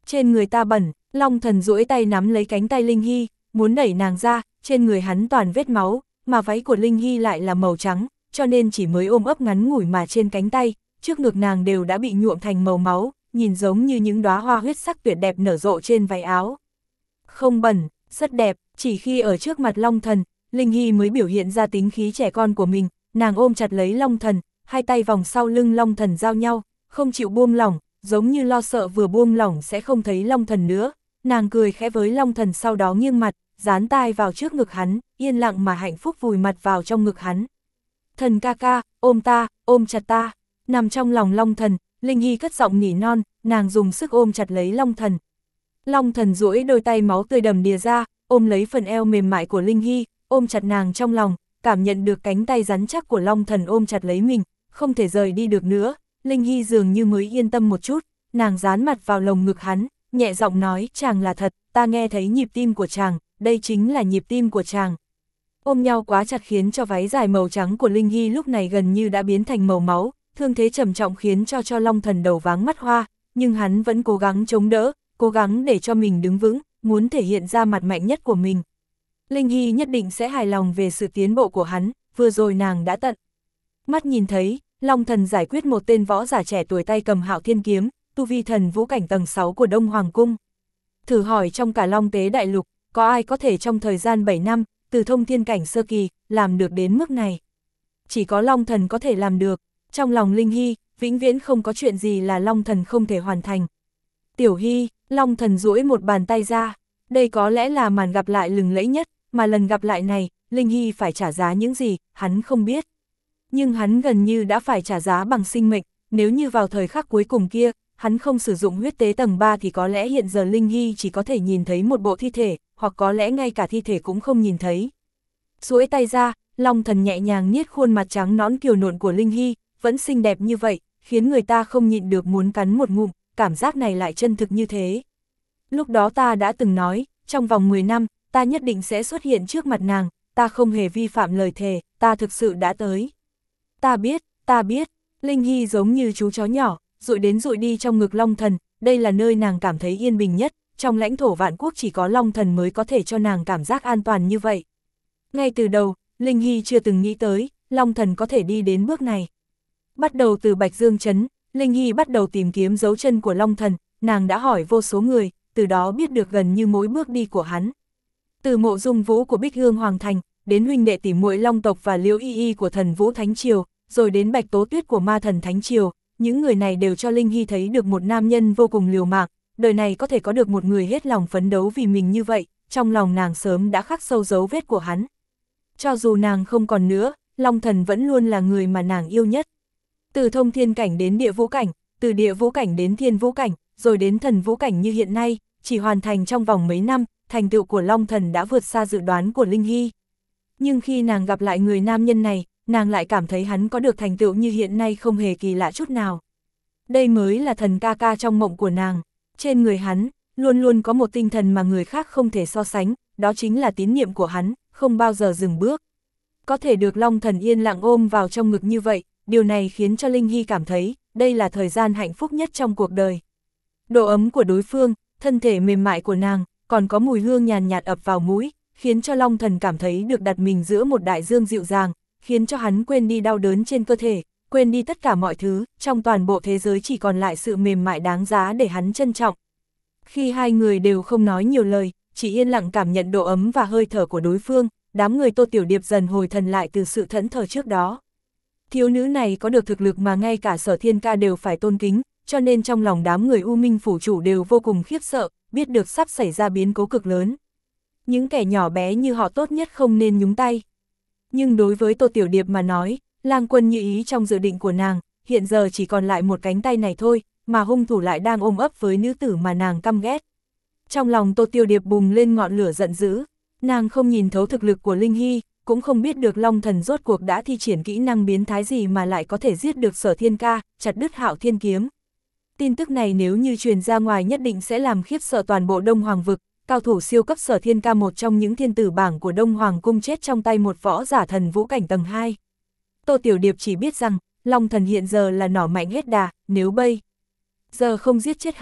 [SPEAKER 1] Trên người ta bẩn, Long Thần duỗi tay nắm lấy cánh tay Linh Hy, muốn đẩy nàng ra, trên người hắn toàn vết máu, mà váy của Linh Hy lại là màu trắng, cho nên chỉ mới ôm ấp ngắn ngủi mà trên cánh tay, trước ngực nàng đều đã bị nhuộm thành màu máu, nhìn giống như những đóa hoa huyết sắc tuyệt đẹp nở rộ trên váy áo. Không bẩn, rất đẹp, chỉ khi ở trước mặt Long Thần, Linh Hy mới biểu hiện ra tính khí trẻ con của mình, nàng ôm chặt lấy Long Thần, hai tay vòng sau lưng Long Thần giao nhau, không chịu buông lỏng, giống như lo sợ vừa buông lỏng sẽ không thấy Long Thần nữa. Nàng cười khẽ với Long Thần, sau đó nghiêng mặt, dán tai vào trước ngực hắn, yên lặng mà hạnh phúc vùi mặt vào trong ngực hắn. Thần ca ca, ôm ta, ôm chặt ta. Nằm trong lòng Long Thần, Linh Hy cất giọng nỉ non, nàng dùng sức ôm chặt lấy Long Thần. Long Thần duỗi đôi tay máu tươi đầm đìa ra, ôm lấy phần eo mềm mại của Linh Hy, ôm chặt nàng trong lòng, cảm nhận được cánh tay rắn chắc của Long Thần ôm chặt lấy mình, không thể rời đi được nữa. Linh Hy dường như mới yên tâm một chút, nàng dán mặt vào lồng ngực hắn, nhẹ giọng nói, chàng là thật, ta nghe thấy nhịp tim của chàng, đây chính là nhịp tim của chàng. Ôm nhau quá chặt khiến cho váy dài màu trắng của Linh Hy lúc này gần như đã biến thành màu máu, thương thế trầm trọng khiến cho cho Long Thần đầu váng mắt hoa, nhưng hắn vẫn cố gắng chống đỡ, cố gắng để cho mình đứng vững, muốn thể hiện ra mặt mạnh nhất của mình. Linh Hy nhất định sẽ hài lòng về sự tiến bộ của hắn, vừa rồi nàng đã tận mắt nhìn thấy, Long Thần giải quyết một tên võ giả trẻ tuổi tay cầm Hạo Thiên kiếm, tu vi thần vũ cảnh tầng sáu của Đông Hoàng Cung. Thử hỏi trong cả Long Tế Đại Lục, có ai có thể trong thời gian bảy năm, từ thông thiên cảnh sơ kỳ, làm được đến mức này? Chỉ có Long Thần có thể làm được, trong lòng Linh Hy, vĩnh viễn không có chuyện gì là Long Thần không thể hoàn thành. Tiểu Hy, Long Thần duỗi một bàn tay ra, đây có lẽ là màn gặp lại lừng lẫy nhất, mà lần gặp lại này, Linh Hy phải trả giá những gì, hắn không biết. Nhưng hắn gần như đã phải trả giá bằng sinh mệnh, nếu như vào thời khắc cuối cùng kia, hắn không sử dụng huyết tế tầng ba thì có lẽ hiện giờ Linh Hy chỉ có thể nhìn thấy một bộ thi thể, hoặc có lẽ ngay cả thi thể cũng không nhìn thấy. Duỗi tay ra, Long Thần nhẹ nhàng niết khuôn mặt trắng nõn kiều nộn của Linh Hy, vẫn xinh đẹp như vậy, khiến người ta không nhịn được muốn cắn một ngụm, cảm giác này lại chân thực như thế. Lúc đó ta đã từng nói, trong vòng mười năm, ta nhất định sẽ xuất hiện trước mặt nàng, ta không hề vi phạm lời thề, ta thực sự đã tới. Ta biết, ta biết, Linh Hy giống như chú chó nhỏ, dụi đến dụi đi trong ngực Long Thần, đây là nơi nàng cảm thấy yên bình nhất, trong lãnh thổ vạn quốc chỉ có Long Thần mới có thể cho nàng cảm giác an toàn như vậy. Ngay từ đầu, Linh Hy chưa từng nghĩ tới, Long Thần có thể đi đến bước này. Bắt đầu từ Bạch Dương Trấn, Linh Hy bắt đầu tìm kiếm dấu chân của Long Thần, nàng đã hỏi vô số người, từ đó biết được gần như mỗi bước đi của hắn. Từ Mộ Dung Vũ của Bích Hương Hoàng Thành, đến huynh đệ tỷ muội Long tộc và Liễu Y Y của Thần Vũ Thánh Triều, rồi đến Bạch Tố Tuyết của Ma Thần Thánh Triều, những người này đều cho Linh Hy thấy được một nam nhân vô cùng liều mạng, đời này có thể có được một người hết lòng phấn đấu vì mình như vậy, trong lòng nàng sớm đã khắc sâu dấu vết của hắn. Cho dù nàng không còn nữa, Long Thần vẫn luôn là người mà nàng yêu nhất. Từ thông thiên cảnh đến địa vũ cảnh, từ địa vũ cảnh đến thiên vũ cảnh, rồi đến thần vũ cảnh như hiện nay, chỉ hoàn thành trong vòng mấy năm, thành tựu của Long Thần đã vượt xa dự đoán của Linh Hy. Nhưng khi nàng gặp lại người nam nhân này, nàng lại cảm thấy hắn có được thành tựu như hiện nay không hề kỳ lạ chút nào. Đây mới là thần ca ca trong mộng của nàng. Trên người hắn, luôn luôn có một tinh thần mà người khác không thể so sánh, đó chính là tín niệm của hắn, không bao giờ dừng bước. Có thể được Long Thần yên lặng ôm vào trong ngực như vậy, điều này khiến cho Linh Hy cảm thấy, đây là thời gian hạnh phúc nhất trong cuộc đời. Độ ấm của đối phương, thân thể mềm mại của nàng, còn có mùi hương nhàn nhạt ập vào mũi, khiến cho Long Thần cảm thấy được đặt mình giữa một đại dương dịu dàng, khiến cho hắn quên đi đau đớn trên cơ thể, quên đi tất cả mọi thứ, trong toàn bộ thế giới chỉ còn lại sự mềm mại đáng giá để hắn trân trọng. Khi hai người đều không nói nhiều lời, chỉ yên lặng cảm nhận độ ấm và hơi thở của đối phương, đám người Tô Tiểu Điệp dần hồi thần lại từ sự thẫn thờ trước đó. Thiếu nữ này có được thực lực mà ngay cả Sở Thiên Ca đều phải tôn kính, cho nên trong lòng đám người U Minh phủ chủ đều vô cùng khiếp sợ, biết được sắp xảy ra biến cố cực lớn. Những kẻ nhỏ bé như họ tốt nhất không nên nhúng tay. Nhưng đối với Tô Tiểu Điệp mà nói, Lang Quân như ý trong dự định của nàng, hiện giờ chỉ còn lại một cánh tay này thôi, mà hung thủ lại đang ôm ấp với nữ tử mà nàng căm ghét. Trong lòng Tô Tiểu Điệp bùng lên ngọn lửa giận dữ, nàng không nhìn thấu thực lực của Linh Hy, cũng không biết được Long Thần rốt cuộc đã thi triển kỹ năng biến thái gì mà lại có thể giết được Sở Thiên Ca, chặt đứt Hạo Thiên kiếm. Tin tức này nếu như truyền ra ngoài nhất định sẽ làm khiếp sợ toàn bộ Đông Hoàng vực, cao thủ siêu cấp Sở Thiên Ca một trong những thiên tử bảng của Đông Hoàng cung chết trong tay một võ giả thần vũ cảnh tầng hai. Tô Tiểu Điệp chỉ biết rằng, Long Thần hiện giờ là nỏ mạnh hết đà, nếu bây giờ không giết chết hắn,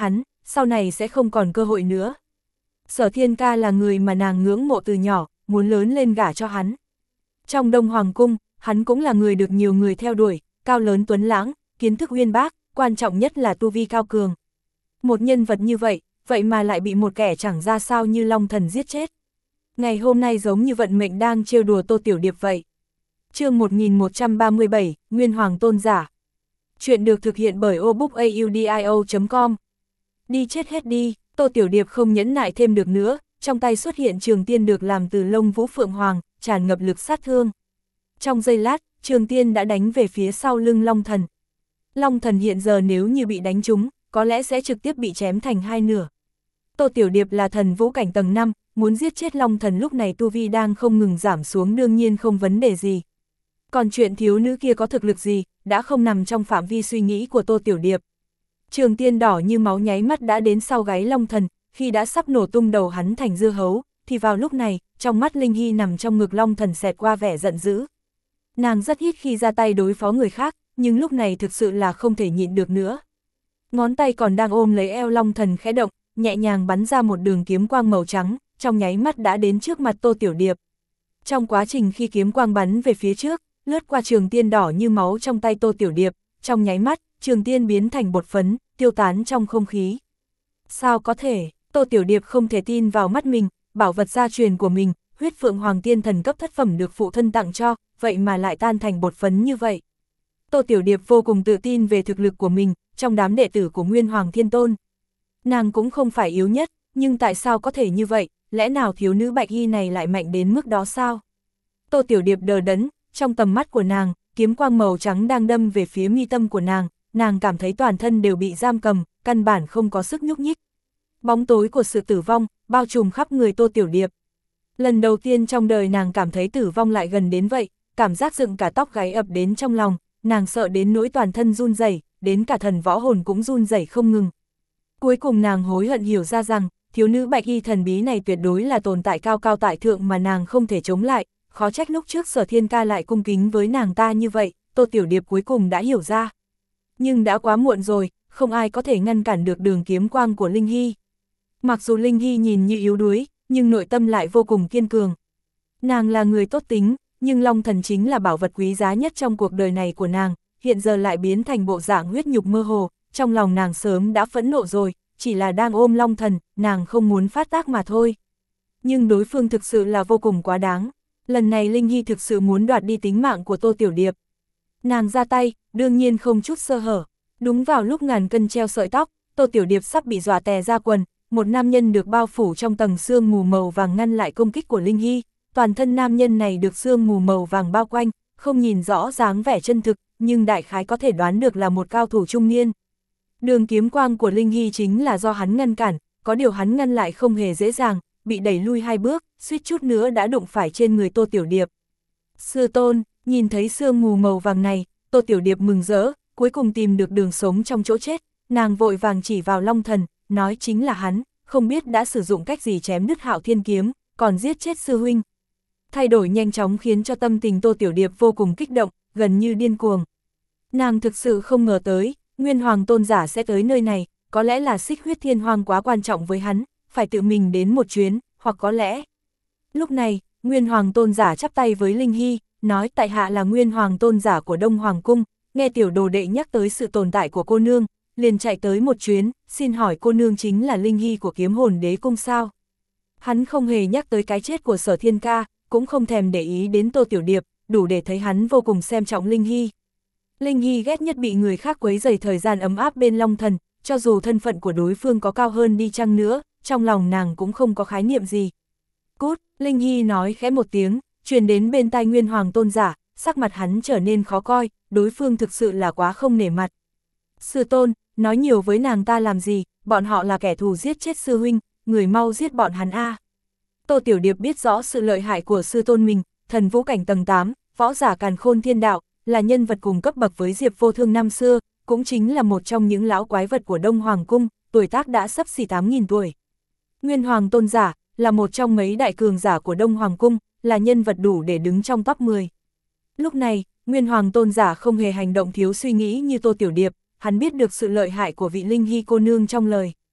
[SPEAKER 1] sau này sẽ không còn cơ hội nữa. Sở Thiên Ca là người mà nàng ngưỡng mộ từ nhỏ, muốn lớn lên gả cho hắn. Trong Đông Hoàng Cung, hắn cũng là người được nhiều người theo đuổi, cao lớn tuấn lãng, kiến thức uyên bác, quan trọng nhất là tu vi cao cường. Một nhân vật như vậy, vậy mà lại bị một kẻ chẳng ra sao như Long Thần giết chết. Ngày hôm nay giống như vận mệnh đang trêu đùa Tô Tiểu Điệp vậy. Chương một nghìn một trăm ba mươi bảy, Nguyên Hoàng Tôn Giả. Chuyện được thực hiện bởi obookaudio chấm com. Đi chết hết đi, Tô Tiểu Điệp không nhẫn nại thêm được nữa, trong tay xuất hiện trường tiên được làm từ lông vũ phượng hoàng, tràn ngập lực sát thương. Trong giây lát, trường tiên đã đánh về phía sau lưng Long Thần. Long Thần hiện giờ nếu như bị đánh trúng, có lẽ sẽ trực tiếp bị chém thành hai nửa. Tô Tiểu Điệp là thần vũ cảnh tầng năm, muốn giết chết Long Thần lúc này tu vi đang không ngừng giảm xuống đương nhiên không vấn đề gì. Còn chuyện thiếu nữ kia có thực lực gì, đã không nằm trong phạm vi suy nghĩ của Tô Tiểu Điệp. Trường tiên đỏ như máu nháy mắt đã đến sau gáy Long Thần, khi đã sắp nổ tung đầu hắn thành dưa hấu, thì vào lúc này, trong mắt Linh Hy nằm trong ngực Long Thần xẹt qua vẻ giận dữ. Nàng rất ít khi ra tay đối phó người khác, nhưng lúc này thực sự là không thể nhịn được nữa. Ngón tay còn đang ôm lấy eo Long Thần khẽ động, nhẹ nhàng bắn ra một đường kiếm quang màu trắng, trong nháy mắt đã đến trước mặt Tô Tiểu Điệp. Trong quá trình khi kiếm quang bắn về phía trước, lướt qua trường tiên đỏ như máu trong tay Tô Tiểu Điệp, trong nháy mắt, trường tiên biến thành bột phấn, tiêu tán trong không khí. Sao có thể, Tô Tiểu Điệp không thể tin vào mắt mình, bảo vật gia truyền của mình, huyết phượng hoàng tiên thần cấp thất phẩm được phụ thân tặng cho, vậy mà lại tan thành bột phấn như vậy. Tô Tiểu Điệp vô cùng tự tin về thực lực của mình, trong đám đệ tử của Nguyên Hoàng Thiên Tôn. Nàng cũng không phải yếu nhất, nhưng tại sao có thể như vậy, lẽ nào thiếu nữ bạch y này lại mạnh đến mức đó sao? Tô Tiểu Điệp đờ đẫn, trong tầm mắt của nàng, kiếm quang màu trắng đang đâm về phía mi tâm của nàng, nàng cảm thấy toàn thân đều bị giam cầm, căn bản không có sức nhúc nhích. Bóng tối của sự tử vong, bao trùm khắp người Tô Tiểu Điệp. Lần đầu tiên trong đời nàng cảm thấy tử vong lại gần đến vậy, cảm giác dựng cả tóc gáy ập đến trong lòng, nàng sợ đến nỗi toàn thân run rẩy, đến cả thần võ hồn cũng run rẩy không ngừng. Cuối cùng nàng hối hận hiểu ra rằng, thiếu nữ bạch y thần bí này tuyệt đối là tồn tại cao cao tại thượng mà nàng không thể chống lại, khó trách lúc trước Sở Thiên Ca lại cung kính với nàng ta như vậy, Tô Tiểu Điệp cuối cùng đã hiểu ra. Nhưng đã quá muộn rồi, không ai có thể ngăn cản được đường kiếm quang của Linh Hy. Mặc dù Linh Hy nhìn như yếu đuối, nhưng nội tâm lại vô cùng kiên cường. Nàng là người tốt tính, nhưng Long Thần chính là bảo vật quý giá nhất trong cuộc đời này của nàng, hiện giờ lại biến thành bộ dạng huyết nhục mơ hồ, trong lòng nàng sớm đã phẫn nộ rồi, chỉ là đang ôm Long Thần, nàng không muốn phát tác mà thôi. Nhưng đối phương thực sự là vô cùng quá đáng, lần này Linh Hy thực sự muốn đoạt đi tính mạng của Tô Tiểu Điệp. Nàng ra tay, đương nhiên không chút sơ hở, đúng vào lúc ngàn cân treo sợi tóc, Tô Tiểu Điệp sắp bị dọa tè ra quần, một nam nhân được bao phủ trong tầng sương mù màu vàng ngăn lại công kích của Linh Hy, toàn thân nam nhân này được sương mù màu vàng bao quanh, không nhìn rõ dáng vẻ chân thực, nhưng đại khái có thể đoán được là một cao thủ trung niên. Đường kiếm quang của Linh Hy chính là do hắn ngăn cản, có điều hắn ngăn lại không hề dễ dàng, bị đẩy lui hai bước, suýt chút nữa đã đụng phải trên người Tô Tiểu Điệp. Sư tôn, nhìn thấy sương mù màu vàng này, Tô Tiểu Điệp mừng rỡ, cuối cùng tìm được đường sống trong chỗ chết, nàng vội vàng chỉ vào Long Thần, nói chính là hắn, không biết đã sử dụng cách gì chém đứt Hạo Thiên kiếm, còn giết chết sư huynh. Thay đổi nhanh chóng khiến cho tâm tình Tô Tiểu Điệp vô cùng kích động, gần như điên cuồng. Nàng thực sự không ngờ tới, Nguyên Hoàng Tôn Giả sẽ tới nơi này, có lẽ là Xích Huyết Thiên Hoang quá quan trọng với hắn, phải tự mình đến một chuyến, hoặc có lẽ. Lúc này, Nguyên Hoàng Tôn Giả chắp tay với Linh Hy, nói tại hạ là Nguyên Hoàng Tôn Giả của Đông Hoàng Cung, nghe tiểu đồ đệ nhắc tới sự tồn tại của cô nương, liền chạy tới một chuyến, xin hỏi cô nương chính là Linh Hy của Kiếm Hồn Đế Cung sao? Hắn không hề nhắc tới cái chết của Sở Thiên Ca, cũng không thèm để ý đến Tô Tiểu Điệp, đủ để thấy hắn vô cùng xem trọng Linh Hy. Linh Hy ghét nhất bị người khác quấy rầy thời gian ấm áp bên Long Thần, cho dù thân phận của đối phương có cao hơn đi chăng nữa, trong lòng nàng cũng không có khái niệm gì. Cút, Linh Hy nói khẽ một tiếng, truyền đến bên tai Nguyên Hoàng Tôn Giả, sắc mặt hắn trở nên khó coi, đối phương thực sự là quá không nể mặt. Sư tôn, nói nhiều với nàng ta làm gì, bọn họ là kẻ thù giết chết sư huynh, người mau giết bọn hắn a. Tô Tiểu Điệp biết rõ sự lợi hại của sư tôn mình, thần vũ cảnh tầng tám, võ giả càn khôn thiên đạo, là nhân vật cùng cấp bậc với Diệp Vô Thương năm xưa, cũng chính là một trong những lão quái vật của Đông Hoàng Cung, tuổi tác đã sắp xỉ tám nghìn tuổi. Nguyên Hoàng Tôn Giả, là một trong mấy đại cường giả của Đông Hoàng Cung, là nhân vật đủ để đứng trong top mười. Lúc này, Nguyên Hoàng Tôn Giả không hề hành động thiếu suy nghĩ như Tô Tiểu Điệp, hắn biết được sự lợi hại của vị Linh Hy cô nương trong lời.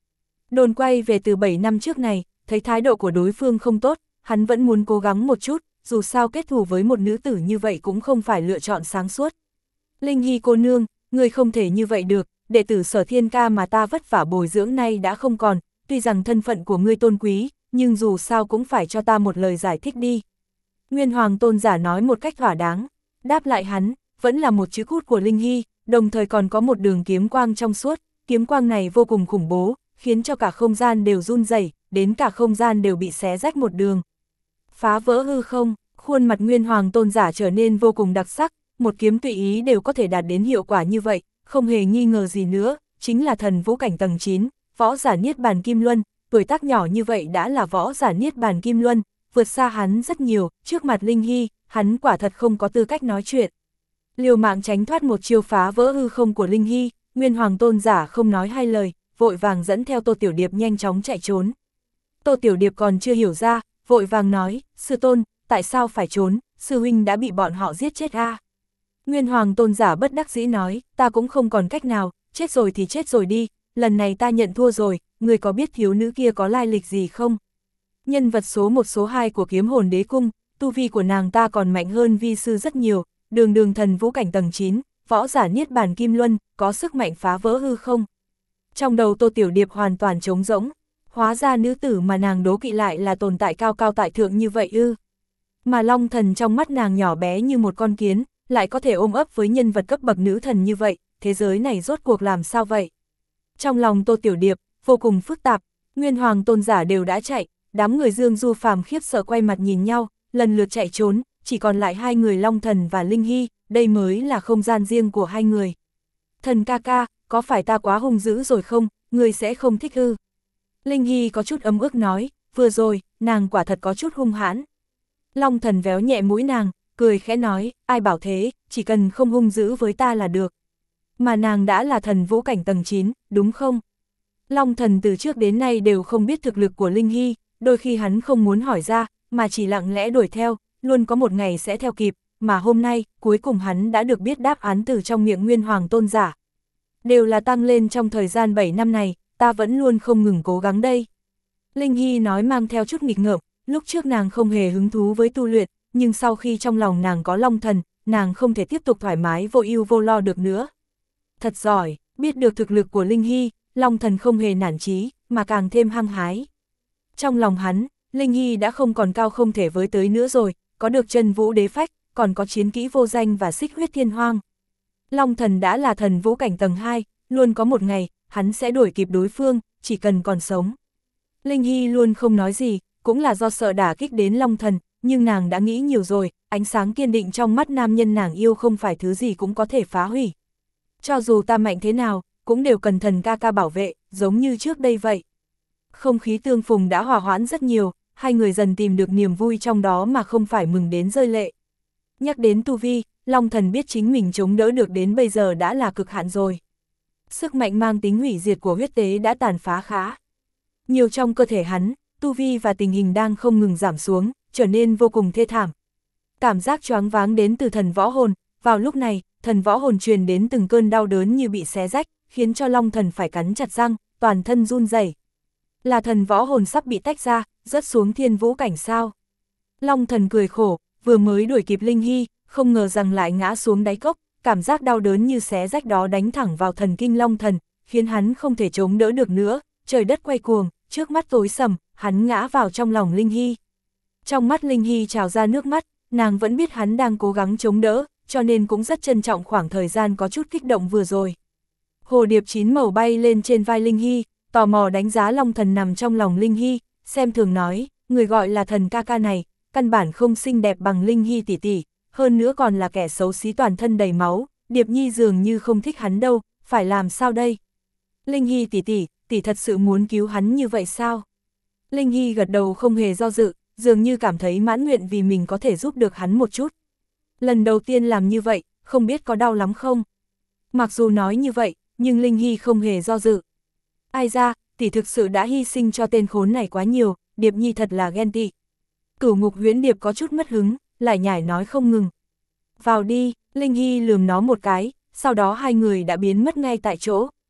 [SPEAKER 1] Đồn quay về từ bảy năm trước này, thấy thái độ của đối phương không tốt, hắn vẫn muốn cố gắng một chút, dù sao kết thù với một nữ tử như vậy cũng không phải lựa chọn sáng suốt. Linh Hy cô nương, người không thể như vậy được, đệ tử Sở Thiên Ca mà ta vất vả bồi dưỡng nay đã không còn, tuy rằng thân phận của ngươi tôn quý, nhưng dù sao cũng phải cho ta một lời giải thích đi. Nguyên Hoàng tôn giả nói một cách thỏa đáng, đáp lại hắn, vẫn là một chữ cút của Linh Hy, đồng thời còn có một đường kiếm quang trong suốt, kiếm quang này vô cùng khủng bố, khiến cho cả không gian đều run rẩy, đến cả không gian đều bị xé rách một đường. Phá vỡ hư không, khuôn mặt Nguyên Hoàng tôn giả trở nên vô cùng đặc sắc, một kiếm tùy ý đều có thể đạt đến hiệu quả như vậy, không hề nghi ngờ gì nữa, chính là thần vũ cảnh tầng chín, võ giả Niết Bàn Kim Luân, tuổi tác nhỏ như vậy đã là võ giả Niết Bàn Kim Luân, vượt xa hắn rất nhiều, trước mặt Linh Hy, hắn quả thật không có tư cách nói chuyện. Liều mạng tránh thoát một chiêu phá vỡ hư không của Linh Hy, Nguyên Hoàng tôn giả không nói hai lời, vội vàng dẫn theo Tô Tiểu Điệp nhanh chóng chạy trốn. Tô Tiểu Điệp còn chưa hiểu ra, vội vàng nói, sư tôn, tại sao phải trốn, sư huynh đã bị bọn họ giết chết a. Nguyên Hoàng tôn giả bất đắc dĩ nói, ta cũng không còn cách nào, chết rồi thì chết rồi đi, lần này ta nhận thua rồi, người có biết thiếu nữ kia có lai lịch gì không? Nhân vật số một số hai của Kiếm Hồn Đế Cung, tu vi của nàng ta còn mạnh hơn vi sư rất nhiều, đường đường thần vũ cảnh tầng chín, võ giả Niết Bàn Kim Luân, có sức mạnh phá vỡ hư không. Trong đầu Tô Tiểu Điệp hoàn toàn trống rỗng, hóa ra nữ tử mà nàng đố kỵ lại là tồn tại cao cao tại thượng như vậy ư. Mà Long Thần trong mắt nàng nhỏ bé như một con kiến, lại có thể ôm ấp với nhân vật cấp bậc nữ thần như vậy, thế giới này rốt cuộc làm sao vậy? Trong lòng Tô Tiểu Điệp, vô cùng phức tạp, Nguyên Hoàng tôn giả đều đã chạy, đám người Dương Du Phàm khiếp sợ quay mặt nhìn nhau, lần lượt chạy trốn, chỉ còn lại hai người Long Thần và Linh Hy, đây mới là không gian riêng của hai người. Thần ca ca, có phải ta quá hung dữ rồi không, người sẽ không thích ư? Linh Hy có chút ấm ức nói, vừa rồi, nàng quả thật có chút hung hãn. Long Thần véo nhẹ mũi nàng, cười khẽ nói, ai bảo thế, chỉ cần không hung dữ với ta là được. Mà nàng đã là thần vũ cảnh tầng chín, đúng không? Long Thần từ trước đến nay đều không biết thực lực của Linh Hy, đôi khi hắn không muốn hỏi ra, mà chỉ lặng lẽ đuổi theo, luôn có một ngày sẽ theo kịp, mà hôm nay, cuối cùng hắn đã được biết đáp án từ trong miệng Nguyên Hoàng tôn giả. Đều là tăng lên trong thời gian bảy năm này, ta vẫn luôn không ngừng cố gắng đây. Linh Hy nói mang theo chút nghịch ngợm, lúc trước nàng không hề hứng thú với tu luyện, nhưng sau khi trong lòng nàng có Long Thần, nàng không thể tiếp tục thoải mái vô ưu vô lo được nữa. Thật giỏi, biết được thực lực của Linh Hy, Long Thần không hề nản chí, mà càng thêm hăng hái. Trong lòng hắn, Linh Hy đã không còn cao không thể với tới nữa rồi, có được chân vũ đế phách, còn có chiến kỹ vô danh và xích huyết thiên hoang. Long Thần đã là thần vũ cảnh tầng hai, luôn có một ngày, hắn sẽ đuổi kịp đối phương, chỉ cần còn sống. Linh Hy luôn không nói gì, cũng là do sợ đả kích đến Long Thần, nhưng nàng đã nghĩ nhiều rồi, ánh sáng kiên định trong mắt nam nhân nàng yêu không phải thứ gì cũng có thể phá hủy. Cho dù ta mạnh thế nào, cũng đều cần thần ca ca bảo vệ, giống như trước đây vậy. Không khí tương phùng đã hòa hoãn rất nhiều, hai người dần tìm được niềm vui trong đó mà không phải mừng đến rơi lệ. Nhắc đến tu vi, Long Thần biết chính mình chống đỡ được đến bây giờ đã là cực hạn rồi. Sức mạnh mang tính hủy diệt của huyết tế đã tàn phá khá nhiều trong cơ thể hắn, tu vi và tình hình đang không ngừng giảm xuống, trở nên vô cùng thê thảm. Cảm giác choáng váng đến từ thần võ hồn, vào lúc này, thần võ hồn truyền đến từng cơn đau đớn như bị xé rách, khiến cho Long Thần phải cắn chặt răng, toàn thân run rẩy. Là thần võ hồn sắp bị tách ra, rớt xuống thiên vũ cảnh sao? Long Thần cười khổ, vừa mới đuổi kịp Linh Hy, không ngờ rằng lại ngã xuống đáy cốc, cảm giác đau đớn như xé rách đó đánh thẳng vào thần kinh Long Thần, khiến hắn không thể chống đỡ được nữa, trời đất quay cuồng, trước mắt tối sầm, hắn ngã vào trong lòng Linh Hy. Trong mắt Linh Hy trào ra nước mắt, nàng vẫn biết hắn đang cố gắng chống đỡ, cho nên cũng rất trân trọng khoảng thời gian có chút kích động vừa rồi. Hồ điệp chín màu bay lên trên vai Linh Hy, tò mò đánh giá Long Thần nằm trong lòng Linh Hy, xem thường nói, người gọi là thần ca ca này, căn bản không xinh đẹp bằng Linh Hy tỷ tỷ, hơn nữa còn là kẻ xấu xí toàn thân đầy máu, Điệp Nhi dường như không thích hắn đâu, phải làm sao đây? Linh Hy tỷ tỷ, tỷ thật sự muốn cứu hắn như vậy sao? Linh Hy gật đầu không hề do dự, dường như cảm thấy mãn nguyện vì mình có thể giúp được hắn một chút. Lần đầu tiên làm như vậy, không biết có đau lắm không? Mặc dù nói như vậy, nhưng Linh Hy không hề do dự. Ai ra, tỷ thực sự đã hy sinh cho tên khốn này quá nhiều, Điệp Nhi thật là ghen tị. Cửu Ngục Huyễn Điệp có chút mất hứng, lại nhải nói không ngừng. Vào đi, Linh Hy lườm nó một cái, sau đó hai người đã biến mất ngay tại chỗ.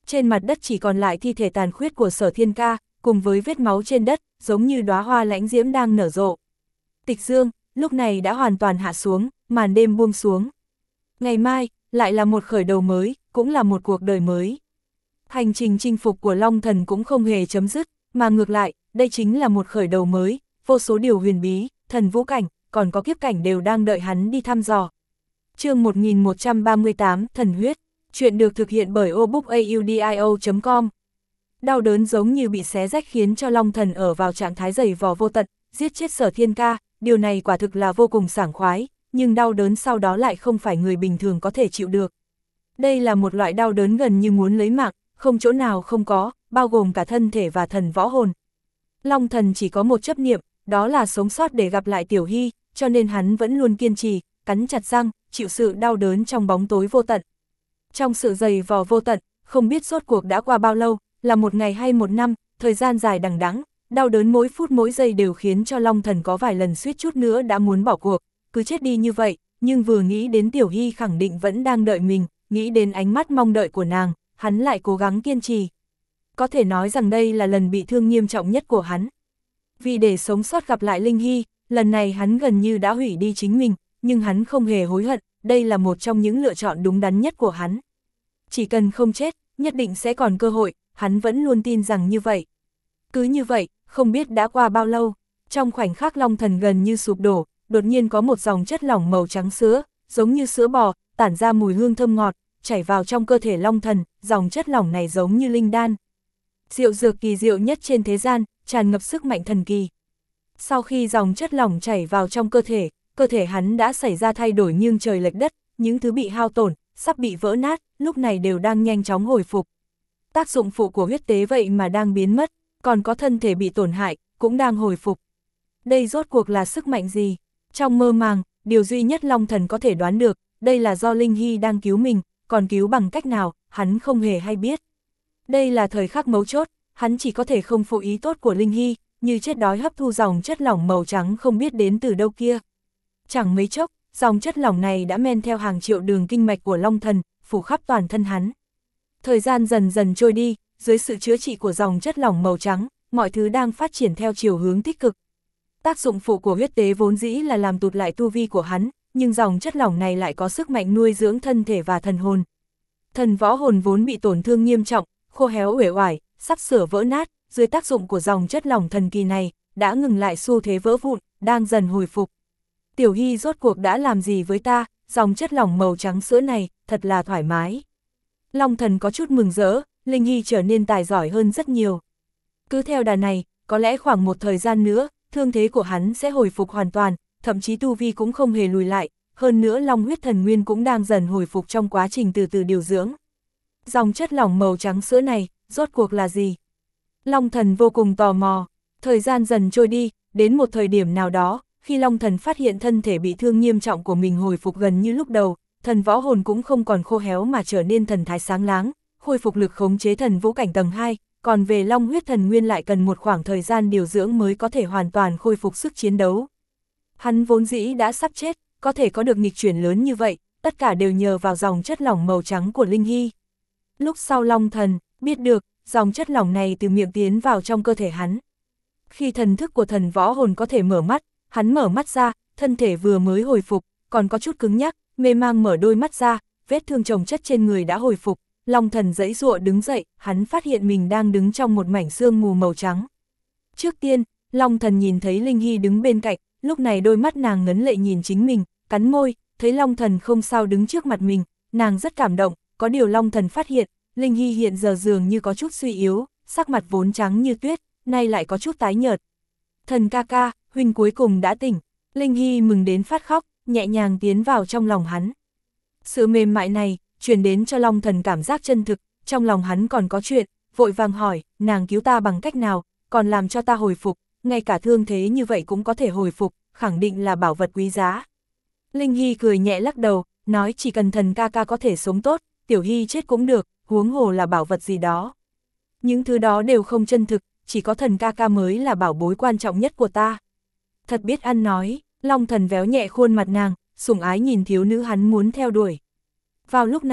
[SPEAKER 1] Trên mặt đất chỉ còn lại thi thể tàn khuyết của Sở Thiên Ca, cùng với vết máu trên đất, giống như đóa hoa lãnh diễm đang nở rộ. Tịch dương, lúc này đã hoàn toàn hạ xuống, màn đêm buông xuống. Ngày mai, lại là một khởi đầu mới, cũng là một cuộc đời mới. Hành trình chinh phục của Long Thần cũng không hề chấm dứt, mà ngược lại, đây chính là một khởi đầu mới, vô số điều huyền bí, thần vũ cảnh, còn có kiếp cảnh đều đang đợi hắn đi thăm dò. Chương một nghìn một trăm ba mươi tám, Thần huyết, chuyện được thực hiện bởi obookaudio chấm com. Đau đớn giống như bị xé rách khiến cho Long Thần ở vào trạng thái dày vò vô tận, giết chết Sở Thiên Ca, điều này quả thực là vô cùng sảng khoái, nhưng đau đớn sau đó lại không phải người bình thường có thể chịu được. Đây là một loại đau đớn gần như muốn lấy mạng, không chỗ nào không có, bao gồm cả thân thể và thần võ hồn. Long Thần chỉ có một chấp niệm, đó là sống sót để gặp lại Tiểu Hy, cho nên hắn vẫn luôn kiên trì, cắn chặt răng, chịu sự đau đớn trong bóng tối vô tận. Trong sự dày vò vô tận, không biết rốt cuộc đã qua bao lâu, là một ngày hay một năm, thời gian dài đằng đẵng, đau đớn mỗi phút mỗi giây đều khiến cho Long Thần có vài lần suýt chút nữa đã muốn bỏ cuộc, cứ chết đi như vậy, nhưng vừa nghĩ đến Tiểu Hy khẳng định vẫn đang đợi mình, nghĩ đến ánh mắt mong đợi của nàng, hắn lại cố gắng kiên trì. Có thể nói rằng đây là lần bị thương nghiêm trọng nhất của hắn. Vì để sống sót gặp lại Linh Hy, lần này hắn gần như đã hủy đi chính mình, nhưng hắn không hề hối hận, đây là một trong những lựa chọn đúng đắn nhất của hắn. Chỉ cần không chết, nhất định sẽ còn cơ hội, hắn vẫn luôn tin rằng như vậy. Cứ như vậy, không biết đã qua bao lâu, trong khoảnh khắc Long Thần gần như sụp đổ, đột nhiên có một dòng chất lỏng màu trắng sữa, giống như sữa bò, tản ra mùi hương thơm ngọt, chảy vào trong cơ thể Long Thần, dòng chất lỏng này giống như linh đan. Diệu dược kỳ diệu nhất trên thế gian, tràn ngập sức mạnh thần kỳ. Sau khi dòng chất lỏng chảy vào trong cơ thể, cơ thể hắn đã xảy ra thay đổi nghiêng trời lệch đất, những thứ bị hao tổn, sắp bị vỡ nát, lúc này đều đang nhanh chóng hồi phục. Tác dụng phụ của huyết tế vậy mà đang biến mất, còn có thân thể bị tổn hại, cũng đang hồi phục. Đây rốt cuộc là sức mạnh gì? Trong mơ màng, điều duy nhất Long Thần có thể đoán được, đây là do Linh Hy đang cứu mình, còn cứu bằng cách nào, hắn không hề hay biết. Đây là thời khắc mấu chốt, hắn chỉ có thể không phụ ý tốt của Linh Hy, như chết đói hấp thu dòng chất lỏng màu trắng không biết đến từ đâu kia. Chẳng mấy chốc, dòng chất lỏng này đã men theo hàng triệu đường kinh mạch của Long Thần, phủ khắp toàn thân hắn. Thời gian dần dần trôi đi, dưới sự chữa trị của dòng chất lỏng màu trắng, mọi thứ đang phát triển theo chiều hướng tích cực. Tác dụng phụ của huyết tế vốn dĩ là làm tụt lại tu vi của hắn, nhưng dòng chất lỏng này lại có sức mạnh nuôi dưỡng thân thể và thần hồn. Thần võ hồn vốn bị tổn thương nghiêm trọng, khô héo uể oải, sắp sửa vỡ nát, dưới tác dụng của dòng chất lỏng thần kỳ này, đã ngừng lại xu thế vỡ vụn, đang dần hồi phục. Tiểu Hy rốt cuộc đã làm gì với ta, dòng chất lỏng màu trắng sữa này, thật là thoải mái. Long Thần có chút mừng rỡ, Linh Hy trở nên tài giỏi hơn rất nhiều. Cứ theo đà này, có lẽ khoảng một thời gian nữa, thương thế của hắn sẽ hồi phục hoàn toàn, thậm chí tu vi cũng không hề lùi lại, hơn nữa Long huyết thần nguyên cũng đang dần hồi phục trong quá trình từ từ điều dưỡng. Dòng chất lỏng màu trắng sữa này, rốt cuộc là gì? Long Thần vô cùng tò mò, thời gian dần trôi đi, đến một thời điểm nào đó, khi Long Thần phát hiện thân thể bị thương nghiêm trọng của mình hồi phục gần như lúc đầu, thần võ hồn cũng không còn khô héo mà trở nên thần thái sáng láng, khôi phục lực khống chế thần vũ cảnh tầng hai, còn về Long huyết thần nguyên lại cần một khoảng thời gian điều dưỡng mới có thể hoàn toàn khôi phục sức chiến đấu. Hắn vốn dĩ đã sắp chết, có thể có được nghịch chuyển lớn như vậy, tất cả đều nhờ vào dòng chất lỏng màu trắng của Linh Hy. Lúc sau Long Thần biết được, dòng chất lỏng này từ miệng tiến vào trong cơ thể hắn. Khi thần thức của thần võ hồn có thể mở mắt, hắn mở mắt ra, thân thể vừa mới hồi phục, còn có chút cứng nhắc, mê mang mở đôi mắt ra, vết thương chồng chất trên người đã hồi phục. Long Thần giãy giụa đứng dậy, hắn phát hiện mình đang đứng trong một mảnh sương mù màu trắng. Trước tiên, Long Thần nhìn thấy Linh Hy đứng bên cạnh, lúc này đôi mắt nàng ngấn lệ nhìn chính mình, cắn môi, thấy Long Thần không sao đứng trước mặt mình, nàng rất cảm động, có điều Long Thần phát hiện, Linh Hy hiện giờ dường như có chút suy yếu, sắc mặt vốn trắng như tuyết, nay lại có chút tái nhợt. Thần ca ca, huynh cuối cùng đã tỉnh. Linh Hy mừng đến phát khóc, nhẹ nhàng tiến vào trong lòng hắn. Sự mềm mại này, truyền đến cho Long Thần cảm giác chân thực, trong lòng hắn còn có chuyện, vội vàng hỏi, nàng cứu ta bằng cách nào, còn làm cho ta hồi phục, ngay cả thương thế như vậy cũng có thể hồi phục, khẳng định là bảo vật quý giá. Linh Hy cười nhẹ lắc đầu, nói chỉ cần thần ca ca có thể sống tốt, Tiểu Hy chết cũng được, huống hồ là bảo vật gì đó. Những thứ đó đều không chân thực, chỉ có thần ca ca mới là bảo bối quan trọng nhất của ta. Thật biết ăn nói, Long Thần véo nhẹ khuôn mặt nàng, sủng ái nhìn thiếu nữ hắn muốn theo đuổi. Vào lúc này,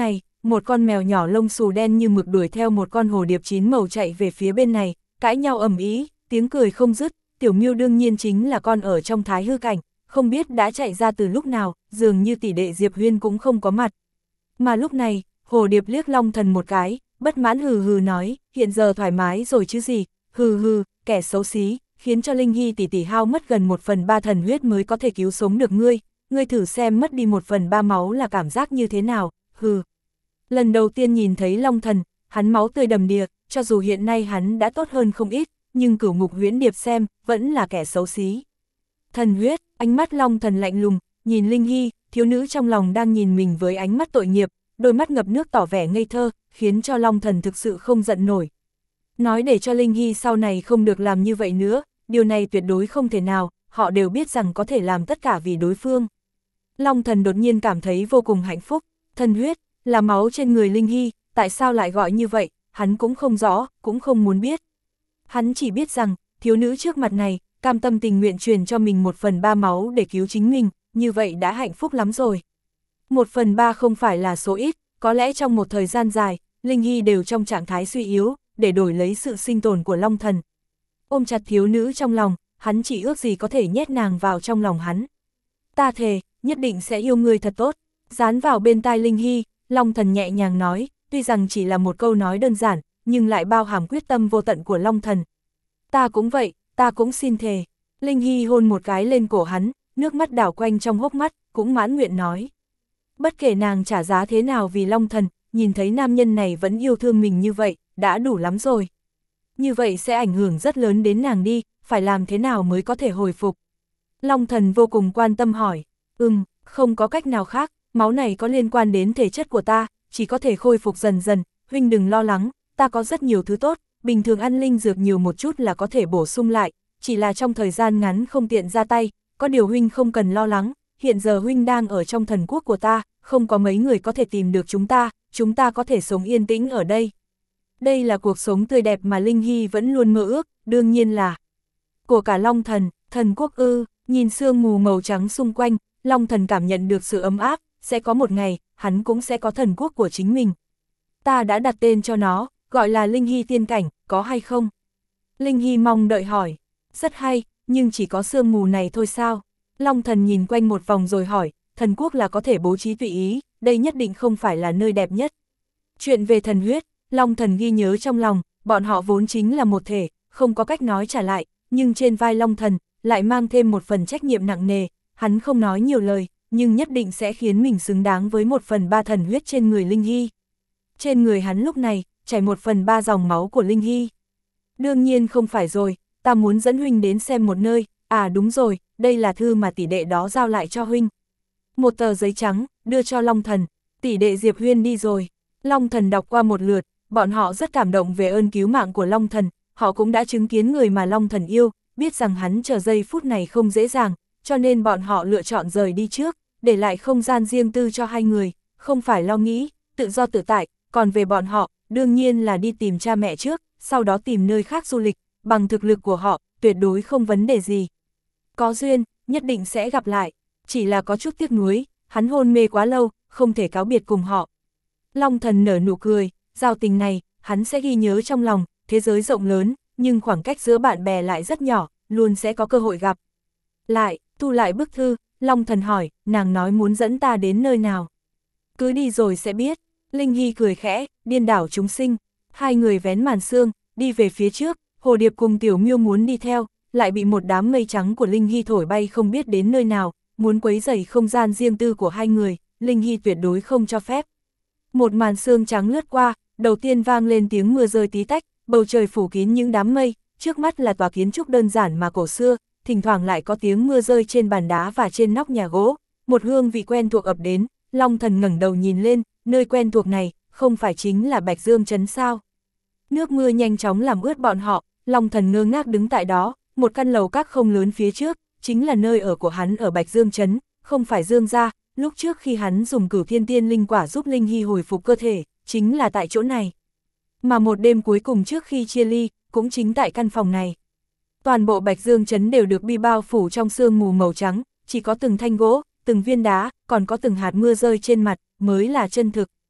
[SPEAKER 1] một con mèo nhỏ lông xù đen như mực đuổi theo một con hồ điệp chín màu chạy về phía bên này, cãi nhau ầm ĩ, tiếng cười không dứt. Tiểu Miêu đương nhiên chính là con ở trong thái hư cảnh, không biết đã chạy ra từ lúc nào, dường như tỷ đệ Diệp Huyên cũng không có mặt. Mà lúc này, hồ điệp liếc Long Thần một cái, bất mãn hừ hừ nói, hiện giờ thoải mái rồi chứ gì, hừ hừ, kẻ xấu xí, khiến cho Linh Hy tỷ tỷ hao mất gần một phần ba thần huyết mới có thể cứu sống được ngươi, ngươi thử xem mất đi một phần ba máu là cảm giác như thế nào, hừ. Lần đầu tiên nhìn thấy Long Thần, hắn máu tươi đầm đìa, cho dù hiện nay hắn đã tốt hơn không ít, nhưng Cửu Ngục Huyễn Điệp xem, vẫn là kẻ xấu xí. Thần huyết, ánh mắt Long Thần lạnh lùng, nhìn Linh Hy, thiếu nữ trong lòng đang nhìn mình với ánh mắt tội nghiệp, đôi mắt ngập nước tỏ vẻ ngây thơ, khiến cho Long Thần thực sự không giận nổi. Nói để cho Linh Hy sau này không được làm như vậy nữa, điều này tuyệt đối không thể nào, họ đều biết rằng có thể làm tất cả vì đối phương. Long Thần đột nhiên cảm thấy vô cùng hạnh phúc, thần huyết, là máu trên người Linh Hy, tại sao lại gọi như vậy, hắn cũng không rõ, cũng không muốn biết. Hắn chỉ biết rằng, thiếu nữ trước mặt này, cam tâm tình nguyện truyền cho mình một phần ba máu để cứu chính mình, như vậy đã hạnh phúc lắm rồi. Một phần ba không phải là số ít, có lẽ trong một thời gian dài, Linh Hy đều trong trạng thái suy yếu, để đổi lấy sự sinh tồn của Long Thần. Ôm chặt thiếu nữ trong lòng, hắn chỉ ước gì có thể nhét nàng vào trong lòng hắn. Ta thề, nhất định sẽ yêu ngươi thật tốt. Dán vào bên tai Linh Hy, Long Thần nhẹ nhàng nói, tuy rằng chỉ là một câu nói đơn giản, nhưng lại bao hàm quyết tâm vô tận của Long Thần. Ta cũng vậy, ta cũng xin thề. Linh Hy hôn một cái lên cổ hắn, nước mắt đảo quanh trong hốc mắt, cũng mãn nguyện nói. Bất kể nàng trả giá thế nào vì Long Thần, nhìn thấy nam nhân này vẫn yêu thương mình như vậy, đã đủ lắm rồi. Như vậy sẽ ảnh hưởng rất lớn đến nàng đi, phải làm thế nào mới có thể hồi phục. Long Thần vô cùng quan tâm hỏi, ừm, không có cách nào khác, máu này có liên quan đến thể chất của ta, chỉ có thể khôi phục dần dần, huynh đừng lo lắng, ta có rất nhiều thứ tốt, bình thường ăn linh dược nhiều một chút là có thể bổ sung lại, chỉ là trong thời gian ngắn không tiện ra tay, có điều huynh không cần lo lắng, hiện giờ huynh đang ở trong thần quốc của ta, không có mấy người có thể tìm được chúng ta, chúng ta có thể sống yên tĩnh ở đây. Đây là cuộc sống tươi đẹp mà Linh Hy vẫn luôn mơ ước, đương nhiên là của cả Long Thần, thần quốc ư, nhìn sương mù màu trắng xung quanh, Long Thần cảm nhận được sự ấm áp, sẽ có một ngày, hắn cũng sẽ có thần quốc của chính mình. Ta đã đặt tên cho nó, gọi là Linh Hy tiên cảnh, có hay không? Linh Hy mong đợi hỏi, rất hay, nhưng chỉ có sương mù này thôi sao? Long Thần nhìn quanh một vòng rồi hỏi, thần quốc là có thể bố trí tùy ý, đây nhất định không phải là nơi đẹp nhất. Chuyện về thần huyết, Long Thần ghi nhớ trong lòng, bọn họ vốn chính là một thể, không có cách nói trả lại, nhưng trên vai Long Thần, lại mang thêm một phần trách nhiệm nặng nề, hắn không nói nhiều lời, nhưng nhất định sẽ khiến mình xứng đáng với một phần ba thần huyết trên người Linh Hy. Trên người hắn lúc này, chảy một phần ba dòng máu của Linh Hy. Đương nhiên không phải rồi, ta muốn dẫn huynh đến xem một nơi, à đúng rồi, đây là thư mà tỷ đệ đó giao lại cho huynh. Một tờ giấy trắng, đưa cho Long Thần, tỷ đệ Diệp Huyên đi rồi. Long Thần đọc qua một lượt, bọn họ rất cảm động về ơn cứu mạng của Long Thần, họ cũng đã chứng kiến người mà Long Thần yêu, biết rằng hắn chờ giây phút này không dễ dàng, cho nên bọn họ lựa chọn rời đi trước, để lại không gian riêng tư cho hai người, không phải lo nghĩ, tự do tự tại, còn về bọn họ, đương nhiên là đi tìm cha mẹ trước, sau đó tìm nơi khác du lịch, bằng thực lực của họ, tuyệt đối không vấn đề gì. Có duyên, nhất định sẽ gặp lại, chỉ là có chút tiếc nuối, hắn hôn mê quá lâu, không thể cáo biệt cùng họ. Long Thần nở nụ cười, giao tình này, hắn sẽ ghi nhớ trong lòng, thế giới rộng lớn, nhưng khoảng cách giữa bạn bè lại rất nhỏ, luôn sẽ có cơ hội gặp. Lại, thu lại bức thư, Long Thần hỏi, nàng nói muốn dẫn ta đến nơi nào? Cứ đi rồi sẽ biết. Linh Hy cười khẽ, điên đảo chúng sinh. Hai người vén màn sương, đi về phía trước, Hồ Điệp cùng Tiểu Miêu muốn đi theo, lại bị một đám mây trắng của Linh Hy thổi bay không biết đến nơi nào, muốn quấy rầy không gian riêng tư của hai người, Linh Hy tuyệt đối không cho phép. Một màn sương trắng lướt qua, đầu tiên vang lên tiếng mưa rơi tí tách, bầu trời phủ kín những đám mây, trước mắt là tòa kiến trúc đơn giản mà cổ xưa, thỉnh thoảng lại có tiếng mưa rơi trên bàn đá và trên nóc nhà gỗ, một hương vị quen thuộc ập đến, Long Thần ngẩng đầu nhìn lên, nơi quen thuộc này, không phải chính là Bạch Dương Trấn sao? Nước mưa nhanh chóng làm ướt bọn họ, Long Thần ngơ ngác đứng tại đó, một căn lầu các không lớn phía trước, chính là nơi ở của hắn ở Bạch Dương Trấn, không phải Dương gia, lúc trước khi hắn dùng Cửu Thiên Tiên Linh Quả giúp Linh Hy hồi phục cơ thể, chính là tại chỗ này. Mà một đêm cuối cùng trước khi chia ly, cũng chính tại căn phòng này. Toàn bộ Bạch Dương Trấn đều được bi bao phủ trong sương mù màu trắng, chỉ có từng thanh gỗ, từng viên đá, còn có từng hạt mưa rơi trên mặt, mới là chân thực.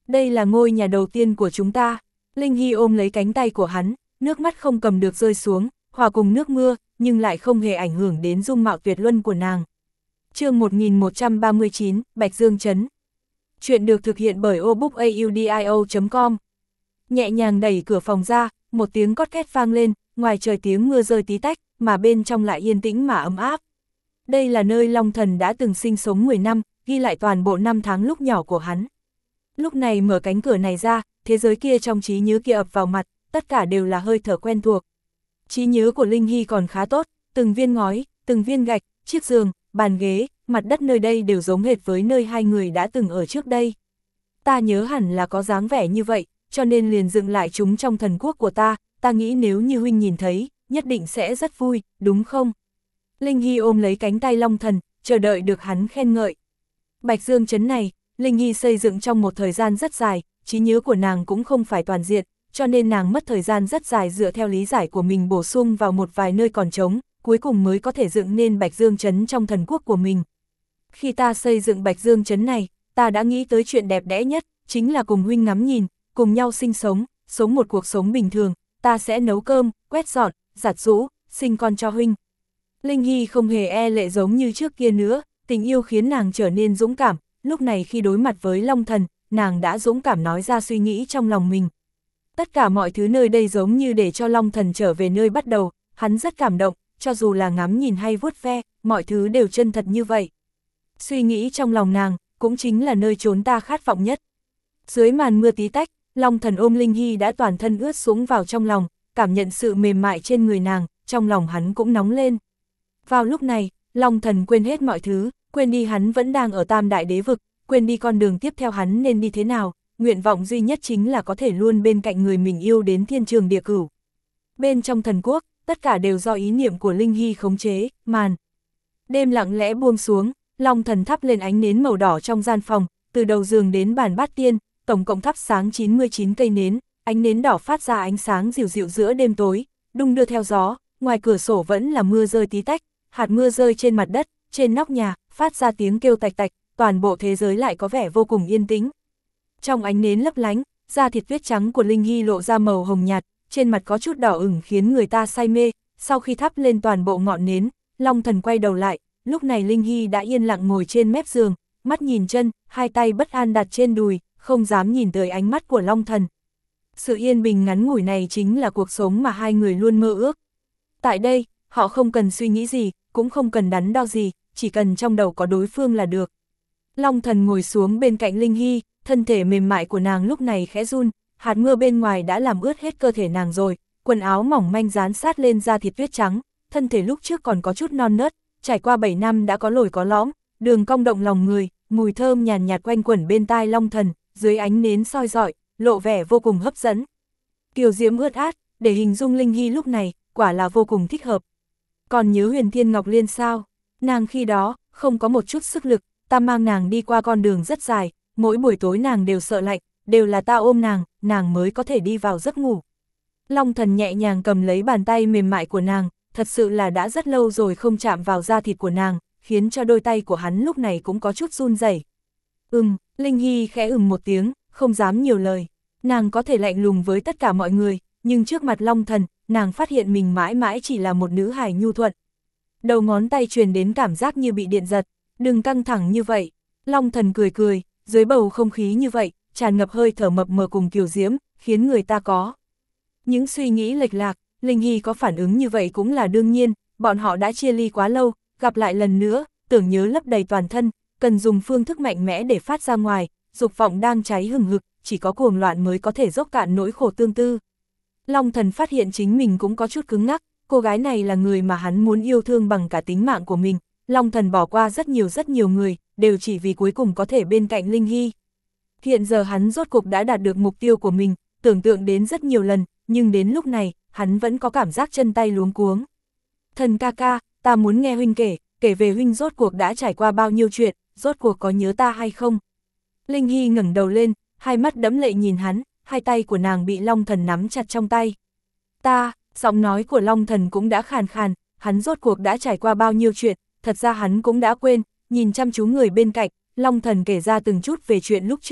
[SPEAKER 1] Đây là ngôi nhà đầu tiên của chúng ta. Linh Hy ôm lấy cánh tay của hắn, nước mắt không cầm được rơi xuống, hòa cùng nước mưa, nhưng lại không hề ảnh hưởng đến dung mạo tuyệt luân của nàng. Chương một nghìn một trăm ba mươi chín, Bạch Dương Trấn. Chuyện được thực hiện bởi obookaudio chấm com. Nhẹ nhàng đẩy cửa phòng ra, một tiếng cót két vang lên, ngoài trời tiếng mưa rơi tí tách, mà bên trong lại yên tĩnh mà ấm áp. Đây là nơi Long Thần đã từng sinh sống mười năm, ghi lại toàn bộ năm tháng lúc nhỏ của hắn. Lúc này mở cánh cửa này ra, thế giới kia trong trí nhớ kia ập vào mặt, tất cả đều là hơi thở quen thuộc. Trí nhớ của Linh Hy còn khá tốt, từng viên ngói, từng viên gạch, chiếc giường, bàn ghế, mặt đất nơi đây đều giống hệt với nơi hai người đã từng ở trước đây. Ta nhớ hẳn là có dáng vẻ như vậy, cho nên liền dựng lại chúng trong thần quốc của ta, ta nghĩ nếu như huynh nhìn thấy, nhất định sẽ rất vui, đúng không? Linh Hy ôm lấy cánh tay Long Thần, chờ đợi được hắn khen ngợi. Bạch Dương Trấn này, Linh Hy xây dựng trong một thời gian rất dài, trí nhớ của nàng cũng không phải toàn diện, cho nên nàng mất thời gian rất dài dựa theo lý giải của mình bổ sung vào một vài nơi còn trống, cuối cùng mới có thể dựng nên Bạch Dương Trấn trong thần quốc của mình. Khi ta xây dựng Bạch Dương Trấn này, ta đã nghĩ tới chuyện đẹp đẽ nhất, chính là cùng huynh ngắm nhìn, cùng nhau sinh sống, sống một cuộc sống bình thường, ta sẽ nấu cơm, quét dọn, giặt giũ, sinh con cho huynh. Linh Hy không hề e lệ giống như trước kia nữa, tình yêu khiến nàng trở nên dũng cảm, lúc này khi đối mặt với Long Thần, nàng đã dũng cảm nói ra suy nghĩ trong lòng mình. Tất cả mọi thứ nơi đây giống như để cho Long Thần trở về nơi bắt đầu, hắn rất cảm động, cho dù là ngắm nhìn hay vuốt ve, mọi thứ đều chân thật như vậy. Suy nghĩ trong lòng nàng, cũng chính là nơi trốn ta khát vọng nhất. Dưới màn mưa tí tách, Long Thần ôm Linh Hy đã toàn thân ướt xuống vào trong lòng, cảm nhận sự mềm mại trên người nàng, trong lòng hắn cũng nóng lên. Vào lúc này, Long Thần quên hết mọi thứ, quên đi hắn vẫn đang ở Tam Đại Đế Vực, quên đi con đường tiếp theo hắn nên đi thế nào, nguyện vọng duy nhất chính là có thể luôn bên cạnh người mình yêu đến thiên trường địa cửu. Bên trong thần quốc, tất cả đều do ý niệm của Linh Hy khống chế, màn. Đêm lặng lẽ buông xuống, Long Thần thắp lên ánh nến màu đỏ trong gian phòng, từ đầu giường đến bàn bát tiên, tổng cộng thắp sáng chín mươi chín cây nến, ánh nến đỏ phát ra ánh sáng dịu dịu giữa đêm tối, đung đưa theo gió, ngoài cửa sổ vẫn là mưa rơi tí tách, hạt mưa rơi trên mặt đất, trên nóc nhà, phát ra tiếng kêu tạch tạch, toàn bộ thế giới lại có vẻ vô cùng yên tĩnh. Trong ánh nến lấp lánh, da thịt tuyết trắng của Linh Hy lộ ra màu hồng nhạt, trên mặt có chút đỏ ửng khiến người ta say mê, sau khi thắp lên toàn bộ ngọn nến, Long Thần quay đầu lại, lúc này Linh Hy đã yên lặng ngồi trên mép giường, mắt nhìn chân, hai tay bất an đặt trên đùi, không dám nhìn tới ánh mắt của Long Thần. Sự yên bình ngắn ngủi này chính là cuộc sống mà hai người luôn mơ ước. Tại đây, họ không cần suy nghĩ gì, cũng không cần đắn đo gì, chỉ cần trong đầu có đối phương là được. Long Thần ngồi xuống bên cạnh Linh Hy, thân thể mềm mại của nàng lúc này khẽ run, hạt mưa bên ngoài đã làm ướt hết cơ thể nàng rồi, quần áo mỏng manh dán sát lên da thịt tuyết trắng, thân thể lúc trước còn có chút non nớt, trải qua bảy năm đã có lồi có lõm, đường cong động lòng người, mùi thơm nhàn nhạt quanh quẩn bên tai Long Thần, dưới ánh nến soi rọi, lộ vẻ vô cùng hấp dẫn. Kiều diễm ướt át, để hình dung Linh Hy lúc này, quả là vô cùng thích hợp. Còn nhớ Huyền Thiên Ngọc Liên sao? Nàng khi đó, không có một chút sức lực, ta mang nàng đi qua con đường rất dài, mỗi buổi tối nàng đều sợ lạnh, đều là ta ôm nàng, nàng mới có thể đi vào giấc ngủ. Long Thần nhẹ nhàng cầm lấy bàn tay mềm mại của nàng, thật sự là đã rất lâu rồi không chạm vào da thịt của nàng, khiến cho đôi tay của hắn lúc này cũng có chút run rẩy. Ừm, Linh Hy khẽ ừm một tiếng, không dám nhiều lời. Nàng có thể lạnh lùng với tất cả mọi người, nhưng trước mặt Long Thần, nàng phát hiện mình mãi mãi chỉ là một nữ hài nhu thuận. Đầu ngón tay truyền đến cảm giác như bị điện giật, đừng căng thẳng như vậy. Long Thần cười cười, dưới bầu không khí như vậy, tràn ngập hơi thở mập mờ cùng kiều diễm, khiến người ta có những suy nghĩ lệch lạc. Linh Hy có phản ứng như vậy cũng là đương nhiên, bọn họ đã chia ly quá lâu, gặp lại lần nữa, tưởng nhớ lấp đầy toàn thân, cần dùng phương thức mạnh mẽ để phát ra ngoài, dục vọng đang cháy hừng hực, chỉ có cuồng loạn mới có thể dốc cạn nỗi khổ tương tư. Long Thần phát hiện chính mình cũng có chút cứng ngắc, cô gái này là người mà hắn muốn yêu thương bằng cả tính mạng của mình. Long Thần bỏ qua rất nhiều rất nhiều người, đều chỉ vì cuối cùng có thể bên cạnh Linh Hy. Hiện giờ hắn rốt cục đã đạt được mục tiêu của mình, tưởng tượng đến rất nhiều lần, nhưng đến lúc này, hắn vẫn có cảm giác chân tay luống cuống. Thần ca ca, ta muốn nghe huynh kể, kể về huynh rốt cuộc đã trải qua bao nhiêu chuyện, rốt cuộc có nhớ ta hay không? Linh Hy ngẩng đầu lên, hai mắt đẫm lệ nhìn hắn, hai tay của nàng bị Long Thần nắm chặt trong tay. Ta, giọng nói của Long Thần cũng đã khàn khàn, hắn rốt cuộc đã trải qua bao nhiêu chuyện, thật ra hắn cũng đã quên, nhìn chăm chú người bên cạnh, Long Thần kể ra từng chút về chuyện lúc trước,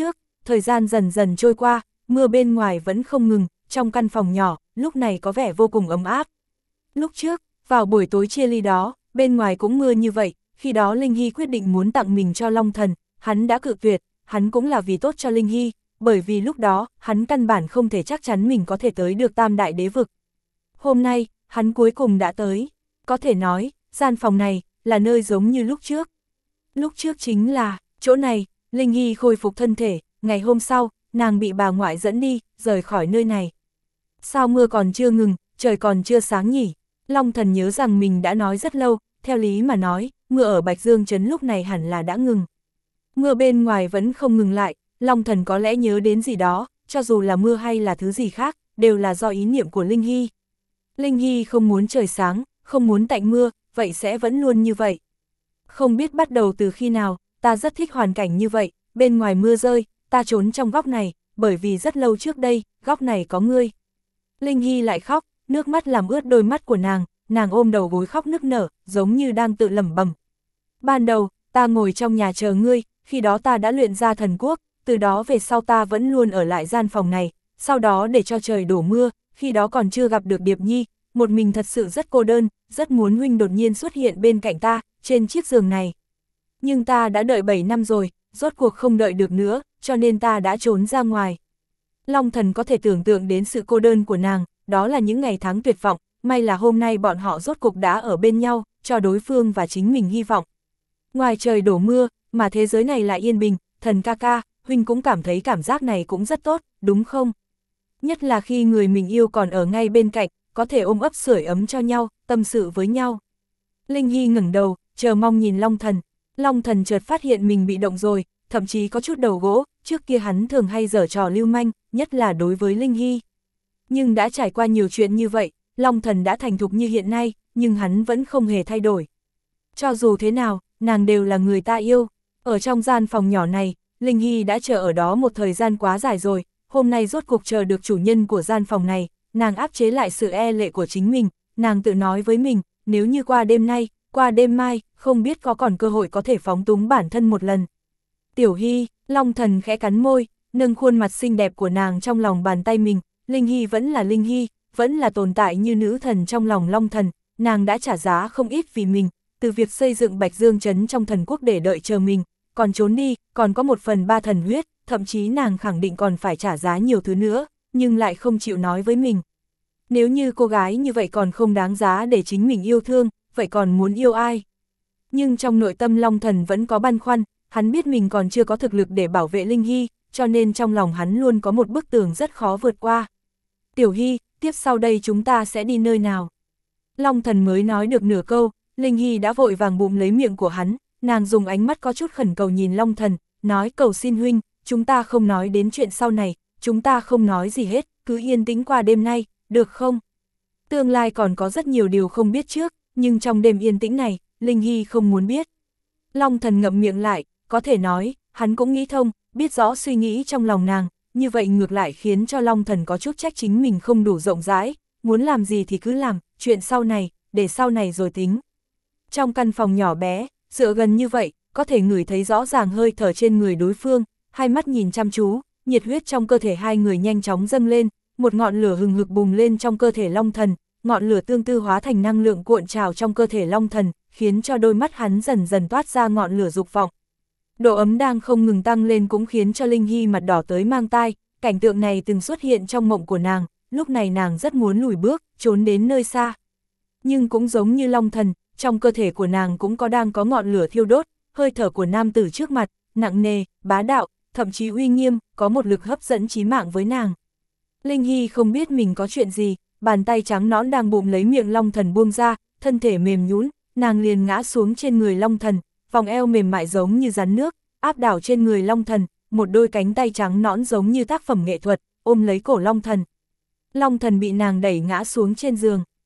[SPEAKER 1] thời gian dần dần trôi qua, mưa bên ngoài vẫn không ngừng, trong căn phòng nhỏ, lúc này có vẻ vô cùng ấm áp. Lúc trước, vào buổi tối chia ly đó, bên ngoài cũng mưa như vậy, khi đó Linh Hy quyết định muốn tặng mình cho Long Thần, hắn đã cự tuyệt, hắn cũng là vì tốt cho Linh Hy, bởi vì lúc đó, hắn căn bản không thể chắc chắn mình có thể tới được Tam Đại Đế Vực. Hôm nay, hắn cuối cùng đã tới, có thể nói, gian phòng này, là nơi giống như lúc trước. Lúc trước chính là, chỗ này, Linh Hy khôi phục thân thể, ngày hôm sau, nàng bị bà ngoại dẫn đi, rời khỏi nơi này. Sao mưa còn chưa ngừng, trời còn chưa sáng nhỉ? Long Thần nhớ rằng mình đã nói rất lâu, theo lý mà nói, mưa ở Bạch Dương Trấn lúc này hẳn là đã ngừng. Mưa bên ngoài vẫn không ngừng lại, Long Thần có lẽ nhớ đến gì đó, cho dù là mưa hay là thứ gì khác, đều là do ý niệm của Linh Hy. Linh Hy không muốn trời sáng, không muốn tạnh mưa, vậy sẽ vẫn luôn như vậy. Không biết bắt đầu từ khi nào, ta rất thích hoàn cảnh như vậy, bên ngoài mưa rơi, ta trốn trong góc này, bởi vì rất lâu trước đây, góc này có ngươi. Linh Hy lại khóc, nước mắt làm ướt đôi mắt của nàng, nàng ôm đầu gối khóc nức nở, giống như đang tự lẩm bẩm. Ban đầu, ta ngồi trong nhà chờ ngươi, khi đó ta đã luyện ra thần quốc, từ đó về sau ta vẫn luôn ở lại gian phòng này, sau đó để cho trời đổ mưa, khi đó còn chưa gặp được Điệp Nhi, một mình thật sự rất cô đơn, rất muốn huynh đột nhiên xuất hiện bên cạnh ta, trên chiếc giường này. Nhưng ta đã đợi bảy năm rồi, rốt cuộc không đợi được nữa, cho nên ta đã trốn ra ngoài. Long Thần có thể tưởng tượng đến sự cô đơn của nàng, đó là những ngày tháng tuyệt vọng, may là hôm nay bọn họ rốt cuộc đã ở bên nhau, cho đối phương và chính mình hy vọng. Ngoài trời đổ mưa, mà thế giới này lại yên bình, Thần ca ca, huynh cũng cảm thấy cảm giác này cũng rất tốt, đúng không? Nhất là khi người mình yêu còn ở ngay bên cạnh, có thể ôm ấp sưởi ấm cho nhau, tâm sự với nhau. Linh Hy ngẩng đầu, chờ mong nhìn Long Thần. Long Thần chợt phát hiện mình bị động rồi, thậm chí có chút đầu gỗ, trước kia hắn thường hay giở trò lưu manh, nhất là đối với Linh Hy. Nhưng đã trải qua nhiều chuyện như vậy, Long Thần đã thành thục như hiện nay, nhưng hắn vẫn không hề thay đổi. Cho dù thế nào, nàng đều là người ta yêu. Ở trong gian phòng nhỏ này, Linh Hy đã chờ ở đó một thời gian quá dài rồi, hôm nay rốt cuộc chờ được chủ nhân của gian phòng này, nàng áp chế lại sự e lệ của chính mình, nàng tự nói với mình, nếu như qua đêm nay, qua đêm mai, không biết có còn cơ hội có thể phóng túng bản thân một lần. Tiểu Hy, Long Thần khẽ cắn môi, nâng khuôn mặt xinh đẹp của nàng trong lòng bàn tay mình, Linh Hy vẫn là Linh Hy, vẫn là tồn tại như nữ thần trong lòng Long Thần, nàng đã trả giá không ít vì mình, từ việc xây dựng Bạch Dương Trấn trong thần quốc để đợi chờ mình, còn trốn đi, còn có một phần ba thần huyết, thậm chí nàng khẳng định còn phải trả giá nhiều thứ nữa, nhưng lại không chịu nói với mình. Nếu như cô gái như vậy còn không đáng giá để chính mình yêu thương, vậy còn muốn yêu ai? Nhưng trong nội tâm Long Thần vẫn có băn khoăn, hắn biết mình còn chưa có thực lực để bảo vệ Linh Hy, cho nên trong lòng hắn luôn có một bức tường rất khó vượt qua. Tiểu Hy, tiếp sau đây chúng ta sẽ đi nơi nào? Long Thần mới nói được nửa câu, Linh Hy đã vội vàng bụm lấy miệng của hắn, nàng dùng ánh mắt có chút khẩn cầu nhìn Long Thần, nói cầu xin huynh, chúng ta không nói đến chuyện sau này, chúng ta không nói gì hết, cứ yên tĩnh qua đêm nay, được không? Tương lai còn có rất nhiều điều không biết trước, nhưng trong đêm yên tĩnh này, Linh Hy không muốn biết. Long Thần ngậm miệng lại, có thể nói, hắn cũng nghĩ thông, biết rõ suy nghĩ trong lòng nàng, như vậy ngược lại khiến cho Long Thần có chút trách chính mình không đủ rộng rãi, muốn làm gì thì cứ làm, chuyện sau này, để sau này rồi tính. Trong căn phòng nhỏ bé, dựa gần như vậy, có thể ngửi thấy rõ ràng hơi thở trên người đối phương, hai mắt nhìn chăm chú, nhiệt huyết trong cơ thể hai người nhanh chóng dâng lên, một ngọn lửa hừng hực bùng lên trong cơ thể Long Thần, ngọn lửa tương tư hóa thành năng lượng cuộn trào trong cơ thể Long Thần, khiến cho đôi mắt hắn dần dần toát ra ngọn lửa dục vọng. Độ ấm đang không ngừng tăng lên cũng khiến cho Linh Hy mặt đỏ tới mang tai, cảnh tượng này từng xuất hiện trong mộng của nàng, lúc này nàng rất muốn lùi bước, trốn đến nơi xa. Nhưng cũng giống như Long Thần, trong cơ thể của nàng cũng có đang có ngọn lửa thiêu đốt, hơi thở của nam tử trước mặt, nặng nề, bá đạo, thậm chí uy nghiêm, có một lực hấp dẫn chí mạng với nàng. Linh Hy không biết mình có chuyện gì, bàn tay trắng nõn đang bụm lấy miệng Long Thần buông ra, thân thể mềm nhũn, nàng liền ngã xuống trên người Long Thần, vòng eo mềm mại giống như rắn nước, áp đảo trên người Long Thần, một đôi cánh tay trắng nõn giống như tác phẩm nghệ thuật, ôm lấy cổ Long Thần. Long Thần bị nàng đẩy ngã xuống trên giường,